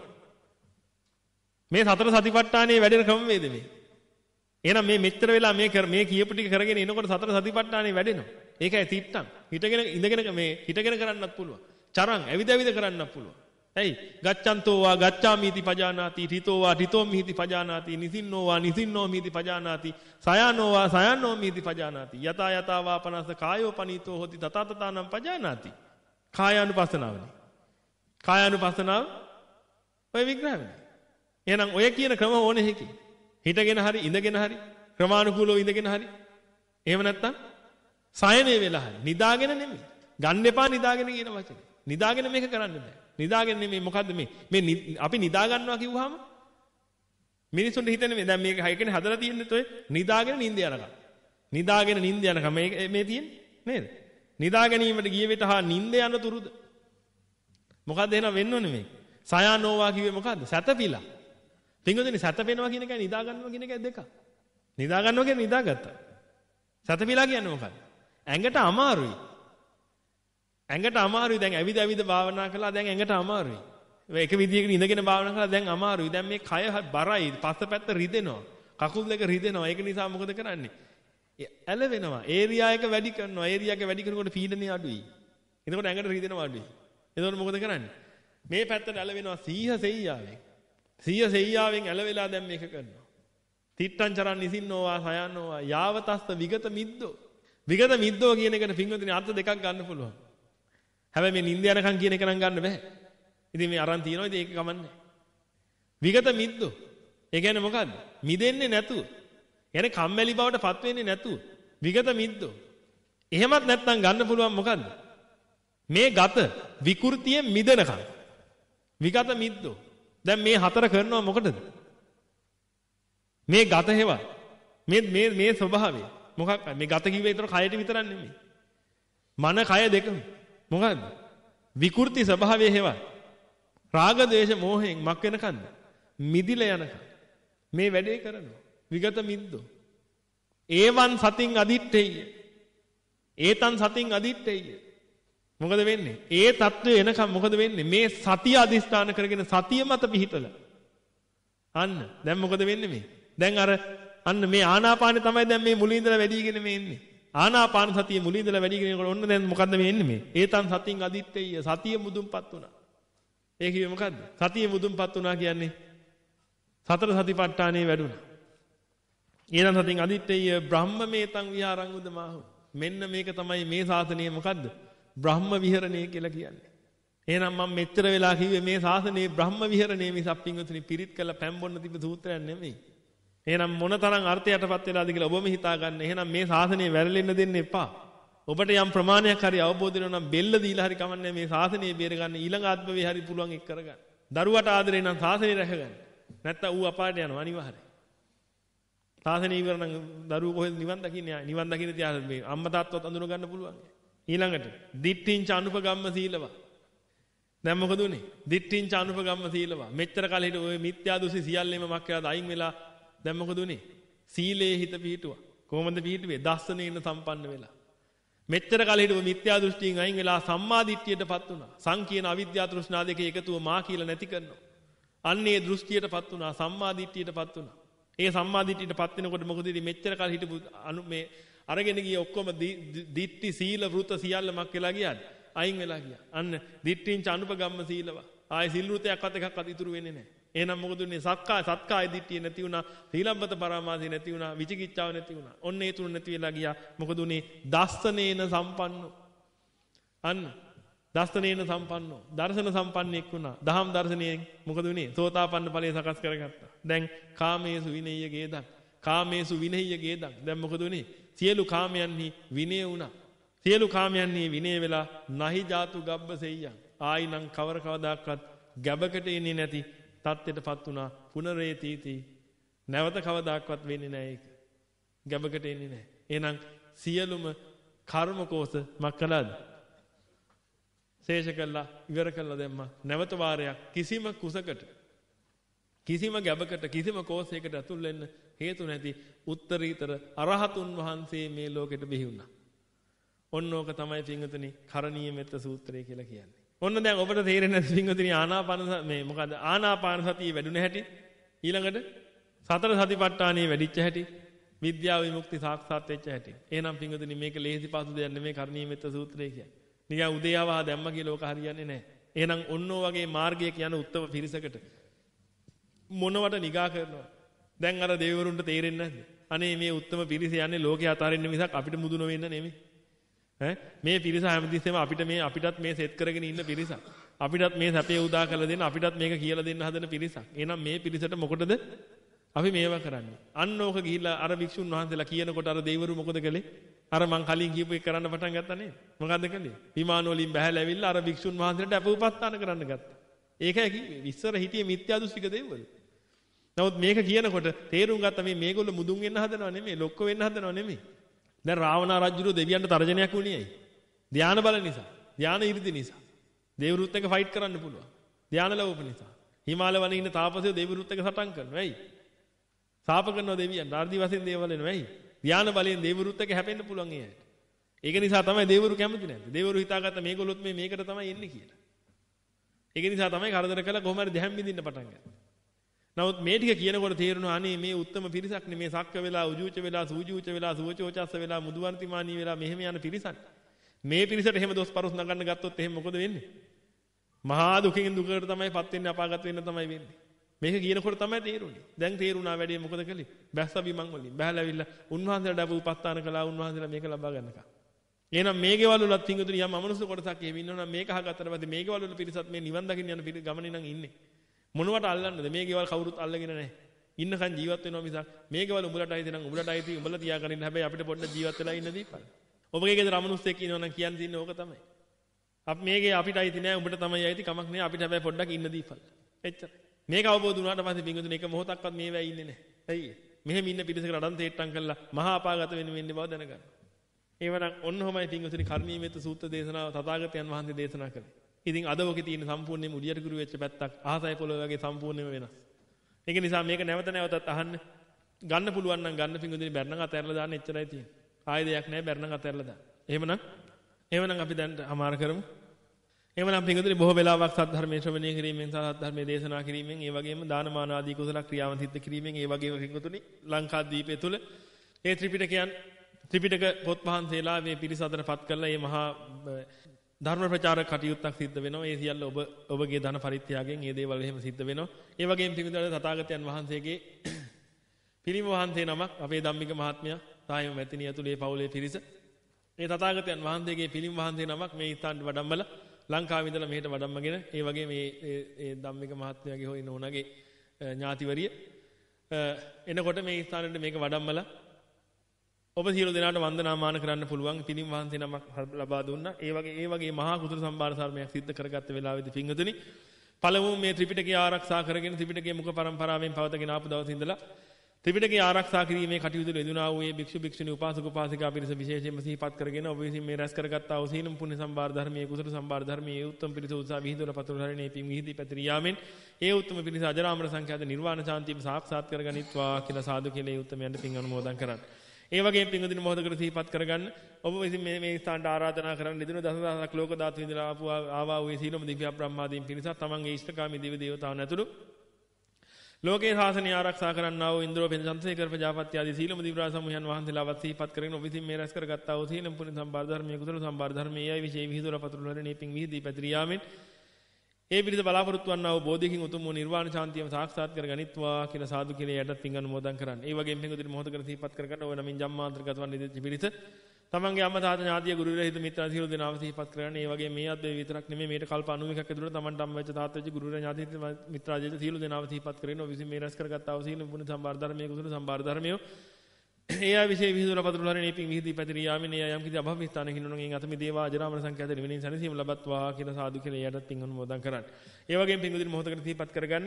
මේ සතර සතිපට්ඨානයේ වැඩෙන ක්‍රමවේද මේ? එහෙනම් මේ මෙච්චර වෙලා මේ මේ කියපු ටික කරගෙන ඉනකොට සතර සතිපට්ඨානයේ වැඩෙනවා. ඒකයි තිට්ටං. හිටගෙන ඉඳගෙන මේ හිටගෙන කරන්නත් පුළුවන්. චරං ඇවිද ඇවිද කරන්නත් පුළුවන්. ඇයි? ගච්ඡන්තෝ වා ගච්ඡාමිති පජානාති, ඨිතෝ වා ඨිතෝ මිහිති පජානාති, නිසින්නෝ වා නිසින්නෝ මිහිති පජානාති, සයානෝ වා සයානෝ මිහිති පජානාති. යතා යතා වා පනස කායෝ පනීතෝ හොති තත තතානම් පජානාති. කායානුපස්සනාවනේ. කායානුපස්සනාව ඔය විග්‍රහය. එහෙනම් ඔය කියන ක්‍රම ඕනේ හැකි. හිටගෙන හරි ඉඳගෙන හරි ක්‍රමානුකූලව ඉඳගෙන හරි. එහෙම නැත්තම් සයනේ වෙලා හරි. නිදාගෙන නෙමෙයි. ගන්න එපා නිදාගෙන කියන වචනේ. නිදාගෙන මේක කරන්න බෑ. නිදාගෙන නෙමෙයි මොකද්ද මේ? මේ අපි නිදා ගන්නවා කිව්වහම මිනිසුන්ට හිතෙන්නේ මේ දැන් මේක හයකනේ හදලා තියෙන්නේ තොය නිදාගෙන නිින්ද යනකම්. නිදාගෙන නිින්ද යනකම් මේ මේ තියෙන්නේ නේද? නිදා ගැනීමට ගිය විට හා නිින්ද යන තුරුද? මොකද්ද එහෙනම් වෙන්න ඕනේ මේ? සයානෝවා කිව්වේ මොකද්ද? සැතපිලා. පින්වතුනි සැතපෙනවා කියන එකයි නිදා ගන්නවා කියන එකයි දෙක. නිදා ගන්නවා කියන්නේ නිදාගත්තා. සැතපිලා කියන්නේ මොකක්ද? ඇඟට අමාරුයි. ඇඟට අමාරුයි දැන් ඇවිද ඇවිද භාවනා කළා දැන් ඇඟට අමාරුයි. ඒක විදියකට ඉඳගෙන භාවනා කළා දැන් අමාරුයි. දැන් මේ කය බරයි. පස්සපැත්ත රිදෙනවා. කකුල් දෙක රිදෙනවා. ඒක නිසා මොකද කරන්නේ? ඇලවෙනවා. ඒරියා එක වැඩි කරනවා. ඒරියා එක වැඩි කරනකොට පීඩනය අඩුයි. එතකොට ඇඟට රිදෙනවා අඩුයි. එතකොට මොකද කරන්නේ? මේ පැත්තට ඇලවෙනවා සීහ සෙයියාවෙන්. සීහ සෙයියාවෙන් ඇලවෙලා දැන් මේක කරනවා. තිට්ටං චරන් නිසින්නෝවා සයන්නෝවා යාවතස්ස විගත මිද්දෝ. විගත මිද්දෝ කියන එකට පින්වතුනි අර්ථ දෙකක් ගන්න පුළුවන්. හැබැයි මේ නිින්ද යනකම් කියන එක නම් ගන්න බෑ. ඉතින් මේ අරන් තියනවා ඉතින් ඒක කමන්නේ. විගත මිද්දෝ. ඒ කියන්නේ මොකද්ද? මිදෙන්නේ නැතුව. يعني කම්මැලි බවට පත් වෙන්නේ නැතුව. විගත මිද්දෝ. එහෙමත් නැත්නම් ගන්න පුළුවන් මොකද්ද? මේ ගත විකෘතියෙන් මිදෙනකම්. විගත මිද්දෝ. දැන් මේ හතර කරනවා මොකටද? මේ ගත හේවා. මේ මේ මේ ස්වභාවය. මොකක් මේ ගත කිව්වේ ඒතර කයට විතරක් නෙමෙයි. මන කය දෙකම. මොකද්ද? විකෘති ස්වභාවය හේවා. රාග දේශ මොහෙන් මක් වෙනකන්ද? මිදිලා යනකම්. මේ වැඩේ කරනවා. විගත මිද්දෝ. ඒවන් සතින් අදිත්තේය. ඒතන් සතින් අදිත්තේය. මොකද වෙන්නේ? ඒ தত্ত্বය එනකම් මොකද වෙන්නේ? මේ සතිය අදිස්ථාන කරගෙන සතිය මත පිහිටලා. අන්න දැන් මොකද වෙන්නේ මේ? දැන් අර අන්න මේ ආනාපානෙ තමයි දැන් මේ මුලින් ඉඳලා වැඩිගෙන මේ එන්නේ. ආනාපාන සතිය මුලින් ඉඳලා වැඩිගෙන යනකොට ඔන්න දැන් මොකද්ද මේ එන්නේ මේ? ඒතන් සතින් අදිත්තේය. සතිය මුදුන්පත් වුණා. ඒ කිව්වේ මොකද්ද? සතිය මුදුන්පත් වුණා කියන්නේ සතර සතිපට්ඨානේ වැඩුණා. ඊළඟ සතින් අදිත්තේය බ්‍රහ්මමේතං විහාරං උදමාහු. මෙන්න මේක තමයි මේ ශාසනය මොකද්ද? බ්‍රහ්ම විහරණය කියලා කියන්නේ. එහෙනම් මම මෙච්චර වෙලා කිව්වේ මේ ශාසනයේ බ්‍රහ්ම විහරණය මිසක් පින්වතුනි පිරිත් කළ පැම්බොන්න තිබ්බ සූත්‍රයක් නෙමෙයි. එහෙනම් මොනතරම් අර්ථයටපත් වෙලාද කියලා ඔබම හිතා ගන්න. එහෙනම් මේ ශාසනය වැරලෙන්න දෙන්න එපා. ඔබට යම් ප්‍රමාණයක් හරි අවබෝධ වෙනවා නම් බෙල්ල දීලා හරි කමන්නේ මේ ශාසනය බේර ගන්න ඊළඟ ආත්මේ හරි පුළුවන් එක් කරගන්න. දරුවට ආදරේ නම් ශාසනය රැකගන්න. නැත්තම් ඌ අපායට යනවා අනිවාර්යයෙන්. ශාසනය ඉවර නම් දරුවෝ කොහෙද නිවන් දකින්නේ? නිවන් දකින්න තියා මේ අම්මා තාත්තවත් අඳුන ගන්න පුළුවන්. ඊළඟට දිට්ඨිංච අනුපගම්ම සීලව. දැන් මොකද උනේ? දිට්ඨිංච අනුපගම්ම සීලව. මෙච්චර කාලෙ හිට ඔය මිත්‍යා දෘෂ්ටි සියල්ලෙම මක් කරලා අයින් වෙලා දැන් මොකද උනේ? සීලේ හිත පිහිටුවා. කොහොමද පිහිටුවේ? දස්සනේන සම්පන්න වෙලා. මෙච්චර කාලෙ හිට ඔය මිත්‍යා දෘෂ්ටියෙන් අයින් වෙලා සම්මා දිට්ඨියටපත් වුණා. සංකීර්ණ අවිද්‍යා තෘෂ්ණා දෙකේ එකතුව මා කියලා නැති කරනවා. අන්නේ දෘෂ්ටියටපත් වුණා. සම්මා දිට්ඨියටපත් වුණා. ඒ සම්මා දිට්ඨියටපත් වෙනකොට මොකද ඉතින් මෙච්චර කාලෙ හිටපු අනු මේ අරගෙන ගිය ඔක්කොම දිට්ඨි සීල වෘත සියල්ලමක් වෙලා ගියාද? අයින් වෙලා ගියා. අන්න දිට්ඨිංච අනුපගම්ම සීලව. ආයේ සිල් වෘතයක්වත් එකක්වත් ඉතුරු වෙන්නේ නැහැ. එහෙනම් මොකද උනේ? සක්කාය සත්කාය දිට්ඨිය නැති වුණා. සීලබ්බත පරාමාසය නැති වුණා. විචිකිච්ඡාව නැති වුණා. ඔන්න ඒ තුන නැති වෙලා ගියා. මොකද උනේ? දස්සනේන සම්පන්නෝ. අන්න දස්සනේන සම්පන්නෝ. දර්ශන සම්පන්නෙක් වුණා. දහම් දර්ශනයෙන් මොකද උනේ? සෝතාපන්න ඵලය සකස් කරගත්තා. දැන් කාමේසු විනේය ගේදක්. කාමේසු විනේය ගේදක්. දැන් මොකද උනේ? සියලු කාමයන්හි විනය වුණා. සියලු කාමයන්හි විනය වෙලා නහි ජාතු ගබ්බ සෙයියන්. ආයිනම් කවර කවදාක්වත් ගැබකට එන්නේ නැති තත්ත්වයටපත් වුණා. පුනරේතීති. නැවත කවදාක්වත් වෙන්නේ නැහැ ඒක. ගැබකට එන්නේ නැහැ. එහෙනම් සියලුම කර්ම කෝෂ මක් කළාද? ශේෂ කළා, ඉවර කළා දැම්මා. නැවත වාරයක් කිසිම කුසකට කිසිම ගැබකට කිසිම කෝසයකට ඇතුල් වෙන්න හේතු නැති උත්තරීතර අරහතුන් වහන්සේ මේ ලෝකෙට බිහි වුණා. ඔන්න ඕක තමයි පින්වතුනි කරණීය මෙත්ත සූත්‍රය කියලා කියන්නේ. ඔන්න දැන් ඔබට තේරෙන්නේ නැති පින්වතුනි ආනාපාන මේ මොකද ආනාපාන සතිය වැඩුණ හැටි ඊළඟට සතර සතිපට්ඨානෙ වැඩිච්ච හැටි විද්‍යාව විමුක්ති සාක්ෂාත් වෙච්ච හැටි. එහෙනම් පින්වතුනි මේක ලේසි පාසු දෙයක් නෙමෙයි කරණීය මෙත්ත සූත්‍රය කියන්නේ. නිකන් උදේවහ දැම්ම කියලා ඕක හරියන්නේ නැහැ. එහෙනම් ඔන්නෝ වගේ මාර්ගයක යන උත්තම පිරිසකට මොනවට නිගා කරනවා. දැන් අර දෙවිවරුන්ට තේරෙන්නේ නැද්ද? අනේ මේ උත්තම පිරිස යන්නේ ලෝකේ අතාරින්න මිසක් අපිට මුදුන වෙන්න නෙමෙයි. ඈ මේ පිරිස හැමතිස්සෙම අපිට මේ අපිටත් මේ සෙට් කරගෙන ඉන්න පිරිසක්. අපිටත් මේ සැපේ උදා කරලා දෙන්න අපිටත් මේක කියලා දෙන්න හදන පිරිසක්. එහෙනම් මේ පිරිසට මොකටද අපි මේවා කරන්නේ? අන්න ඕක ගිහිල්ලා අර වික්ෂුන් වහන්සේලා කියනකොට අර දෙවිවරු මොකද කළේ? අර මං කලින් කියපු එක කරන්න පටන් ගත්තා නේද? මොකද්ද කළේ? විමාන වලින් බහැලා ඇවිල්ලා අර වික්ෂුන් වහන්සේලාට අපෝපස්ථාන කරන්න ගත්තා. ඒකයි කිව්වේ. ඉස්සර හිටියේ මිත්‍යා දෘෂ්ටික දෙවිවරු. නමුත් මේක කියනකොට තේරුම් ගත්තා මේ මේගොල්ලෝ මුදුන් වෙන්න හදනව නෙමෙයි, ලොක්ක වෙන්න හදනව නෙමෙයි. දැන් රාවණා රජුගේ දෙවියන්ට තර්ජනයක් වුණේ ඇයි? ධානා බල නිසා, ධානා 이르දි නිසා. දෙවිවරුත් එක්ක ෆයිට් කරන්න පුළුවන්. ධානා ලැබුප නිසා. හිමාල වනේ ඉන්න තාපසයෝ දෙවිවරුත් එක්ක සටන් කරනවා. ඇයි? සාප කරනවා දෙවියන්. ආර්ධි වශයෙන් දේවල් වෙනවා. ඇයි? ධානා බලයෙන් දෙවිවරුත් එක්ක හැපෙන්න පුළුවන් ඒ ඇයිට. ඒක නිසා තමයි දෙවිවරු කැමති නැත්තේ. දෙවිවරු හිතාගත්ත මේගොල්ලොත් මේ මේකට තමයි එන්නේ කියලා. ඒක නිසා තමයි කරදර කළා කොහොම හරි දැහැම් බින්දින්න පටන් ගත්තේ. නමුත් මේ ටික කියනකොට තේරෙනවා අනේ මේ උත්තම පිරිසක් නේ මේ සක්ක වෙලා උජූච වෙලා සූජූච වෙලා සුවචෝචස්ස වෙලා මුදුවන්තිමානී වෙලා මෙහෙම යන පිරිසක්. මේ පිරිසට එහෙම දොස් පරුස් නගන්න ගත්තොත් එහෙම මොකද වෙන්නේ? මහා දුකින් දුකට තමයිපත් වෙන්නේ අපාගත වෙන්න තමයි වෙන්නේ. මේක කියනකොට තමයි තේරුනේ. දැන් තේරුණා වැඩේ මොකද කළේ? බැස්ස බිමන් වලින් බහැලාවිල්ලා උන්වහන්සේලාට අප උපස්ථාන කළා උන්වහන්සේලා මේක ලබා ගන්නකම්. එහෙනම් මේ ගෙවල් වලත් පිංගුතුනි යම් අමනුෂ්‍ය කොටසක් එහෙම ඉන්නවනම් මේක අහගත්තට පස්සේ මේ ගෙවල් වල පිරිසත් මේ නිවන් දකින්න යන ගමනේ නම් ඉන්නේ. මොනවට අල්ලන්නද? මේ ගෙවල් කවුරුත් අල්ලගෙන නැහැ. ඉන්නකන් ජීවත් වෙනවා මිසක් මේ ගෙවල් උඹලට අයිති නම් උඹලට අයිති උඹලා තියාගෙන ඉන්න. හැබැයි අපිට පොඩ්ඩක් ජීවත් වෙලා ඉන්න දීපන්. ඔබගේ ගෙදර අමනුෂ්‍යෙක් ඉන්නවනම් කියන්න තියෙන්නේ ඕක තමයි. අප මේකේ අපිට අයිති නෑ උඹට තමයි අයිති කමක් නෑ අපිට හැබැයි පොඩ්ඩක් ඉන්න දීපන්. එච්චර. මේක අවබෝධ වුණාට පස්සේ පිංගුතුනි එක මොහොතක්වත් මේ වෙයි ඉන්නේ නැහැ. ඇයි? මෙහෙම ඉන්න පිරිසකට අඩන් තේට්ටම් කළා මහා අපාගත වෙන්න වෙන්නේ බව දැනගන්න. ඒවනම් ඔන්නෝමයි පිංගුතුනි කර්ණීය මෙත්ත සූත්‍ර දේශනාව තථාගතයන් වහන්සේ දේශනා කළේ. ඉතින් අද ඔකේ තියෙන සම්පූර්ණයෙන්ම උඩියට ගුරු වෙච්ච පැත්තක් ආසයි පොළොව වගේ සම්පූර්ණයෙන්ම වෙනස්. ඒක නිසා මේක නැවත නැවතත් අහන්න ගන්න පුළුවන් නම් ගන්න පිංගුතුනි බැරණම් අතහැරලා දාන්න එච්චරයි තියෙන්නේ. ආයෙ දෙයක් නැහැ බැරණම් අතහැරලා දාන්න. එහෙමනම් එහෙමනම් අපි දැන් අමාර කරමු. එහෙමනම් පිංගුතුනි බොහෝ වෙලාවක් සද්ධර්මයේ ශ්‍රවණය කිරීමෙන් සහ සද්ධර්මයේ දේශනා කිරීමෙන් ඒ වගේම දානමාන ආදී කුසල ක්‍රියාවන් සිද්ධ කිරීමෙන් ඒ වගේම පිංගුතුනි ලංකාද්වීපය තුල ඒ ත්‍රිපිටකයන් ත්‍රිපිටක පොත් වහන්සේලා මේ පිරිස අතරපත් කරලා මේ මහා ධර්ම ප්‍රචාරක කටයුත්තක් සිද්ධ වෙනවා. ඒ සියල්ල ඔබ ඔබගේ ධන පරිත්‍යාගයෙන් මේ දේවල් එහෙම සිද්ධ වෙනවා. ඒ වගේම පිංගුතුනි තථාගතයන් වහන්සේගේ පිරිම වහන්සේ නමක් අපේ ධම්මික මහත්මයා තායම මැතිණිය ඇතුළේ පවුලේ පිරිස ඒ තථාගතයන් වහන්සේගේ පිරිම වහන්සේ නමක් මේ ස්ථානට වඩම්මලා ලංකාවේ ඉඳලා මෙහෙට වඩම්මගෙන ඒ වගේ මේ ඒ ධම්මික මහත්මයාගේ හොයි නෝනාගේ ඥාතිවරිය එනකොට මේ ස්ථානෙට මේක වඩම්මලා ඔබ සියලු දෙනාට වන්දනාමාන කරන්න පුළුවන් පිළිම් වහන්සේ නමක් ලබා දුන්නා. ඒ වගේ ඒ වගේ මහා කුසල සම්භාර සර්මයක් සිද්ධ කරගත්ත වෙලාවේදී පිංගුතුනි පළමුව මේ ත්‍රිපිටකය ආරක්ෂා කරගෙන ත්‍රිපිටකයේ මුඛ පරම්පරාවෙන් පවතගෙන ආපු දවසේ ඉඳලා ත්‍රිපිටකය ආරක්ෂා කිරීමේ කටයුතු යෙදුණා වූ මේ භික්ෂු භික්ෂුණී උපාසක උපාසිකා පිරිස විශේෂයෙන්ම සිහිපත් කරගෙන ඔබ විසින් මේ රැස් කරගත්තා වූ සීලම් පුණ්‍ය සම්භාර ධර්මයේ කුසල සම්භාර ධර්මයේ උත්තම පිරිස උත්සාහ විහිදුවන පතුරහරණේ පිං විහිදී පැතිරියාමෙන් ඒ උත්තම පිරිස අජරාමර සංඛ්‍යාත නිර්වාණ ශාන්තියම සාක්ෂාත් කරගනිත්වා කියලා සාදු කියලා ඒ උත්තමයන්ට පිං අනුමෝදන් කරන්න. ඒ වගේම පිංගුදින මොහොතකට සිහිපත් කරගන්න ඔබ විසින් මේ මේ ස්ථානට ආරාධනා කරන්න දෙදුන දසදහසක් ලෝක ධාතු විඳලා ආපු ආවා වූ සීලම දිව්‍ය බ්‍රහ්මාදීන් පිරිසත් තමන්ගේ ඉෂ්ඨකාමී දිව්‍ය දේවතාවුන් ඇතුළු ලෝකේ ශාසනය ආරක්ෂා කරන්නා වූ ඉන්ද්‍රෝපේන චන්ද්‍රසේකර ප්‍රජාපති ආදී සීලම දිව්‍ය සමූහයන් වහන්සේලාවත් සිහිපත් කරගෙන ඔබ විසින් මේ රැස් කරගත්තා වූ සීලම් පුණ්‍ය සම්භාර ධර්මයේ කුසල සම්භාර ධර්මයේ යයි විශේෂ විහිදුවල පතුරුලරණේ පිං විහිදී පැතිරියාමෙන් ඒ පිරිස බලාපොරොත්තු වන්නා වූ බෝධිකින් උතුම් වූ නිර්වාණ ශාන්තියම සාක්ෂාත් කරගනිත්වා කියලා සාදු කියලා යටත් පිං අනුමෝදන් කරන්න. ඒ වගේම පිංගුදින මොහොතකට සිහිපත් කරගන්න ඕන නමින් ජම්මාන්තරගත වන්නේ දෙච්ච පිරිස තමන්ගේ අම්මා තාත්තා ඥාතිය ගුරු විරහිත මිත්‍රා සියලු දෙනාම සිහිපත් කරගන්න. ඒ වගේම මේ අද්වෛත විතරක් නෙමෙයි මේට කල්ප නවයකක් ඇතුළත තමන්ට අම්මා වෙච්ච තාත්තා වෙච්ච ගුරු ඥාති මිත්‍රා ජීවිත සියලු දෙනාම සිහිපත් කරගෙන ඔබ විසින් මේ රැස් කරගත්තා වූ සීල පුණ්‍ය සම්භාර ධර්මයේ කුසල සම්භාර ධර්මයේ ඒ ආ විශේෂ විහිදුවල පතුරුලරණේ පිං විහිදී පැතිරියාමෙන් ඒ යම් කිසි අභව ස්ථානකින් ඉන්නොනම් එන් අතමි දේවා අජරාමර සංඛ්‍යාත නිවෙනින් සැනසීම ලබත්වා කියලා සාදු කියලා යටත් පිං අනුමෝදන් කරන්න. ඒ වගේම පිංගුදින මොහොතකට සිහිපත් කරගන්න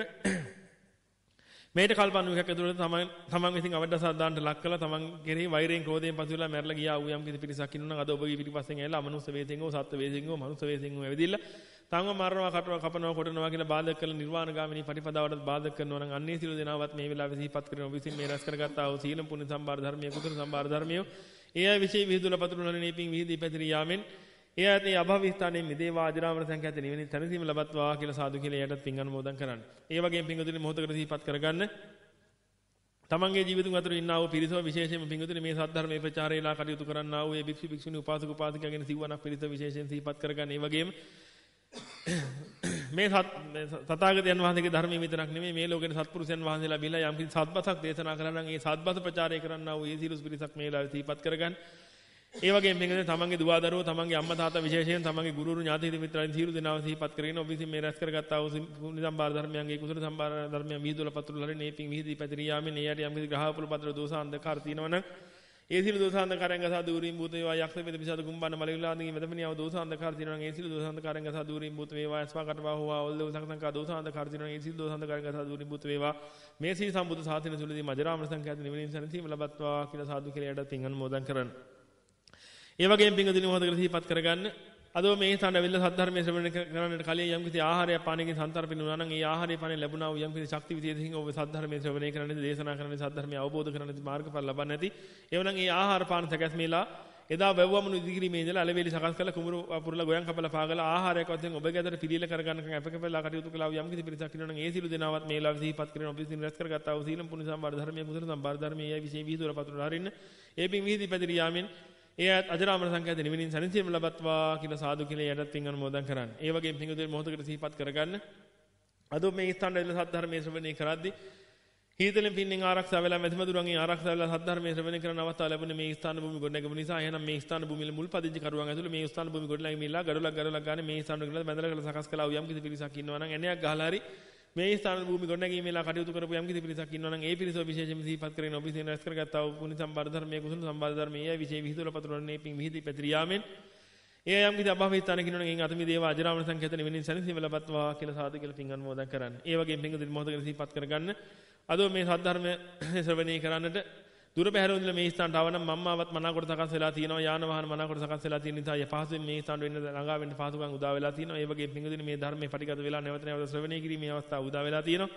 මේට කල්පණුවකක් ඇතුළත තමන් තමන් විසින් අවඩසක් දාන්න ලක් කළා තමන් කෙරෙහි වෛරයෙන් ක්‍රෝධයෙන් පසුවිලා මැරලා ගියා වූ යම් කිසි පිරිසක් ඉන්නොනම් අද ඔබගේ පිටිපස්සෙන් ඇවිල්ලා අමනුෂ්‍ය වේසෙන් හෝ සත්ත්ව වේසෙන් හෝ මනුෂ්‍ය වේසෙන් හෝ ඇවිදින්න තංග මරනවා කටනවා කපනවා කොටනවා කියලා බාධක කළ නිර්වාණ ගාමිනී පටිපදාවට බාධක කරනවා නම් අන්නේ සියලු දෙනාවත් මේ වෙලාවේ සිහිපත් කරගෙන ඔබ විසින් මේ රැස් කරගත්තා වූ සීල පුණ්‍ය සම්බාර ධර්මයේ කුසල සම්බාර ධර්මයේ ඒ අය විශේෂ විහිදුල පතුරුන නීපින් විහිදී පැතිරී යාමෙන් ඒ ඇතේ අභවී ස්ථානයේ මිදේවා අජරාමර සංඛ්‍යාත නිවෙනින් තනසීම ලබත්වා කියලා සාදු කියලා එයටත් පින් අනුමෝදන් කරන්න. ඒ වගේම පින්වතුනි මොහොතකට සිහිපත් කරගන්න. තමන්ගේ ජීවිතුන් අතර ඉන්නා වූ පිරිසව විශේෂයෙන්ම පින්වතුනි මේ සද්ධර්මයේ ප්‍රචාරයලා කටයුතු කරන්නා වූ ඒ භික්ෂු භික්ෂුණී උපාසක උපාසිකාගෙන සිව්වනක් පිරිස විශේෂයෙන් සිහිපත් කරගන්න. ඒ වගේම මේ තථාගතයන් වහන්සේගේ ධර්මයේ විතරක් නෙමෙයි මේ ලෝකේ සත්පුරුෂයන් වහන්සේලා බිලා යම් කිසි සත්බසක් දේශනා කරලා නම් ඒ සත්බස ප්‍රචාරය කරන්නා වූ ඒ සියලු පිරිසක් මේ වෙලාවේ සිහිපත් කරගන්න. ඒ වගේම පින්වතුනි තමන්ගේ දුව දරුවෝ තමන්ගේ අම්මා තාත්තා විශේෂයෙන් තමන්ගේ ගුරුවරු ඥාති හිත මිත්‍රයන් සියලු දෙනාව සිහිපත් කරගෙන ඔබ විසින් මේ රැස් කරගත්තා වූ පුණ්‍ය සම්බාර ධර්මයන්ගේ කුසල සම්බාර ධර්මයන් විහිදුවල පතුරු හරින මේ පින් විහිදී පැතිරී යාමෙන් ඒ යට යම් කිසි ග්‍රහවපුල පතර දෝසාන්ධකාර තියෙනවනම් ඒ සියලු දෝසාන්ධකාරයන් ගසා දූරින් භූත වේවා යක්ෂ වේද පිසාද කුම්බන්න මලවිලාදී මෙතමනියව දෝසාන්ධකාර තියෙනවනම් ඒ සියලු දෝසාන්ධකාරයන් ගසා දූරින් භූත වේවා යස්වා කටවා හෝවා ඔල්ලෝ සංකංකා දෝසාන්ධකාර තියෙනවනම් ඒ සියලු දෝසාන්ධකාරයන් ගසා දූරින් භූත වේවා මේ සී සම්බුද්ධ සාසනය තුලදී මජරාමර සංඛ්‍යාත නිවෙනින් සැනසීම ලබත්වා කියලා සාදු කියලා එයට පින් අනුමෝදන් කරන්න. ඒ වගේම පින්වතුනි මොහොතකට සිහිපත් කරගන්න. අද මේ ස්ථාන ඇවිල්ලා සද්ධර්මයේ ශ්‍රවණය කරන්නට කලින් යම් කිසි ආහාරයක් පානකින් සන්තරපින්න උනා නම් ඒ ආහාරය පානේ ලැබුණා වූ යම් කිසි ශක්ති විශේෂකින් ඔබ සද්ධර්මයේ ශ්‍රවණය කරන්නේ දේශනා කරන්නේ සද්ධර්මය අවබෝධ කරන්නේ මාර්ගඵල ලබන්නේ නැති. එවනම් ඒ ආහාර පාන සැකස්මීලා එදා වැව්වමුණු ඉදිකිරීමේ ඉඳලා අලවේලි සකස් කරලා කුඹුරු පුරලා ගොයන් කපලා පාගලා ආහාරයක් වශයෙන් ඔබගේ අතට පිළිල කරගන්නකම් අපකපලා කටයුතු කළා වූ යම් කිසි පිරිසක් ඉන්නවා නම් ඒ සියලු දෙනාවත් මේ ලාභ සිහිපත් කරගෙන ඔබ විසින් රැස් කරගත්තා වූ සීලම් පුණ්‍ය සම්බාර ධර්මයේ කුසල සම්බාර ධර්මයේ යයි විශේෂ විහිදුවල පතුරලා හරින්න ඒ පින් විහිදී පැතිරී යාමෙන් ඒ අජරාමර සංඛ්‍යාත නිවෙනින් සැනසීම ලබත්වා කියලා සාදු කියලා යටත් පින් අනුමෝදන් කරන්න. ඒ වගේම පින්වතුනි මොහොතකට සිහිපත් කරගන්න. අද මේ ස්ථානවල සද්ධර්මයේ ශ්‍රවණය කරද්දී හීතලෙන් පින්නෙන් ආරක්ෂා වෙලා මැදිමදුරන්ගේ ආරක්ෂා වෙලා සද්ධර්මයේ ශ්‍රවණය කරන අවස්ථාව ලැබුණේ මේ ස්ථාන භූමි ගොඩනැගීම නිසා. එහෙනම් මේ ස්ථාන භූමියේ මුල් පදිංචි කරුවන් ඇතුළේ මේ ස්ථාන භූමි ගොඩනැගීමලා ගඩොලක් ගඩොලක් ගන්න මේ ස්ථාන වල බැඳලා කරලා සකස් කළා වූ යම් කිසි පිරිසක් ඉන්නවා නම් එනයක් ගහලා හරි මේ ස්ථාන භූමි ගොඩනැගීමලා කටයුතු කරපු යම් කිසි පිරිසක් ඉන්නවා නම් ඒ පිරිස විශේෂයෙන්ම සිහිපත් කරගෙන ඔබ විසින් රැස් කරගත්තා වූ පුණ්‍ය සම්බාර ධර්මයේ කුසල සම්බාර ධර්මයේ ඒ විශේෂ විහිදුවල පතුරවන්නේ පින් විහිදී පැතිරී යාමෙන් ඒ යම් කිසි අභව ස්ථානක ඉන්නවා නම් එයින් අතමි දේව අජරාමර සංඛ්‍යාත නිවෙනින් සැනසීම ලබත්වා කියලා සාදු කියලා පින් අනුමෝදන් කරන්න. ඒ වගේම පින්වතුනි මොහොතකට සිහිපත් කරගන්න. අද මේ සද්ධර්ම ශ්‍රවණය කරන්නට දුර බැහැරව ඉඳලා මේ ස්ථානට ආව නම් මම්මාවත් මනාකොට සකස් වෙලා තියෙනවා යාන වාහන මනාකොට සකස් වෙලා තියෙන නිසා ය පහසුවෙන් මේ ස්ථානට වෙන්න ළඟා වෙන්න පහසුකම් උදා වෙලා තියෙනවා. ඒ වගේම පින්වතුනි මේ ධර්මයේ පටිගත වෙලා නැවත නැවත ශ්‍රවණය කිරීමේ අවස්ථාව උදා වෙලා තියෙනවා.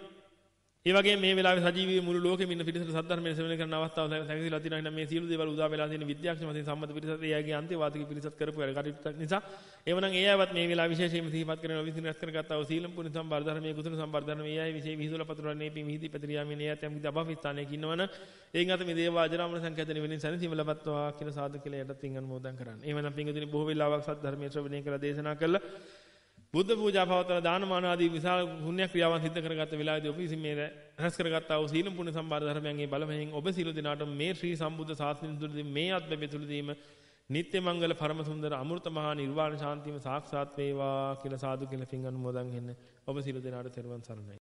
ඒ වගේම මේ වෙලාවේ සජීවී මුළු ලෝකෙම ඉන්න පිරිසට සද්ධර්මයේ ශ්‍රවණය කරන අවස්ථාව සැකසීලා තියෙනවා. එහෙනම් මේ සියලු දේවල් උදා වෙලා තියෙන විද්‍යාඥ වශයෙන් සම්මත පිරිසත් එයාගේ අන්තවාදික පිරිසත් කරපු වැඩ කටයුතු නිසා එවනම් ඒ අයවත් මේ වෙලාව විශේෂයෙන්ම සිහිපත් කරගෙන විසින් රැස් කරගත්තා වූ සීලම් පුණ්‍ය සම්බාර ධර්මයේ කුසල සම්බාර ධර්මයේ එයයි විශේෂ විහිදුවල පතුරන්නේ පින් විහිදී පැතිරියාමේ එයත් යම් කිසි අභව ස්ථානයක ඉන්නවනම් එයින් අත මේ දේව අජරාමර සංඛ්‍යාත නිවෙනින් සැනසීම ලබත්වා කියලා සාදු කියලා යටත් පින් අනුමෝදන් කරන්න. එහෙමනම් පින්වතුනි බොහෝ වෙලාවක් සත් ධර්මයේ ශ්‍රවණය කරලා දේශනා කළා බුද්ධ පූජා පවත්වන දානමාන ආදී විශාල පුණ්‍ය ක්‍රියාවන් සිදු කරගත්ත වෙලාවේදී ඔබ විසින් මේ රැස් කරගත්තා වූ සීලම් පුණ්‍ය සම්බාර ධර්මයන්ගේ බලයෙන් ඔබ සියලු දෙනාට මේ ශ්‍රී සම්බුද්ධ ශාසනය තුළදී මේ අත්බැබේ තුළදීම නිත්‍ය මංගල පරම සුන්දර අමෘත මහා නිර්වාණ ශාන්තියම සාක්ෂාත් වේවා කියලා සාදු කියලා පින් අනුමෝදන් වෙන්න ඔබ සියලු දෙනාට තෙරුවන් සරණයි.